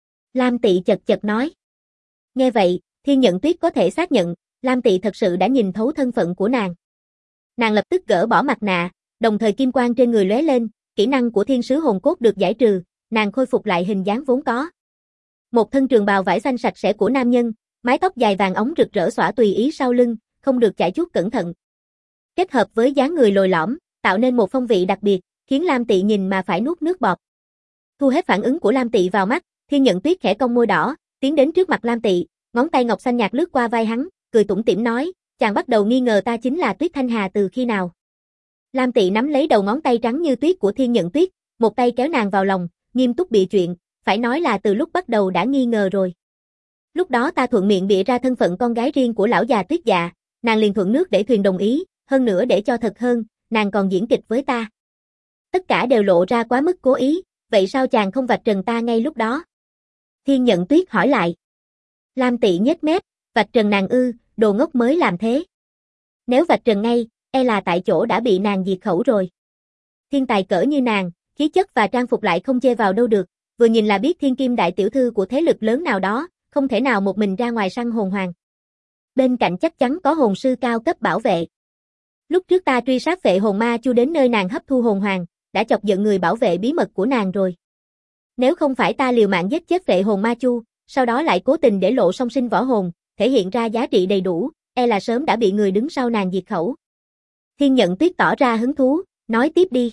Lam Tị chật chật nói. Nghe vậy, Thiên Nhận Tuyết có thể xác nhận, Lam Tị thật sự đã nhìn thấu thân phận của nàng. Nàng lập tức gỡ bỏ mặt nạ, đồng thời kim quang trên người lóe lên, kỹ năng của Thiên Sứ Hồn Cốt được giải trừ, nàng khôi phục lại hình dáng vốn có. Một thân trường bào vải xanh sạch sẽ của nam nhân, mái tóc dài vàng óng rực rỡ xõa tùy ý sau lưng, không được chải chuốt cẩn thận. Kết hợp với dáng người lồi lõm, tạo nên một phong vị đặc biệt, khiến Lam Tị nhìn mà phải nuốt nước bọt. Thu hết phản ứng của Lam Tị vào mắt, Thiên Nhận Tuyết khẽ cong môi đỏ, tiến đến trước mặt Lam Tị, ngón tay ngọc xanh nhạt lướt qua vai hắn, cười tủm tỉm nói, chàng bắt đầu nghi ngờ ta chính là Tuyết Thanh Hà từ khi nào? Lam Tị nắm lấy đầu ngón tay trắng như tuyết của Thiên Nhận Tuyết, một tay kéo nàng vào lòng, nghiêm túc bịa chuyện, phải nói là từ lúc bắt đầu đã nghi ngờ rồi. Lúc đó ta thuận miệng bịa ra thân phận con gái riêng của lão già Tuyết Dạ, nàng liền thuận nước để thuyền đồng ý, hơn nữa để cho thật hơn, nàng còn diễn kịch với ta. Tất cả đều lộ ra quá mức cố ý, vậy sao chàng không vạch trần ta ngay lúc đó? Thiên Nhận Tuyết hỏi lại. Lam Tị nhếch mép, vạch trần nàng ư, đồ ngốc mới làm thế. Nếu vạch trần ngay, e là tại chỗ đã bị nàng diệt khẩu rồi. Thiên tài cỡ như nàng, khí chất và trang phục lại không chê vào đâu được, vừa nhìn là biết thiên kim đại tiểu thư của thế lực lớn nào đó, không thể nào một mình ra ngoài săn hồn hoàng. Bên cạnh chắc chắn có hồn sư cao cấp bảo vệ. Lúc trước ta truy sát Phệ Hồn Ma Chu đến nơi nàng hấp thu hồn hoàng, đã chọc giận người bảo vệ bí mật của nàng rồi. Nếu không phải ta liều mạng giết chết Phệ Hồn Ma Chu, sau đó lại cố tình để lộ song sinh võ hồn, thể hiện ra giá trị đầy đủ, e là sớm đã bị người đứng sau nàng diệt khẩu. Thiên Nhận Tuyết tỏ ra hứng thú, nói tiếp đi.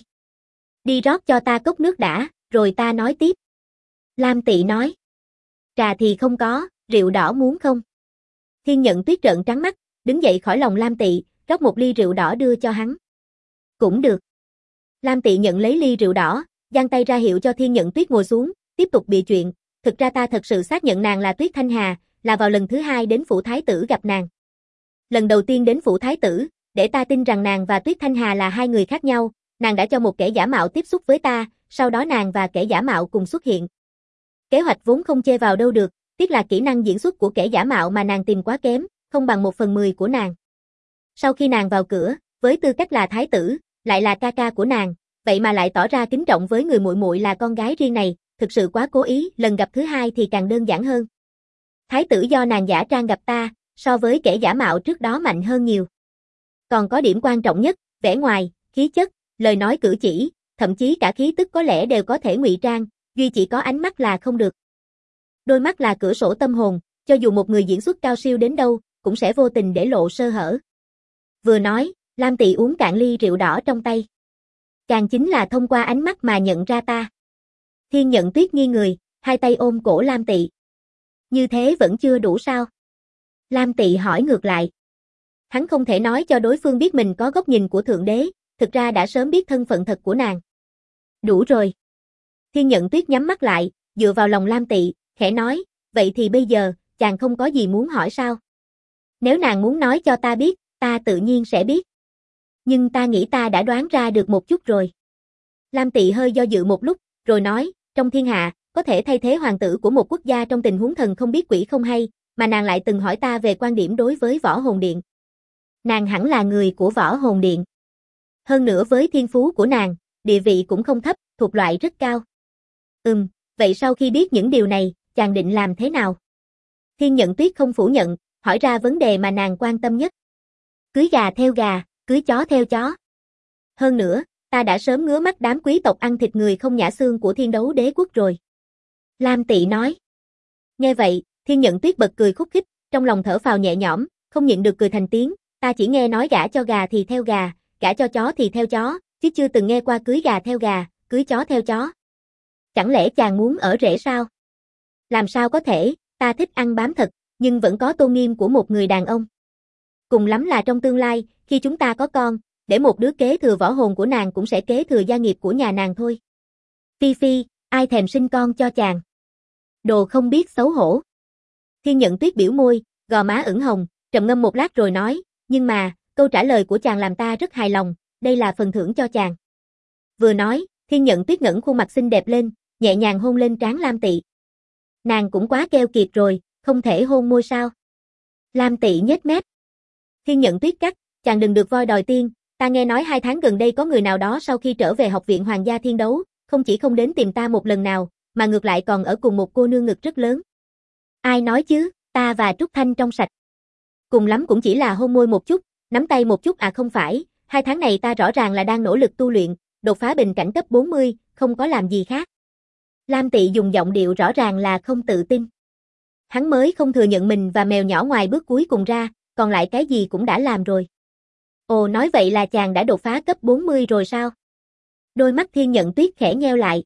Đi rót cho ta cốc nước đã, rồi ta nói tiếp. Lam Tị nói. Trà thì không có, rượu đỏ muốn không? Thiên Nhận Tuyết trợn trắng mắt, đứng dậy khỏi lòng Lam Tị, rót một ly rượu đỏ đưa cho hắn. Cũng được. Lam Tị nhận lấy ly rượu đỏ, giang tay ra hiệu cho Thiên Nhận Tuyết ngồi xuống, tiếp tục bịa chuyện. Thực ra ta thật sự xác nhận nàng là Tuyết Thanh Hà, là vào lần thứ hai đến phủ thái tử gặp nàng. Lần đầu tiên đến phủ thái tử, để ta tin rằng nàng và Tuyết Thanh Hà là hai người khác nhau, nàng đã cho một kẻ giả mạo tiếp xúc với ta, sau đó nàng và kẻ giả mạo cùng xuất hiện. Kế hoạch vốn không chê vào đâu được, tiếc là kỹ năng diễn xuất của kẻ giả mạo mà nàng tìm quá kém, không bằng 1/10 của nàng. Sau khi nàng vào cửa, với tư cách là thái tử, lại là ca ca của nàng, vậy mà lại tỏ ra kính trọng với người muội muội là con gái riêng này, thực sự quá cố ý, lần gặp thứ hai thì càng đơn giản hơn. Thái tử do nàng giả trang gặp ta, so với kẻ giả mạo trước đó mạnh hơn nhiều. Còn có điểm quan trọng nhất, vẻ ngoài, khí chất, lời nói cử chỉ, thậm chí cả khí tức có lẽ đều có thể ngụy trang, duy chỉ có ánh mắt là không được. Đôi mắt là cửa sổ tâm hồn, cho dù một người diễn xuất cao siêu đến đâu, cũng sẽ vô tình để lộ sơ hở. Vừa nói, Lam Tỵ uống cạn ly rượu đỏ trong tay. Chàng chính là thông qua ánh mắt mà nhận ra ta. Thiên Nhận Tuyết nghiêng người, hai tay ôm cổ Lam Tỵ. Như thế vẫn chưa đủ sao? Lam Tỵ hỏi ngược lại. Hắn không thể nói cho đối phương biết mình có góc nhìn của Thượng Đế, thực ra đã sớm biết thân phận thật của nàng. Đủ rồi. Thiên Nhận Tuyết nhắm mắt lại, dựa vào lòng Lam Tỵ, khẽ nói, vậy thì bây giờ, chàng không có gì muốn hỏi sao? Nếu nàng muốn nói cho ta biết, ta tự nhiên sẽ biết. Nhưng ta nghĩ ta đã đoán ra được một chút rồi. Lam Tỵ hơi do dự một lúc, rồi nói, trong thiên hạ, có thể thay thế hoàng tử của một quốc gia trong tình huống thần không biết quỷ không hay, mà nàng lại từng hỏi ta về quan điểm đối với Võ Hồn Điện. Nàng hẳn là người của Võ Hồn Điện. Hơn nữa với thiên phú của nàng, địa vị cũng không thấp, thuộc loại rất cao. Vậy sau khi biết những điều này, chàng định làm thế nào? Thiên Nhận Tuyết không phủ nhận, hỏi ra vấn đề mà nàng quan tâm nhất. Cưới gà theo gà, cưới chó theo chó. Hơn nữa, ta đã sớm ngứa mắt đám quý tộc ăn thịt người không nhả xương của Thiên Đấu Đế quốc rồi. Lam Tỵ nói. Nghe vậy, Thiên Nhận Tuyết bật cười khúc khích, trong lòng thở phào nhẹ nhõm, không nhịn được cười thành tiếng, ta chỉ nghe nói gả cho gà thì theo gà, gả cho chó thì theo chó, chứ chưa từng nghe qua cưới gà theo gà, cưới chó theo chó. Chẳng lẽ chàng muốn ở rể sao? Làm sao có thể, ta thích ăn bám thật, nhưng vẫn có tôn nghiêm của một người đàn ông. Cùng lắm là trong tương lai, khi chúng ta có con, để một đứa kế thừa võ hồn của nàng cũng sẽ kế thừa gia nghiệp của nhà nàng thôi. Phi Phi, ai thèm sinh con cho chàng? Đồ không biết xấu hổ. Thiên Nhận Tuyết biểu môi, gò má ửng hồng, trầm ngâm một lát rồi nói, nhưng mà, câu trả lời của chàng làm ta rất hài lòng, đây là phần thưởng cho chàng. Vừa nói, Thiên Nhận Tuyết ngẩng khuôn mặt xinh đẹp lên, nhẹ nhàng hôn lên trán Lam Tỵ. Nàng cũng quá keo kiệt rồi, không thể hôn môi sao? Lam Tỵ nhếch mép. Thiên Nhận Tuyết cắt, chàng đừng được voi đòi tiên, ta nghe nói 2 tháng gần đây có người nào đó sau khi trở về học viện Hoàng gia Thiên Đấu, không chỉ không đến tìm ta một lần nào, mà ngược lại còn ở cùng một cô nương ngực rất lớn. Ai nói chứ, ta và Trúc Thanh trong sạch. Cùng lắm cũng chỉ là hôn môi một chút, nắm tay một chút à không phải, 2 tháng này ta rõ ràng là đang nỗ lực tu luyện, đột phá bình cảnh cấp 40, không có làm gì khác. Lam Tỵ dùng giọng điệu rõ ràng là không tự tin. Hắn mới không thừa nhận mình và mèo nhỏ ngoài bước cuối cùng ra, còn lại cái gì cũng đã làm rồi. Ồ, nói vậy là chàng đã đột phá cấp 40 rồi sao? Đôi mắt Thiên Nhận Tuyết khẽ nheo lại.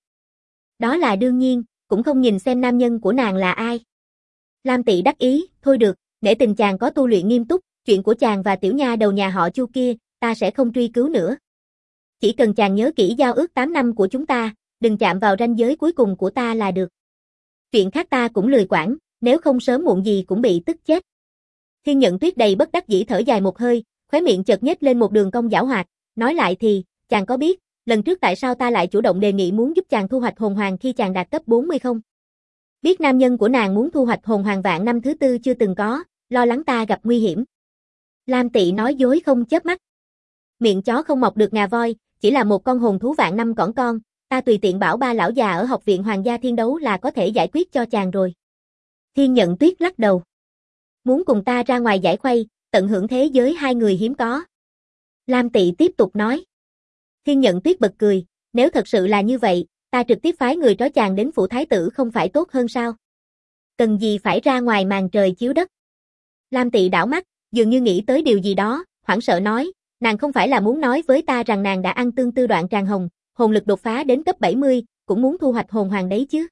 Đó là đương nhiên, cũng không nhìn xem nam nhân của nàng là ai. Lam Tỵ đắc ý, thôi được, nể tình chàng có tu luyện nghiêm túc, chuyện của chàng và tiểu nha đầu nhà họ Chu kia, ta sẽ không truy cứu nữa. Chỉ cần chàng nhớ kỹ giao ước 8 năm của chúng ta, đừng chạm vào ranh giới cuối cùng của ta là được. Chuyện khác ta cũng lười quản, nếu không sớm muộn gì cũng bị tức chết. Thiên Nhận Tuyết đầy bất đắc dĩ thở dài một hơi, khóe miệng chợt nhếch lên một đường cong giảo hoạt, nói lại thì, chàng có biết, lần trước tại sao ta lại chủ động đề nghị muốn giúp chàng thu hoạch hồn hoàng khi chàng đạt cấp 40 không? Biết nam nhân của nàng muốn thu hoạch hồn hoàng vạn năm thứ 4 chưa từng có, lo lắng ta gặp nguy hiểm. Lam Tỵ nói dối không chớp mắt. Miệng chó không mọc được ngà voi, chỉ là một con hồn thú vạn năm cỏn con, ta tùy tiện bảo 3 lão già ở học viện Hoàng gia Thiên Đấu là có thể giải quyết cho chàng rồi. Thiên Nhận Tuyết lắc đầu. Muốn cùng ta ra ngoài giải khuây, tận hưởng thế giới hai người hiếm có. Lam Tỵ tiếp tục nói. Thiên Nhận Tuyết bật cười, nếu thật sự là như vậy, ta trực tiếp phái người trói chàng đến phủ thái tử không phải tốt hơn sao? Cần gì phải ra ngoài màn trời chiếu đất? Lam Tỵ đảo mắt, dường như nghĩ tới điều gì đó, hoảng sợ nói, nàng không phải là muốn nói với ta rằng nàng đã ăn tương tư đoạn tràng hồng, hồn lực đột phá đến cấp 70, cũng muốn thu hoạch hồn hoàng đấy chứ.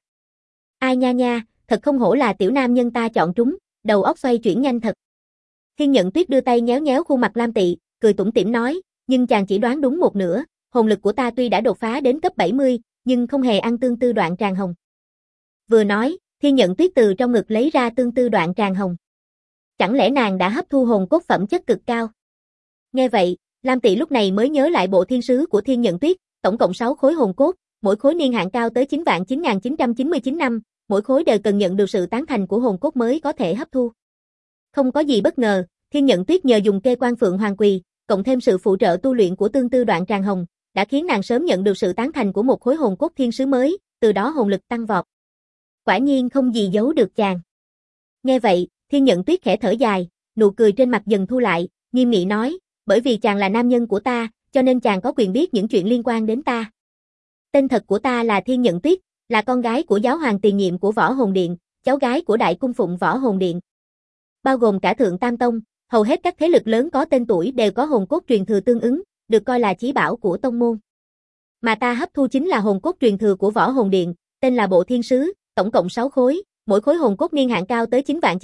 Ai nha nha, thật không hổ là tiểu nam nhân ta chọn trúng, đầu óc xoay chuyển nhanh thật. Thiên Nhận Tuyết đưa tay nhéo nhéo khuôn mặt Lam Tỵ, cười tủm tỉm nói, nhưng chàng chỉ đoán đúng một nửa, hồn lực của ta tuy đã đột phá đến cấp 70, nhưng không hề ăn tương tư đoạn tràng hồng. Vừa nói, Thiên Nhận Tuyết từ trong ngực lấy ra tương tư đoạn tràng hồng. Chẳng lẽ nàng đã hấp thu hồn cốt phẩm chất cực cao? Nghe vậy, Lam Tỵ lúc này mới nhớ lại bộ thiên sứ của Thiên Nhận Tuyết, tổng cộng 6 khối hồn cốt, mỗi khối niên hạn cao tới 9.9999 năm, mỗi khối đều cần nhận được sự tán thành của hồn cốt mới có thể hấp thu. Không có gì bất ngờ, Thiên Nhận Tuyết nhờ dùng kê quan Phượng Hoàng Quỳ, cộng thêm sự phụ trợ tu luyện của Tương Tư Đoạn Tràng Hồng, đã khiến nàng sớm nhận được sự tán thành của một khối hồn cốt thiên sứ mới, từ đó hồn lực tăng vọt. Quả nhiên không gì giấu được chàng. Nghe vậy, Thiên Nhận Tuyết khẽ thở dài, nụ cười trên mặt dần thu lại, nghiêm nghị nói, bởi vì chàng là nam nhân của ta, cho nên chàng có quyền biết những chuyện liên quan đến ta. Tên thật của ta là Thiên Nhận Tuyết, là con gái của giáo hoàng tiền nhiệm của Võ Hồn Điện, cháu gái của Đại Cung Phụng Võ Hồn Điện. Bao gồm cả Thượng Tam Tông, hầu hết các thế lực lớn có tên tuổi đều có hồn cốt truyền thừa tương ứng, được coi là chí bảo của tông môn. Mà ta hấp thu chính là hồn cốt truyền thừa của Võ Hồn Điện, tên là Bộ Thiên Sứ, tổng cộng 6 khối, mỗi khối hồn cốt niên hạn cao tới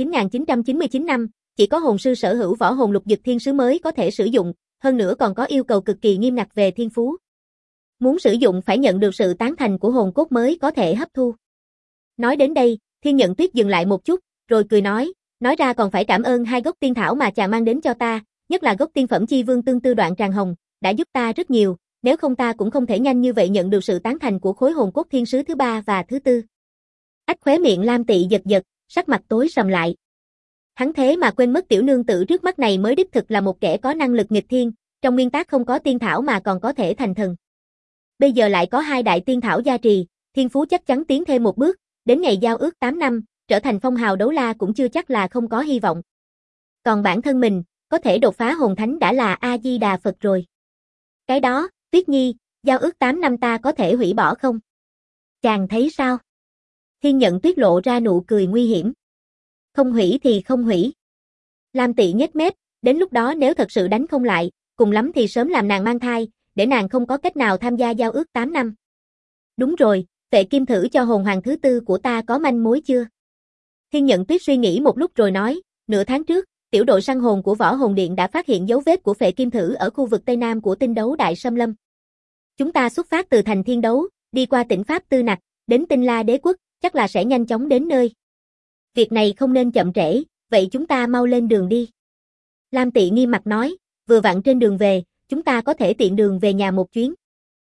9.9999 năm, chỉ có hồn sư sở hữu võ hồn lục dực thiên sứ mới có thể sử dụng, hơn nữa còn có yêu cầu cực kỳ nghiêm ngặt về thiên phú. Muốn sử dụng phải nhận được sự tán thành của hồn cốt mới có thể hấp thu. Nói đến đây, Thiên Nhận Tuyết dừng lại một chút, rồi cười nói ra còn phải cảm ơn 2 gốc tiên thảo mà chàng mang đến cho ta, nhất là gốc tiên phẩm chi vương Tương Tư Đoạn Tràng Hồng, đã giúp ta rất nhiều, nếu không ta cũng không thể nhanh như vậy nhận được sự tán thành của khối hồn cốt thiên sứ thứ 3 và thứ 4. Ách khóe miệng Lam Tị giật giật, sắc mặt tối sầm lại. Hắn thế mà quên mất tiểu nương tử trước mắt này mới đích thực là một kẻ có năng lực nghịch thiên, trong nguyên tắc không có tiên thảo mà còn có thể thành thần. Bây giờ lại có 2 đại tiên thảo gia trì, thiên phú chắc chắn tiến thêm một bước, đến ngày giao ước 8 năm, trở thành phong hào đấu la cũng chưa chắc là không có hy vọng. Còn bản thân mình, có thể đột phá hồn thánh đã là A-di-đà Phật rồi. Cái đó, Tuyết Nhi, giao ước 8 năm ta có thể hủy bỏ không? Chàng thấy sao? Thiên Nhận Tuyết lộ ra nụ cười nguy hiểm. Không hủy thì không hủy. Lam Tị nhếch mép, đến lúc đó nếu thật sự đánh không lại, cùng lắm thì sớm làm nàng mang thai, để nàng không có cách nào tham gia giao ước 8 năm. Đúng rồi, Vệ Kim thử cho hồn hoàng thứ 4 của ta có manh mối chưa? Thiên Nhận Tuyết suy nghĩ một lúc rồi nói, nửa tháng trước, tiểu đội săn hồn của Võ Hồn Điện đã phát hiện dấu vết của Vệ Kim thử ở khu vực Tây Nam của tinh đấu Đại Sâm Lâm. Chúng ta xuất phát từ thành Thiên Đấu, đi qua tỉnh Pháp Tư Nặc, đến Tinh La Đế Quốc, chắc là sẽ nhanh chóng đến nơi. Việc này không nên chậm trễ, vậy chúng ta mau lên đường đi. Lam Tị nghiêm mặt nói, vừa vặn trên đường về, chúng ta có thể tiện đường về nhà một chuyến.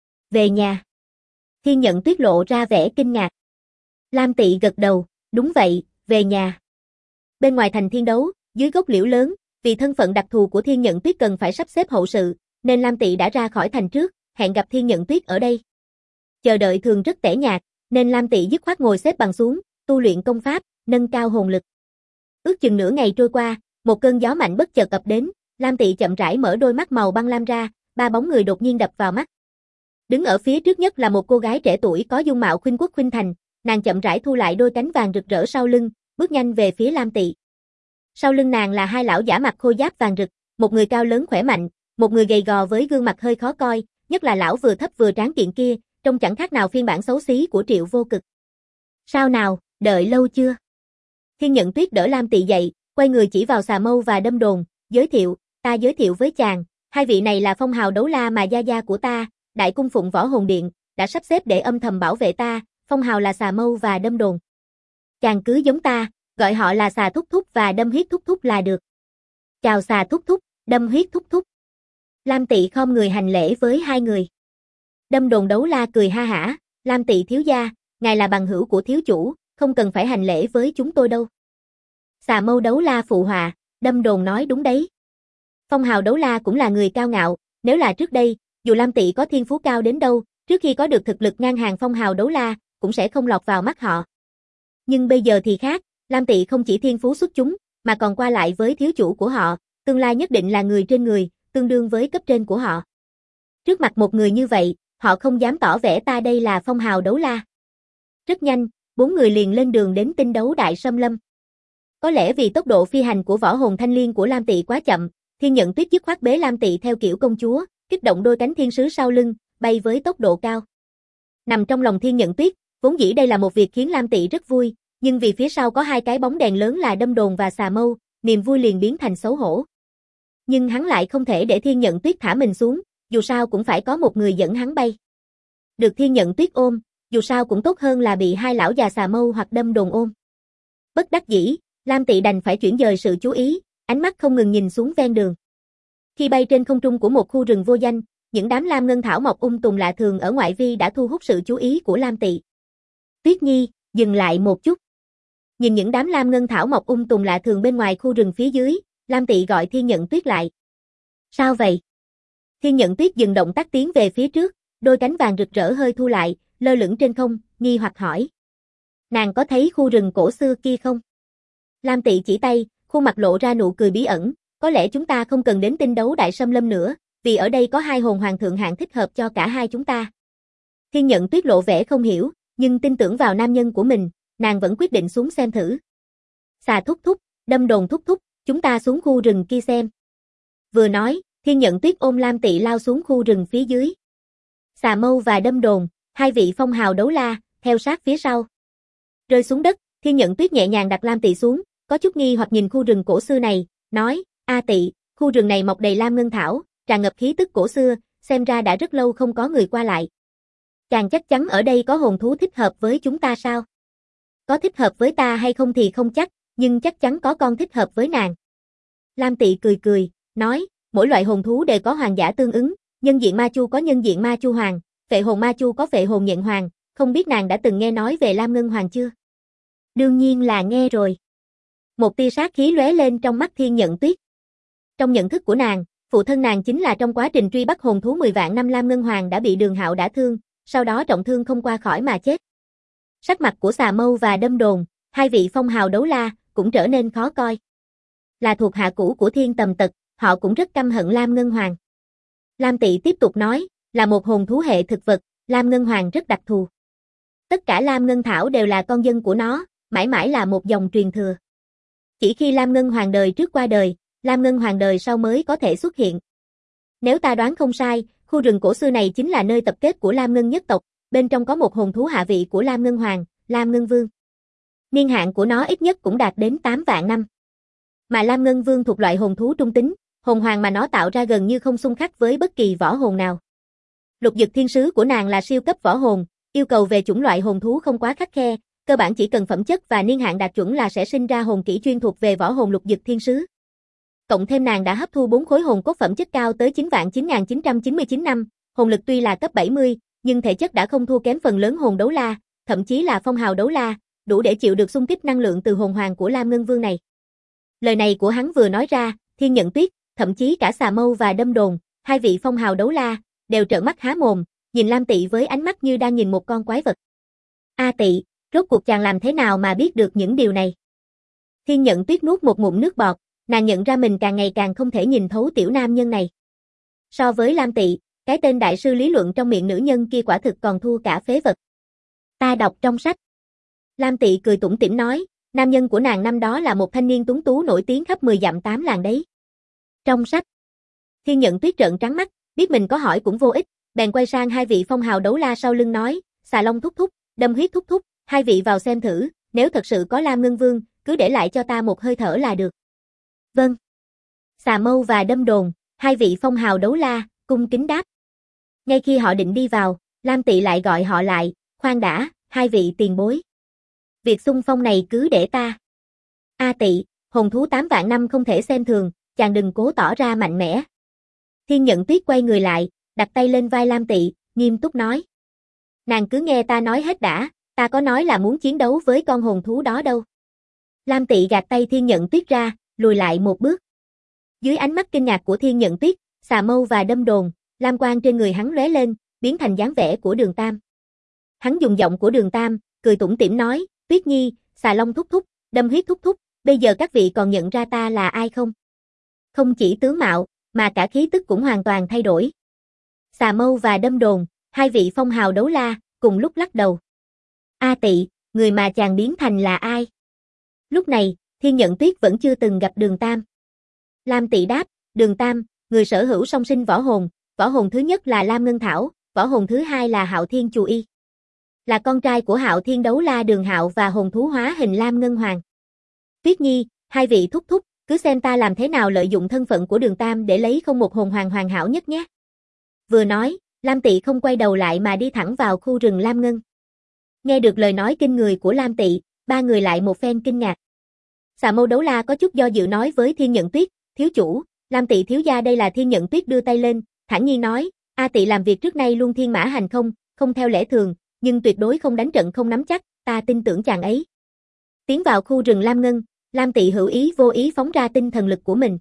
Về nhà? Thiên Nhận Tuyết lộ ra vẻ kinh ngạc. Lam Tị gật đầu, đúng vậy, về nhà. Bên ngoài thành Thiên Đấu, dưới gốc liễu lớn, vì thân phận đặc thù của Thiên Nhận Tuyết cần phải sắp xếp hậu sự, nên Lam Tị đã ra khỏi thành trước, hẹn gặp Thiên Nhận Tuyết ở đây. Chờ đợi thường rất tẻ nhạt, nên Lam Tị dứt khoát ngồi xếp bằng xuống, tu luyện công pháp, nâng cao hồn lực. Ước chừng nửa ngày trôi qua, một cơn gió mạnh bất chợt ập đến, Lam Tị chậm rãi mở đôi mắt màu băng lam ra, 3 bóng người đột nhiên đập vào mắt. Đứng ở phía trước nhất là một cô gái trẻ tuổi có dung mạo khuynh quốc khuynh thành, nàng chậm rãi thu lại đôi cánh vàng rực rỡ sau lưng, bước nhanh về phía Lam Tị. Sau lưng nàng là 2 lão giả mặc khôi giáp vàng rực, một người cao lớn khỏe mạnh, một người gầy gò với gương mặt hơi khó coi, nhất là lão vừa thấp vừa tráng kiện kia, trông chẳng khác nào phiên bản xấu xí của Triệu Vô Cực. Sao nào, đợi lâu chưa? Thiên Nhận Tuyết đỡ Lam Tị dậy, quay người chỉ vào Xà Mâu và Đâm Đồn, ta giới thiệu với chàng, 2 vị này là phong hào đấu la mà gia gia của ta, Đại Cung Phụng Võ Hồn Điện, đã sắp xếp để âm thầm bảo vệ ta, phong hào là Xà Mâu và Đâm Đồn. Chàng cứ giống ta, gọi họ là Xà Thúc Thúc và Đâm Huyết Thúc Thúc là được. Chào Xà Thúc Thúc, Đâm Huyết Thúc Thúc. Lam Tị khom người hành lễ với 2 người. Đâm Đồn đấu la cười ha hả, Lam Tị thiếu gia, ngài là bằng hữu của thiếu chủ, không cần phải hành lễ với chúng tôi đâu. Xà Mâu đấu la phụ họa, Đâm Đồn nói đúng đấy. Phong hào đấu la cũng là người cao ngạo, nếu là trước đây, dù Lam Tị có thiên phú cao đến đâu, trước khi có được thực lực ngang hàng phong hào đấu la, cũng sẽ không lọt vào mắt họ. Nhưng bây giờ thì khác, Lam Tị không chỉ thiên phú xuất chúng, mà còn qua lại với thiếu chủ của họ, tương lai nhất định là người trên người, tương đương với cấp trên của họ. Trước mặt một người như vậy, họ không dám tỏ vẻ ta đây là phong hào đấu la. Rất nhanh, 4 người liền lên đường đến tinh đấu Đại Sâm Lâm. Có lẽ vì tốc độ phi hành của võ hồn thanh liên của Lam Tị quá chậm, Thiên Nhận Tuyết dứt khoát bế Lam Tị theo kiểu công chúa, kích động đôi cánh thiên sứ sau lưng, bay với tốc độ cao. Nằm trong lòng Thiên Nhận Tuyết, vốn dĩ đây là một việc khiến Lam Tị rất vui, nhưng vì phía sau có 2 cái bóng đèn lớn là Đâm Đồn và Xà Mâu, niềm vui liền biến thành xấu hổ. Nhưng hắn lại không thể để Thiên Nhận Tuyết thả mình xuống, dù sao cũng phải có một người dẫn hắn bay. Được Thiên Nhận Tuyết ôm, dù sao cũng tốt hơn là bị 2 lão già Xà Mâu hoặc Đâm Đồn ôm. Bất đắc dĩ, Lam Tị đành phải chuyển dời sự chú ý, ánh mắt không ngừng nhìn xuống ven đường. Khi bay trên không trung của một khu rừng vô danh, những đám lam ngân thảo mọc tùng lạ thường ở ngoại vi đã thu hút sự chú ý của Lam Tị. Tuyết Nhi, dừng lại một chút. Nhìn những đám lam ngân thảo mọc tùm lạ thường bên ngoài khu rừng phía dưới, Lam Tị gọi Thiên Nhận Tuyết lại. Sao vậy? Thiên Nhận Tuyết dừng động tác tiến về phía trước, đôi cánh vàng rực rỡ hơi thu lại, lơ lửng trên không, nghi hoặc hỏi. Nàng có thấy khu rừng cổ xưa kia không? Lam Tị chỉ tay, khuôn mặt lộ ra nụ cười bí ẩn, có lẽ chúng ta không cần đến Tinh Đấu Đại Xâm Lâm nữa, vì ở đây có hai hồn hoàng thượng hạng thích hợp cho cả hai chúng ta. Thiên Nhận Tuyết lộ vẻ không hiểu, nhưng tin tưởng vào nam nhân của mình, nàng vẫn quyết định xuống xem thử. Xà thúc thúc, Đâm Đồn thúc thúc, chúng ta xuống khu rừng kia xem. Vừa nói, Thiên Nhận Tuyết ôm Lam Tị lao xuống khu rừng phía dưới. Xà Mâu và Đâm Đồn, hai vị phong hào đấu la, theo sát phía sau. Rơi xuống đất, Thiên Nhận Tuyết nhẹ nhàng đặt Lam Tị xuống, có chút nghi hoặc nhìn khu rừng cổ xưa này, nói, A Tị, khu rừng này mọc đầy lam ngân thảo, tràn ngập khí tức cổ xưa, xem ra đã rất lâu không có người qua lại. Chàng chắc chắn ở đây có hồn thú thích hợp với chúng ta sao? Có thích hợp với ta hay không thì không chắc, nhưng chắc chắn có con thích hợp với nàng. Lam Tị cười cười, nói, mỗi loại hồn thú đều có hoàng giả tương ứng, nhân diện ma chu có nhân diện ma chu hoàng, phệ hồn ma chu có phệ hồn nhện hoàng, không biết nàng đã từng nghe nói về lam ngân hoàng chưa? Đương nhiên là nghe rồi. Một tia sát khí lóe lên trong mắt Thiên Nhận Tuyết. Trong nhận thức của nàng, phụ thân nàng chính là trong quá trình truy bắt hồn thú 10 vạn năm lam ngân hoàng đã bị Đường Hạo đả thương, sau đó trọng thương không qua khỏi mà chết. Sắc mặt của Xà Mâu và Đâm Đồn, hai vị phong hào đấu la, cũng trở nên khó coi. Là thuộc hạ cũ của Thiên Tầm Tật, họ cũng rất căm hận lam ngân hoàng. Lam Tị tiếp tục nói, là một hồn thú hệ thực vật, lam ngân hoàng rất đặc thù. Tất cả lam ngân thảo đều là con dân của nó, mãi mãi là một dòng truyền thừa. Chỉ khi lam ngân hoàng đời trước qua đời, lam ngân hoàng đời sau mới có thể xuất hiện. Nếu ta đoán không sai, khu rừng cổ xưa này chính là nơi tập kết của lam ngân nhất tộc, bên trong có một hồn thú hạ vị của lam ngân hoàng, lam ngân vương. Niên hạn của nó ít nhất cũng đạt đến 8 vạn năm. Mà lam ngân vương thuộc loại hồn thú trung tính, hồn hoàng mà nó tạo ra gần như không xung khắc với bất kỳ võ hồn nào. Lục Dực Thiên Sứ của nàng là siêu cấp võ hồn, yêu cầu về chủng loại hồn thú không quá khắt khe, cơ bản chỉ cần phẩm chất và niên hạn đạt chuẩn là sẽ sinh ra hồn kỹ chuyên thuộc về võ hồn Lục Dực Thiên Sứ. Cộng thêm nàng đã hấp thu 4 khối hồn cốt phẩm chất cao tới 9.9999 năm, hồn lực tuy là cấp 70, nhưng thể chất đã không thua kém phần lớn hồn đấu la, thậm chí là phong hào đấu la, đủ để chịu được xung kích năng lượng từ hồn hoàng của Lam Ngân Vương này. Lời này của hắn vừa nói ra, Thiên Nhận Tuyết, thậm chí cả Xà Mâu và Đâm Đồn, hai vị phong hào đấu la, đều trợn mắt há mồm, nhìn Lam Tị với ánh mắt như đang nhìn một con quái vật. A Tị, rốt cuộc chàng làm thế nào mà biết được những điều này? Thiên Nhận Tuyết nuốt một ngụm nước bọt, nàng nhận ra mình càng ngày càng không thể nhìn thấu tiểu nam nhân này. So với Lam Tị, cái tên đại sư lý luận trong miệng nữ nhân kia quả thực còn thua cả phế vật. Ta đọc trong sách. Lam Tị cười tủm tỉm nói, nam nhân của nàng năm đó là một thanh niên tuấn tú nổi tiếng khắp 10 dặm 8 làng đấy. Trong sách. Thiên Nhận Tuyết trợn trắng mắt, biết mình có hỏi cũng vô ích, bèn quay sang hai vị phong hào đấu la sau lưng nói, Xà Long thúc thúc, Đâm Huyết thúc thúc, hai vị vào xem thử, nếu thật sự có Lam Ngân Vương, cứ để lại cho ta một hơi thở là được. Vâng. Xà Mâu và Đâm Đồn, hai vị phong hào đấu la, cung kính đáp. Ngay khi họ định đi vào, Lam Tị lại gọi họ lại, khoan đã, hai vị tiền bối. Việc xung phong này cứ để ta. A Tị, hồn thú 8 vạn năm không thể xem thường, chàng đừng cố tỏ ra mạnh mẽ. Thiên Nhận Tuyết quay người lại, đặt tay lên vai Lam Tị, nghiêm túc nói. Nàng cứ nghe ta nói hết đã, ta có nói là muốn chiến đấu với con hồn thú đó đâu. Lam Tị gạt tay Thiên Nhận Tuyết ra, lùi lại một bước. Dưới ánh mắt kinh ngạc của Thiên Nhận Tuyết, Xà Mâu và Đâm Đồn, lam quang trên người hắn lóe lên, biến thành dáng vẻ của Đường Tam. Hắn dùng giọng của Đường Tam, cười tủm tỉm nói, Tuyết Nhi, Xà Long thúc thúc, Đâm Huyết thúc thúc, bây giờ các vị còn nhận ra ta là ai không? Không chỉ tướng mạo, mà cả khí tức cũng hoàn toàn thay đổi. Xà Mâu và Đâm Đồn, hai vị phong hào đấu la, cùng lúc lắc đầu. A Tị, người mà chàng biến thành là ai? Lúc này, Thiên Nhận Tuyết vẫn chưa từng gặp Đường Tam. Lam Tị đáp, Đường Tam, người sở hữu song sinh võ hồn thứ nhất là Lam Ngân Thảo, võ hồn thứ hai là Hạo Thiên Chù Y. Là con trai của Hạo Thiên đấu la Đường Hạo và hồn thú hóa hình Lam Ngân Hoàng. Tuyết Nhi, hai vị thúc thúc, cứ xem ta làm thế nào lợi dụng thân phận của Đường Tam để lấy không một hồn hoàng hoàn hảo nhất nhé. Vừa nói, Lam Tị không quay đầu lại mà đi thẳng vào khu rừng Lam Ngân. Nghe được lời nói kinh người của Lam Tị, ba người lại một phen kinh ngạc. Xà Mâu đấu la có chút do dự nói với Thiên Nhận Tuyết, thiếu chủ, Lam Tị thiếu gia đây là. Thiên Nhận Tuyết đưa tay lên, thản nhiên nói, A Tị làm việc trước nay luôn thiên mã hành không theo lẽ thường, nhưng tuyệt đối không đánh trận không nắm chắc, ta tin tưởng chàng ấy. Tiến vào khu rừng Lam Ngân, Lam Tị hữu ý vô ý phóng ra tinh thần lực của mình.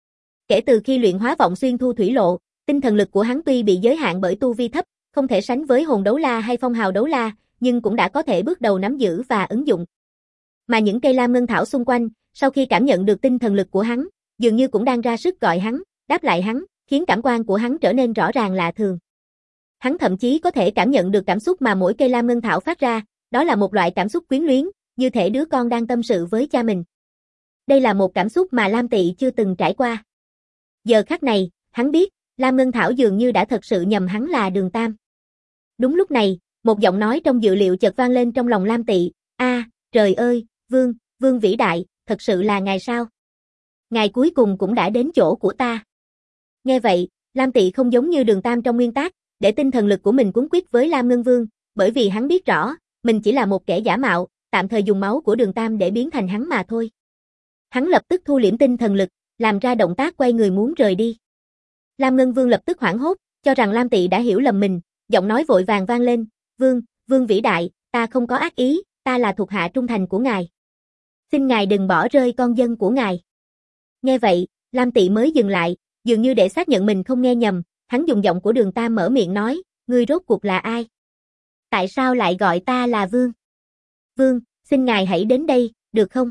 Kể từ khi luyện hóa vọng xuyên thu thủy lộ, tinh thần lực của hắn tuy bị giới hạn bởi tu vi thấp, không thể sánh với hồn đấu la hay phong hào đấu la, nhưng cũng đã có thể bước đầu nắm giữ và ứng dụng. Mà những cây lam ngân thảo xung quanh, sau khi cảm nhận được tinh thần lực của hắn, dường như cũng đang ra sức gọi hắn, đáp lại hắn, khiến cảm quan của hắn trở nên rõ ràng lạ thường. Hắn thậm chí có thể cảm nhận được cảm xúc mà mỗi cây lam ngân thảo phát ra, đó là một loại cảm xúc quyến luyến, như thể đứa con đang tâm sự với cha mình. Đây là một cảm xúc mà Lam Tị chưa từng trải qua. Giờ khắc này, hắn biết, Lam Ngân Thảo dường như đã thật sự nhầm hắn là Đường Tam. Đúng lúc này, một giọng nói trong dự liệu chợt vang lên trong lòng Lam Tị, trời ơi, Vương vĩ đại, thật sự là ngài sao? Ngài cuối cùng cũng đã đến chỗ của ta. Nghe vậy, Lam Tị không giống như Đường Tam trong nguyên tắc, để tinh thần lực của mình cuốn quýt với Lam Ngân Vương, bởi vì hắn biết rõ, mình chỉ là một kẻ giả mạo, tạm thời dùng máu của Đường Tam để biến thành hắn mà thôi. Hắn lập tức thu liễm tinh thần lực, làm ra động tác quay người muốn rời đi. Lam Ngân Vương lập tức hoảng hốt, cho rằng Lam Tị đã hiểu lầm mình, giọng nói vội vàng vang lên, Vương vĩ đại, ta không có ác ý, ta là thuộc hạ trung thành của ngài. Xin ngài đừng bỏ rơi con dân của ngài. Nghe vậy, Lam Tị mới dừng lại, dường như để xác nhận mình không nghe nhầm, hắn dùng giọng của Đường Tam mở miệng nói, ngươi rốt cuộc là ai? Tại sao lại gọi ta là Vương? Vương, xin ngài hãy đến đây, được không?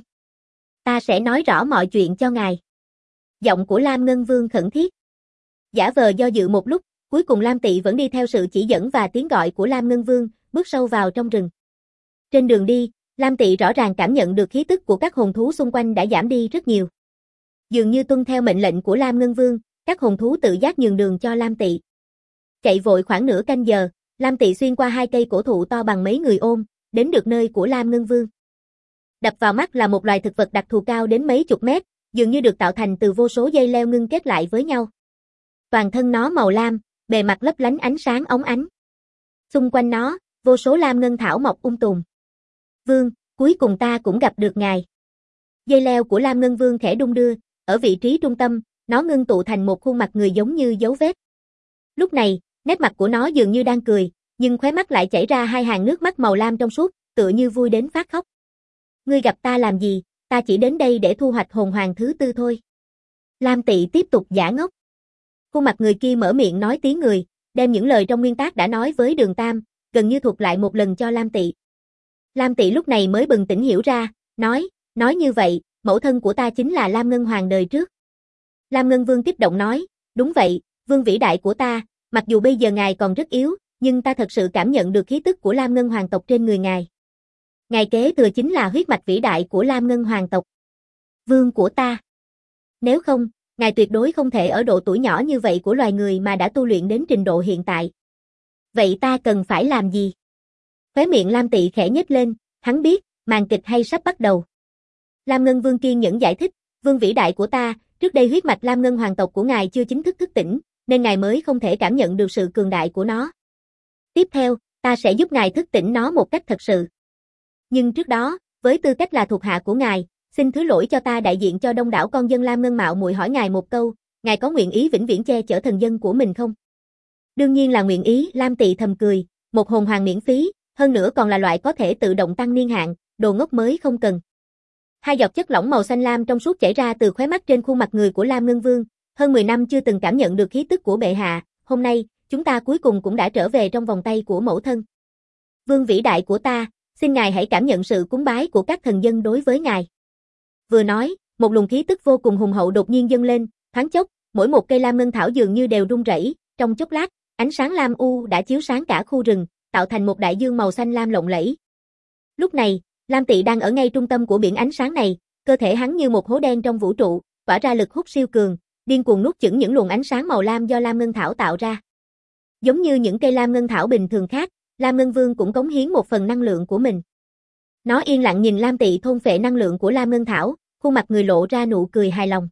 Ta sẽ nói rõ mọi chuyện cho ngài. Giọng của Lam Ngân Vương khẩn thiết. Giả vờ do dự một lúc, cuối cùng Lam Tị vẫn đi theo sự chỉ dẫn và tiếng gọi của Lam Ngân Vương, bước sâu vào trong rừng. Trên đường đi, Lam Tị rõ ràng cảm nhận được khí tức của các hồn thú xung quanh đã giảm đi rất nhiều. Dường như tuân theo mệnh lệnh của Lam Ngân Vương, các hồn thú tự giác nhường đường cho Lam Tị. Chạy vội khoảng nửa canh giờ, Lam Tị xuyên qua 2 cây cổ thụ to bằng mấy người ôm, đến được nơi của Lam Ngân Vương. Đập vào mắt là một loài thực vật đặc thù cao đến mấy chục mét, dường như được tạo thành từ vô số dây leo ngưng kết lại với nhau. Toàn thân nó màu lam, bề mặt lấp lánh ánh sáng óng ánh. Xung quanh nó, vô số lam ngân thảo mọc tùm. Vương, cuối cùng ta cũng gặp được ngài. Dây leo của Lam Ngân Vương khẽ đung đưa, ở vị trí trung tâm, nó ngưng tụ thành một khuôn mặt người giống như dấu vết. Lúc này, nét mặt của nó dường như đang cười, nhưng khóe mắt lại chảy ra 2 hàng nước mắt màu lam trong suốt, tựa như vui đến phát khóc. Ngươi gặp ta làm gì, ta chỉ đến đây để thu hoạch hồn hoàng thứ 4 thôi. Lam Tị tiếp tục giả ngốc. Khuôn mặt người kia mở miệng nói tiếng người, đem những lời trong nguyên tác đã nói với Đường Tam, gần như thuật lại một lần cho Lam Tị. Lam Tị lúc này mới bừng tỉnh hiểu ra, nói như vậy, mẫu thân của ta chính là Lam Ngân Hoàng đời trước. Lam Ngân Vương kích động nói, đúng vậy, Vương vĩ đại của ta, mặc dù bây giờ ngài còn rất yếu, nhưng ta thật sự cảm nhận được khí tức của Lam Ngân Hoàng tộc trên người ngài. Ngài kế thừa chính là huyết mạch vĩ đại của Lam Ngân Hoàng tộc. Vương của ta. Nếu không, ngài tuyệt đối không thể ở độ tuổi nhỏ như vậy của loài người mà đã tu luyện đến trình độ hiện tại. Vậy ta cần phải làm gì? Khóe miệng Lam Tị khẽ nhếch lên, hắn biết, màn kịch hay sắp bắt đầu. Lam Ngân Vương kiên nhẫn giải thích, Vương vĩ đại của ta, trước đây huyết mạch Lam Ngân Hoàng tộc của ngài chưa chính thức thức tỉnh, nên ngài mới không thể cảm nhận được sự cường đại của nó. Tiếp theo, ta sẽ giúp ngài thức tỉnh nó một cách thật sự. Nhưng trước đó, với tư cách là thuộc hạ của ngài, xin thứ lỗi cho ta đại diện cho đông đảo con dân Lam Ngân mạo muội hỏi ngài một câu, ngài có nguyện ý vĩnh viễn che chở thần dân của mình không? Đương nhiên là nguyện ý, Lam Tị thầm cười, một hồn hoàng miễn phí, hơn nữa còn là loại có thể tự động tăng niên hạn, đồ ngốc mới không cần. 2 giọt chất lỏng màu xanh lam trong suốt chảy ra từ khóe mắt trên khuôn mặt người của Lam Ngân Vương, hơn 10 năm chưa từng cảm nhận được khí tức của bệ hạ, hôm nay, chúng ta cuối cùng cũng đã trở về trong vòng tay của mẫu thân. Vương vĩ đại của ta, xin ngài hãy cảm nhận sự cúng bái của các thần dân đối với ngài. Vừa nói, một luồng khí tức vô cùng hùng hậu đột nhiên dâng lên, thoáng chốc, mỗi một cây lam ngân thảo dường như đều rung rẩy, trong chốc lát, ánh sáng lam u đã chiếu sáng cả khu rừng, tạo thành một đại dương màu xanh lam lộng lẫy. Lúc này, Lam Tị đang ở ngay trung tâm của biển ánh sáng này, cơ thể hắn như một hố đen trong vũ trụ, tỏa ra lực hút siêu cường, điên cuồng nuốt chửng những luồng ánh sáng màu lam do lam ngân thảo tạo ra. Giống như những cây lam ngân thảo bình thường khác, Lam Ngân Vương cũng cống hiến một phần năng lượng của mình. Nó yên lặng nhìn Lam Tị thôn phệ năng lượng của lam ngân thảo, khuôn mặt người lộ ra nụ cười hài lòng.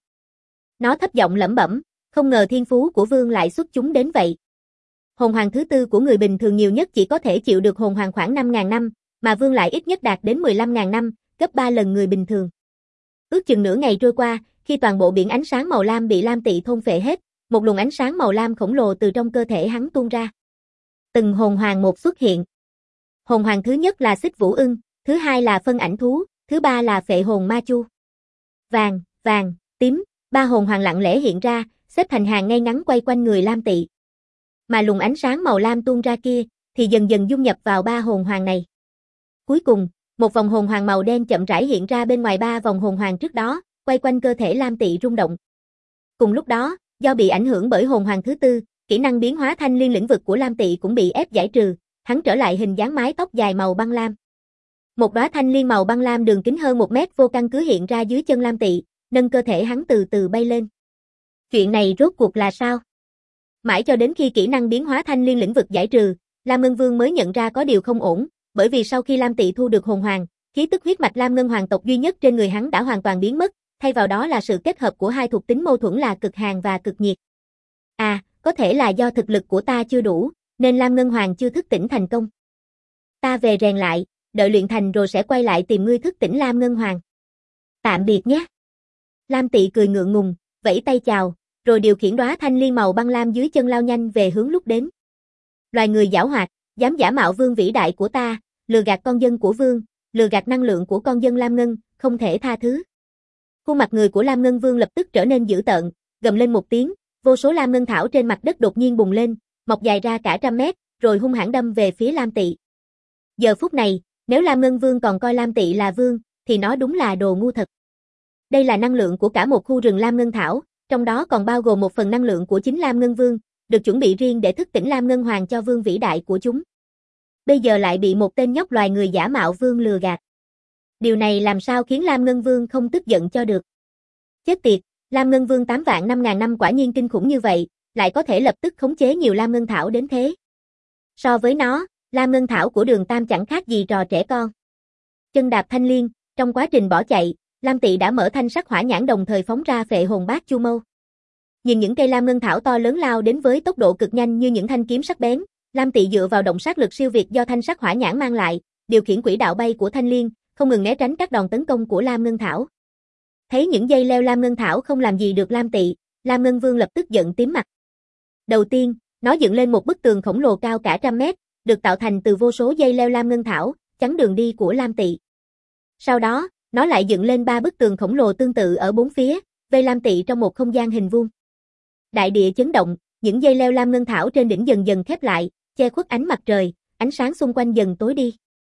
Nó thấp giọng lẩm bẩm, không ngờ thiên phú của Vương lại xuất chúng đến vậy. Hồn hoàng thứ 4 của người bình thường nhiều nhất chỉ có thể chịu được hồn hoàng khoảng 5.000 năm, mà Vương lại ít nhất đạt đến 15.000 năm, gấp 3 lần người bình thường. Ước chừng nửa ngày trôi qua, khi toàn bộ biển ánh sáng màu lam bị Lam Tị thôn phệ hết, một luồng ánh sáng màu lam khổng lồ từ trong cơ thể hắn tuôn ra. Từng hồn hoàng một xuất hiện. Hồn hoàng thứ nhất là Xích Vũ Ưng, thứ hai là Phân Ảnh Thú, thứ ba là phệ hồn ma chu. Vàng, vàng, tím, ba hồn hoàng lặng lẽ hiện ra, xếp thành hàng ngay ngắn quay quanh người Lam Tị. Mà luồng ánh sáng màu lam tuôn ra kia, thì dần dần dung nhập vào ba hồn hoàng này. Cuối cùng, một vòng hồn hoàng màu đen chậm rãi hiện ra bên ngoài ba vòng hồn hoàng trước đó, quay quanh cơ thể Lam Tị rung động. Cùng lúc đó, do bị ảnh hưởng bởi hồn hoàng thứ tư, kỹ năng biến hóa thanh liên lĩnh vực của Lam Tị cũng bị ép giải trừ, hắn trở lại hình dáng mái tóc dài màu băng lam. Một đóa thanh liên màu băng lam đường kính hơn 1 mét vô căn cứ hiện ra dưới chân Lam Tị, nâng cơ thể hắn từ từ bay lên. Chuyện này rốt cuộc là sao? Mãi cho đến khi kỹ năng biến hóa thanh liên lĩnh vực giải trừ, Lam Ngân Vương mới nhận ra có điều không ổn, bởi vì sau khi Lam Tị thu được hồn hoàng, khí tức huyết mạch Lam Ngân hoàng tộc duy nhất trên người hắn đã hoàn toàn biến mất, thay vào đó là sự kết hợp của hai thuộc tính mâu thuẫn là cực hàn và cực nhiệt. À, có thể là do thực lực của ta chưa đủ, nên Lam Ngân hoàng chưa thức tỉnh thành công. Ta về rèn lại, đợi luyện thành rồi sẽ quay lại tìm ngươi thức tỉnh Lam Ngân hoàng. Tạm biệt nhé. Lam Tị cười ngượng ngùng, vẫy tay chào, rồi điều khiển đóa thanh liên màu băng lam dưới chân lao nhanh về hướng lúc đến. Loài người giảo hoạt, dám giả mạo vương vĩ đại của ta, lừa gạt con dân của vương, lừa gạt năng lượng của con dân Lam Ngân, không thể tha thứ. Khuôn mặt người của Lam Ngân Vương lập tức trở nên dữ tợn, gầm lên một tiếng, vô số Lam Ngân thảo trên mặt đất đột nhiên bùng lên, mọc dài ra cả trăm mét, rồi hung hãn đâm về phía Lam Tị. Giờ phút này, nếu Lam Ngân Vương còn coi Lam Tị là vương, thì nó đúng là đồ ngu thật. Đây là năng lượng của cả một khu rừng Lam Ngân thảo, trong đó còn bao gồm một phần năng lượng của chính Lam Ngân Vương, được chuẩn bị riêng để thức tỉnh Lam Ngân Hoàng cho vương vĩ đại của chúng. Bây giờ lại bị một tên nhóc loài người giả mạo vương lừa gạt. Điều này làm sao khiến Lam Ngân Vương không tức giận cho được. Chết tiệt, Lam Ngân Vương 8 vạn 5.000 năm quả nhiên kinh khủng như vậy, lại có thể lập tức khống chế nhiều Lam Ngân thảo đến thế. So với nó, Lam Ngân thảo của Đường Tam chẳng khác gì trò trẻ con. Chân đạp thanh liên, trong quá trình bỏ chạy, Lam Tị đã mở thanh sắc hỏa nhãn đồng thời phóng ra phệ hồn bát chu mâu. Nhìn những cây Lam Ngân thảo to lớn lao đến với tốc độ cực nhanh như những thanh kiếm sắc bén, Lam Tị dựa vào động sát lực siêu việt do thanh sắc hỏa nhãn mang lại, điều khiển quỹ đạo bay của thanh liên, không ngừng né tránh các đòn tấn công của Lam Ngân thảo. Thấy những dây leo Lam Ngân thảo không làm gì được Lam Tị, Lam Ngân Vương lập tức giận tím mặt. Đầu tiên, nó dựng lên một bức tường khổng lồ cao cả trăm mét, được tạo thành từ vô số dây leo Lam Ngân thảo, chắn đường đi của Lam Tị. Sau đó, nó lại dựng lên 3 bức tường khổng lồ tương tự ở bốn phía, vây Lam Tị trong một không gian hình vuông. Đại địa chấn động, những dây leo Lam Ngân thảo trên đỉnh dần dần khép lại, che khuất ánh mặt trời, ánh sáng xung quanh dần tối đi.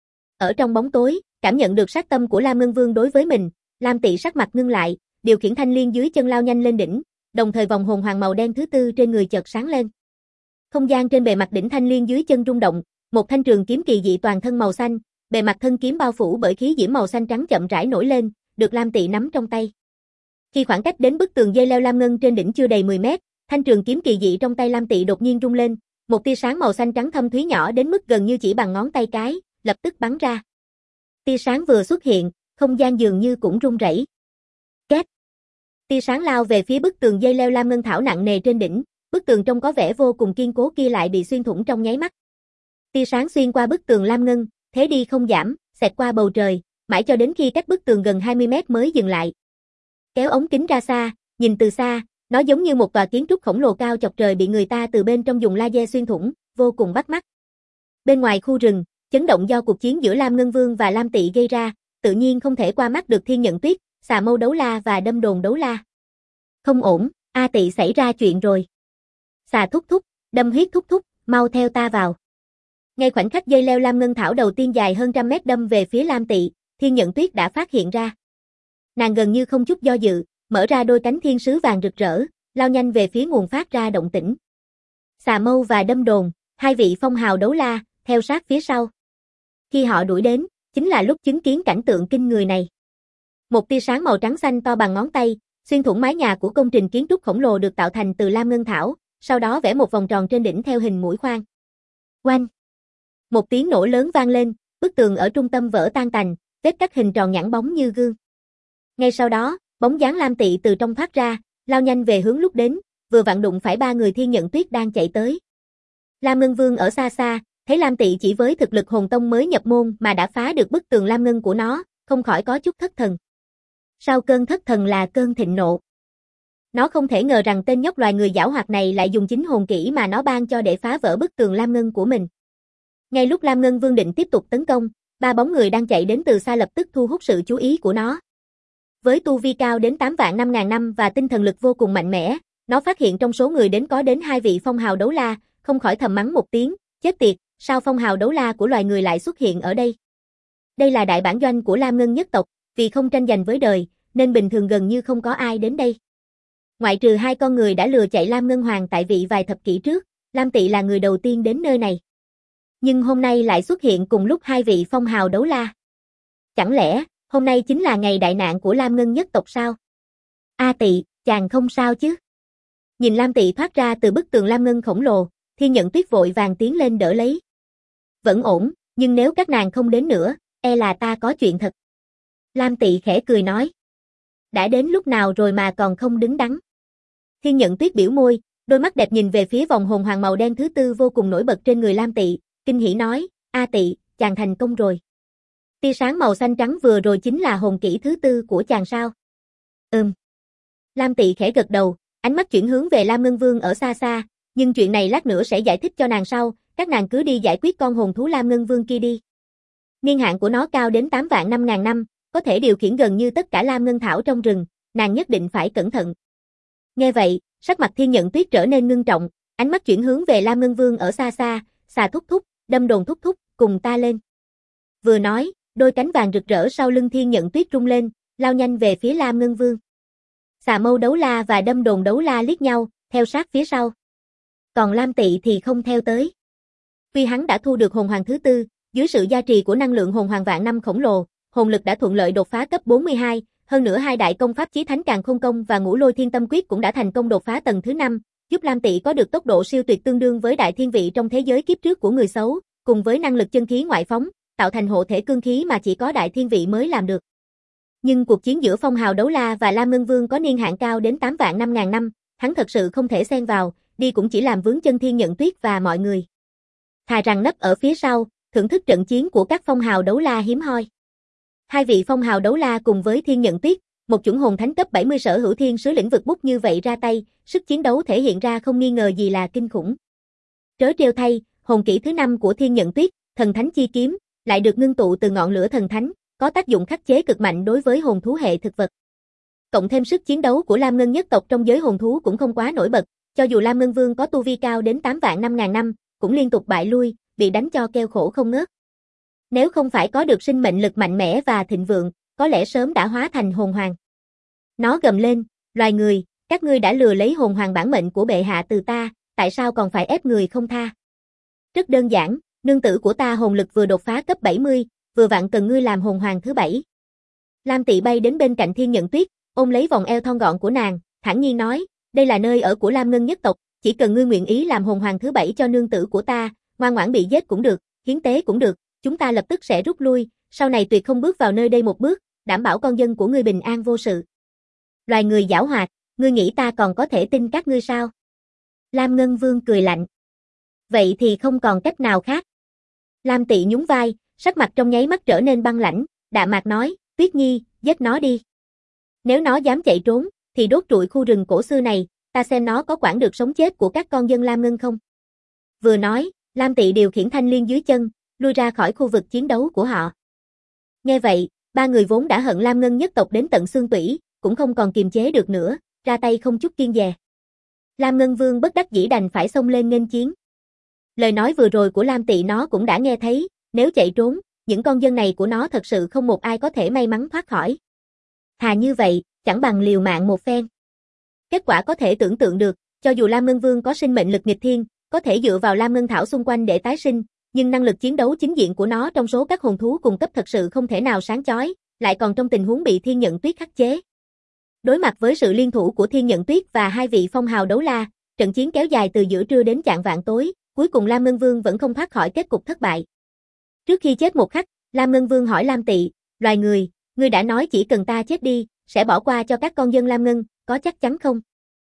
Ở trong bóng tối, cảm nhận được sát tâm của Lam Ngân Vương đối với mình, Lam Tị sắc mặt ngưng lại, điều khiển thanh liên dưới chân lao nhanh lên đỉnh, đồng thời vòng hồn hoàng màu đen thứ tư trên người chợt sáng lên. Không gian trên bề mặt đỉnh thanh liên dưới chân rung động, một thanh trường kiếm kỳ dị toàn thân màu xanh, bề mặt thân kiếm bao phủ bởi khí diễm màu xanh trắng chậm rãi nổi lên, được Lam Tị nắm trong tay. Khi khoảng cách đến bức tường dây leo lam ngân trên đỉnh chưa đầy 10 mét, thanh trường kiếm kỳ dị trong tay Lam Tị đột nhiên rung lên, một tia sáng màu xanh trắng thâm thúy nhỏ đến mức gần như chỉ bằng ngón tay cái, lập tức bắn ra. Tia sáng vừa xuất hiện, không gian dường như cũng rung rẩy. Két. Tia sáng lao về phía bức tường dây leo lam ngân thảo nặng nề trên đỉnh, bức tường trông có vẻ vô cùng kiên cố kia lại bị xuyên thủng trong nháy mắt. Tia sáng xuyên qua bức tường lam ngân, thế đi không giảm, xẹt qua bầu trời, mãi cho đến khi cách bức tường gần 20 mét mới dừng lại. Kéo ống kính ra xa, nhìn từ xa, nó giống như một tòa kiến trúc khổng lồ cao chọc trời bị người ta từ bên trong dùng laser xuyên thủng, vô cùng bắt mắt. Bên ngoài khu rừng, chấn động do cuộc chiến giữa Lam Ngân Vương và Lam Tị gây ra, tự nhiên không thể qua mắt được Thiên Nhận Tuyết, Xà Mâu đấu la và Đâm Đồn đấu la. Không ổn, A Tị xảy ra chuyện rồi. Xà thúc thúc, Đâm Huyết thúc thúc, mau theo ta vào. Ngay khoảnh khắc dây leo lam ngân thảo đầu tiên dài hơn 100 mét đâm về phía Lam Tị, Thiên Nhận Tuyết đã phát hiện ra. Nàng gần như không chút do dự, mở ra đôi cánh thiên sứ vàng rực rỡ, lao nhanh về phía nguồn phát ra động tĩnh. Xà Mâu và Đâm Đồn, hai vị phong hào đấu la, theo sát phía sau. Khi họ đuổi đến, chính là lúc chứng kiến cảnh tượng kinh người này. Một tia sáng màu trắng xanh to bằng ngón tay, xuyên thủng mái nhà của công trình kiến trúc khổng lồ được tạo thành từ lam ngân thảo, sau đó vẽ một vòng tròn trên đỉnh theo hình mũi khoan. Oanh! Một tiếng nổ lớn vang lên, bức tường ở trung tâm vỡ tan tành, vết cắt hình tròn nhẵn bóng như gương. Ngay sau đó, bóng dáng Lam Tị từ trong thoát ra, lao nhanh về hướng lúc đến, vừa vặn đụng phải ba người Thiên Nhận Tuyết đang chạy tới. Lam Ngân Vương ở xa xa, thấy Lam Tị chỉ với thực lực hồn tông mới nhập môn mà đã phá được bức tường lam ngân của nó, không khỏi có chút thất thần. Sau cơn thất thần là cơn thịnh nộ. Nó không thể ngờ rằng tên nhóc loài người giảo hoạt này lại dùng chính hồn kỹ mà nó ban cho để phá vỡ bức tường lam ngân của mình. Ngay lúc Lam Ngân Vương định tiếp tục tấn công, ba bóng người đang chạy đến từ xa lập tức thu hút sự chú ý của nó. Với tu vi cao đến 8 vạn 5.000 năm và tinh thần lực vô cùng mạnh mẽ, nó phát hiện trong số người đến có đến 2 vị phong hào đấu la, không khỏi thầm mắng một tiếng, chết tiệt, sao phong hào đấu la của loài người lại xuất hiện ở đây? Đây là đại bản doanh của Lam Ngân nhất tộc, vì không tranh giành với đời, nên bình thường gần như không có ai đến đây. Ngoại trừ 2 con người đã lừa chạy Lam Ngân Hoàng tại vị vài thập kỷ trước, Lam Tị là người đầu tiên đến nơi này. Nhưng hôm nay lại xuất hiện cùng lúc 2 vị phong hào đấu la. Chẳng lẽ, hôm nay chính là ngày đại nạn của Lam Ngân nhất tộc sao? A Tị, chàng không sao chứ? Nhìn Lam Tị thoát ra từ bức tường Lam Ngân khổng lồ, Thiên Nhận Tuyết vội vàng tiến lên đỡ lấy. Vẫn ổn, nhưng nếu các nàng không đến nữa, e là ta có chuyện thật. Lam Tị khẽ cười nói. Đã đến lúc nào rồi mà còn không đứng đắn. Thiên Nhận Tuyết biểu môi, đôi mắt đẹp nhìn về phía vòng hồn hoàng màu đen thứ 4 vô cùng nổi bật trên người Lam Tị, kinh hỉ nói, A Tị, chàng thành công rồi. Tia sáng màu xanh trắng vừa rồi chính là hồn kỹ thứ 4 của chàng sao? Lam Tị khẽ gật đầu, ánh mắt chuyển hướng về Lam Ngân Vương ở xa xa, nhưng chuyện này lát nữa sẽ giải thích cho nàng sau, các nàng cứ đi giải quyết con hồn thú Lam Ngân Vương kia đi. Niên hạn của nó cao đến 8 vạn 5.000 năm, có thể điều khiển gần như tất cả Lam Ngân Thảo trong rừng, nàng nhất định phải cẩn thận. Nghe vậy, sắc mặt Thiên Nhận Tuyết trở nên ngưng trọng, ánh mắt chuyển hướng về Lam Ngân Vương ở xa xa, xà thúc thúc, đâm đồn thúc thúc, cùng ta lên. Vừa nói, đôi cánh vàng rực rỡ sau lưng Thiên Nhận Tuyết rung lên, lao nhanh về phía Lam Ngân Vương. Xà mâu đấu la và đâm đồn đấu la liếc nhau, theo sát phía sau. Còn Lam Tị thì không theo tới. Tuy hắn đã thu được hồn hoàng thứ 4, dưới sự gia trì của năng lượng hồn hoàng vạn năm khổng lồ, hồn lực đã thuận lợi đột phá cấp 42, hơn nữa 2 đại công pháp Chí Thánh Càn Khôn Công và Ngũ Lôi Thiên Tâm Quyết cũng đã thành công đột phá tầng thứ 5, giúp Lam Tị có được tốc độ siêu tuyệt tương đương với đại thiên vị trong thế giới kiếp trước của người xấu, cùng với năng lực chân khí ngoại phóng, tạo thành hộ thể cương khí mà chỉ có đại thiên vị mới làm được. Nhưng cuộc chiến giữa phong hào đấu la và Lam Ngân Vương có niên hạn cao đến 8 vạn 5.000 năm, hắn thật sự không thể xen vào, đi cũng chỉ làm vướng chân Thiên Nhận Tuyết và mọi người. Thà rằng nấp ở phía sau, thưởng thức trận chiến của các phong hào đấu la hiếm hoi. 2 vị phong hào đấu la cùng với Thiên Nhận Tuyết, một chủng hồn thánh cấp 70 sở hữu thiên sứ lĩnh vực bút như vậy ra tay, sức chiến đấu thể hiện ra không nghi ngờ gì là kinh khủng. Trớ trêu thay, hồn kỹ thứ 5 của Thiên Nhận Tuyết, Thần Thánh Chi Kiếm, lại được ngưng tụ từ ngọn lửa thần thánh, có tác dụng khắc chế cực mạnh đối với hồn thú hệ thực vật. Cộng thêm sức chiến đấu của Lam Ngân nhất tộc trong giới hồn thú cũng không quá nổi bật, cho dù Lam Ngân Vương có tu vi cao đến 8 vạn 5.000 năm, cũng liên tục bại lui, bị đánh cho kêu khổ không ngớt. Nếu không phải có được sinh mệnh lực mạnh mẽ và thịnh vượng, có lẽ sớm đã hóa thành hồn hoàng. Nó gầm lên, loài người, các ngươi đã lừa lấy hồn hoàng bản mệnh của bệ hạ từ ta, tại sao còn phải ép người không tha? Rất đơn giản, nương tử của ta hồn lực vừa đột phá cấp 70, vừa vặn cần ngươi làm hồn hoàng thứ 7. Lam Tị bay đến bên cạnh Thiên Nhận Tuyết, ôm lấy vòng eo thon gọn của nàng, thản nhiên nói, đây là nơi ở của Lam Ngân nhất tộc, chỉ cần ngươi nguyện ý làm hồn hoàng thứ 7 cho nương tử của ta, ngoan ngoãn bị giết cũng được, hiến tế cũng được, chúng ta lập tức sẽ rút lui, sau này tuyệt không bước vào nơi đây một bước, đảm bảo con dân của ngươi bình an vô sự. Loài người giảo hoạt, ngươi nghĩ ta còn có thể tin các ngươi sao? Lam Ngân Vương cười lạnh. Vậy thì không còn cách nào khác. Lam Tị nhún vai, sắc mặt trong nháy mắt trở nên băng lãnh, đạm mạc nói, Tuyết Nhi, giết nó đi. Nếu nó dám chạy trốn, thì đốt trụi khu rừng cổ xưa này, ta xem nó có quản được sống chết của các con dân Lam Ngân không? Vừa nói, Lam Tị điều khiển thanh liên dưới chân, lui ra khỏi khu vực chiến đấu của họ. Nghe vậy, 3 người vốn đã hận Lam Ngân nhất tộc đến tận xương tủy, cũng không còn kiềm chế được nữa, ra tay không chút kiêng dè. Lam Ngân Vương bất đắc dĩ đành phải xông lên nghênh chiến. Lời nói vừa rồi của Lam Tị nó cũng đã nghe thấy, nếu chạy trốn, những con dân này của nó thật sự không một ai có thể may mắn thoát khỏi. Thà như vậy, chẳng bằng liều mạng một phen. Kết quả có thể tưởng tượng được, cho dù Lam Ngân Vương có sinh mệnh lực nghịch thiên, có thể dựa vào Lam Ngân Thảo xung quanh để tái sinh, nhưng năng lực chiến đấu chính diện của nó trong số các hồn thú cùng cấp thật sự không thể nào sáng chói, lại còn trong tình huống bị Thiên Nhận Tuyết khắc chế. Đối mặt với sự liên thủ của Thiên Nhận Tuyết và 2 vị phong hào đấu la, trận chiến kéo dài từ giữa trưa đến chạng vạng tối, cuối cùng Lam Ngân Vương vẫn không thoát khỏi kết cục thất bại. Trước khi chết một khắc, Lam Ngân Vương hỏi Lam Tị, loài người, ngươi đã nói chỉ cần ta chết đi, sẽ bỏ qua cho các con dân Lam Ngân, có chắc chắn không?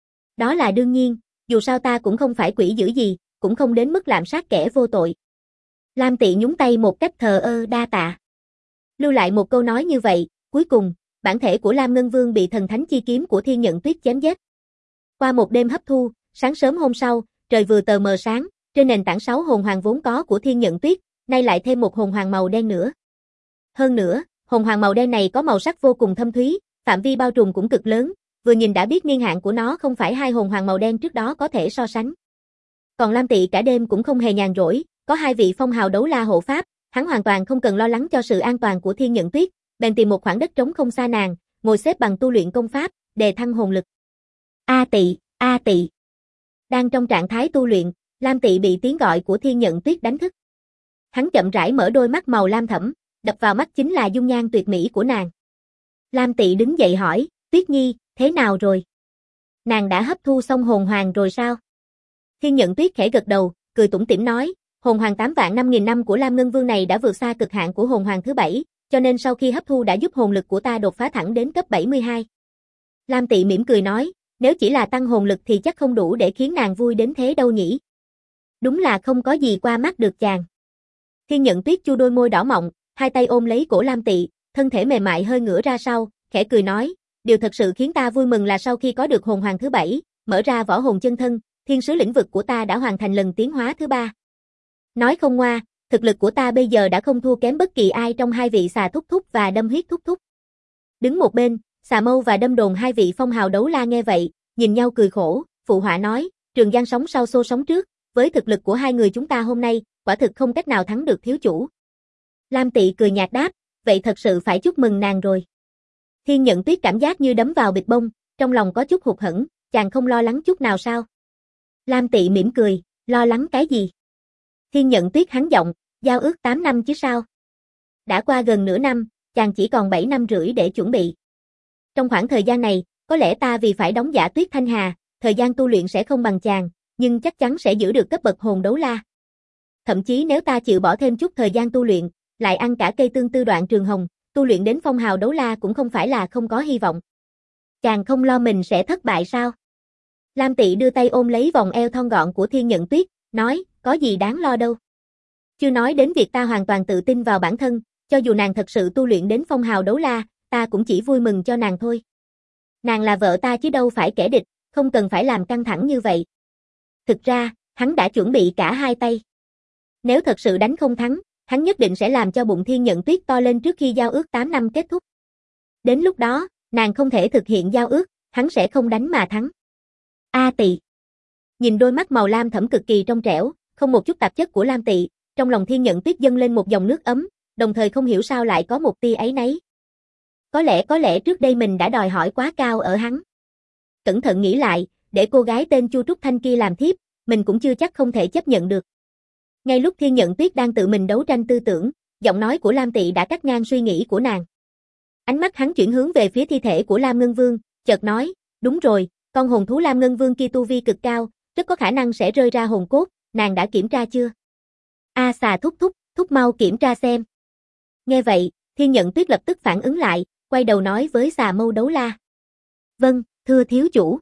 Đó là đương nhiên, dù sao ta cũng không phải quỷ dữ gì, cũng không đến mức lạm sát kẻ vô tội. Lam Tị nhún tay một cách thờ ơ đa tạ. Lưu lại một câu nói như vậy, cuối cùng, bản thể của Lam Ngân Vương bị thần thánh chi kiếm của Thiên Nhận Tuyết chém giết. Qua một đêm hấp thu, sáng sớm hôm sau, trời vừa tờ mờ sáng, trên nền tảng 6 hồn hoàng vốn có của Thiên Nhận Tuyết, nay lại thêm một hồn hoàng màu đen nữa. Hơn nữa, hồn hoàng màu đen này có màu sắc vô cùng thâm thúy, phạm vi bao trùm cũng cực lớn, vừa nhìn đã biết niên hạn của nó không phải hai hồn hoàng màu đen trước đó có thể so sánh. Còn Lam Tị cả đêm cũng không hề nhàn rỗi, có hai vị phong hào đấu la hộ pháp, hắn hoàn toàn không cần lo lắng cho sự an toàn của Thiên Nhận Tuyết, bèn tìm một khoảng đất trống không xa nàng, ngồi xếp bằng tu luyện công pháp, đề thăng hồn lực. A Tị, A Tị. Đang trong trạng thái tu luyện, Lam Tị bị tiếng gọi của Thiên Nhận Tuyết đánh thức. Hắn chậm rãi mở đôi mắt màu lam thẫm, đập vào mắt chính là dung nhan tuyệt mỹ của nàng. Lam Tị đứng dậy hỏi, Tuyết Nhi, thế nào rồi? Nàng đã hấp thu xong hồn hoàng rồi sao? Thiên Nhận Tuyết khẽ gật đầu, cười tủm tỉm nói, hồn hoàng 8 vạn 5.000 năm của Lam Ngân Vương này đã vượt xa cực hạn của hồn hoàng thứ 7, cho nên sau khi hấp thu đã giúp hồn lực của ta đột phá thẳng đến cấp 72. Lam Tị mỉm cười nói, nếu chỉ là tăng hồn lực thì chắc không đủ để khiến nàng vui đến thế đâu nhỉ. Đúng là không có gì qua mắt được chàng. Thiên Nhận Tuyết chu đôi môi đỏ mọng, hai tay ôm lấy cổ Lam Tị, thân thể mềm mại hơi ngửa ra sau, khẽ cười nói, điều thật sự khiến ta vui mừng là sau khi có được hồn hoàng thứ 7, mở ra võ hồn chân thân, thiên sứ lĩnh vực của ta đã hoàn thành lần tiến hóa thứ 3. Nói không ngoa, thực lực của ta bây giờ đã không thua kém bất kỳ ai trong hai vị Xà Thúc Thúc và Đâm Huyết Thúc Thúc. Đứng một bên, Xà Mâu và Đâm Đồn hai vị phong hào đấu la nghe vậy, nhìn nhau cười khổ, phụ họa nói, Trường Giang sống sau xô sống trước, với thực lực của hai người chúng ta hôm nay, quả thực không cách nào thắng được thiếu chủ. Lam Tị cười nhạt đáp, vậy thật sự phải chúc mừng nàng rồi. Thiên Nhận Tuyết cảm giác như đấm vào bịch bông, trong lòng có chút hụt hẫng, chàng không lo lắng chút nào sao? Lam Tị mỉm cười, lo lắng cái gì? Thiên Nhận Tuyết hắn giọng, giao ước 8 năm chứ sao? Đã qua gần nửa năm, chàng chỉ còn 7 năm rưỡi để chuẩn bị. Trong khoảng thời gian này, có lẽ ta vì phải đóng giả Tuyết Thanh Hà, thời gian tu luyện sẽ không bằng chàng, nhưng chắc chắn sẽ giữ được cấp bậc hồn đấu la. Thậm chí nếu ta chịu bỏ thêm chút thời gian tu luyện, lại ăn cả cây tương tư đoạn trường hồng, tu luyện đến phong hào đấu la cũng không phải là không có hy vọng. Chàng không lo mình sẽ thất bại sao? Lam Tị đưa tay ôm lấy vòng eo thon gọn của Thiên Nhận Tuyết, nói, có gì đáng lo đâu. Chưa nói đến việc ta hoàn toàn tự tin vào bản thân, cho dù nàng thật sự tu luyện đến phong hào đấu la, ta cũng chỉ vui mừng cho nàng thôi. Nàng là vợ ta chứ đâu phải kẻ địch, không cần phải làm căng thẳng như vậy. Thực ra, hắn đã chuẩn bị cả hai tay. Nếu thật sự đánh không thắng, hắn nhất định sẽ làm cho bụng Thiên Nhận Tuyết to lên trước khi giao ước 8 năm kết thúc. Đến lúc đó, nàng không thể thực hiện giao ước, hắn sẽ không đánh mà thắng. A Tị. Nhìn đôi mắt màu lam thẫm cực kỳ trong trẻo, không một chút tạp chất của Lam Tị, trong lòng Thiên Nhận Tuyết dâng lên một dòng nước ấm, đồng thời không hiểu sao lại có một tia áy náy. Có lẽ trước đây mình đã đòi hỏi quá cao ở hắn. Cẩn thận nghĩ lại, để cô gái tên Chu Trúc Thanh kia làm thiếp, mình cũng chưa chắc không thể chấp nhận được. Ngay lúc Thiên Nhận Tuyết đang tự mình đấu tranh tư tưởng, giọng nói của Lam Tị đã cắt ngang suy nghĩ của nàng. Ánh mắt hắn chuyển hướng về phía thi thể của Lam Ngân Vương, chợt nói, đúng rồi, con hồn thú Lam Ngân Vương kia tu vi cực cao, rất có khả năng sẽ rơi ra hồn cốt, nàng đã kiểm tra chưa? A Xà Thúc Thúc, thúc mau kiểm tra xem. Nghe vậy, Thiên Nhận Tuyết lập tức phản ứng lại, quay đầu nói với Xà Mâu đấu la. Vâng, thưa thiếu chủ.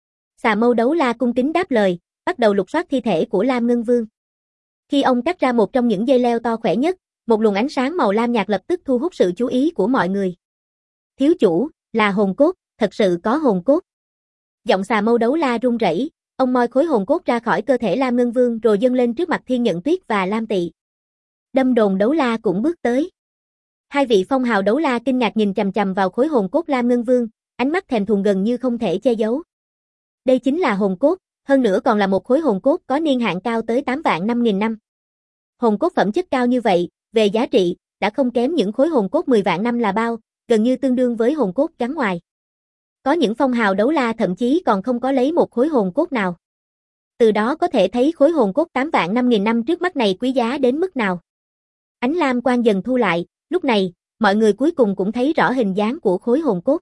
Xà Mâu đấu la cung kính đáp lời, bắt đầu lục soát thi thể của Lam Ngân Vương. Khi ông cắt ra một trong những dây leo to khỏe nhất, một luồng ánh sáng màu lam nhạt lập tức thu hút sự chú ý của mọi người. Thiếu chủ, là hồn cốt, thật sự có hồn cốt. Giọng Xà Mâu đấu la run rẩy, ông moi khối hồn cốt ra khỏi cơ thể Lam Ngân Vương rồi dâng lên trước mặt Thiên Nhận Tuyết và Lam Tị. Đâm Đồn đấu la cũng bước tới. Hai vị phong hào đấu la kinh ngạc nhìn chằm chằm vào khối hồn cốt Lam Ngân Vương, ánh mắt thèm thuồng gần như không thể che giấu. Đây chính là hồn cốt, hơn nữa còn là một khối hồn cốt có niên hạn cao tới 8 vạn 5.000 năm. Hồn cốt phẩm chất cao như vậy, về giá trị, đã không kém những khối hồn cốt 10 vạn năm là bao, gần như tương đương với hồn cốt trắng ngoài. Có những phong hào đấu la thậm chí còn không có lấy một khối hồn cốt nào. Từ đó có thể thấy khối hồn cốt 8 vạn 5.000 năm trước mắt này quý giá đến mức nào. Ánh lam quang dần thu lại, lúc này, mọi người cuối cùng cũng thấy rõ hình dáng của khối hồn cốt.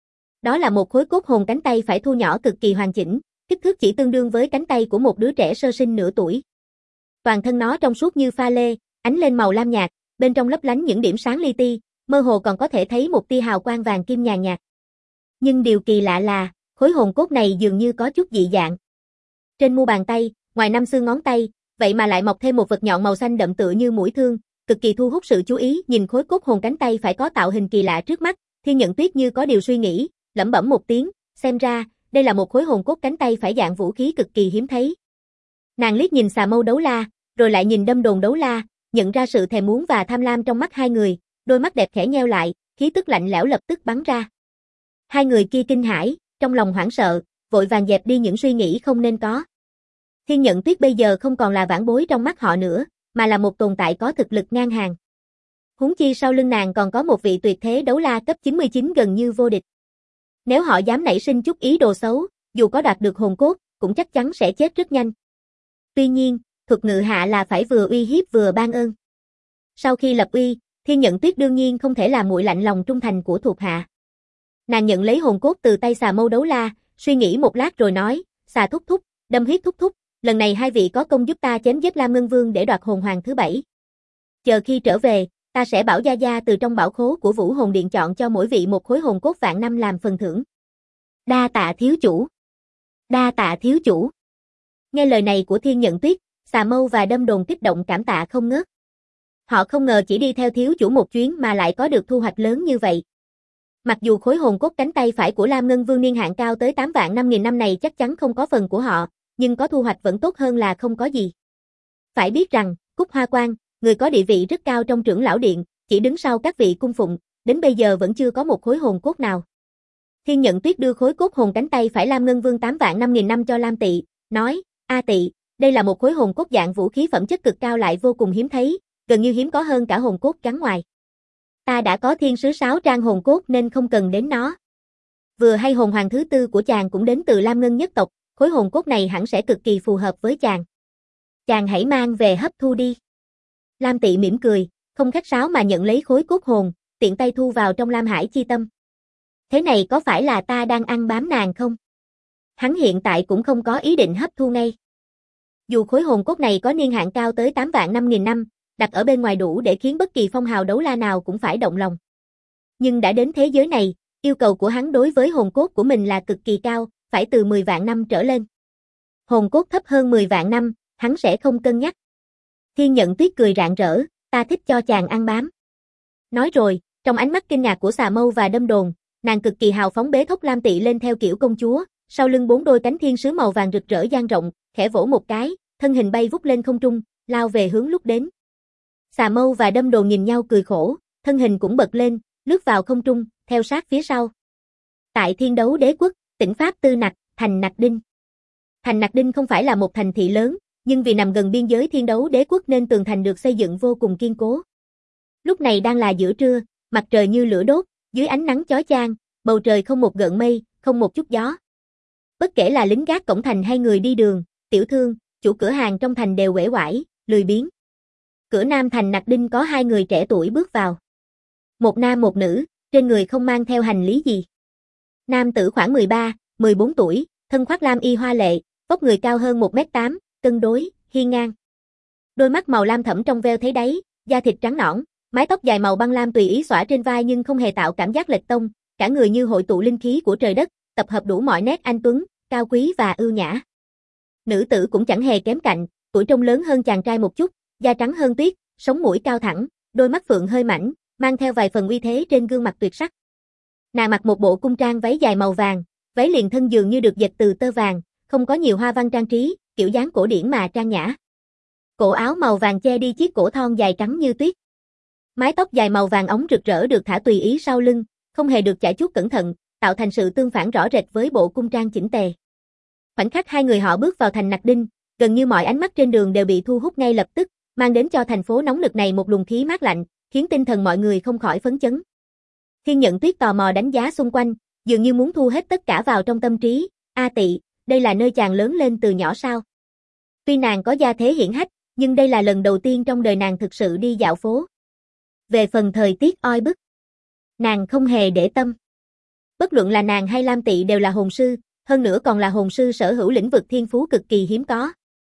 Đó là một khối cốt hồn cánh tay phải thu nhỏ cực kỳ hoàn chỉnh, kích thước chỉ tương đương với cánh tay của một đứa trẻ sơ sinh nửa tuổi. Toàn thân nó trong suốt như pha lê, ánh lên màu lam nhạt, bên trong lấp lánh những điểm sáng li ti, mơ hồ còn có thể thấy một tia hào quang vàng kim nhàn nhạt. Nhưng điều kỳ lạ là, khối hồn cốt này dường như có chút dị dạng. Trên mu bàn tay, ngoài 5 xương ngón tay, vậy mà lại mọc thêm một vật nhọn màu xanh đậm tựa như mũi thương, cực kỳ thu hút sự chú ý. Nhìn khối cốt hồn cánh tay phải có tạo hình kỳ lạ trước mắt, Thiên Nhận Tuyết như có điều suy nghĩ, lẩm bẩm một tiếng, xem ra, đây là một khối hồn cốt cánh tay phải dạng vũ khí cực kỳ hiếm thấy. Nàng liếc nhìn Xà Mâu đấu la, rồi lại nhìn Đâm Đồn đấu la, nhận ra sự thèm muốn và tham lam trong mắt hai người, đôi mắt đẹp khẽ nheo lại, khí tức lạnh lẽo lập tức bắn ra. Hai người kia kinh hãi, trong lòng hoảng sợ, vội vàng dẹp đi những suy nghĩ không nên có. Thiên Nhận Tuyết bây giờ không còn là vãn bối trong mắt họ nữa, mà là một tồn tại có thực lực ngang hàng. Huống chi sau lưng nàng còn có một vị tuyệt thế đấu la cấp 99 gần như vô địch. Nếu họ dám nảy sinh chút ý đồ xấu, dù có đoạt được hồn cốt, cũng chắc chắn sẽ chết rất nhanh. Tuy nhiên, thuật ngự hạ là phải vừa uy hiếp vừa ban ơn. Sau khi lập uy, Thiên Nhận Tuyết đương nhiên không thể làm nguội lạnh lòng trung thành của thuộc hạ. Nàng nhận lấy hồn cốt từ tay Xà Mâu đấu la, suy nghĩ một lát rồi nói, Xà thúc thúc, Đâm huyết thúc thúc, lần này hai vị có công giúp ta chém giết Lam Ngân Vương để đoạt hồn hoàng thứ 7. Chờ khi trở về, ta sẽ bảo Gia Gia từ trong bảo khố của Vũ Hồn Điện chọn cho mỗi vị một khối hồn cốt vạn năm làm phần thưởng. Đa tạ thiếu chủ. Đa tạ thiếu chủ. Nghe lời này của Thiên Nhận Tuyết, Xà Mâu và Đâm Đồn kích động cảm tạ không ngớt. Họ không ngờ chỉ đi theo thiếu chủ một chuyến mà lại có được thu hoạch lớn như vậy. Mặc dù khối hồn cốt cánh tay phải của Lam Ngân Vương niên hạn cao tới 8 vạn 5.000 năm này chắc chắn không có phần của họ, nhưng có thu hoạch vẫn tốt hơn là không có gì. Phải biết rằng, Cúc Hoa Quan, người có địa vị rất cao trong trưởng lão điện, chỉ đứng sau các vị cung phụng, đến bây giờ vẫn chưa có một khối hồn cốt nào. Thiên Nhận Tuyết đưa khối cốt hồn cánh tay phải Lam Ngân Vương 8 vạn 5.000 năm cho Lam Tị, nói, A Tị, đây là một khối hồn cốt dạng vũ khí phẩm chất cực cao lại vô cùng hiếm thấy, gần như hiếm có hơn cả hồn cốt gắn ngoài. Ta đã có thiên sứ 6 trang hồn cốt nên không cần đến nó. Vừa hay hồn hoàng thứ 4 của chàng cũng đến từ Lam Ngân nhất tộc, khối hồn cốt này hẳn sẽ cực kỳ phù hợp với chàng. Chàng hãy mang về hấp thu đi. Lam Tị mỉm cười, không khách sáo mà nhận lấy khối cốt hồn, tiện tay thu vào trong Lam Hải chi tâm. Thế này có phải là ta đang ăn bám nàng không? Hắn hiện tại cũng không có ý định hấp thu ngay. Dù khối hồn cốt này có niên hạn cao tới 8 vạn 5.000 năm, đặt ở bên ngoài đủ để khiến bất kỳ phong hào đấu la nào cũng phải động lòng. Nhưng đã đến thế giới này, yêu cầu của hắn đối với hồn cốt của mình là cực kỳ cao, phải từ 10 vạn năm trở lên. Hồn cốt thấp hơn 10 vạn năm, hắn sẽ không cân nhắc. Thiên Nhận Tuyết cười rạng rỡ, ta thích cho chàng ăn bám. Nói rồi, trong ánh mắt kinh ngạc của Xà Mâu và Đâm Đồn, nàng cực kỳ hào phóng bế thốc Lam Tị lên theo kiểu công chúa, sau lưng 4 đôi cánh thiên sứ màu vàng rực rỡ dang rộng, khẽ vỗ một cái, thân hình bay vút lên không trung, lao về hướng lúc đến. Xà Mâu và Đâm Đồn nhìn nhau cười khổ, thân hình cũng bật lên, lướt vào không trung, theo sát phía sau. Tại Thiên Đấu Đế Quốc, tỉnh Pháp Tư Nặc, thành Nặc Đinh. Thành Nặc Đinh không phải là một thành thị lớn, nhưng vì nằm gần biên giới Thiên Đấu Đế Quốc nên tường thành được xây dựng vô cùng kiên cố. Lúc này đang là giữa trưa, mặt trời như lửa đốt, dưới ánh nắng chói chang, bầu trời không một gợn mây, không một chút gió. Bất kể là lính gác cổng thành hay người đi đường, tiểu thương, chủ cửa hàng trong thành đều uể oải, lười biếng. Cửa nam thành Nặc Đinh có 2 người trẻ tuổi bước vào. Một nam một nữ, trên người không mang theo hành lý gì. Nam tử khoảng 13, 14 tuổi, thân khoác lam y hoa lệ, vóc người cao hơn 1m8, cân đối, hiên ngang. Đôi mắt màu lam thẫm trong veo thấy đáy, da thịt trắng nõn, mái tóc dài màu băng lam tùy ý xõa trên vai nhưng không hề tạo cảm giác lệch tông, cả người như hội tụ linh khí của trời đất, tập hợp đủ mọi nét anh tuấn, cao quý và ưu nhã. Nữ tử cũng chẳng hề kém cạnh, tuổi trông lớn hơn chàng trai một chút, da trắng hơn tuyết, sống mũi cao thẳng, đôi mắt phượng hơi mảnh, mang theo vài phần uy thế trên gương mặt tuyệt sắc. Nàng mặc một bộ cung trang váy dài màu vàng, váy liền thân dường như được dệt từ tơ vàng, không có nhiều hoa văn trang trí, kiểu dáng cổ điển mà trang nhã. Cổ áo màu vàng che đi chiếc cổ thon dài trắng như tuyết. Mái tóc dài màu vàng óng rực rỡ được thả tùy ý sau lưng, không hề được chải chuốt cẩn thận, tạo thành sự tương phản rõ rệt với bộ cung trang chỉnh tề. Khoảnh khắc hai người họ bước vào thành Nặc Đinh, gần như mọi ánh mắt trên đường đều bị thu hút ngay lập tức, mang đến cho thành phố nóng nực này một luồng khí mát lạnh, khiến tinh thần mọi người không khỏi phấn chấn. Thiên Nhận Tuyết tò mò đánh giá xung quanh, dường như muốn thu hết tất cả vào trong tâm trí. A Tị, đây là nơi chàng lớn lên từ nhỏ sao? Tuy nàng có gia thế hiển hách, nhưng đây là lần đầu tiên trong đời nàng thực sự đi dạo phố. Về phần thời tiết oi bức, nàng không hề để tâm. Bất luận là nàng hay Lam Tị đều là hồn sư, hơn nữa còn là hồn sư sở hữu lĩnh vực thiên phú cực kỳ hiếm có.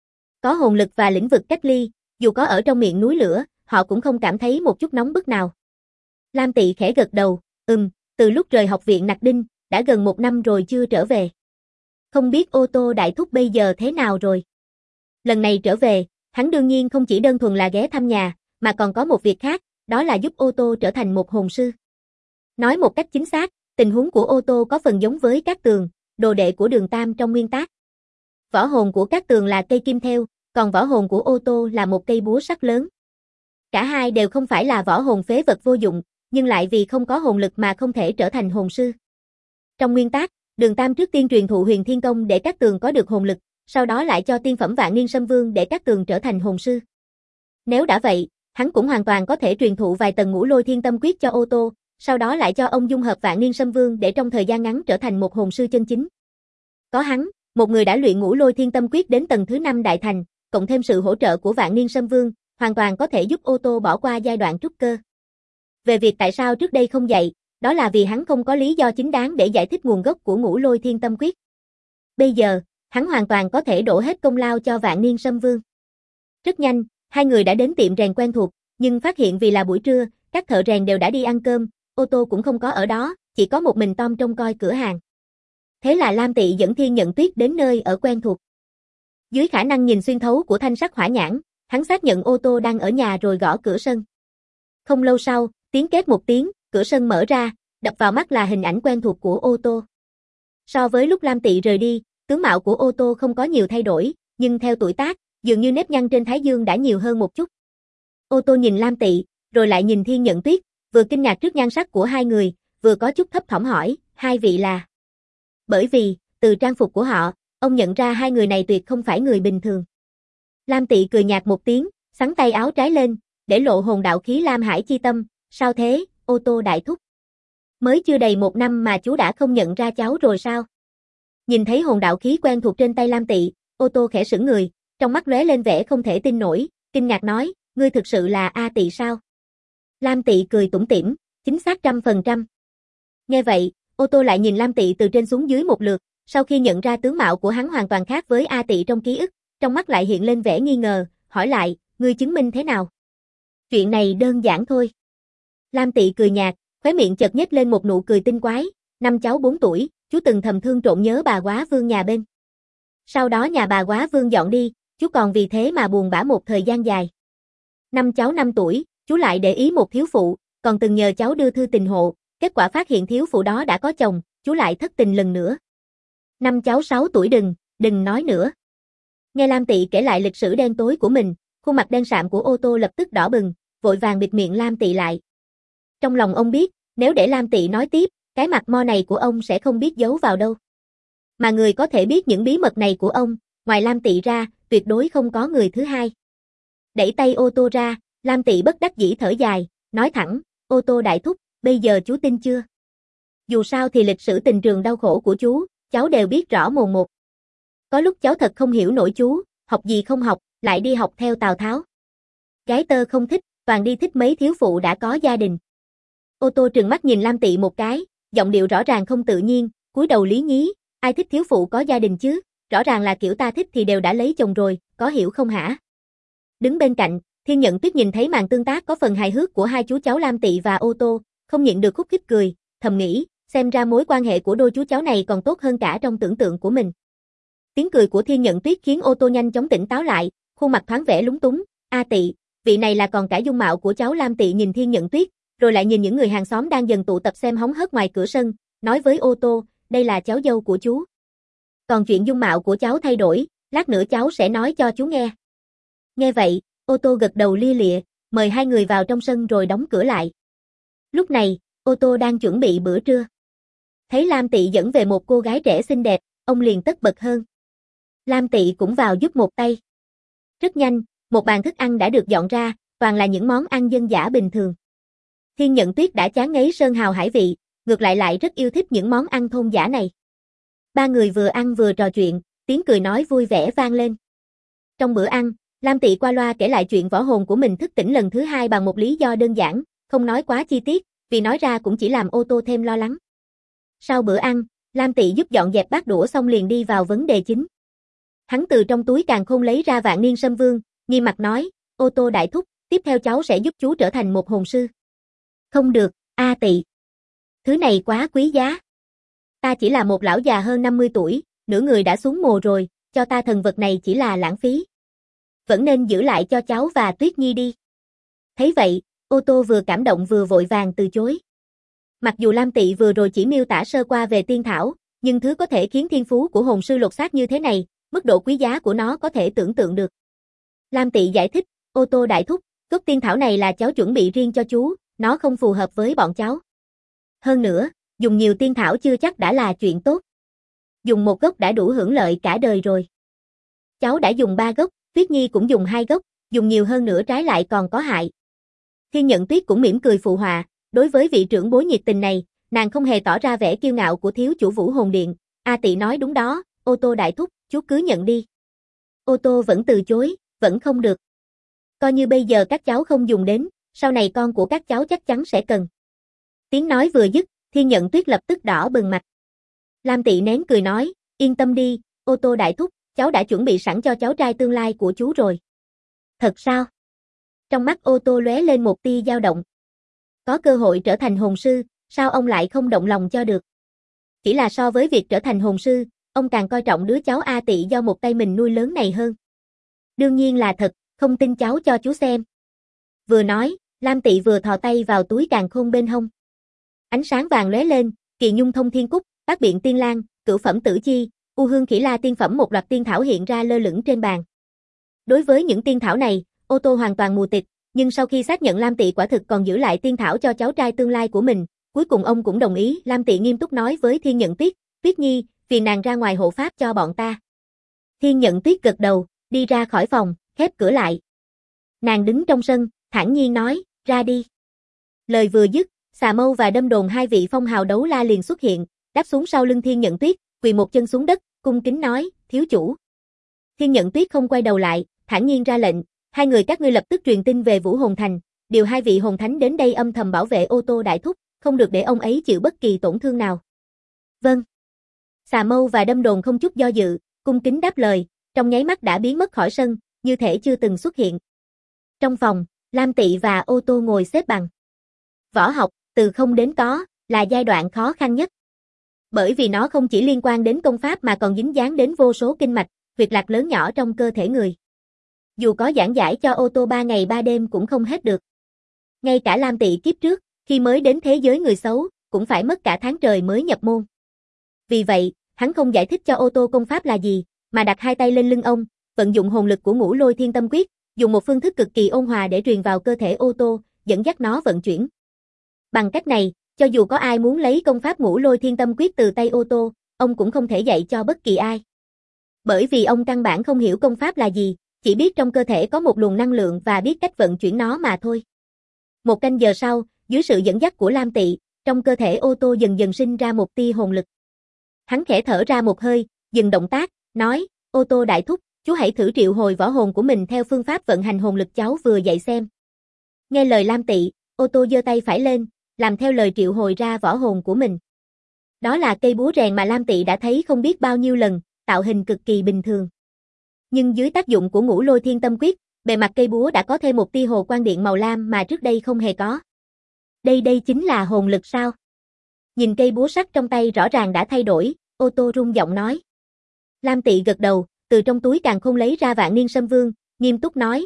Có hồn lực và lĩnh vực cách ly, dù có ở trong miệng núi lửa, họ cũng không cảm thấy một chút nóng bức nào. Lam Tị khẽ gật đầu, từ lúc rời học viện Nặc Đinh, đã gần 1 năm rồi chưa trở về. Không biết Ô Tô đại thúc bây giờ thế nào rồi? Lần này trở về, hắn đương nhiên không chỉ đơn thuần là ghé thăm nhà, mà còn có một việc khác, đó là giúp Ô Tô trở thành một hồn sư. Nói một cách chính xác, tình huống của Ô Tô có phần giống với Cát Tường, đồ đệ của Đường Tam trong nguyên tác. Võ hồn của Cát Tường là cây kim thêu, còn võ hồn của Ô Tô là một cây búa sắt lớn. Cả hai đều không phải là võ hồn phế vật vô dụng, nhưng lại vì không có hồn lực mà không thể trở thành hồn sư. Trong nguyên tắc, Đường Tam trước tiên truyền thụ Huyền Thiên Công để Cát Tường có được hồn lực, sau đó lại cho tiên phẩm Vạn Niên Sâm Vương để Cát Tường trở thành hồn sư. Nếu đã vậy, hắn cũng hoàn toàn có thể truyền thụ vài tầng Ngũ Lôi Thiên Tâm Quyết cho Ô Tô, sau đó lại cho ông dung hợp Vạn Niên Sâm Vương để trong thời gian ngắn trở thành một hồn sư chân chính. Có hắn, một người đã luyện Ngũ Lôi Thiên Tâm Quyết đến tầng thứ 5 đại thành, cộng thêm sự hỗ trợ của Vạn Niên Sâm Vương, hoàn toàn có thể giúp Ô Tô bỏ qua giai đoạn trúc cơ. Về việc tại sao trước đây không dạy, đó là vì hắn không có lý do chính đáng để giải thích nguồn gốc của Ngũ Lôi Thiên Tâm Quyết. Bây giờ, hắn hoàn toàn có thể đổ hết công lao cho Vạn Niên Sâm Vương. Rất nhanh, hai người đã đến tiệm rèn quen thuộc, nhưng phát hiện vì là buổi trưa, các thợ rèn đều đã đi ăn cơm, Ô Tô cũng không có ở đó, chỉ có một mình Tom trông coi cửa hàng. Thế là Lam Tị dẫn Thiên Nhận Tuyết đến nơi ở quen thuộc. Dưới khả năng nhìn xuyên thấu của thanh sắc hỏa nhãn, hắn xác nhận Ô Tô đang ở nhà rồi gõ cửa sân. Không lâu sau, tiếng két một tiếng, cửa sân mở ra, đập vào mắt là hình ảnh quen thuộc của Ô Tô. So với lúc Lam Tị rời đi, tướng mạo của Ô Tô không có nhiều thay đổi, nhưng theo tuổi tác, dường như nếp nhăn trên thái dương đã nhiều hơn một chút. Ô Tô nhìn Lam Tị, rồi lại nhìn Thiên Nhận Tuyết, vừa kinh ngạc trước nhan sắc của hai người, vừa có chút thấp thỏm hỏi, hai vị là? Bởi vì, từ trang phục của họ, ông nhận ra hai người này tuyệt không phải người bình thường. Lam Tị cười nhạt một tiếng, xắn tay áo trái lên, để lộ hồn đạo khí Lam Hải chi tâm, sao thế, Ô Tô đại thúc? Mới chưa đầy 1 năm mà chú đã không nhận ra cháu rồi sao? Nhìn thấy hồn đạo khí quen thuộc trên tay Lam Tị, Ô Tô khẽ sững người, trong mắt lóe lên vẻ không thể tin nổi, kinh ngạc nói, ngươi thực sự là A Tị sao? Lam Tị cười tủm tỉm, chính xác 100%. Nghe vậy, Ô Tô lại nhìn Lam Tị từ trên xuống dưới một lượt, sau khi nhận ra tướng mạo của hắn hoàn toàn khác với A Tị trong ký ức, trong mắt lại hiện lên vẻ nghi ngờ, hỏi lại, ngươi chứng minh thế nào? Chuyện này đơn giản thôi. Lam Tị cười nhạt, khóe miệng chợt nhếch lên một nụ cười tinh quái, năm cháu 4 tuổi, chú từng thầm thương trộn nhớ bà Quá Vương nhà bên. Sau đó nhà bà Quá Vương dọn đi, chú còn vì thế mà buồn bã một thời gian dài. Năm cháu 5 tuổi, chú lại để ý một thiếu phụ, còn từng nhờ cháu đưa thư tình hộ, kết quả phát hiện thiếu phụ đó đã có chồng, chú lại thất tình lần nữa. Năm cháu 6 tuổi đừng nói nữa. Nghe Lam Tị kể lại lịch sử đen tối của mình, khuôn mặt đen sạm của Ô Tô lập tức đỏ bừng, vội vàng bịt miệng Lam Tị lại. Trong lòng ông biết, nếu để Lam Tị nói tiếp, cái mặt mo này của ông sẽ không biết giấu vào đâu. Mà người có thể biết những bí mật này của ông, ngoài Lam Tị ra, tuyệt đối không có người thứ hai. Đẩy tay Ô Tô ra, Lam Tị bất đắc dĩ thở dài, nói thẳng, Ô Tô đại thúc, bây giờ chú tin chưa? Dù sao thì lịch sử tình trường đau khổ của chú, cháu đều biết rõ mồn một. Có lúc cháu thật không hiểu nổi chú, học gì không học, lại đi học theo Tào Tháo. Gái tơ không thích, toàn đi thích mấy thiếu phụ đã có gia đình. Ô Tô trừng mắt nhìn Lam Tị một cái, giọng điệu rõ ràng không tự nhiên, cúi đầu lý nhí, ai thích thiếu phụ có gia đình chứ, rõ ràng là kiểu ta thích thì đều đã lấy chồng rồi, có hiểu không hả? Đứng bên cạnh, Thiên Nhận Tuyết nhìn thấy màn tương tác có phần hài hước của hai chú cháu Lam Tị và Ô Tô, không nhịn được khúc khích cười, thầm nghĩ, xem ra mối quan hệ của đôi chú cháu này còn tốt hơn cả trong tưởng tượng của mình. Tiếng cười của Thiên Nhận Tuyết khiến Ô Tô nhanh chóng tỉnh táo lại, khuôn mặt thoáng vẻ lúng túng, A Tị, vị này là còn cả dung mạo của cháu. Lam Tị nhìn Thiên Nhận Tuyết, rồi lại nhìn những người hàng xóm đang dần tụ tập xem hóng hớt ngoài cửa sân, nói với Ô Tô, đây là cháu dâu của chú. Còn chuyện dung mạo của cháu thay đổi, lát nữa cháu sẽ nói cho chú nghe. Nghe vậy, Ô Tô gật đầu lia lịa, mời hai người vào trong sân rồi đóng cửa lại. Lúc này, Ô Tô đang chuẩn bị bữa trưa. Thấy Lam Tị dẫn về một cô gái trẻ xinh đẹp, ông liền tất bật hơn. Lam Tị cũng vào giúp một tay. Rất nhanh, một bàn thức ăn đã được dọn ra, toàn là những món ăn dân dã bình thường. Thiên Nhận Tuyết đã chán ngấy sơn hào hải vị, ngược lại rất yêu thích những món ăn thôn dã này. Ba người vừa ăn vừa trò chuyện, tiếng cười nói vui vẻ vang lên. Trong bữa ăn, Lam Tị qua loa kể lại chuyện võ hồn của mình thức tỉnh lần thứ 2 bằng một lý do đơn giản, không nói quá chi tiết, vì nói ra cũng chỉ làm Ô Tô thêm lo lắng. Sau bữa ăn, Lam Tị giúp dọn dẹp bát đũa xong liền đi vào vấn đề chính. Hắn từ trong túi càn khôn lấy ra Vạn Niên Sâm Vương, nghiêm mặt nói, Ô Tô đại thúc, tiếp theo cháu sẽ giúp chú trở thành một hồn sư. Không được, A Tị. Thứ này quá quý giá. Ta chỉ là một lão già hơn 50 tuổi, nửa người đã xuống mồ rồi, cho ta thần vật này chỉ là lãng phí. Vẫn nên giữ lại cho cháu và Tuyết Nhi đi. Thấy vậy, Ô Tô vừa cảm động vừa vội vàng từ chối. Mặc dù Lam Tị vừa rồi chỉ miêu tả sơ qua về tiên thảo, nhưng thứ có thể khiến thiên phú của hồn sư lột xác như thế này, mức độ quý giá của nó có thể tưởng tượng được. Lam Tị giải thích, Ô Tô đại thúc, Gốc tiên thảo này là cháu chuẩn bị riêng cho chú, nó không phù hợp với bọn cháu. Hơn nữa, dùng nhiều tiên thảo chưa chắc đã là chuyện tốt. Dùng một gốc đã đủ hưởng lợi cả đời rồi. Cháu đã dùng 3 gốc, Tuyết Nhi cũng dùng 2 gốc, dùng nhiều hơn nữa trái lại còn có hại. Thiên Nhận Tuyết cũng mỉm cười phụ họa, đối với vị trưởng bối nhiệt tình này, nàng không hề tỏ ra vẻ kiêu ngạo của thiếu chủ Vũ Hồn Điện. A Tị nói đúng đó, Ô Tô đại thúc, chú cứ nhận đi. Ô Tô vẫn từ chối, vẫn không được. Coi như bây giờ các cháu không dùng đến, sau này con của các cháu chắc chắn sẽ cần. Tiếng nói vừa dứt, Thiên Nhận Tuyết lập tức đỏ bừng mặt. Lam Tị nén cười nói, yên tâm đi, Ô Tô đại thúc, cháu đã chuẩn bị sẵn cho cháu trai tương lai của chú rồi. Thật sao? Trong mắt Ô Tô lóe lên một tia dao động. Có cơ hội trở thành hồn sư, sao ông lại không động lòng cho được? Chỉ là so với việc trở thành hồn sư, ông càng coi trọng đứa cháu A Tị do một tay mình nuôi lớn này hơn. Đương nhiên là thật, không tin cháu cho chú xem. Vừa nói, Lam Tị vừa thò tay vào túi càn khôn bên hông. Ánh sáng vàng lóe lên, Kỳ Nhung Thông Thiên Cúc, Bát Biện Tiên Lan, Cửu Phẩm Tử Chi, U Hương Khỉ La tiên phẩm một loạt tiên thảo hiện ra lơ lửng trên bàn. Đối với những tiên thảo này, Ô Tô hoàn toàn mù tịt, nhưng sau khi xác nhận Lam Tị quả thực còn giữ lại tiên thảo cho cháu trai tương lai của mình, cuối cùng ông cũng đồng ý. Lam Tị nghiêm túc nói với Thiên Nhận Tuyết, Tuyết Nhi, phiền nàng ra ngoài hộ pháp cho bọn ta. Thiên Nhận Tuyết gật đầu, đi ra khỏi phòng, khép cửa lại. Nàng đứng trong sân, thản nhiên nói, ra đi. Lời vừa dứt, Xà Mâu và Đâm Đồn hai vị phong hào đấu la liền xuất hiện, đáp xuống sau lưng Thiên Nhận Tuyết, quỳ một chân xuống đất, cung kính nói, thiếu chủ. Thiên Nhận Tuyết không quay đầu lại, thản nhiên ra lệnh, hai người các ngươi lập tức truyền tin về Vũ Hồn Thành, điều hai vị hồn thánh đến đây âm thầm bảo vệ Ô Tô đại thúc, không được để ông ấy chịu bất kỳ tổn thương nào. Vâng. Xà Mâu và Đâm Đồn không chút do dự, cung kính đáp lời, trong nháy mắt đã biến mất khỏi sân, như thể chưa từng xuất hiện. Trong phòng, Lam Tị và Ô Tô ngồi xếp bằng. Võ học, từ không đến có, là giai đoạn khó khăn nhất. Bởi vì nó không chỉ liên quan đến công pháp mà còn dính dáng đến vô số kinh mạch, huyệt lạc lớn nhỏ trong cơ thể người. Dù có giảng giải cho Ô Tô 3 ngày 3 đêm cũng không hết được. Ngay cả Lam Tị kiếp trước, khi mới đến thế giới người xấu, cũng phải mất cả tháng trời mới nhập môn. Vì vậy, hắn không giải thích cho Ô Tô công pháp là gì, mà đặt hai tay lên lưng ông, vận dụng hồn lực của Ngũ Lôi Thiên Tâm Quyết, dùng một phương thức cực kỳ ôn hòa để truyền vào cơ thể Ô Tô, dẫn dắt nó vận chuyển. Bằng cách này, cho dù có ai muốn lấy công pháp Ngũ Lôi Thiên Tâm Quyết từ tay Ô Tô, ông cũng không thể dạy cho bất kỳ ai. Bởi vì ông căn bản không hiểu công pháp là gì, chỉ biết trong cơ thể có một luồng năng lượng và biết cách vận chuyển nó mà thôi. Một canh giờ sau, dưới sự dẫn dắt của Lam Tị, trong cơ thể Ô Tô dần dần sinh ra một tia hồn lực. Hắn khẽ thở ra một hơi, dừng động tác, nói, Ô Tô đại thúc, chú hãy thử triệu hồi võ hồn của mình theo phương pháp vận hành hồn lực cháu vừa dạy xem. Nghe lời Lam Tị, Ô Tô giơ tay phải lên, làm theo lời triệu hồi ra võ hồn của mình. Đó là cây búa rèn mà Lam Tị đã thấy không biết bao nhiêu lần, tạo hình cực kỳ bình thường. Nhưng dưới tác dụng của Ngũ Lôi Thiên Tâm Quyết, bề mặt cây búa đã có thêm một tia hồ quang điện màu lam mà trước đây không hề có. Đây chính là hồn lực sao? Nhìn cây búa sắt trong tay rõ ràng đã thay đổi, Ô Tô rung giọng nói. Lam Tị gật đầu, từ trong túi càn khôn lấy ra Vạn Niên Sâm Vương, nghiêm túc nói,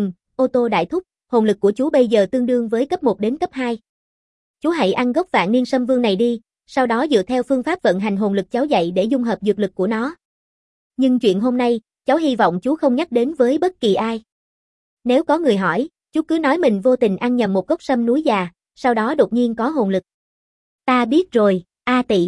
Ô Tô đại thúc, hồn lực của chú bây giờ tương đương với cấp 1 đến cấp 2. Chú hãy ăn gốc Vạn Niên Sâm Vương này đi, sau đó dựa theo phương pháp vận hành hồn lực cháu dạy để dung hợp dược lực của nó. Nhưng chuyện hôm nay, cháu hy vọng chú không nhắc đến với bất kỳ ai. Nếu có người hỏi, chú cứ nói mình vô tình ăn nhầm một gốc sâm núi già, sau đó đột nhiên có hồn lực. Ta biết rồi, A Tị.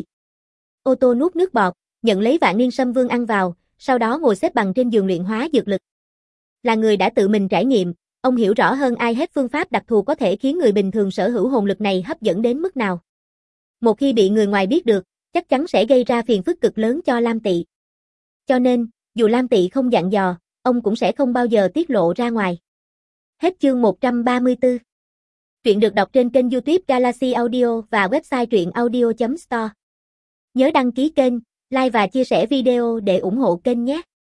Ô Tô nuốt nước bọt, nhận lấy Vạn Niên Sâm Vương ăn vào, sau đó ngồi xếp bằng trên giường luyện hóa dược lực. Là người đã tự mình trải nghiệm, ông hiểu rõ hơn ai hết phương pháp đặc thù có thể khiến người bình thường sở hữu hồn lực này hấp dẫn đến mức nào. Một khi bị người ngoài biết được, chắc chắn sẽ gây ra phiền phức cực lớn cho Lam Tị. Cho nên, dù Lam Tị không dặn dò, ông cũng sẽ không bao giờ tiết lộ ra ngoài. Hết chương 134. Truyện được đọc trên kênh YouTube Galaxy Audio và website truyệnaudio.store. Nhớ đăng ký kênh, like và chia sẻ video để ủng hộ kênh nhé.